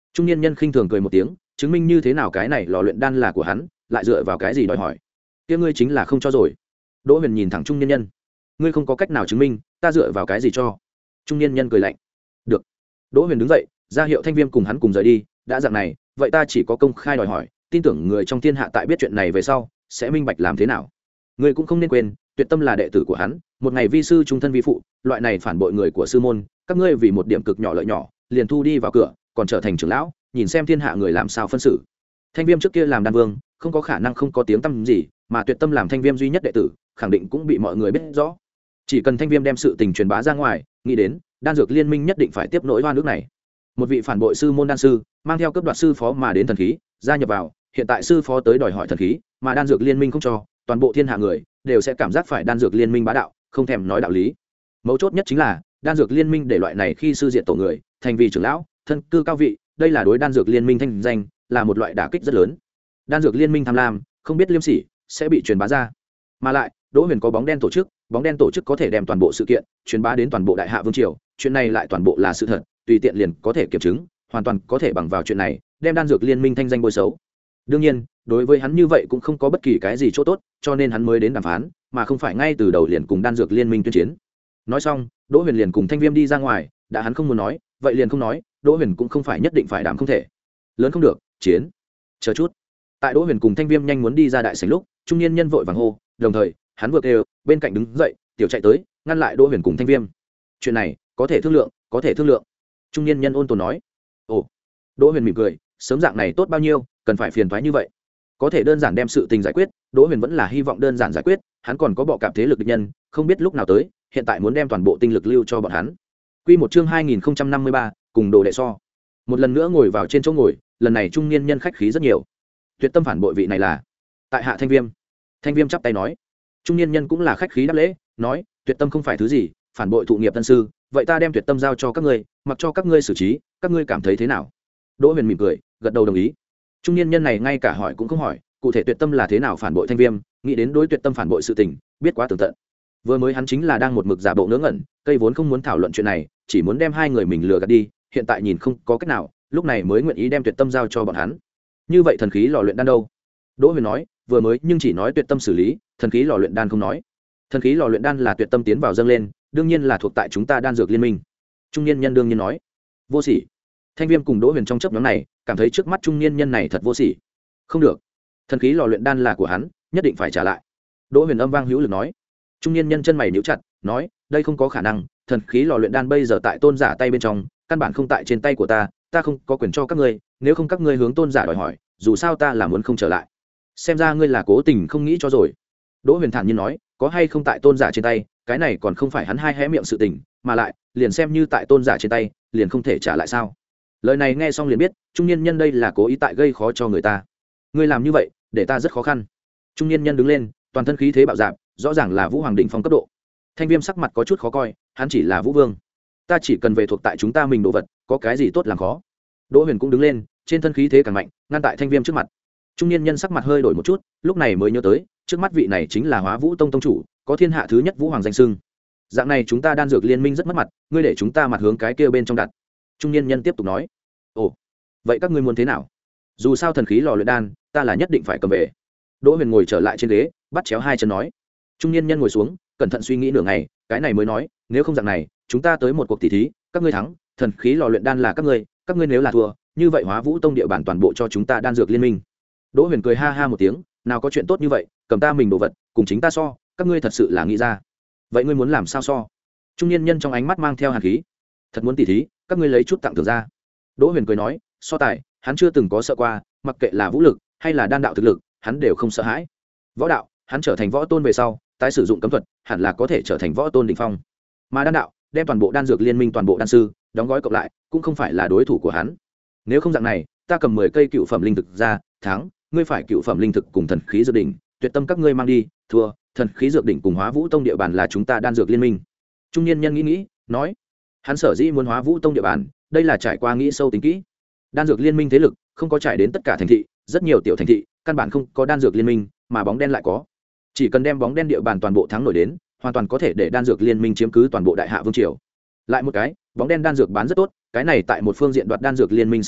Trung niên nhân khinh thường cười một tiếng, chứng minh như thế nào cái này lò luyện đan là của hắn, lại dựa vào cái gì đòi hỏi? Kia ngươi chính là không cho rồi. Đỗ Huyền nhìn thẳng trung niên nhân, ngươi không có cách nào chứng minh, ta dựa vào cái gì cho? Trung niên nhân cười lạnh. Được. Đỗ Huyền đứng dậy, ra hiệu Thanh Viêm cùng hắn cùng rời đi, đã dạng này, vậy ta chỉ có công khai đòi hỏi, tin tưởng người trong thiên hạ tại biết chuyện này về sau, sẽ minh bạch làm thế nào. Ngươi cũng không nên quên, Tuyệt Tâm là đệ tử của hắn, một ngày vi sư trung thân vi phụ, loại này phản bội người của sư môn, các ngươi vì một điểm cực nhỏ lợi nhỏ, liền thu đi vào cửa, còn trở thành trưởng lão, nhìn xem thiên hạ người làm sao phân xử. Thanh Viêm trước kia làm đan vương, không có khả năng không có tiếng tăm gì, mà Tuyệt Tâm làm Thanh Viêm duy nhất đệ tử, khẳng định cũng bị mọi người biết rõ. Chỉ cần Thanh Viêm đem sự tình truyền bá ra ngoài, nghĩ đến đan dược liên minh nhất định phải tiếp nỗi oan nước này. Một vị phản bội sư môn đan sư, mang theo cấp đoạt sư phó mà đến thần khí, gia nhập vào, hiện tại sư phó tới đòi hỏi thần khí, mà đan dược liên minh không cho, toàn bộ thiên hạ người đều sẽ cảm giác phải đan dược liên minh bá đạo, không thèm nói đạo lý. Mấu chốt nhất chính là đan dược liên minh để loại này khi sư diện tổ người thành vì trưởng lão, thân cư cao vị, đây là đối đan dược liên minh thanh danh là một loại đả kích rất lớn. Đan dược liên minh tham lam, không biết liêm sỉ, sẽ bị truyền bá ra. Mà lại, Đỗ Huyền có bóng đen tổ chức, bóng đen tổ chức có thể đem toàn bộ sự kiện truyền bá đến toàn bộ đại hạ vương triều, chuyện này lại toàn bộ là sự thật, tùy tiện liền có thể kiểm chứng, hoàn toàn có thể bằng vào chuyện này đem đan dược liên minh thanh danh bôi xấu. Đương nhiên, đối với hắn như vậy cũng không có bất kỳ cái gì chỗ tốt, cho nên hắn mới đến đàm phán, mà không phải ngay từ đầu liền cùng đan dược liên minh tuyên chiến. Nói xong, Đỗ Huyền liền cùng Thanh Viêm đi ra ngoài, đã hắn không muốn nói, vậy liền không nói, Đỗ Huyền cũng không phải nhất định phải đảm không thể. Lớn không được, chiến. Chờ chút. Tại Đỗ Huyền cùng Thanh Viêm nhanh muốn đi ra đại sảnh lúc, trung niên nhân vội vàng hô, đồng thời, hắn vừa kêu, bên cạnh đứng dậy, tiểu chạy tới, ngăn lại Đỗ Huyền cùng Thanh Viêm. Chuyện này, có thể thương lượng, có thể thương lượng. Trung niên nhân ôn tồn nói. Ồ. Đỗ Huyền mỉm cười, sớm dạng này tốt bao nhiêu, cần phải phiền toái như vậy. Có thể đơn giản đem sự tình giải quyết, Đỗ Huyền vẫn là hy vọng đơn giản giải quyết, hắn còn có bọ cạp thế lực địch nhân, không biết lúc nào tới, hiện tại muốn đem toàn bộ tinh lực lưu cho bọn hắn. Quy một chương hai nghìn không trăm năm mươi ba, cùng đồ đệ so. Một lần nữa ngồi vào trên chỗ ngồi, lần này trung niên nhân khách khí rất nhiều. Tuyệt Tâm phản bội vị này là tại hạ Thanh Viêm. Thanh Viêm chắp tay nói. Trung niên nhân cũng là khách khí đáp lễ, nói, Tuyệt Tâm không phải thứ gì, phản bội thụ nghiệp tân sư, vậy ta đem Tuyệt Tâm giao cho các ngươi, mặc cho các ngươi xử trí, các ngươi cảm thấy thế nào? Đỗ Huyền mỉm cười, gật đầu đồng ý. Trung niên nhân này ngay cả hỏi cũng không hỏi, cụ thể Tuyệt Tâm là thế nào phản bội Thanh Viêm, nghĩ đến đối Tuyệt Tâm phản bội sự tình, biết quá tường tận. Vừa mới hắn chính là đang một mực giả bộ ngớ ngẩn, cây vốn không muốn thảo luận chuyện này, chỉ muốn đem hai người mình lừa gạt đi, hiện tại nhìn không có cách nào, lúc này mới nguyện ý đem Tuyệt Tâm giao cho bọn hắn. Như vậy thần khí lò luyện đan đâu? Đỗ Huyền nói, vừa mới nhưng chỉ nói Tuyệt Tâm xử lý, thần khí lò luyện đan không nói. Thần khí lò luyện đan là Tuyệt Tâm tiến vào dâng lên, đương nhiên là thuộc tại chúng ta đan dược liên minh. Trung niên nhân đương nhiên nói. Vô sỉ. Thanh Viêm cùng Đỗ Huyền trong chấp nhóm này, cảm thấy trước mắt trung niên nhân này thật vô sỉ. Không được, thần khí lò luyện đan là của hắn, nhất định phải trả lại. Đỗ Huyền âm vang hữu lực nói. Trung niên nhân chân mày nhíu chặt, nói, đây không có khả năng, thần khí lò luyện đan bây giờ tại tôn giả tay bên trong, căn bản không tại trên tay của ta, ta không có quyền cho các ngươi, nếu không các ngươi hướng tôn giả đòi hỏi, dù sao ta là muốn không trở lại. Xem ra ngươi là cố tình không nghĩ cho rồi. Đỗ Huyền thản nhiên nói, có hay không tại tôn giả trên tay, cái này còn không phải hắn hai hé miệng sự tình, mà lại, liền xem như tại tôn giả trên tay, liền không thể trả lại sao? Lời này nghe xong liền biết, trung niên nhân đây là cố ý tại gây khó cho người ta. Ngươi làm như vậy, để ta rất khó khăn. Trung niên nhân đứng lên, toàn thân khí thế bạo dạn, rõ ràng là Vũ Hoàng đỉnh phong cấp độ. Thanh Viêm sắc mặt có chút khó coi, hắn chỉ là Vũ Vương, ta chỉ cần về thuộc tại chúng ta mình đồ vật, có cái gì tốt làm khó. Đỗ Huyền cũng đứng lên, trên thân khí thế càng mạnh, ngăn tại Thanh Viêm trước mặt. Trung niên nhân sắc mặt hơi đổi một chút, lúc này mới nhớ tới, trước mắt vị này chính là Hóa Vũ Tông tông chủ, có thiên hạ thứ nhất Vũ Hoàng danh xưng. Dạng này chúng ta đan dược liên minh rất mất mặt, ngươi để chúng ta mặt hướng cái kia bên trong đặt. Trung niên nhân tiếp tục nói. Ồ, vậy các ngươi muốn thế nào? Dù sao thần khí lò luyện đan, ta là nhất định phải cầm về. Đỗ Huyền ngồi trở lại trên ghế, bắt chéo hai chân nói. Trung niên nhân ngồi xuống, cẩn thận suy nghĩ nửa ngày, cái này mới nói, nếu không dạng này, chúng ta tới một cuộc tỷ thí, các ngươi thắng, thần khí lò luyện đan là các ngươi, các ngươi nếu là thua, như vậy Hóa Vũ Tông địa bàn toàn bộ cho chúng ta đan dược liên minh. Đỗ Huyền cười ha ha một tiếng, nào có chuyện tốt như vậy, cầm ta mình đồ vật, cùng chính ta so, các ngươi thật sự là nghĩ ra. Vậy ngươi muốn làm sao so? Trung niên nhân trong ánh mắt mang theo hàn khí. Thật muốn tỷ thí, các ngươi lấy chút tặng thưởng ra. Đỗ Huyền cười nói, so tài, hắn chưa từng có sợ qua, mặc kệ là vũ lực hay là đan đạo thực lực, hắn đều không sợ hãi. Võ đạo, hắn trở thành võ tôn về sau, tái sử dụng cấm thuật, hẳn là có thể trở thành võ tôn đỉnh phong. Mà đan đạo, đem toàn bộ đan dược liên minh toàn bộ đan sư, đóng gói cộng lại, cũng không phải là đối thủ của hắn. Nếu không dạng này, ta cầm mười cây cựu phẩm linh thực ra, thắng, ngươi phải cựu phẩm linh thực cùng thần khí dược đỉnh, Tuyệt Tâm các ngươi mang đi, thua, thần khí dược đỉnh cùng Hóa Vũ Tông địa bàn là chúng ta đan dược liên minh. Trung niên nhân nghĩ nghĩ, nói, hắn sở dĩ muốn Hóa Vũ Tông địa bàn, đây là trải qua nghĩ sâu tính kỹ. Đan dược liên minh thế lực không có trải đến tất cả thành thị, rất nhiều tiểu thành thị, căn bản không có đan dược liên minh, mà bóng đen lại có. Chỉ cần đem bóng đen địa bàn toàn bộ thắng nổi đến, hoàn toàn có thể để đan dược liên minh chiếm cứ toàn bộ đại hạ vương triều. Lại một cái, bóng đen đan dược bán rất tốt, cái này tại một phương diện đoạt đan dược liên minh sinh ý,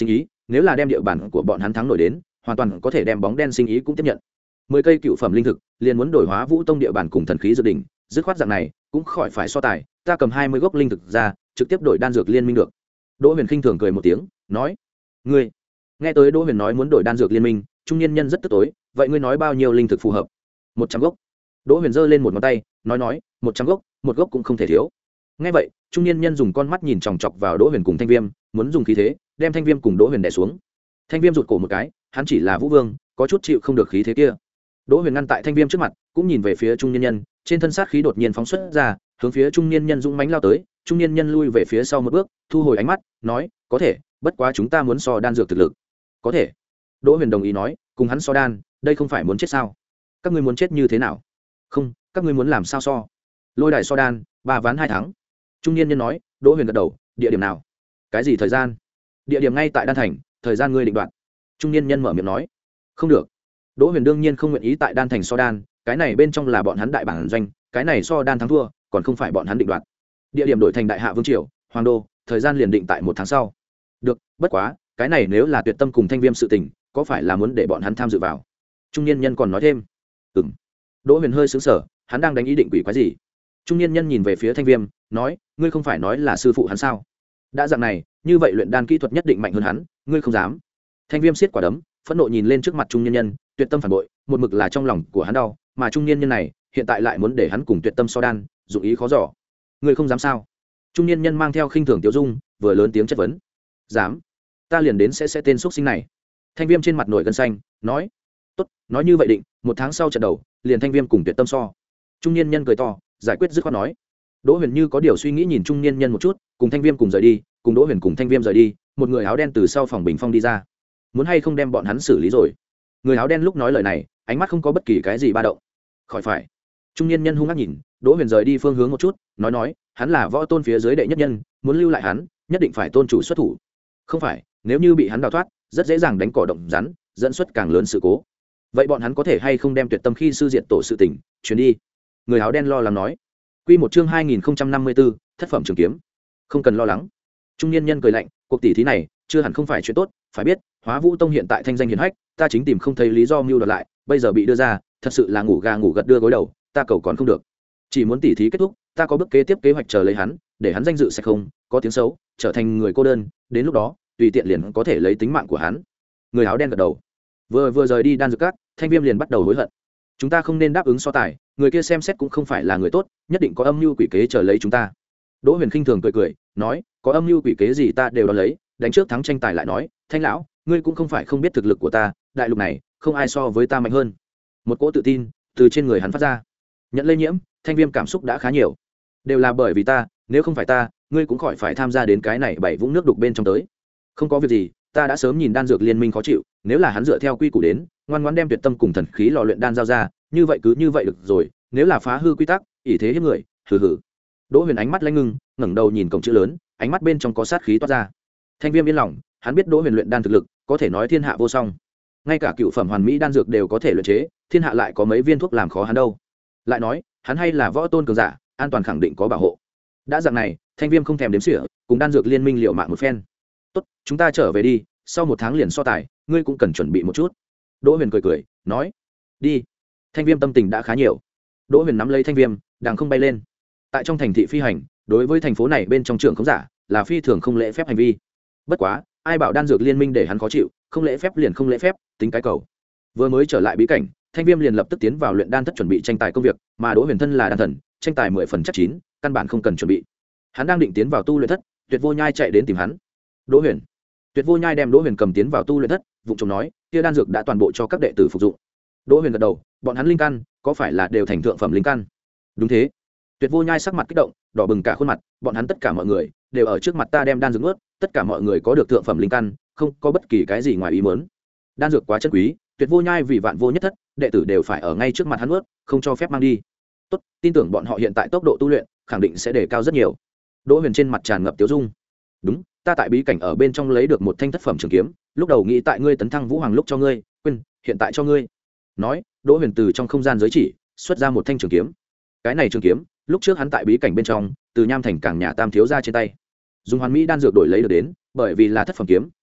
nếu là đem địa bàn của bọn hắn thắng nổi đến hoàn toàn có thể đem bóng đen sinh ý cũng tiếp nhận. Mười cây cựu phẩm linh thực liền muốn đổi hóa vũ tông địa bàn cùng thần khí dự định, dứt khoát dạng này cũng khỏi phải so tài, ta cầm hai mươi gốc linh thực ra trực tiếp đổi đan dược liên minh được. Đỗ Huyền khinh thường cười một tiếng nói, ngươi nghe tới Đỗ Huyền nói muốn đổi đan dược liên minh, trung niên nhân rất tức tối, vậy ngươi nói bao nhiêu linh thực phù hợp? Một trăm gốc. Đỗ Huyền giơ lên một ngón tay nói nói, một trăm gốc, một gốc cũng không thể thiếu. Nghe vậy trung niên nhân dùng con mắt nhìn chòng chọc vào Đỗ Huyền cùng Thanh Viêm, muốn dùng khí thế đem Thanh Viêm cùng Đỗ Huyền đè xuống. Thanh Viêm rụt cổ một cái, hắn chỉ là vũ vương, có chút chịu không được khí thế kia. Đỗ Huyền ngăn tại Thanh Viêm trước mặt, cũng nhìn về phía trung niên nhân, trên thân sát khí đột nhiên phóng xuất ra, hướng phía trung niên nhân dũng mãnh lao tới. Trung niên nhân lui về phía sau một bước, thu hồi ánh mắt, nói, có thể, bất quá chúng ta muốn so đan dược thực lực. Có thể. Đỗ Huyền đồng ý nói, cùng hắn so đan, đây không phải muốn chết sao? Các ngươi muốn chết như thế nào? Không, các ngươi muốn làm sao so? Lôi đài so đan, ba ván hai thắng. Trung niên nhân nói. Đỗ Huyền gật đầu, địa điểm nào? Cái gì thời gian? Địa điểm ngay tại đan thành, thời gian ngươi định đoạt. Trung niên nhân mở miệng nói. Không được. Đỗ Huyền đương nhiên không nguyện ý tại đan thành so đan, cái này bên trong là bọn hắn đại bản doanh, cái này so đan thắng thua, còn không phải bọn hắn định đoạt. Địa điểm đổi thành Đại Hạ Vương triều, Hoàng đô, thời gian liền định tại một tháng sau. Được, bất quá, cái này nếu là Tuyệt Tâm cùng Thanh Viêm sự tình, có phải là muốn để bọn hắn tham dự vào? Trung niên nhân còn nói thêm. Ừm. Đỗ Huyền hơi sững sờ, hắn đang đánh ý định quỷ quái gì? Trung niên nhân nhìn về phía Thanh Viêm, nói, ngươi không phải nói là sư phụ hắn sao? Đã dạng này, như vậy luyện đan kỹ thuật nhất định mạnh hơn hắn, ngươi không dám. Thanh Viêm siết quả đấm, phẫn nộ nhìn lên trước mặt trung niên nhân, Tuyệt Tâm phản bội, một mực là trong lòng của hắn đau, mà trung niên nhân này, hiện tại lại muốn để hắn cùng Tuyệt Tâm so đan, dụng ý khó dò. Ngươi không dám sao? Trung niên nhân mang theo khinh thường tiêu dung, vừa lớn tiếng chất vấn. Dám? Ta liền đến sẽ sẽ tên xuất sinh này. Thanh Viêm trên mặt nổi gân xanh, nói, tốt, nói như vậy định, một tháng sau trận đầu, liền Thanh Viêm cùng Tuyệt Tâm so. Trung niên nhân cười to, giải quyết dứt khoát nói. Đỗ Huyền như có điều suy nghĩ nhìn trung niên nhân một chút, cùng Thanh Viêm cùng rời đi, cùng Đỗ Huyền cùng Thanh Viêm rời đi, một người áo đen từ sau phòng bình phong đi ra. Muốn hay không đem bọn hắn xử lý rồi? Người áo đen lúc nói lời này, ánh mắt không có bất kỳ cái gì ba động. Khỏi phải. Trung niên nhân hung ác nhìn, Đỗ Huyền rời đi phương hướng một chút, nói nói, hắn là võ tôn phía dưới đệ nhất nhân, muốn lưu lại hắn, nhất định phải tôn chủ xuất thủ. Không phải, nếu như bị hắn đào thoát, rất dễ dàng đánh cỏ động rắn, dẫn xuất càng lớn sự cố. Vậy bọn hắn có thể hay không đem Tuyệt Tâm khi sư diệt tổ sự tình truyền đi? Người áo đen lo lắng nói. Quy một chương hai nghìn năm mươi tư, thất phẩm trường kiếm. Không cần lo lắng. Trung niên nhân cười lạnh, cuộc tỷ thí này chưa hẳn không phải chuyện tốt, phải biết, Hóa Vũ Tông hiện tại thanh danh hiển hách, ta chính tìm không thấy lý do mưu đoạt lại, bây giờ bị đưa ra, thật sự là ngủ gà ngủ gật đưa gối đầu, ta cầu còn không được. Chỉ muốn tỷ thí kết thúc, ta có bước kế tiếp kế hoạch chờ lấy hắn, để hắn danh dự sẽ không có tiếng xấu, trở thành người cô đơn, đến lúc đó, tùy tiện liền có thể lấy tính mạng của hắn. Người áo đen gật đầu. Vừa vừa rời đi đan dược các, Thanh Viêm liền bắt đầu hối hận. Chúng ta không nên đáp ứng so tài, người kia xem xét cũng không phải là người tốt, nhất định có âm mưu quỷ kế chờ lấy chúng ta. Đỗ Huyền khinh thường cười cười, nói, có âm mưu quỷ kế gì ta đều đón lấy, đánh trước thắng tranh tài lại nói, Thanh lão, ngươi cũng không phải không biết thực lực của ta, đại lục này không ai so với ta mạnh hơn. Một cỗ tự tin từ trên người hắn phát ra. Nhận lây nhiễm, Thanh Viêm cảm xúc đã khá nhiều. Đều là bởi vì ta, nếu không phải ta, ngươi cũng khỏi phải tham gia đến cái này bảy vũng nước đục bên trong tới. Không có việc gì, ta đã sớm nhìn đan dược liên minh khó chịu, nếu là hắn dựa theo quy củ đến, ngoan ngoãn đem Tuyệt Tâm cùng thần khí lò luyện đan giao ra, như vậy cứ như vậy được rồi, nếu là phá hư quy tắc, ỷ thế hiếp người, hừ hừ. Đỗ Huyền ánh mắt lanh ngưng, ngẩng đầu nhìn cổng chữ lớn, ánh mắt bên trong có sát khí toát ra. Thanh Viêm yên lòng, hắn biết Đỗ Huyền luyện đan thực lực, có thể nói thiên hạ vô song. Ngay cả cựu phẩm hoàn mỹ đan dược đều có thể luyện chế, thiên hạ lại có mấy viên thuốc làm khó hắn đâu. Lại nói, hắn hay là võ tôn cường giả, an toàn khẳng định có bảo hộ. Đã dạng này, Thanh Viêm không thèm đếm xỉa, cùng đan dược liên minh liều mạng một phen. Tốt, chúng ta trở về đi, sau một tháng liền so tài, ngươi cũng cần chuẩn bị một chút. Đỗ Huyền cười cười, nói, đi. Thanh Viêm tâm tình đã khá nhiều. Đỗ Huyền nắm lấy Thanh Viêm, đang không bay lên. Tại trong thành thị phi hành, đối với thành phố này bên trong trường không giả, là phi thường không lễ phép hành vi. Bất quá, ai bảo đan dược liên minh để hắn khó chịu, không lễ phép liền không lễ phép, tính cái cầu. Vừa mới trở lại bí cảnh, Thanh Viêm liền lập tức tiến vào luyện đan thất chuẩn bị tranh tài công việc, mà Đỗ Huyền thân là đan thần, tranh tài mười phần chắc chín, căn bản không cần chuẩn bị. Hắn đang định tiến vào tu luyện thất, Tuyệt Vô Nhai chạy đến tìm hắn. Đỗ Huyền. Tuyệt Vô Nhai đem Đỗ Huyền cầm tiến vào tu luyện thất, vụng trộm nói, kia đan dược đã toàn bộ cho các đệ tử phục dụng. Đỗ Huyền gật đầu, bọn hắn linh căn, có phải là đều thành thượng phẩm linh căn? Đúng thế. Tuyệt Vô Nhai sắc mặt kích động, đỏ bừng cả khuôn mặt, bọn hắn tất cả mọi người đều ở trước mặt ta đem đan dược nuốt, tất cả mọi người có được thượng phẩm linh căn, không có bất kỳ cái gì ngoài ý muốn. Đan dược quá chân quý, Tuyệt Vô Nhai vì vạn vô nhất thất, đệ tử đều phải ở ngay trước mặt hắn nuốt, không cho phép mang đi. Tốt, tin tưởng bọn họ hiện tại tốc độ tu luyện khẳng định sẽ đề cao rất nhiều. Đỗ Huyền trên mặt tràn ngập tiêu dung. Đúng, ta tại bí cảnh ở bên trong lấy được một thanh thất phẩm trường kiếm, lúc đầu nghĩ tại ngươi tấn thăng vũ hoàng lúc cho ngươi, quên, hiện tại cho ngươi. Nói, Đỗ Huyền từ trong không gian giới chỉ xuất ra một thanh trường kiếm. Cái này trường kiếm, lúc trước hắn tại bí cảnh bên trong, từ Nham Thành cảng nhà Tam thiếu gia trên tay, dùng hoàn mỹ đan dược đổi lấy được đến, bởi vì là thất phẩm kiếm,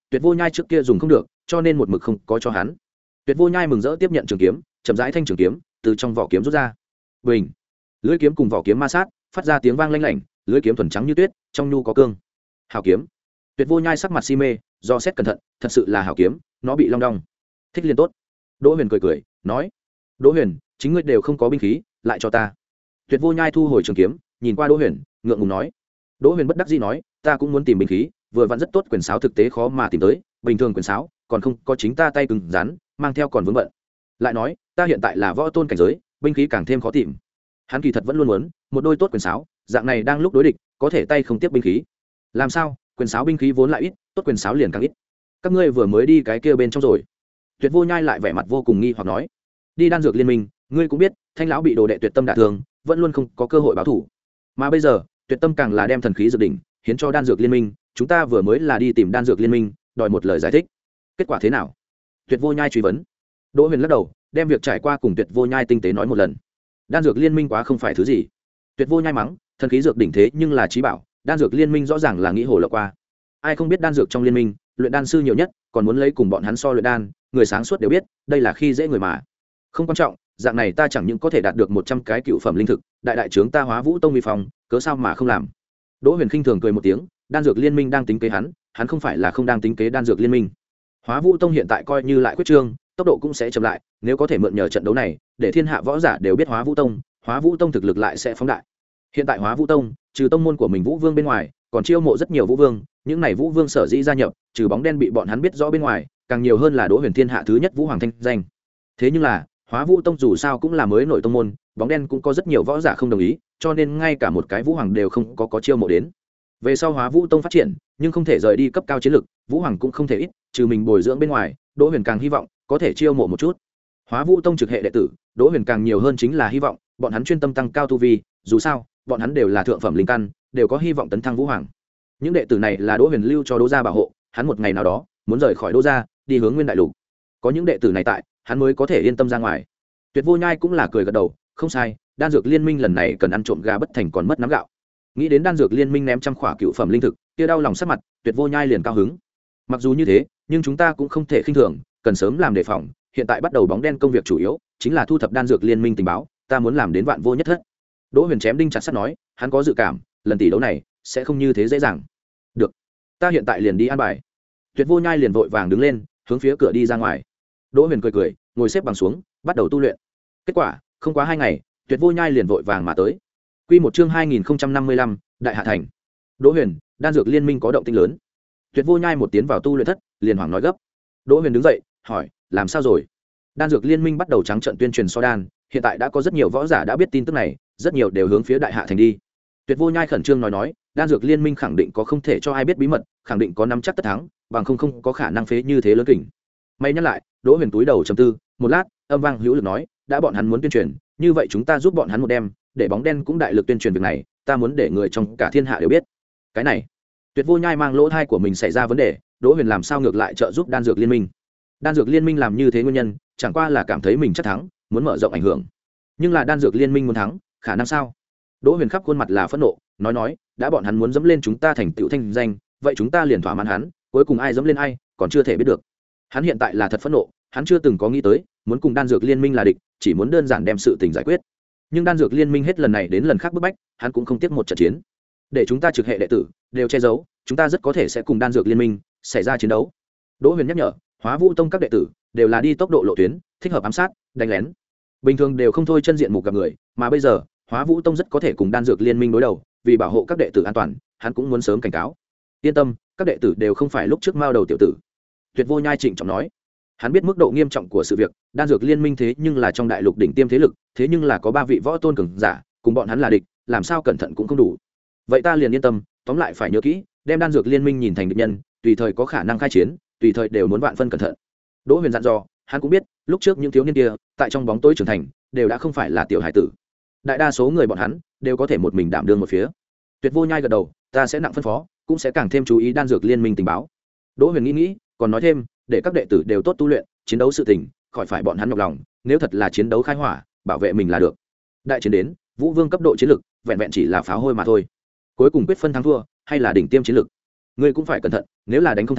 Tuyệt Vô Nhai trước kia dùng không được, cho nên một mực không có cho hắn. Tuyệt Vô Nhai mừng rỡ tiếp nhận trường kiếm, chậm rãi thanh trường kiếm từ trong vỏ kiếm rút ra. Bình, lưỡi kiếm cùng vỏ kiếm ma sát, phát ra tiếng vang lanh lảnh, lưỡi kiếm thuần trắng như tuyết, trong nhu có cương. Hảo kiếm. Tuyệt Vô Nhai sắc mặt si mê, do xét cẩn thận, thật sự là hảo kiếm, nó bị long đong. Thích liên tốt. Đỗ Huyền cười cười, nói: "Đỗ Huyền, chính ngươi đều không có binh khí, lại cho ta." Tuyệt Vô Nhai thu hồi trường kiếm, nhìn qua Đỗ Huyền, ngượng ngùng nói. Đỗ Huyền bất đắc dĩ nói: "Ta cũng muốn tìm binh khí, vừa vặn rất tốt quyền sáo thực tế khó mà tìm tới, bình thường quyền sáo, còn không có chính ta tay cứng rắn, mang theo còn vướng bận. Lại nói, ta hiện tại là võ tôn cảnh giới, binh khí càng thêm khó tìm." Hắn kỳ thật vẫn luôn muốn một đôi tốt quyền sáo, dạng này đang lúc đối địch, có thể tay không tiếp binh khí. Làm sao? Quyền sáo binh khí vốn lại ít, tốt quyền sáo liền càng ít. Các ngươi vừa mới đi cái kia bên trong rồi. Tuyệt Vô Nhai lại vẻ mặt vô cùng nghi hoặc nói: "Đi đan dược liên minh, ngươi cũng biết, Thanh lão bị đồ đệ Tuyệt Tâm đả thương, vẫn luôn không có cơ hội báo thủ. Mà bây giờ, Tuyệt Tâm càng là đem thần khí dược đỉnh hiến cho đan dược liên minh, chúng ta vừa mới là đi tìm đan dược liên minh, đòi một lời giải thích. Kết quả thế nào?" Tuyệt Vô Nhai truy vấn. Đỗ Huyền lắc đầu, đem việc trải qua cùng Tuyệt Vô Nhai tinh tế nói một lần. Đan dược liên minh quá không phải thứ gì. Tuyệt Vô Nhai mắng, thần khí dược đỉnh thế nhưng là chí bảo, đan dược liên minh rõ ràng là nghĩ hồ lộng qua. Ai không biết đan dược trong liên minh, luyện đan sư nhiều nhất, còn muốn lấy cùng bọn hắn so luyện đan, người sáng suốt đều biết, đây là khi dễ người mà. Không quan trọng, dạng này ta chẳng những có thể đạt được một trăm cái cựu phẩm linh thực, đại đại trướng ta Hóa Vũ Tông uy phong, cớ sao mà không làm. Đỗ Huyền khinh thường cười một tiếng, đan dược liên minh đang tính kế hắn, hắn không phải là không đang tính kế đan dược liên minh. Hóa Vũ Tông hiện tại coi như lại quyết trương, tốc độ cũng sẽ chậm lại, nếu có thể mượn nhờ trận đấu này, để thiên hạ võ giả đều biết Hóa Vũ Tông, Hóa Vũ Tông thực lực lại sẽ phóng đại. Hiện tại Hóa Vũ Tông, trừ tông môn của mình Vũ Vương bên ngoài, còn chiêu mộ rất nhiều Vũ Vương, những này Vũ Vương sở dĩ gia nhập, trừ bóng đen bị bọn hắn biết rõ bên ngoài, càng nhiều hơn là Đỗ Huyền thiên hạ thứ nhất Vũ Hoàng thanh danh. Thế nhưng là, Hóa Vũ Tông dù sao cũng là mới nổi tông môn, bóng đen cũng có rất nhiều võ giả không đồng ý, cho nên ngay cả một cái Vũ Hoàng đều không có có chiêu mộ đến. Về sau Hóa Vũ Tông phát triển, nhưng không thể rời đi cấp cao chiến lực, Vũ Hoàng cũng không thể ít, trừ mình bồi dưỡng bên ngoài, Đỗ Huyền càng hy vọng có thể chiêu mộ một chút. Hóa Vũ Tông trực hệ đệ tử, Đỗ Huyền càng nhiều hơn chính là hy vọng bọn hắn chuyên tâm tăng cao tu vi, dù sao, bọn hắn đều là thượng phẩm linh căn, đều có hy vọng tấn thăng Vũ Hoàng. Những đệ tử này là Đỗ Huyền lưu cho Đỗ gia bảo hộ, hắn một ngày nào đó muốn rời khỏi Đỗ gia, đi hướng Nguyên Đại Lục. Có những đệ tử này tại, hắn mới có thể yên tâm ra ngoài. Tuyệt Vô Nhai cũng là cười gật đầu, không sai, đan dược liên minh lần này cần ăn trộm gà bất thành còn mất nắm gạo. Nghĩ đến đan dược liên minh ném trăm khỏa cựu phẩm linh thực, kia đau lòng sắc mặt, Tuyệt Vô Nhai liền cao hứng. Mặc dù như thế, nhưng chúng ta cũng không thể khinh thường, cần sớm làm đề phòng, hiện tại bắt đầu bóng đen công việc chủ yếu chính là thu thập đan dược liên minh tình báo, ta muốn làm đến vạn vô nhất thất. Đỗ Huyền chém đinh chặt sắt nói, hắn có dự cảm, lần tỷ đấu này sẽ không như thế dễ dàng. Được, ta hiện tại liền đi an bài. Tuyệt Vô Nhai liền vội vàng đứng lên, hướng phía cửa đi ra ngoài. Đỗ Huyền cười cười, ngồi xếp bằng xuống, bắt đầu tu luyện. Kết quả, không quá hai ngày, Tuyệt Vô Nhai liền vội vàng mà tới. Quy một chương hai nghìn không trăm năm mươi lăm, Đại Hạ Thành. Đỗ Huyền, đan dược liên minh có động tĩnh lớn. Tuyệt Vô Nhai một tiến vào tu luyện thất, liền hoảng nói gấp. Đỗ Huyền đứng dậy, hỏi, làm sao rồi? Đan dược liên minh bắt đầu trắng trợn tuyên truyền so đan, hiện tại đã có rất nhiều võ giả đã biết tin tức này, rất nhiều đều hướng phía Đại Hạ Thành đi. Tuyệt Vô Nhai khẩn trương nói nói, đan dược liên minh khẳng định có không thể cho ai biết bí mật, khẳng định có nắm chắc tất thắng, bằng không không có khả năng phế như thế lớn kình. May nhắc lại, Đỗ Huyền túi đầu trầm tư, một lát, âm vang hữu lực nói, đã bọn hắn muốn tuyên truyền, như vậy chúng ta giúp bọn hắn một đêm, để bóng đen cũng đại lực tuyên truyền việc này, ta muốn để người trong cả thiên hạ đều biết. Cái này, Tuyệt Vô Nhai mang lỗ thai của mình xảy ra vấn đề, Đỗ Huyền làm sao ngược lại trợ giúp đan dược liên minh? Đan dược liên minh làm như thế nguyên nhân, chẳng qua là cảm thấy mình chắc thắng, muốn mở rộng ảnh hưởng. Nhưng là đan dược liên minh muốn thắng, khả năng sao? Đỗ Huyền khắp khuôn mặt là phẫn nộ, nói nói, đã bọn hắn muốn dẫm lên chúng ta thành tựu thanh danh, vậy chúng ta liền thỏa mãn hắn, cuối cùng ai dẫm lên ai, còn chưa thể biết được. Hắn hiện tại là thật phẫn nộ, hắn chưa từng có nghĩ tới, muốn cùng đan dược liên minh là địch, chỉ muốn đơn giản đem sự tình giải quyết. Nhưng đan dược liên minh hết lần này đến lần khác bức bách, hắn cũng không tiếc một trận chiến. Để chúng ta trực hệ đệ tử đều che giấu, chúng ta rất có thể sẽ cùng đan dược liên minh xảy ra chiến đấu. Đỗ Huyền nhắc nhở, Hóa Vũ Tông các đệ tử đều là đi tốc độ lộ tuyến, thích hợp ám sát, đánh lén. Bình thường đều không thôi chân diện mục gặp người, mà bây giờ, Hóa Vũ Tông rất có thể cùng đan dược liên minh đối đầu, vì bảo hộ các đệ tử an toàn, hắn cũng muốn sớm cảnh cáo. Yên tâm, các đệ tử đều không phải lúc trước mao đầu tiểu tử. Tuyệt Vô Nhai trịnh trọng nói. Hắn biết mức độ nghiêm trọng của sự việc, đan dược liên minh thế nhưng là trong đại lục đỉnh tiêm thế lực, thế nhưng là có ba vị võ tôn cường giả, cùng bọn hắn là địch, làm sao cẩn thận cũng không đủ. Vậy ta liền yên tâm, tóm lại phải nhớ kỹ, đem đan dược liên minh nhìn thành địch nhân, tùy thời có khả năng khai chiến, tùy thời đều muốn vạn phân cẩn thận. Đỗ Huyền dặn dò, hắn cũng biết, lúc trước những thiếu niên kia, tại trong bóng tối trưởng thành, đều đã không phải là tiểu hải tử. Đại đa số người bọn hắn đều có thể một mình đảm đương một phía. Tuyệt Vô Nhai gật đầu, ta sẽ nặng phân phó, cũng sẽ càng thêm chú ý đan dược liên minh tình báo. Đỗ Huyền nghĩ nghĩ, còn nói thêm, để các đệ tử đều tốt tu luyện, chiến đấu sự tình, khỏi phải bọn hắn nhọc lòng, nếu thật là chiến đấu khai hỏa, bảo vệ mình là được. Đại chiến đến, Vũ Vương cấp độ chiến lực, vẹn vẹn chỉ là pháo hôi mà thôi. Cuối cùng quyết phân thắng thua, hay là đỉnh tiêm chiến lực. Ngươi cũng phải cẩn thận, nếu là đánh không thắng,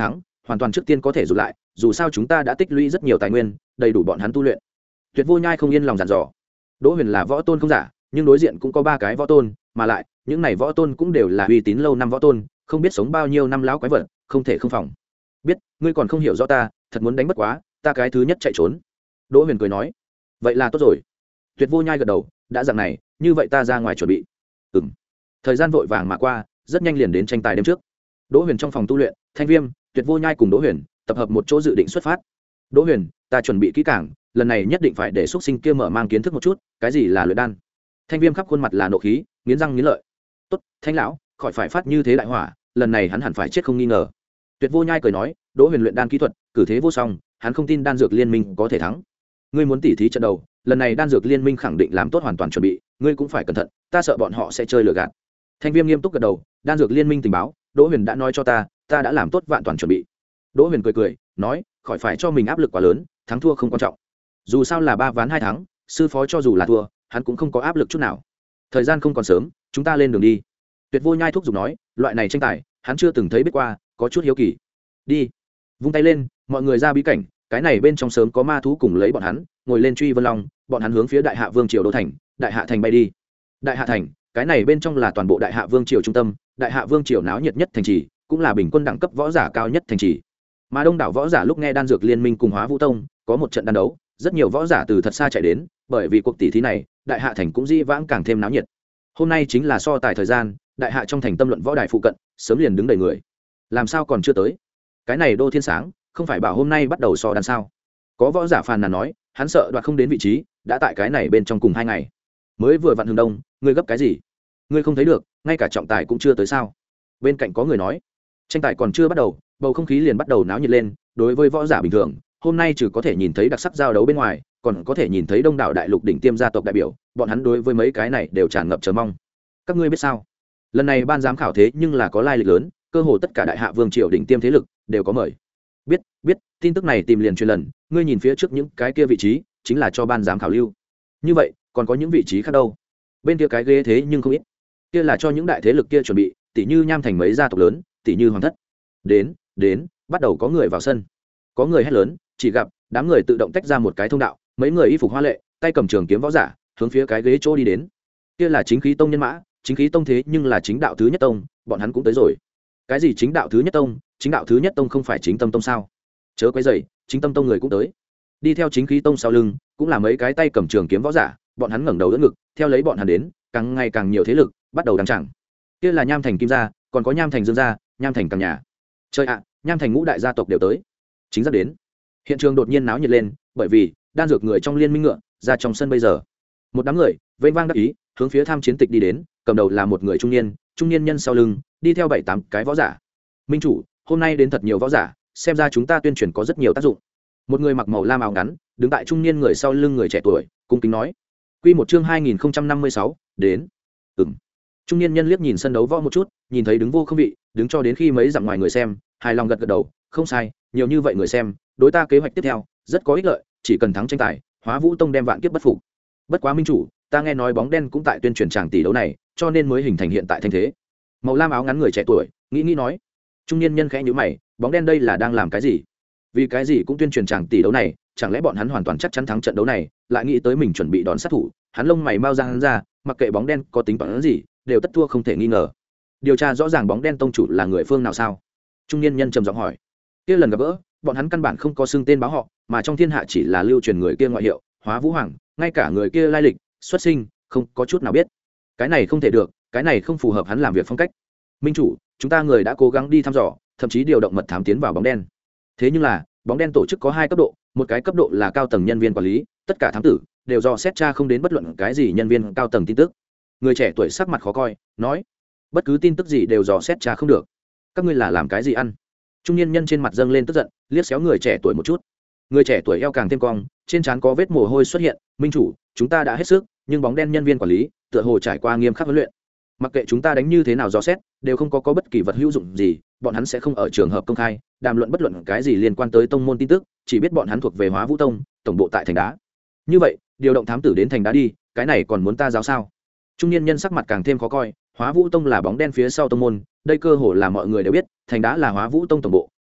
hoàn toàn trước tiên có thể rụt lại, dù sao chúng ta đã tích lũy rất nhiều tài nguyên, đầy đủ bọn hắn tu luyện. Tuyệt Vô Nhai không yên lòng dặn dò. Đỗ Huyền là võ tôn không giả, nhưng đối diện cũng có ba cái võ tôn, mà lại những này võ tôn cũng đều là uy tín lâu năm võ tôn, không biết sống bao nhiêu năm lão quái vật, không thể không phòng. Biết, ngươi còn không hiểu rõ ta, thật muốn đánh bất quá, ta cái thứ nhất chạy trốn. Đỗ Huyền cười nói. Vậy là tốt rồi. Tuyệt Vô Nhai gật đầu, đã dạng này, như vậy ta ra ngoài chuẩn bị. Ừm. Thời gian vội vàng mà qua, rất nhanh liền đến tranh tài đêm trước. Đỗ Huyền trong phòng tu luyện, Thanh Viêm, Tuyệt Vô Nhai cùng Đỗ Huyền tập hợp một chỗ dự định xuất phát. Đỗ Huyền, ta chuẩn bị kỹ càng, lần này nhất định phải để xuất sinh kia mở mang kiến thức một chút, cái gì là luyện đan. Thanh Viêm khắp khuôn mặt là nộ khí, nghiến răng nghiến lợi. Tốt, Thanh lão, khỏi phải phát như thế đại hỏa, lần này hắn hẳn phải chết không nghi ngờ. Tuyệt Vô Nhai cười nói, Đỗ Huyền luyện đan kỹ thuật, cử thế vô song, hắn không tin đan dược liên minh có thể thắng. Ngươi muốn tỉ thí trận đầu, lần này đan dược liên minh khẳng định làm tốt hoàn toàn chuẩn bị, ngươi cũng phải cẩn thận, ta sợ bọn họ sẽ chơi lừa gạt. Thanh Viêm nghiêm túc gật đầu, đan dược liên minh tình báo, Đỗ Huyền đã nói cho ta, ta đã làm tốt vạn toàn chuẩn bị. Đỗ Huyền cười cười, nói, khỏi phải cho mình áp lực quá lớn, thắng thua không quan trọng. Dù sao là ba ván hai thắng, sư phó cho dù là thua, hắn cũng không có áp lực chút nào. Thời gian không còn sớm, chúng ta lên đường đi. Tuyệt Vô Nhai thúc giục nói, loại này tranh tài, hắn chưa từng thấy biết qua, có chút hiếu kỳ. Đi. Vung tay lên, mọi người ra bí cảnh, cái này bên trong sớm có ma thú cùng lấy bọn hắn, ngồi lên truy vân long, bọn hắn hướng phía Đại Hạ Vương triều đô thành, Đại Hạ thành bay đi. Đại Hạ thành, cái này bên trong là toàn bộ Đại Hạ Vương triều trung tâm, Đại Hạ Vương triều náo nhiệt nhất thành trì, cũng là bình quân đẳng cấp võ giả cao nhất thành trì. Mà đông đảo võ giả lúc nghe đan dược liên minh cùng Hóa Vũ Tông có một trận đan đấu, rất nhiều võ giả từ thật xa chạy đến, bởi vì cuộc tỷ thí này, Đại Hạ thành cũng dĩ vãng càng thêm náo nhiệt. Hôm nay chính là so tài thời gian, Đại Hạ trong thành tâm luận võ đài phụ cận, sớm liền đứng đầy người. Làm sao còn chưa tới? Cái này Đô Thiên Sáng, không phải bảo hôm nay bắt đầu so đan sao? Có võ giả phàn nàn nói, hắn sợ đoạt không đến vị trí, đã tại cái này bên trong cùng hai ngày. Mới vừa vặn hướng đông, ngươi gấp cái gì? Ngươi không thấy được, ngay cả trọng tài cũng chưa tới sao? Bên cạnh có người nói, tranh tài còn chưa bắt đầu, bầu không khí liền bắt đầu náo nhiệt lên. Đối với võ giả bình thường, hôm nay trừ có thể nhìn thấy đặc sắc giao đấu bên ngoài, còn có thể nhìn thấy đông đảo đại lục đỉnh tiêm gia tộc đại biểu, bọn hắn đối với mấy cái này đều tràn ngập chờ mong. Các ngươi biết sao? Lần này ban giám khảo thế nhưng là có lai lịch lớn, cơ hồ tất cả Đại Hạ Vương triều đỉnh tiêm thế lực đều có mời. Biết, biết, tin tức này tìm liền truyền lần, ngươi nhìn phía trước những cái kia vị trí, chính là cho ban giám khảo lưu. Như vậy, còn có những vị trí khác đâu? Bên kia cái ghế thế nhưng không ít. Kia là cho những đại thế lực kia chuẩn bị, tỷ như Nham thành mấy gia tộc lớn, tỷ như Hoàng thất. Đến, đến, bắt đầu có người vào sân. Có người hét lớn, chỉ gặp đám người tự động tách ra một cái thông đạo, mấy người y phục hoa lệ, tay cầm trường kiếm võ giả, hướng phía cái ghế chỗ đi đến. Kia là Chính Khí Tông nhân mã, Chính Khí Tông thế nhưng là chính đạo thứ nhất tông, bọn hắn cũng tới rồi. Cái gì chính đạo thứ nhất tông? Chính đạo thứ nhất tông không phải Chính Tâm Tông sao? Chớ quấy rầy, Chính Tâm Tông người cũng tới. Đi theo Chính Khí Tông sau lưng, cũng là mấy cái tay cầm trường kiếm võ giả, bọn hắn ngẩng đầu đỡ ngực, theo lấy bọn hắn đến, càng ngày càng nhiều thế lực bắt đầu đăng chẳng. Kia là Nham thành Kim gia, còn có Nham thành Dương gia, Nham thành Càng nhà. Chơi ạ, Nham thành ngũ đại gia tộc đều tới. Chính giác đến. Hiện trường đột nhiên náo nhiệt lên, bởi vì đan dược người trong liên minh ngựa ra trong sân bây giờ. Một đám người vênh vang đắc ý, hướng phía tham chiến tịch đi đến, cầm đầu là một người trung niên, trung niên nhân sau lưng đi theo bảy tám cái võ giả. Minh chủ, hôm nay đến thật nhiều võ giả, xem ra chúng ta tuyên truyền có rất nhiều tác dụng. Một người mặc màu lam áo ngắn, đứng tại trung niên người sau lưng người trẻ tuổi, cung kính nói. Quy một chương hai nghìn không trăm năm mươi sáu, đến. Ừm. Trung niên nhân liếc nhìn sân đấu võ một chút, nhìn thấy đứng vô không vị, đứng cho đến khi mấy dặm ngoài người xem, hài lòng gật gật đầu, không sai, nhiều như vậy người xem, đối ta kế hoạch tiếp theo rất có ích lợi, chỉ cần thắng tranh tài, Hóa Vũ Tông đem vạn kiếp bất phục. Bất quá minh chủ, ta nghe nói bóng đen cũng tại tuyên truyền tràng tỷ đấu này, cho nên mới hình thành hiện tại thanh thế. Màu lam áo ngắn người trẻ tuổi, nghĩ nghĩ nói. Trung niên nhân khẽ nhíu mày, bóng đen đây là đang làm cái gì? Vì cái gì cũng tuyên truyền tràng tỷ đấu này, chẳng lẽ bọn hắn hoàn toàn chắc chắn thắng trận đấu này, lại nghĩ tới mình chuẩn bị đón sát thủ, hắn lông mày mau ra hắn ra, mặc kệ bóng đen có tính toán gì, đều tất thua không thể nghi ngờ. Điều tra rõ ràng bóng đen tông chủ là người phương nào sao? Trung niên nhân trầm giọng hỏi. Kia lần gặp gỡ, bọn hắn căn bản không có xưng tên báo họ, mà trong thiên hạ chỉ là lưu truyền người kia ngoại hiệu Hóa Vũ Hoàng, ngay cả người kia lai lịch xuất sinh không có chút nào biết. Cái này không thể được, cái này không phù hợp hắn làm việc phong cách. Minh chủ, chúng ta người đã cố gắng đi thăm dò, thậm chí điều động mật thám tiến vào bóng đen. Thế nhưng là bóng đen tổ chức có hai cấp độ, một cái cấp độ là cao tầng nhân viên quản lý, tất cả thám tử đều do xét tra không đến bất luận cái gì nhân viên cao tầng tin tức. Người trẻ tuổi sắc mặt khó coi, nói, bất cứ tin tức gì đều dò xét tra không được. Các ngươi là làm cái gì ăn? Trung niên nhân trên mặt dâng lên tức giận, liếc xéo người trẻ tuổi một chút. Người trẻ tuổi eo càng thêm cong, trên trán có vết mồ hôi xuất hiện. Minh chủ, chúng ta đã hết sức, nhưng bóng đen nhân viên quản lý tựa hồ trải qua nghiêm khắc huấn luyện, mặc kệ chúng ta đánh như thế nào dò xét, đều không có có bất kỳ vật hữu dụng gì. Bọn hắn sẽ không ở trường hợp công khai đàm luận bất luận cái gì liên quan tới tông môn tin tức, chỉ biết bọn hắn thuộc về Hóa Vũ Tông, tổng bộ tại thành đá. Như vậy, điều động thám tử đến thành đá đi, cái này còn muốn ta giáo sao? Trung niên nhân sắc mặt càng thêm khó coi. Hóa Vũ Tông là bóng đen phía sau tông môn, đây cơ hồ là mọi người đều biết, thành đá là Hóa Vũ Tông tổng bộ,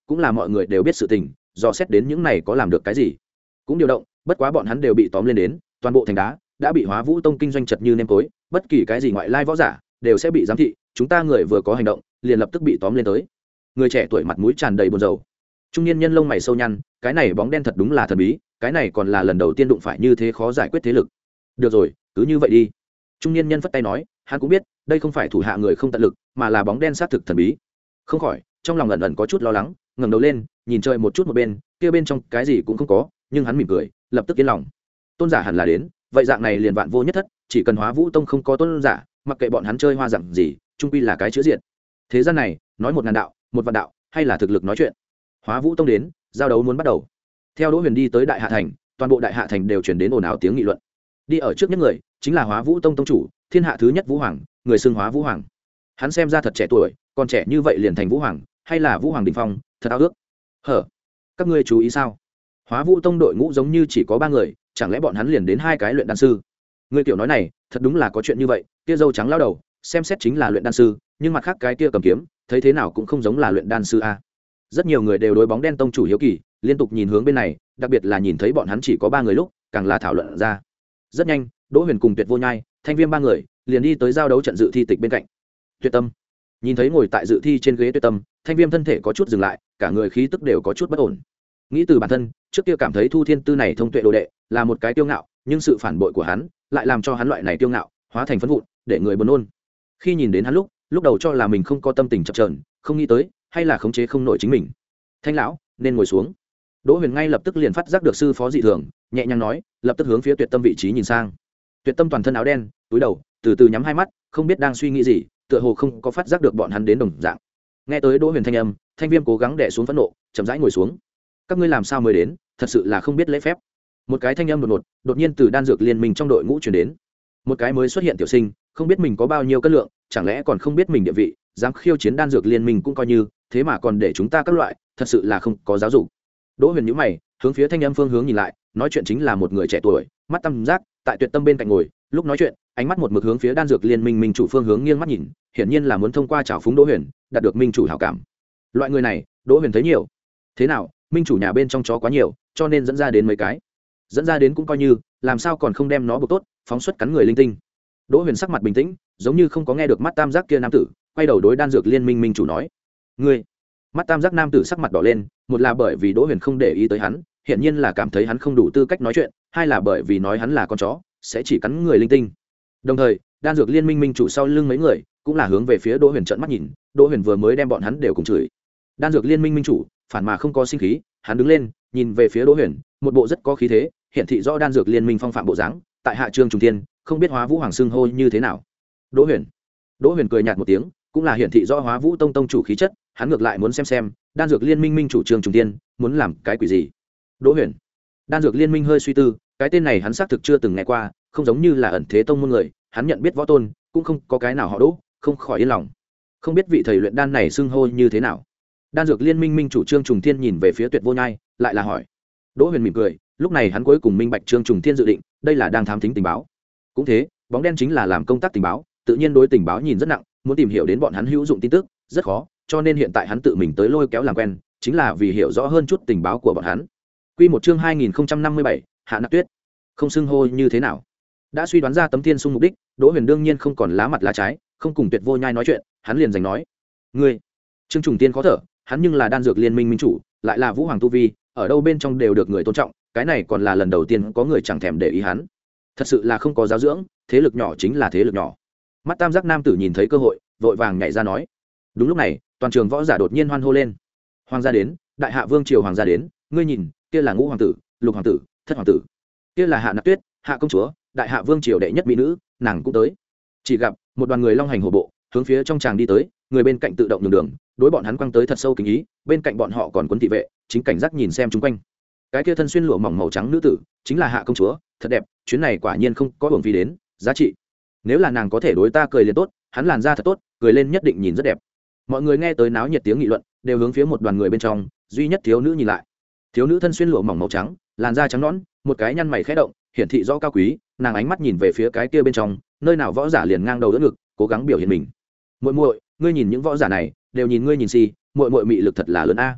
cũng là mọi người đều biết sự tình, do xét đến những này có làm được cái gì cũng điều động, bất quá bọn hắn đều bị tóm lên đến, toàn bộ thành đá đã bị Hóa Vũ Tông kinh doanh chật như nêm tối, bất kỳ cái gì ngoại lai võ giả đều sẽ bị giám thị, chúng ta người vừa có hành động liền lập tức bị tóm lên tới. Người trẻ tuổi mặt mũi tràn đầy buồn rầu, trung niên nhân lông mày sâu nhăn, cái này bóng đen thật đúng là thần bí, cái này còn là lần đầu tiên đụng phải như thế khó giải quyết thế lực. Được rồi, cứ như vậy đi. Trung niên nhân phất tay nói, hắn cũng biết đây không phải thủ hạ người không tận lực, mà là bóng đen xác thực thần bí. Không khỏi trong lòng ẩn ẩn có chút lo lắng, ngẩng đầu lên nhìn trời một chút một bên, kia bên trong cái gì cũng không có, nhưng hắn mỉm cười lập tức yên lòng. Tôn giả hẳn là đến, vậy dạng này liền vạn vô nhất thất, chỉ cần Hóa Vũ Tông không có tôn giả, mặc kệ bọn hắn chơi hoa dạng gì, trung quy là cái chữa diện. Thế gian này nói một ngàn đạo một vạn đạo, hay là thực lực nói chuyện. Hóa Vũ Tông đến, giao đấu muốn bắt đầu. Theo Đỗ Huyền đi tới Đại Hạ thành, toàn bộ Đại Hạ thành đều truyền đến ồn ào tiếng nghị luận. Đi ở trước nhất người chính là Hóa Vũ Tông tông chủ, thiên hạ thứ nhất Vũ Hoàng, người xưng Hóa Vũ Hoàng. Hắn xem ra thật trẻ tuổi, còn trẻ như vậy liền thành Vũ Hoàng, hay là Vũ Hoàng đỉnh phong, thật ao ước. Hở, các ngươi chú ý sao? Hóa Vũ Tông đội ngũ giống như chỉ có ba người, chẳng lẽ bọn hắn liền đến hai cái luyện đan sư? Ngươi tiểu nói này, thật đúng là có chuyện như vậy, kia dâu trắng lao đầu, xem xét chính là luyện đan sư, nhưng mặt khác cái kia cầm kiếm, thấy thế nào cũng không giống là luyện đan sư a. Rất nhiều người đều đối bóng đen tông chủ hiếu kỳ, liên tục nhìn hướng bên này, đặc biệt là nhìn thấy bọn hắn chỉ có ba người lúc, càng là thảo luận ra. Rất nhanh, Đỗ Huyền cùng Tuyệt Vô Nhai, Thanh Viêm ba người liền đi tới giao đấu trận dự thi tịch bên cạnh. Tuyệt Tâm nhìn thấy ngồi tại dự thi trên ghế Tuyệt Tâm, Thanh Viêm thân thể có chút dừng lại, cả người khí tức đều có chút bất ổn. Nghĩ từ bản thân, trước kia cảm thấy Thu Thiên Tư này thông tuệ đồ đệ, là một cái kiêu ngạo, nhưng sự phản bội của hắn lại làm cho hắn loại này kiêu ngạo hóa thành phấn vụn, để người buồn nôn. Khi nhìn đến hắn lúc, lúc đầu cho là mình không có tâm tình chập chờn, không nghĩ tới, hay là khống chế không nổi chính mình. Thanh lão, nên ngồi xuống. Đỗ Huyền ngay lập tức liền phát giác được sư phó dị thường, nhẹ nhàng nói, lập tức hướng phía Tuyệt Tâm vị trí nhìn sang. Tuyệt Tâm toàn thân áo đen, túi đầu, từ từ nhắm hai mắt, không biết đang suy nghĩ gì, tựa hồ không có phát giác được bọn hắn đến đồng dạng. Nghe tới Đỗ Huyền thanh âm, Thanh Viêm cố gắng đè xuống phẫn nộ, chậm rãi ngồi xuống. Các ngươi làm sao mới đến, thật sự là không biết lễ phép. Một cái thanh âm đột ngột, đột nhiên từ đan dược liên minh trong đội ngũ truyền đến. Một cái mới xuất hiện tiểu sinh, không biết mình có bao nhiêu cân lượng, chẳng lẽ còn không biết mình địa vị, dám khiêu chiến đan dược liên minh cũng coi như, thế mà còn để chúng ta các loại, thật sự là không có giáo dục. Đỗ Huyền nhíu mày, hướng phía thanh âm phương hướng nhìn lại, nói chuyện chính là một người trẻ tuổi, mắt tăm giác, tại Tuyệt Tâm bên cạnh ngồi, lúc nói chuyện, ánh mắt một mực hướng phía đan dược liên minh minh chủ phương hướng nghiêng mắt nhìn, hiển nhiên là muốn thông qua trào phúng Đỗ Huyền, đạt được minh chủ hảo cảm. Loại người này, Đỗ Huyền thấy nhiều. Thế nào, minh chủ nhà bên trong chó quá nhiều, cho nên dẫn ra đến mấy cái. Dẫn ra đến cũng coi như, làm sao còn không đem nó buộc tốt, phóng xuất cắn người linh tinh. Đỗ Huyền sắc mặt bình tĩnh, giống như không có nghe được mắt tam giác kia nam tử, quay đầu đối đan dược liên minh minh chủ nói: "Ngươi." Mắt tam giác nam tử sắc mặt đỏ lên, một là bởi vì Đỗ Huyền không để ý tới hắn, hiện nhiên là cảm thấy hắn không đủ tư cách nói chuyện, hai là bởi vì nói hắn là con chó, sẽ chỉ cắn người linh tinh. Đồng thời, đan dược liên minh minh chủ sau lưng mấy người, cũng là hướng về phía Đỗ Huyền trợn mắt nhìn, Đỗ Huyền vừa mới đem bọn hắn đều cùng chửi. Đan dược liên minh minh chủ, phản mà không có sinh khí, hắn đứng lên, nhìn về phía Đỗ Huyền, một bộ rất có khí thế, hiện thị rõ đan dược liên minh phong phạm bộ dáng, tại hạ Trương Trùng Thiên, không biết Hóa Vũ Hoàng xưng hô như thế nào. Đỗ Huyền. Đỗ Huyền cười nhạt một tiếng, cũng là hiển thị rõ Hóa Vũ Tông tông chủ khí chất, hắn ngược lại muốn xem xem, đan dược liên minh minh chủ Trương Trùng Thiên, muốn làm cái quỷ gì. Đỗ Huyền. Đan dược liên minh hơi suy tư, cái tên này hắn xác thực chưa từng nghe qua, không giống như là ẩn thế tông môn người, hắn nhận biết võ tôn, cũng không có cái nào họ Đỗ, không khỏi yên lòng. Không biết vị thầy luyện đan này xưng hô như thế nào. Đan dược liên minh minh chủ Trương Trùng Thiên nhìn về phía Tuyệt Vô Nhai, lại là hỏi. Đỗ Huyền mỉm cười, lúc này hắn cuối cùng minh bạch Trương Trùng Thiên dự định, đây là đang thám thính tình báo. Cũng thế, bóng đen chính là làm công tác tình báo, tự nhiên đối tình báo nhìn rất nặng, muốn tìm hiểu đến bọn hắn hữu dụng tin tức, rất khó, cho nên hiện tại hắn tự mình tới lôi kéo làm quen, chính là vì hiểu rõ hơn chút tình báo của bọn hắn. Quy một chương hai nghìn không trăm năm mươi bảy, Hạ Nặc Tuyết. Không xưng hô như thế nào? Đã suy đoán ra Tấm Thiên Sung mục đích, Đỗ Huyền đương nhiên không còn lá mặt lá trái, không cùng Tuyệt Vô Nhai nói chuyện, hắn liền giành nói: "Ngươi." Trương Trùng Tiên khó thở, hắn nhưng là đan dược liên minh minh chủ, lại là Vũ Hoàng tu vi, ở đâu bên trong đều được người tôn trọng, cái này còn là lần đầu tiên có người chẳng thèm để ý hắn. Thật sự là không có giáo dưỡng, thế lực nhỏ chính là thế lực nhỏ. Mắt tam giác nam tử nhìn thấy cơ hội, vội vàng nhảy ra nói. Đúng lúc này, toàn trường võ giả đột nhiên hoan hô lên. Hoàng gia đến, đại hạ vương triều hoàng gia đến, ngươi nhìn, kia là ngũ hoàng tử, lục hoàng tử, thất hoàng tử. Kia là Hạ Nặc Tuyết, hạ công chúa, đại hạ vương triều đệ nhất mỹ nữ, nàng cũng tới. Chỉ gặp một đoàn người long hành hổ bộ, hướng phía trong tràng đi tới, người bên cạnh tự động nhường đường, đối bọn hắn quăng tới thật sâu kính ý, bên cạnh bọn họ còn quân thị vệ, chính cảnh giác nhìn xem chúng quanh. Cái kia thân xuyên lụa mỏng màu trắng nữ tử, chính là hạ công chúa, thật đẹp, chuyến này quả nhiên không có hưởng phí đến, giá trị. Nếu là nàng có thể đối ta cười liền tốt, hắn làn da thật tốt, cười lên nhất định nhìn rất đẹp. Mọi người nghe tới náo nhiệt tiếng nghị luận, đều hướng phía một đoàn người bên trong, duy nhất thiếu nữ nhìn lại. Thiếu nữ thân xuyên lụa mỏng màu trắng, làn da trắng nõn, một cái nhăn mày khẽ động, hiển thị rõ cao quý, nàng ánh mắt nhìn về phía cái kia bên trong, nơi nào võ giả liền ngang đầu đỡ ngực, cố gắng biểu hiện mình. Muội muội, ngươi nhìn những võ giả này, đều nhìn ngươi nhìn gì, muội muội mị lực thật là lớn a.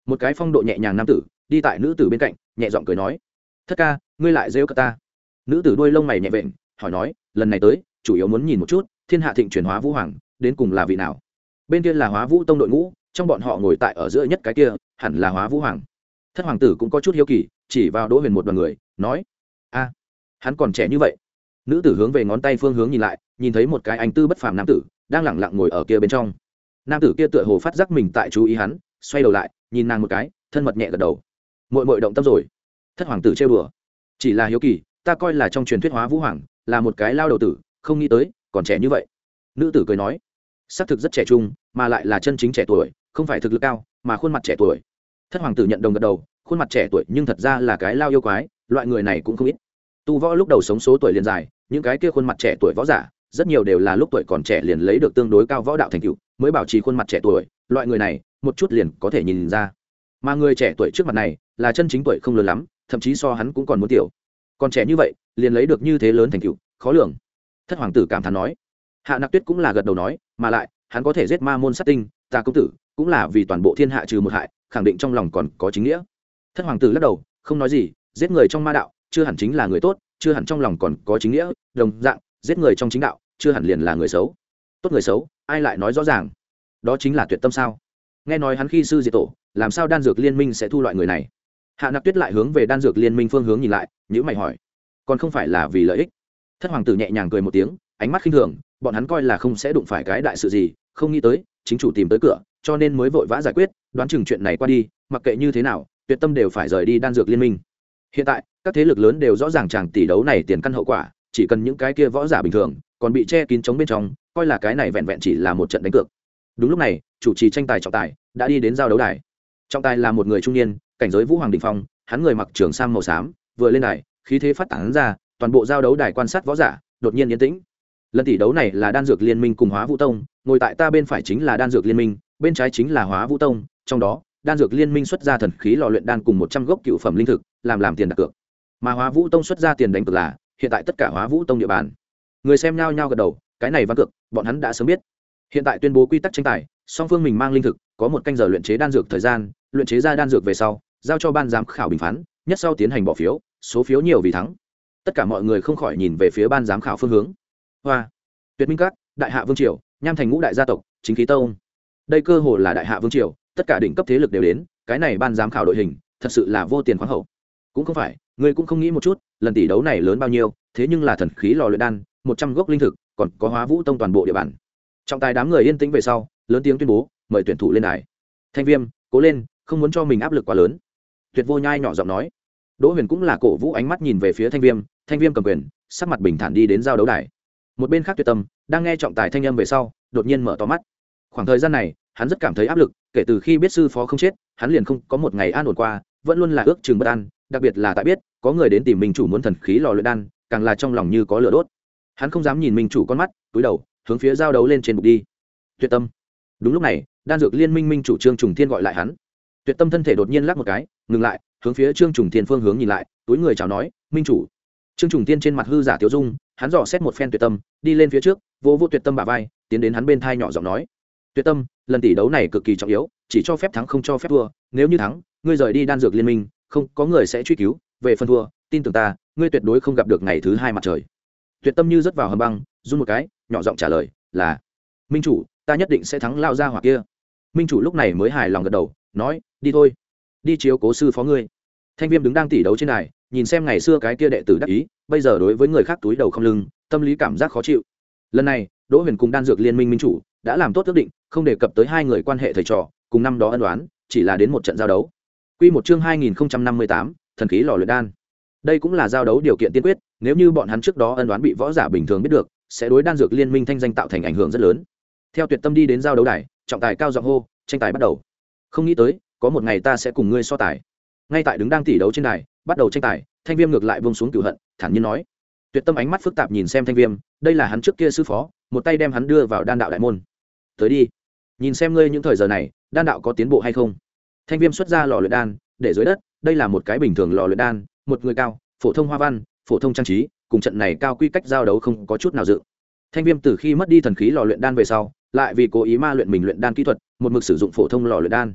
một cái phong độ nhẹ nhàng nam tử đi tại nữ tử bên cạnh nhẹ giọng cười nói: thất ca, ngươi lại rêu cợt ta. Nữ tử đuôi lông mày nhẹ vện hỏi nói: lần này tới chủ yếu muốn nhìn một chút thiên hạ thịnh chuyển hóa vũ hoàng đến cùng là vị nào. Bên kia là Hóa Vũ Tông đội ngũ, trong bọn họ ngồi tại ở giữa nhất cái kia hẳn là Hóa Vũ Hoàng. Thất hoàng tử cũng có chút hiếu kỳ, chỉ vào Đỗ Huyền một đoàn người nói: a, hắn còn trẻ như vậy. Nữ tử hướng về ngón tay phương hướng nhìn lại, nhìn thấy một cái anh tư bất phàm nam tử đang lẳng lặng ngồi ở kia bên trong. Nam tử kia tựa hồ phát giác mình tại chú ý hắn, xoay đầu lại nhìn nàng một cái, thân mật nhẹ gật đầu. Muội muội động tâm rồi. Thất hoàng tử trêu đùa: chỉ là hiếu kỳ, ta coi là trong truyền thuyết Hóa Vũ Hoàng là một cái lao đầu tử, không nghĩ tới còn trẻ như vậy. Nữ tử cười nói: xác thực rất trẻ trung, mà lại là chân chính trẻ tuổi, không phải thực lực cao mà khuôn mặt trẻ tuổi. Thất hoàng tử nhận đồng gật đầu, khuôn mặt trẻ tuổi nhưng thật ra là cái lao yêu quái, loại người này cũng không ít. Tu võ lúc đầu sống số tuổi liền dài, những cái kia khuôn mặt trẻ tuổi võ giả rất nhiều đều là lúc tuổi còn trẻ liền lấy được tương đối cao võ đạo thành tựu, mới bảo trì khuôn mặt trẻ tuổi. Loại người này một chút liền có thể nhìn ra, mà người trẻ tuổi trước mặt này là chân chính tuổi không lớn lắm, thậm chí so hắn cũng còn muốn tiểu. Còn trẻ như vậy liền lấy được như thế lớn thành tựu, khó lường. Thất hoàng tử cảm thán nói. Hạ Nặc Tuyết cũng là gật đầu nói, mà lại hắn có thể giết ma môn sát tinh, ta công tử cũng là vì toàn bộ thiên hạ trừ một hại, khẳng định trong lòng còn có chính nghĩa. Thất hoàng tử lắc đầu không nói gì, giết người trong ma đạo chưa hẳn chính là người tốt, chưa hẳn trong lòng còn có chính nghĩa, đồng dạng giết người trong chính đạo chưa hẳn liền là người xấu. Tốt người xấu ai lại nói rõ ràng, đó chính là Tuyệt Tâm sao. Nghe nói hắn khi sư diệt tổ, làm sao đan dược liên minh sẽ thu loại người này. Hạ Nặc Tuyết lại hướng về đan dược liên minh phương hướng nhìn lại, nhữ mày hỏi: còn không phải là vì lợi ích? Thất hoàng tử nhẹ nhàng cười một tiếng, ánh mắt khinh thường, bọn hắn coi là không sẽ đụng phải cái đại sự gì, không nghĩ tới chính chủ tìm tới cửa, cho nên mới vội vã giải quyết, đoán chừng chuyện này qua đi, mặc kệ như thế nào Tuyệt Tâm đều phải rời đi đan dược liên minh. Hiện tại các thế lực lớn đều rõ ràng chàng tỷ đấu này tiền căn hậu quả, chỉ cần những cái kia võ giả bình thường còn bị che kín chống bên trong, coi là cái này vẹn vẹn chỉ là một trận đánh cược. Đúng lúc này chủ trì tranh tài trọng tài đã đi đến giao đấu đài. Trọng tài là một người trung niên, cảnh giới vũ hoàng đỉnh phong, hắn người mặc trường sam màu xám, vừa lên đài khí thế phát tán ra, toàn bộ giao đấu đài quan sát võ giả đột nhiên yên tĩnh. Lần tỷ đấu này là đan dược liên minh cùng Hóa Vũ Tông, ngồi tại ta bên phải chính là đan dược liên minh, bên trái chính là Hóa Vũ Tông, trong đó đan dược liên minh xuất ra thần khí lò luyện đan cùng một trăm gốc cựu phẩm linh thực làm làm tiền đặt cược, mà Hóa Vũ Tông xuất ra tiền đánh cược là hiện tại tất cả Hóa Vũ Tông địa bàn. Người xem nhao nhao gật đầu, cái này ván cược bọn hắn đã sớm biết. Hiện tại tuyên bố quy tắc tranh tài, song phương mình mang linh thực, có một canh giờ luyện chế đan dược thời gian, luyện chế ra đan dược về sau giao cho ban giám khảo bình phán, nhất sau tiến hành bỏ phiếu, số phiếu nhiều vì thắng. Tất cả mọi người không khỏi nhìn về phía ban giám khảo phương hướng. Hoa, Tuyệt Minh Các, Đại Hạ Vương triều, Nham Thành ngũ đại gia tộc, Chính Khí Tông. Đây cơ hồ là Đại Hạ Vương triều, tất cả đỉnh cấp thế lực đều đến, cái này ban giám khảo đội hình thật sự là vô tiền khoáng hậu. Cũng không phải, người cũng không nghĩ một chút, lần tỷ đấu này lớn bao nhiêu, thế nhưng là thần khí lò luyện đan, một trăm gốc linh thực, còn có Hóa Vũ Tông toàn bộ địa bàn. Trọng tài đám người yên tĩnh về sau, lớn tiếng tuyên bố, mời tuyển thủ lên đài. Thanh Viêm, cố lên, không muốn cho mình áp lực quá lớn. Tuyệt Vô Nhai nhỏ giọng nói. Đỗ Huyền cũng là cổ vũ ánh mắt nhìn về phía Thanh Viêm, Thanh Viêm cầm quyền, sắc mặt bình thản đi đến giao đấu đài. Một bên khác Tuyệt Tâm đang nghe trọng tài thanh âm về sau, đột nhiên mở to mắt. Khoảng thời gian này, hắn rất cảm thấy áp lực, kể từ khi biết sư phó không chết, hắn liền không có một ngày an ổn qua, vẫn luôn là ước chừng bất an, đặc biệt là tại biết có người đến tìm minh chủ muốn thần khí lò luyện đan, càng là trong lòng như có lửa đốt. Hắn không dám nhìn minh chủ con mắt, cúi đầu hướng phía giao đấu lên trên bục đi. Tuyệt Tâm. Đúng lúc này, đan dược liên minh minh chủ Trương Trùng Thiên gọi lại hắn. Tuyệt Tâm thân thể đột nhiên lắc một cái, ngừng lại, hướng phía Trương Trùng Thiên phương hướng nhìn lại, túi người chào nói, minh chủ. Trương Trùng Thiên trên mặt hư giả tiểu dung, hắn dò xét một phen Tuyệt Tâm, đi lên phía trước, vỗ vỗ Tuyệt Tâm bả vai, tiến đến hắn bên thai nhỏ giọng nói, Tuyệt Tâm, lần tỷ đấu này cực kỳ trọng yếu, chỉ cho phép thắng không cho phép thua, nếu như thắng, ngươi rời đi đan dược liên minh, không có người sẽ truy cứu, về phần thua, tin tưởng ta, ngươi tuyệt đối không gặp được ngày thứ hai mặt trời. Tuyệt Tâm như rớt vào hầm băng, run một cái, nhỏ giọng trả lời, là minh chủ, ta nhất định sẽ thắng lao ra hỏa kia. Minh chủ lúc này mới hài lòng gật đầu, nói, đi thôi, đi chiếu cố sư phó ngươi. Thanh Viêm đứng đang tỷ đấu trên đài, nhìn xem ngày xưa cái kia đệ tử đắc ý, bây giờ đối với người khác túi đầu không lưng, tâm lý cảm giác khó chịu. Lần này Đỗ Huyền cùng đan dược liên minh minh chủ đã làm tốt ước định, không đề cập tới hai người quan hệ thầy trò cùng năm đó ân đoán, chỉ là đến một trận giao đấu. Quy một chương hai nghìn không trăm năm mươi tám, thần khí lò luyện đan. Đây cũng là giao đấu điều kiện tiên quyết, nếu như bọn hắn trước đó ân đoán bị võ giả bình thường biết được, sẽ đối đan dược liên minh thanh danh tạo thành ảnh hưởng rất lớn. Theo Tuyệt Tâm đi đến giao đấu đài, trọng tài cao giọng hô, tranh tài bắt đầu. Không nghĩ tới, có một ngày ta sẽ cùng ngươi so tài. Ngay tại đứng đang tỷ đấu trên đài, bắt đầu tranh tài, Thanh Viêm ngược lại buông xuống cửu hận, thản nhiên nói. Tuyệt Tâm ánh mắt phức tạp nhìn xem Thanh Viêm, đây là hắn trước kia sư phó, một tay đem hắn đưa vào đan đạo đại môn. Tới đi, nhìn xem ngươi những thời giờ này, đan đạo có tiến bộ hay không. Thanh Viêm xuất ra lò luyện đan, để dưới đất, đây là một cái bình thường lò luyện đan, một người cao, phổ thông hoa văn, phổ thông trang trí, cùng trận này cao quy cách giao đấu không có chút nào dự. Thanh Viêm từ khi mất đi thần khí lò luyện đan về sau, lại vì cố ý ma luyện mình luyện đan kỹ thuật, một mực sử dụng phổ thông lò luyện đan.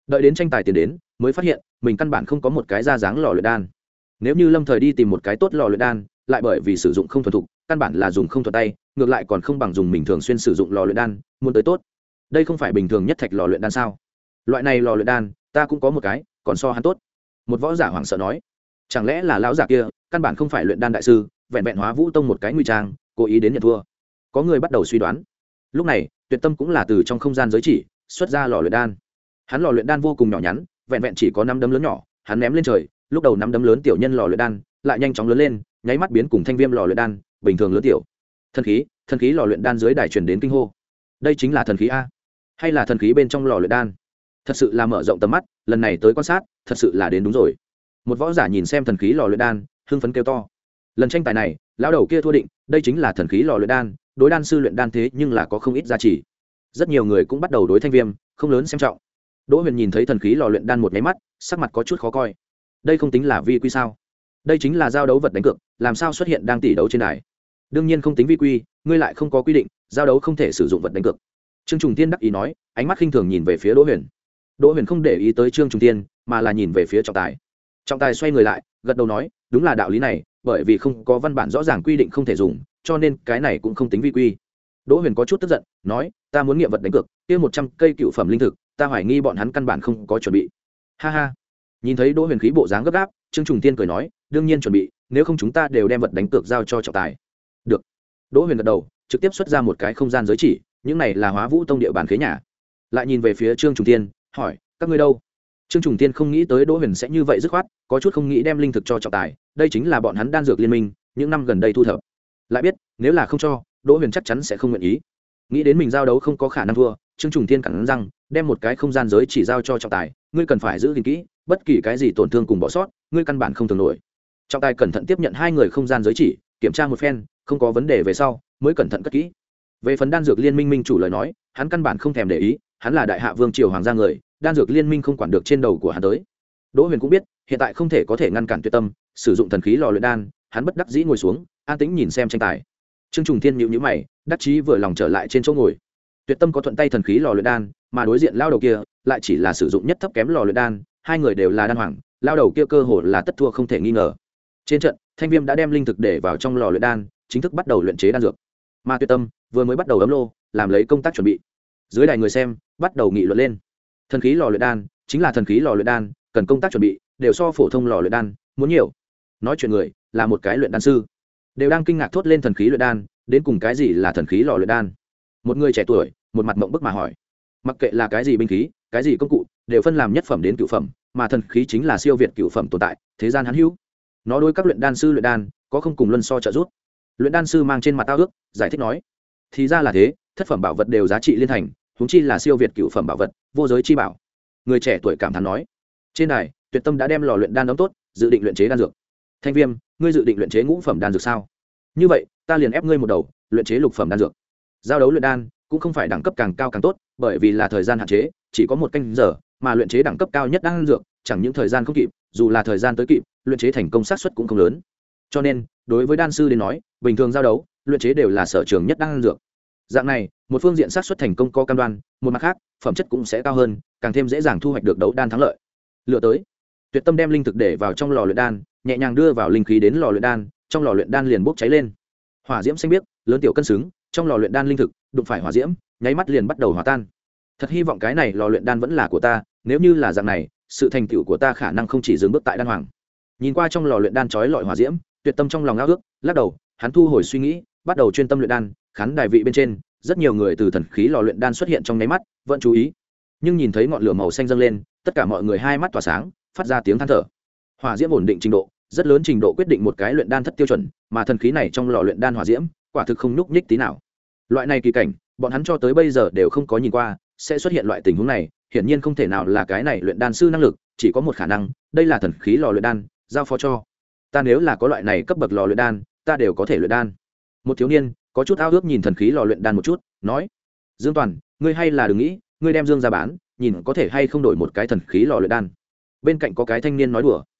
đợi đến tranh tài tiền đến mới phát hiện mình căn bản không có một cái ra dáng lò luyện đan. Nếu như lâm thời đi tìm một cái tốt lò luyện đan, lại bởi vì sử dụng không thuần thục, căn bản là dùng không thuận tay, ngược lại còn không bằng dùng mình thường xuyên sử dụng lò luyện đan muốn tới tốt. Đây không phải bình thường nhất thạch lò luyện đan sao? Loại này lò luyện đan ta cũng có một cái, còn so hắn tốt. Một võ giả hoảng sợ nói. Chẳng lẽ là lão giả kia căn bản không phải luyện đan đại sư, vẹn vẹn Hóa Vũ Tông một cái nguy trang, cố ý đến nhận thua? Có người bắt đầu suy đoán. Lúc này Tuyệt Tâm cũng là từ trong không gian giới chỉ xuất ra lò luyện đan. Hắn lò luyện đan vô cùng nhỏ nhắn, vẹn vẹn chỉ có năm đấm lớn nhỏ, hắn ném lên trời, lúc đầu năm đấm lớn tiểu nhân lò luyện đan lại nhanh chóng lớn lên, nháy mắt biến cùng thanh viêm lò luyện đan bình thường lớn tiểu. Thần khí, thần khí lò luyện đan dưới đài truyền đến kinh hô. Đây chính là thần khí a, hay là thần khí bên trong lò luyện đan? Thật sự là mở rộng tầm mắt, lần này tới quan sát, thật sự là đến đúng rồi. Một võ giả nhìn xem thần khí lò luyện đan, hưng phấn kêu to. Lần tranh tài này, lão đầu kia thua định, đây chính là thần khí lò luyện đan, đối đan sư luyện đan thế nhưng là có không ít giá trị. Rất nhiều người cũng bắt đầu đối thanh viêm không lớn xem trọng. Đỗ Huyền nhìn thấy thần khí lò luyện đan một nháy mắt, sắc mặt có chút khó coi. Đây không tính là vi quy sao? Đây chính là giao đấu vật đánh cược, làm sao xuất hiện đang tỷ đấu trên đài? Đương nhiên không tính vi quy, ngươi lại không có quy định, giao đấu không thể sử dụng vật đánh cược. Trương Trùng Tiên đắc ý nói, ánh mắt khinh thường nhìn về phía Đỗ Huyền. Đỗ Huyền không để ý tới Trương Trùng Tiên, mà là nhìn về phía trọng tài. Trọng tài xoay người lại, gật đầu nói, đúng là đạo lý này, bởi vì không có văn bản rõ ràng quy định không thể dùng, cho nên cái này cũng không tính vi quy. Đỗ Huyền có chút tức giận, nói, ta muốn nghiệm vật đánh cược, kia một trăm cây cựu phẩm linh thực, ta hoài nghi bọn hắn căn bản không có chuẩn bị. Ha ha. Nhìn thấy Đỗ Huyền khí bộ dáng gấp gáp, Trương Trùng Tiên cười nói, đương nhiên chuẩn bị, nếu không chúng ta đều đem vật đánh cược giao cho trọng tài. Được. Đỗ Huyền gật đầu, trực tiếp xuất ra một cái không gian giới chỉ, những này là Hóa Vũ Tông địa bàn khế nhà. Lại nhìn về phía Trương Trùng Tiên, hỏi, các ngươi đâu? Trương Trùng Tiên không nghĩ tới Đỗ Huyền sẽ như vậy dứt khoát, có chút không nghĩ đem linh thực cho trọng tài, đây chính là bọn hắn đan dược liên minh, những năm gần đây thu thập. Lại biết, nếu là không cho, Đỗ Huyền chắc chắn sẽ không nguyện ý. Nghĩ đến mình giao đấu không có khả năng thua, Trương Trùng Tiên cắn răng, đem một cái không gian giới chỉ giao cho trọng tài, ngươi cần phải giữ gìn kỹ, bất kỳ cái gì tổn thương cùng bỏ sót, ngươi căn bản không thường nổi. Trọng tài cẩn thận tiếp nhận hai người không gian giới chỉ, kiểm tra một phen, không có vấn đề về sau, mới cẩn thận cất kỹ. Về phần đan dược liên minh minh chủ lời nói, hắn căn bản không thèm để ý, hắn là đại hạ vương triều hoàng gia người, đan dược liên minh không quản được trên đầu của hắn tới. Đỗ Huyền cũng biết, hiện tại không thể có thể ngăn cản Tuyệt Tâm sử dụng thần khí lò luyện đan, hắn bất đắc dĩ ngồi xuống, an tĩnh nhìn xem tranh tài. Trương Trùng Thiên nhíu nhíu mày, đắc chí vừa lòng trở lại trên chỗ ngồi. Tuyệt Tâm có thuận tay thần khí lò luyện đan, mà đối diện lao đầu kia lại chỉ là sử dụng nhất thấp kém lò luyện đan, hai người đều là đan hoàng, lao đầu kia cơ hồ là tất thua không thể nghi ngờ. Trên trận, Thanh Viêm đã đem linh thực để vào trong lò luyện đan, chính thức bắt đầu luyện chế đan dược. Mà Tuyệt Tâm vừa mới bắt đầu ấm lô, làm lấy công tác chuẩn bị. Dưới đài người xem bắt đầu nghị luận lên. Thần khí lò luyện đan chính là thần khí lò luyện đan, cần công tác chuẩn bị đều so phổ thông lò luyện đan muốn nhiều. Nói chuyện người là một cái luyện đan sư, đều đang kinh ngạc thốt lên thần khí luyện đan, đến cùng cái gì là thần khí lò luyện đan. Một người trẻ tuổi, một mặt mộng bức mà hỏi. Mặc kệ là cái gì binh khí, cái gì công cụ, đều phân làm nhất phẩm đến cửu phẩm, mà thần khí chính là siêu việt cửu phẩm tồn tại, thế gian hắn hữu. Nó đối các luyện đan sư luyện đan có không cùng luân so trợ giúp. Luyện đan sư mang trên mặt tao ước, giải thích nói, thì ra là thế, thất phẩm bảo vật đều giá trị liên thành, huống chi là siêu việt cửu phẩm bảo vật, vô giới chi bảo. Người trẻ tuổi cảm thán nói. Trên đài, Tuyệt Tâm đã đem lò luyện đan đóng tốt, dự định luyện chế đan dược. Thanh Viêm, ngươi dự định luyện chế ngũ phẩm đan dược sao? Như vậy, ta liền ép ngươi một đầu, luyện chế lục phẩm đan dược. Giao đấu luyện đan cũng không phải đẳng cấp càng cao càng tốt, bởi vì là thời gian hạn chế, chỉ có một canh giờ, mà luyện chế đẳng cấp cao nhất đan dược, chẳng những thời gian không kịp, dù là thời gian tới kịp, luyện chế thành công xác suất cũng không lớn. Cho nên, đối với đan sư đến nói, bình thường giao đấu, luyện chế đều là sở trường nhất đan dược. Dạng này, một phương diện xác suất thành công có cam đoan, một mặt khác, phẩm chất cũng sẽ cao hơn, càng thêm dễ dàng thu hoạch được đấu đan thắng lợi. Lựa tới, Tuyệt Tâm đem linh thực để vào trong lò luyện đan, nhẹ nhàng đưa vào linh khí đến lò luyện đan, trong lò luyện đan liền bốc cháy lên. Hỏa diễm xanh biếc, lớn tiểu cân xứng, trong lò luyện đan linh thực đụng phải hỏa diễm, nháy mắt liền bắt đầu hòa tan. Thật hy vọng cái này lò luyện đan vẫn là của ta, nếu như là dạng này, sự thành tựu của ta khả năng không chỉ dừng bước tại đan hoàng. Nhìn qua trong lò luyện đan chói lọi hỏa diễm, Tuyệt Tâm trong lòng ao ước, lắc đầu, hắn thu hồi suy nghĩ, bắt đầu chuyên tâm luyện đan. Khán đài vị bên trên, rất nhiều người từ thần khí lò luyện đan xuất hiện trong nháy mắt, vẫn chú ý. Nhưng nhìn thấy ngọn lửa màu xanh dâng lên, tất cả mọi người hai mắt tỏa sáng, phát ra tiếng than thở. Hỏa diễm ổn định trình độ, rất lớn trình độ quyết định một cái luyện đan thất tiêu chuẩn, mà thần khí này trong lò luyện đan hỏa diễm, quả thực không nhúc nhích tí nào. Loại này kỳ cảnh, bọn hắn cho tới bây giờ đều không có nhìn qua, sẽ xuất hiện loại tình huống này, hiển nhiên không thể nào là cái này luyện đan sư năng lực, chỉ có một khả năng, đây là thần khí lò luyện đan, giao phó cho. Ta nếu là có loại này cấp bậc lò luyện đan, ta đều có thể luyện đan. Một thiếu niên có chút ao ước nhìn thần khí lò luyện đan một chút, nói: Dương Toàn, ngươi hay là đừng nghĩ, ngươi đem Dương ra bán, nhìn có thể hay không đổi một cái thần khí lò luyện đan. Bên cạnh có cái thanh niên nói đùa.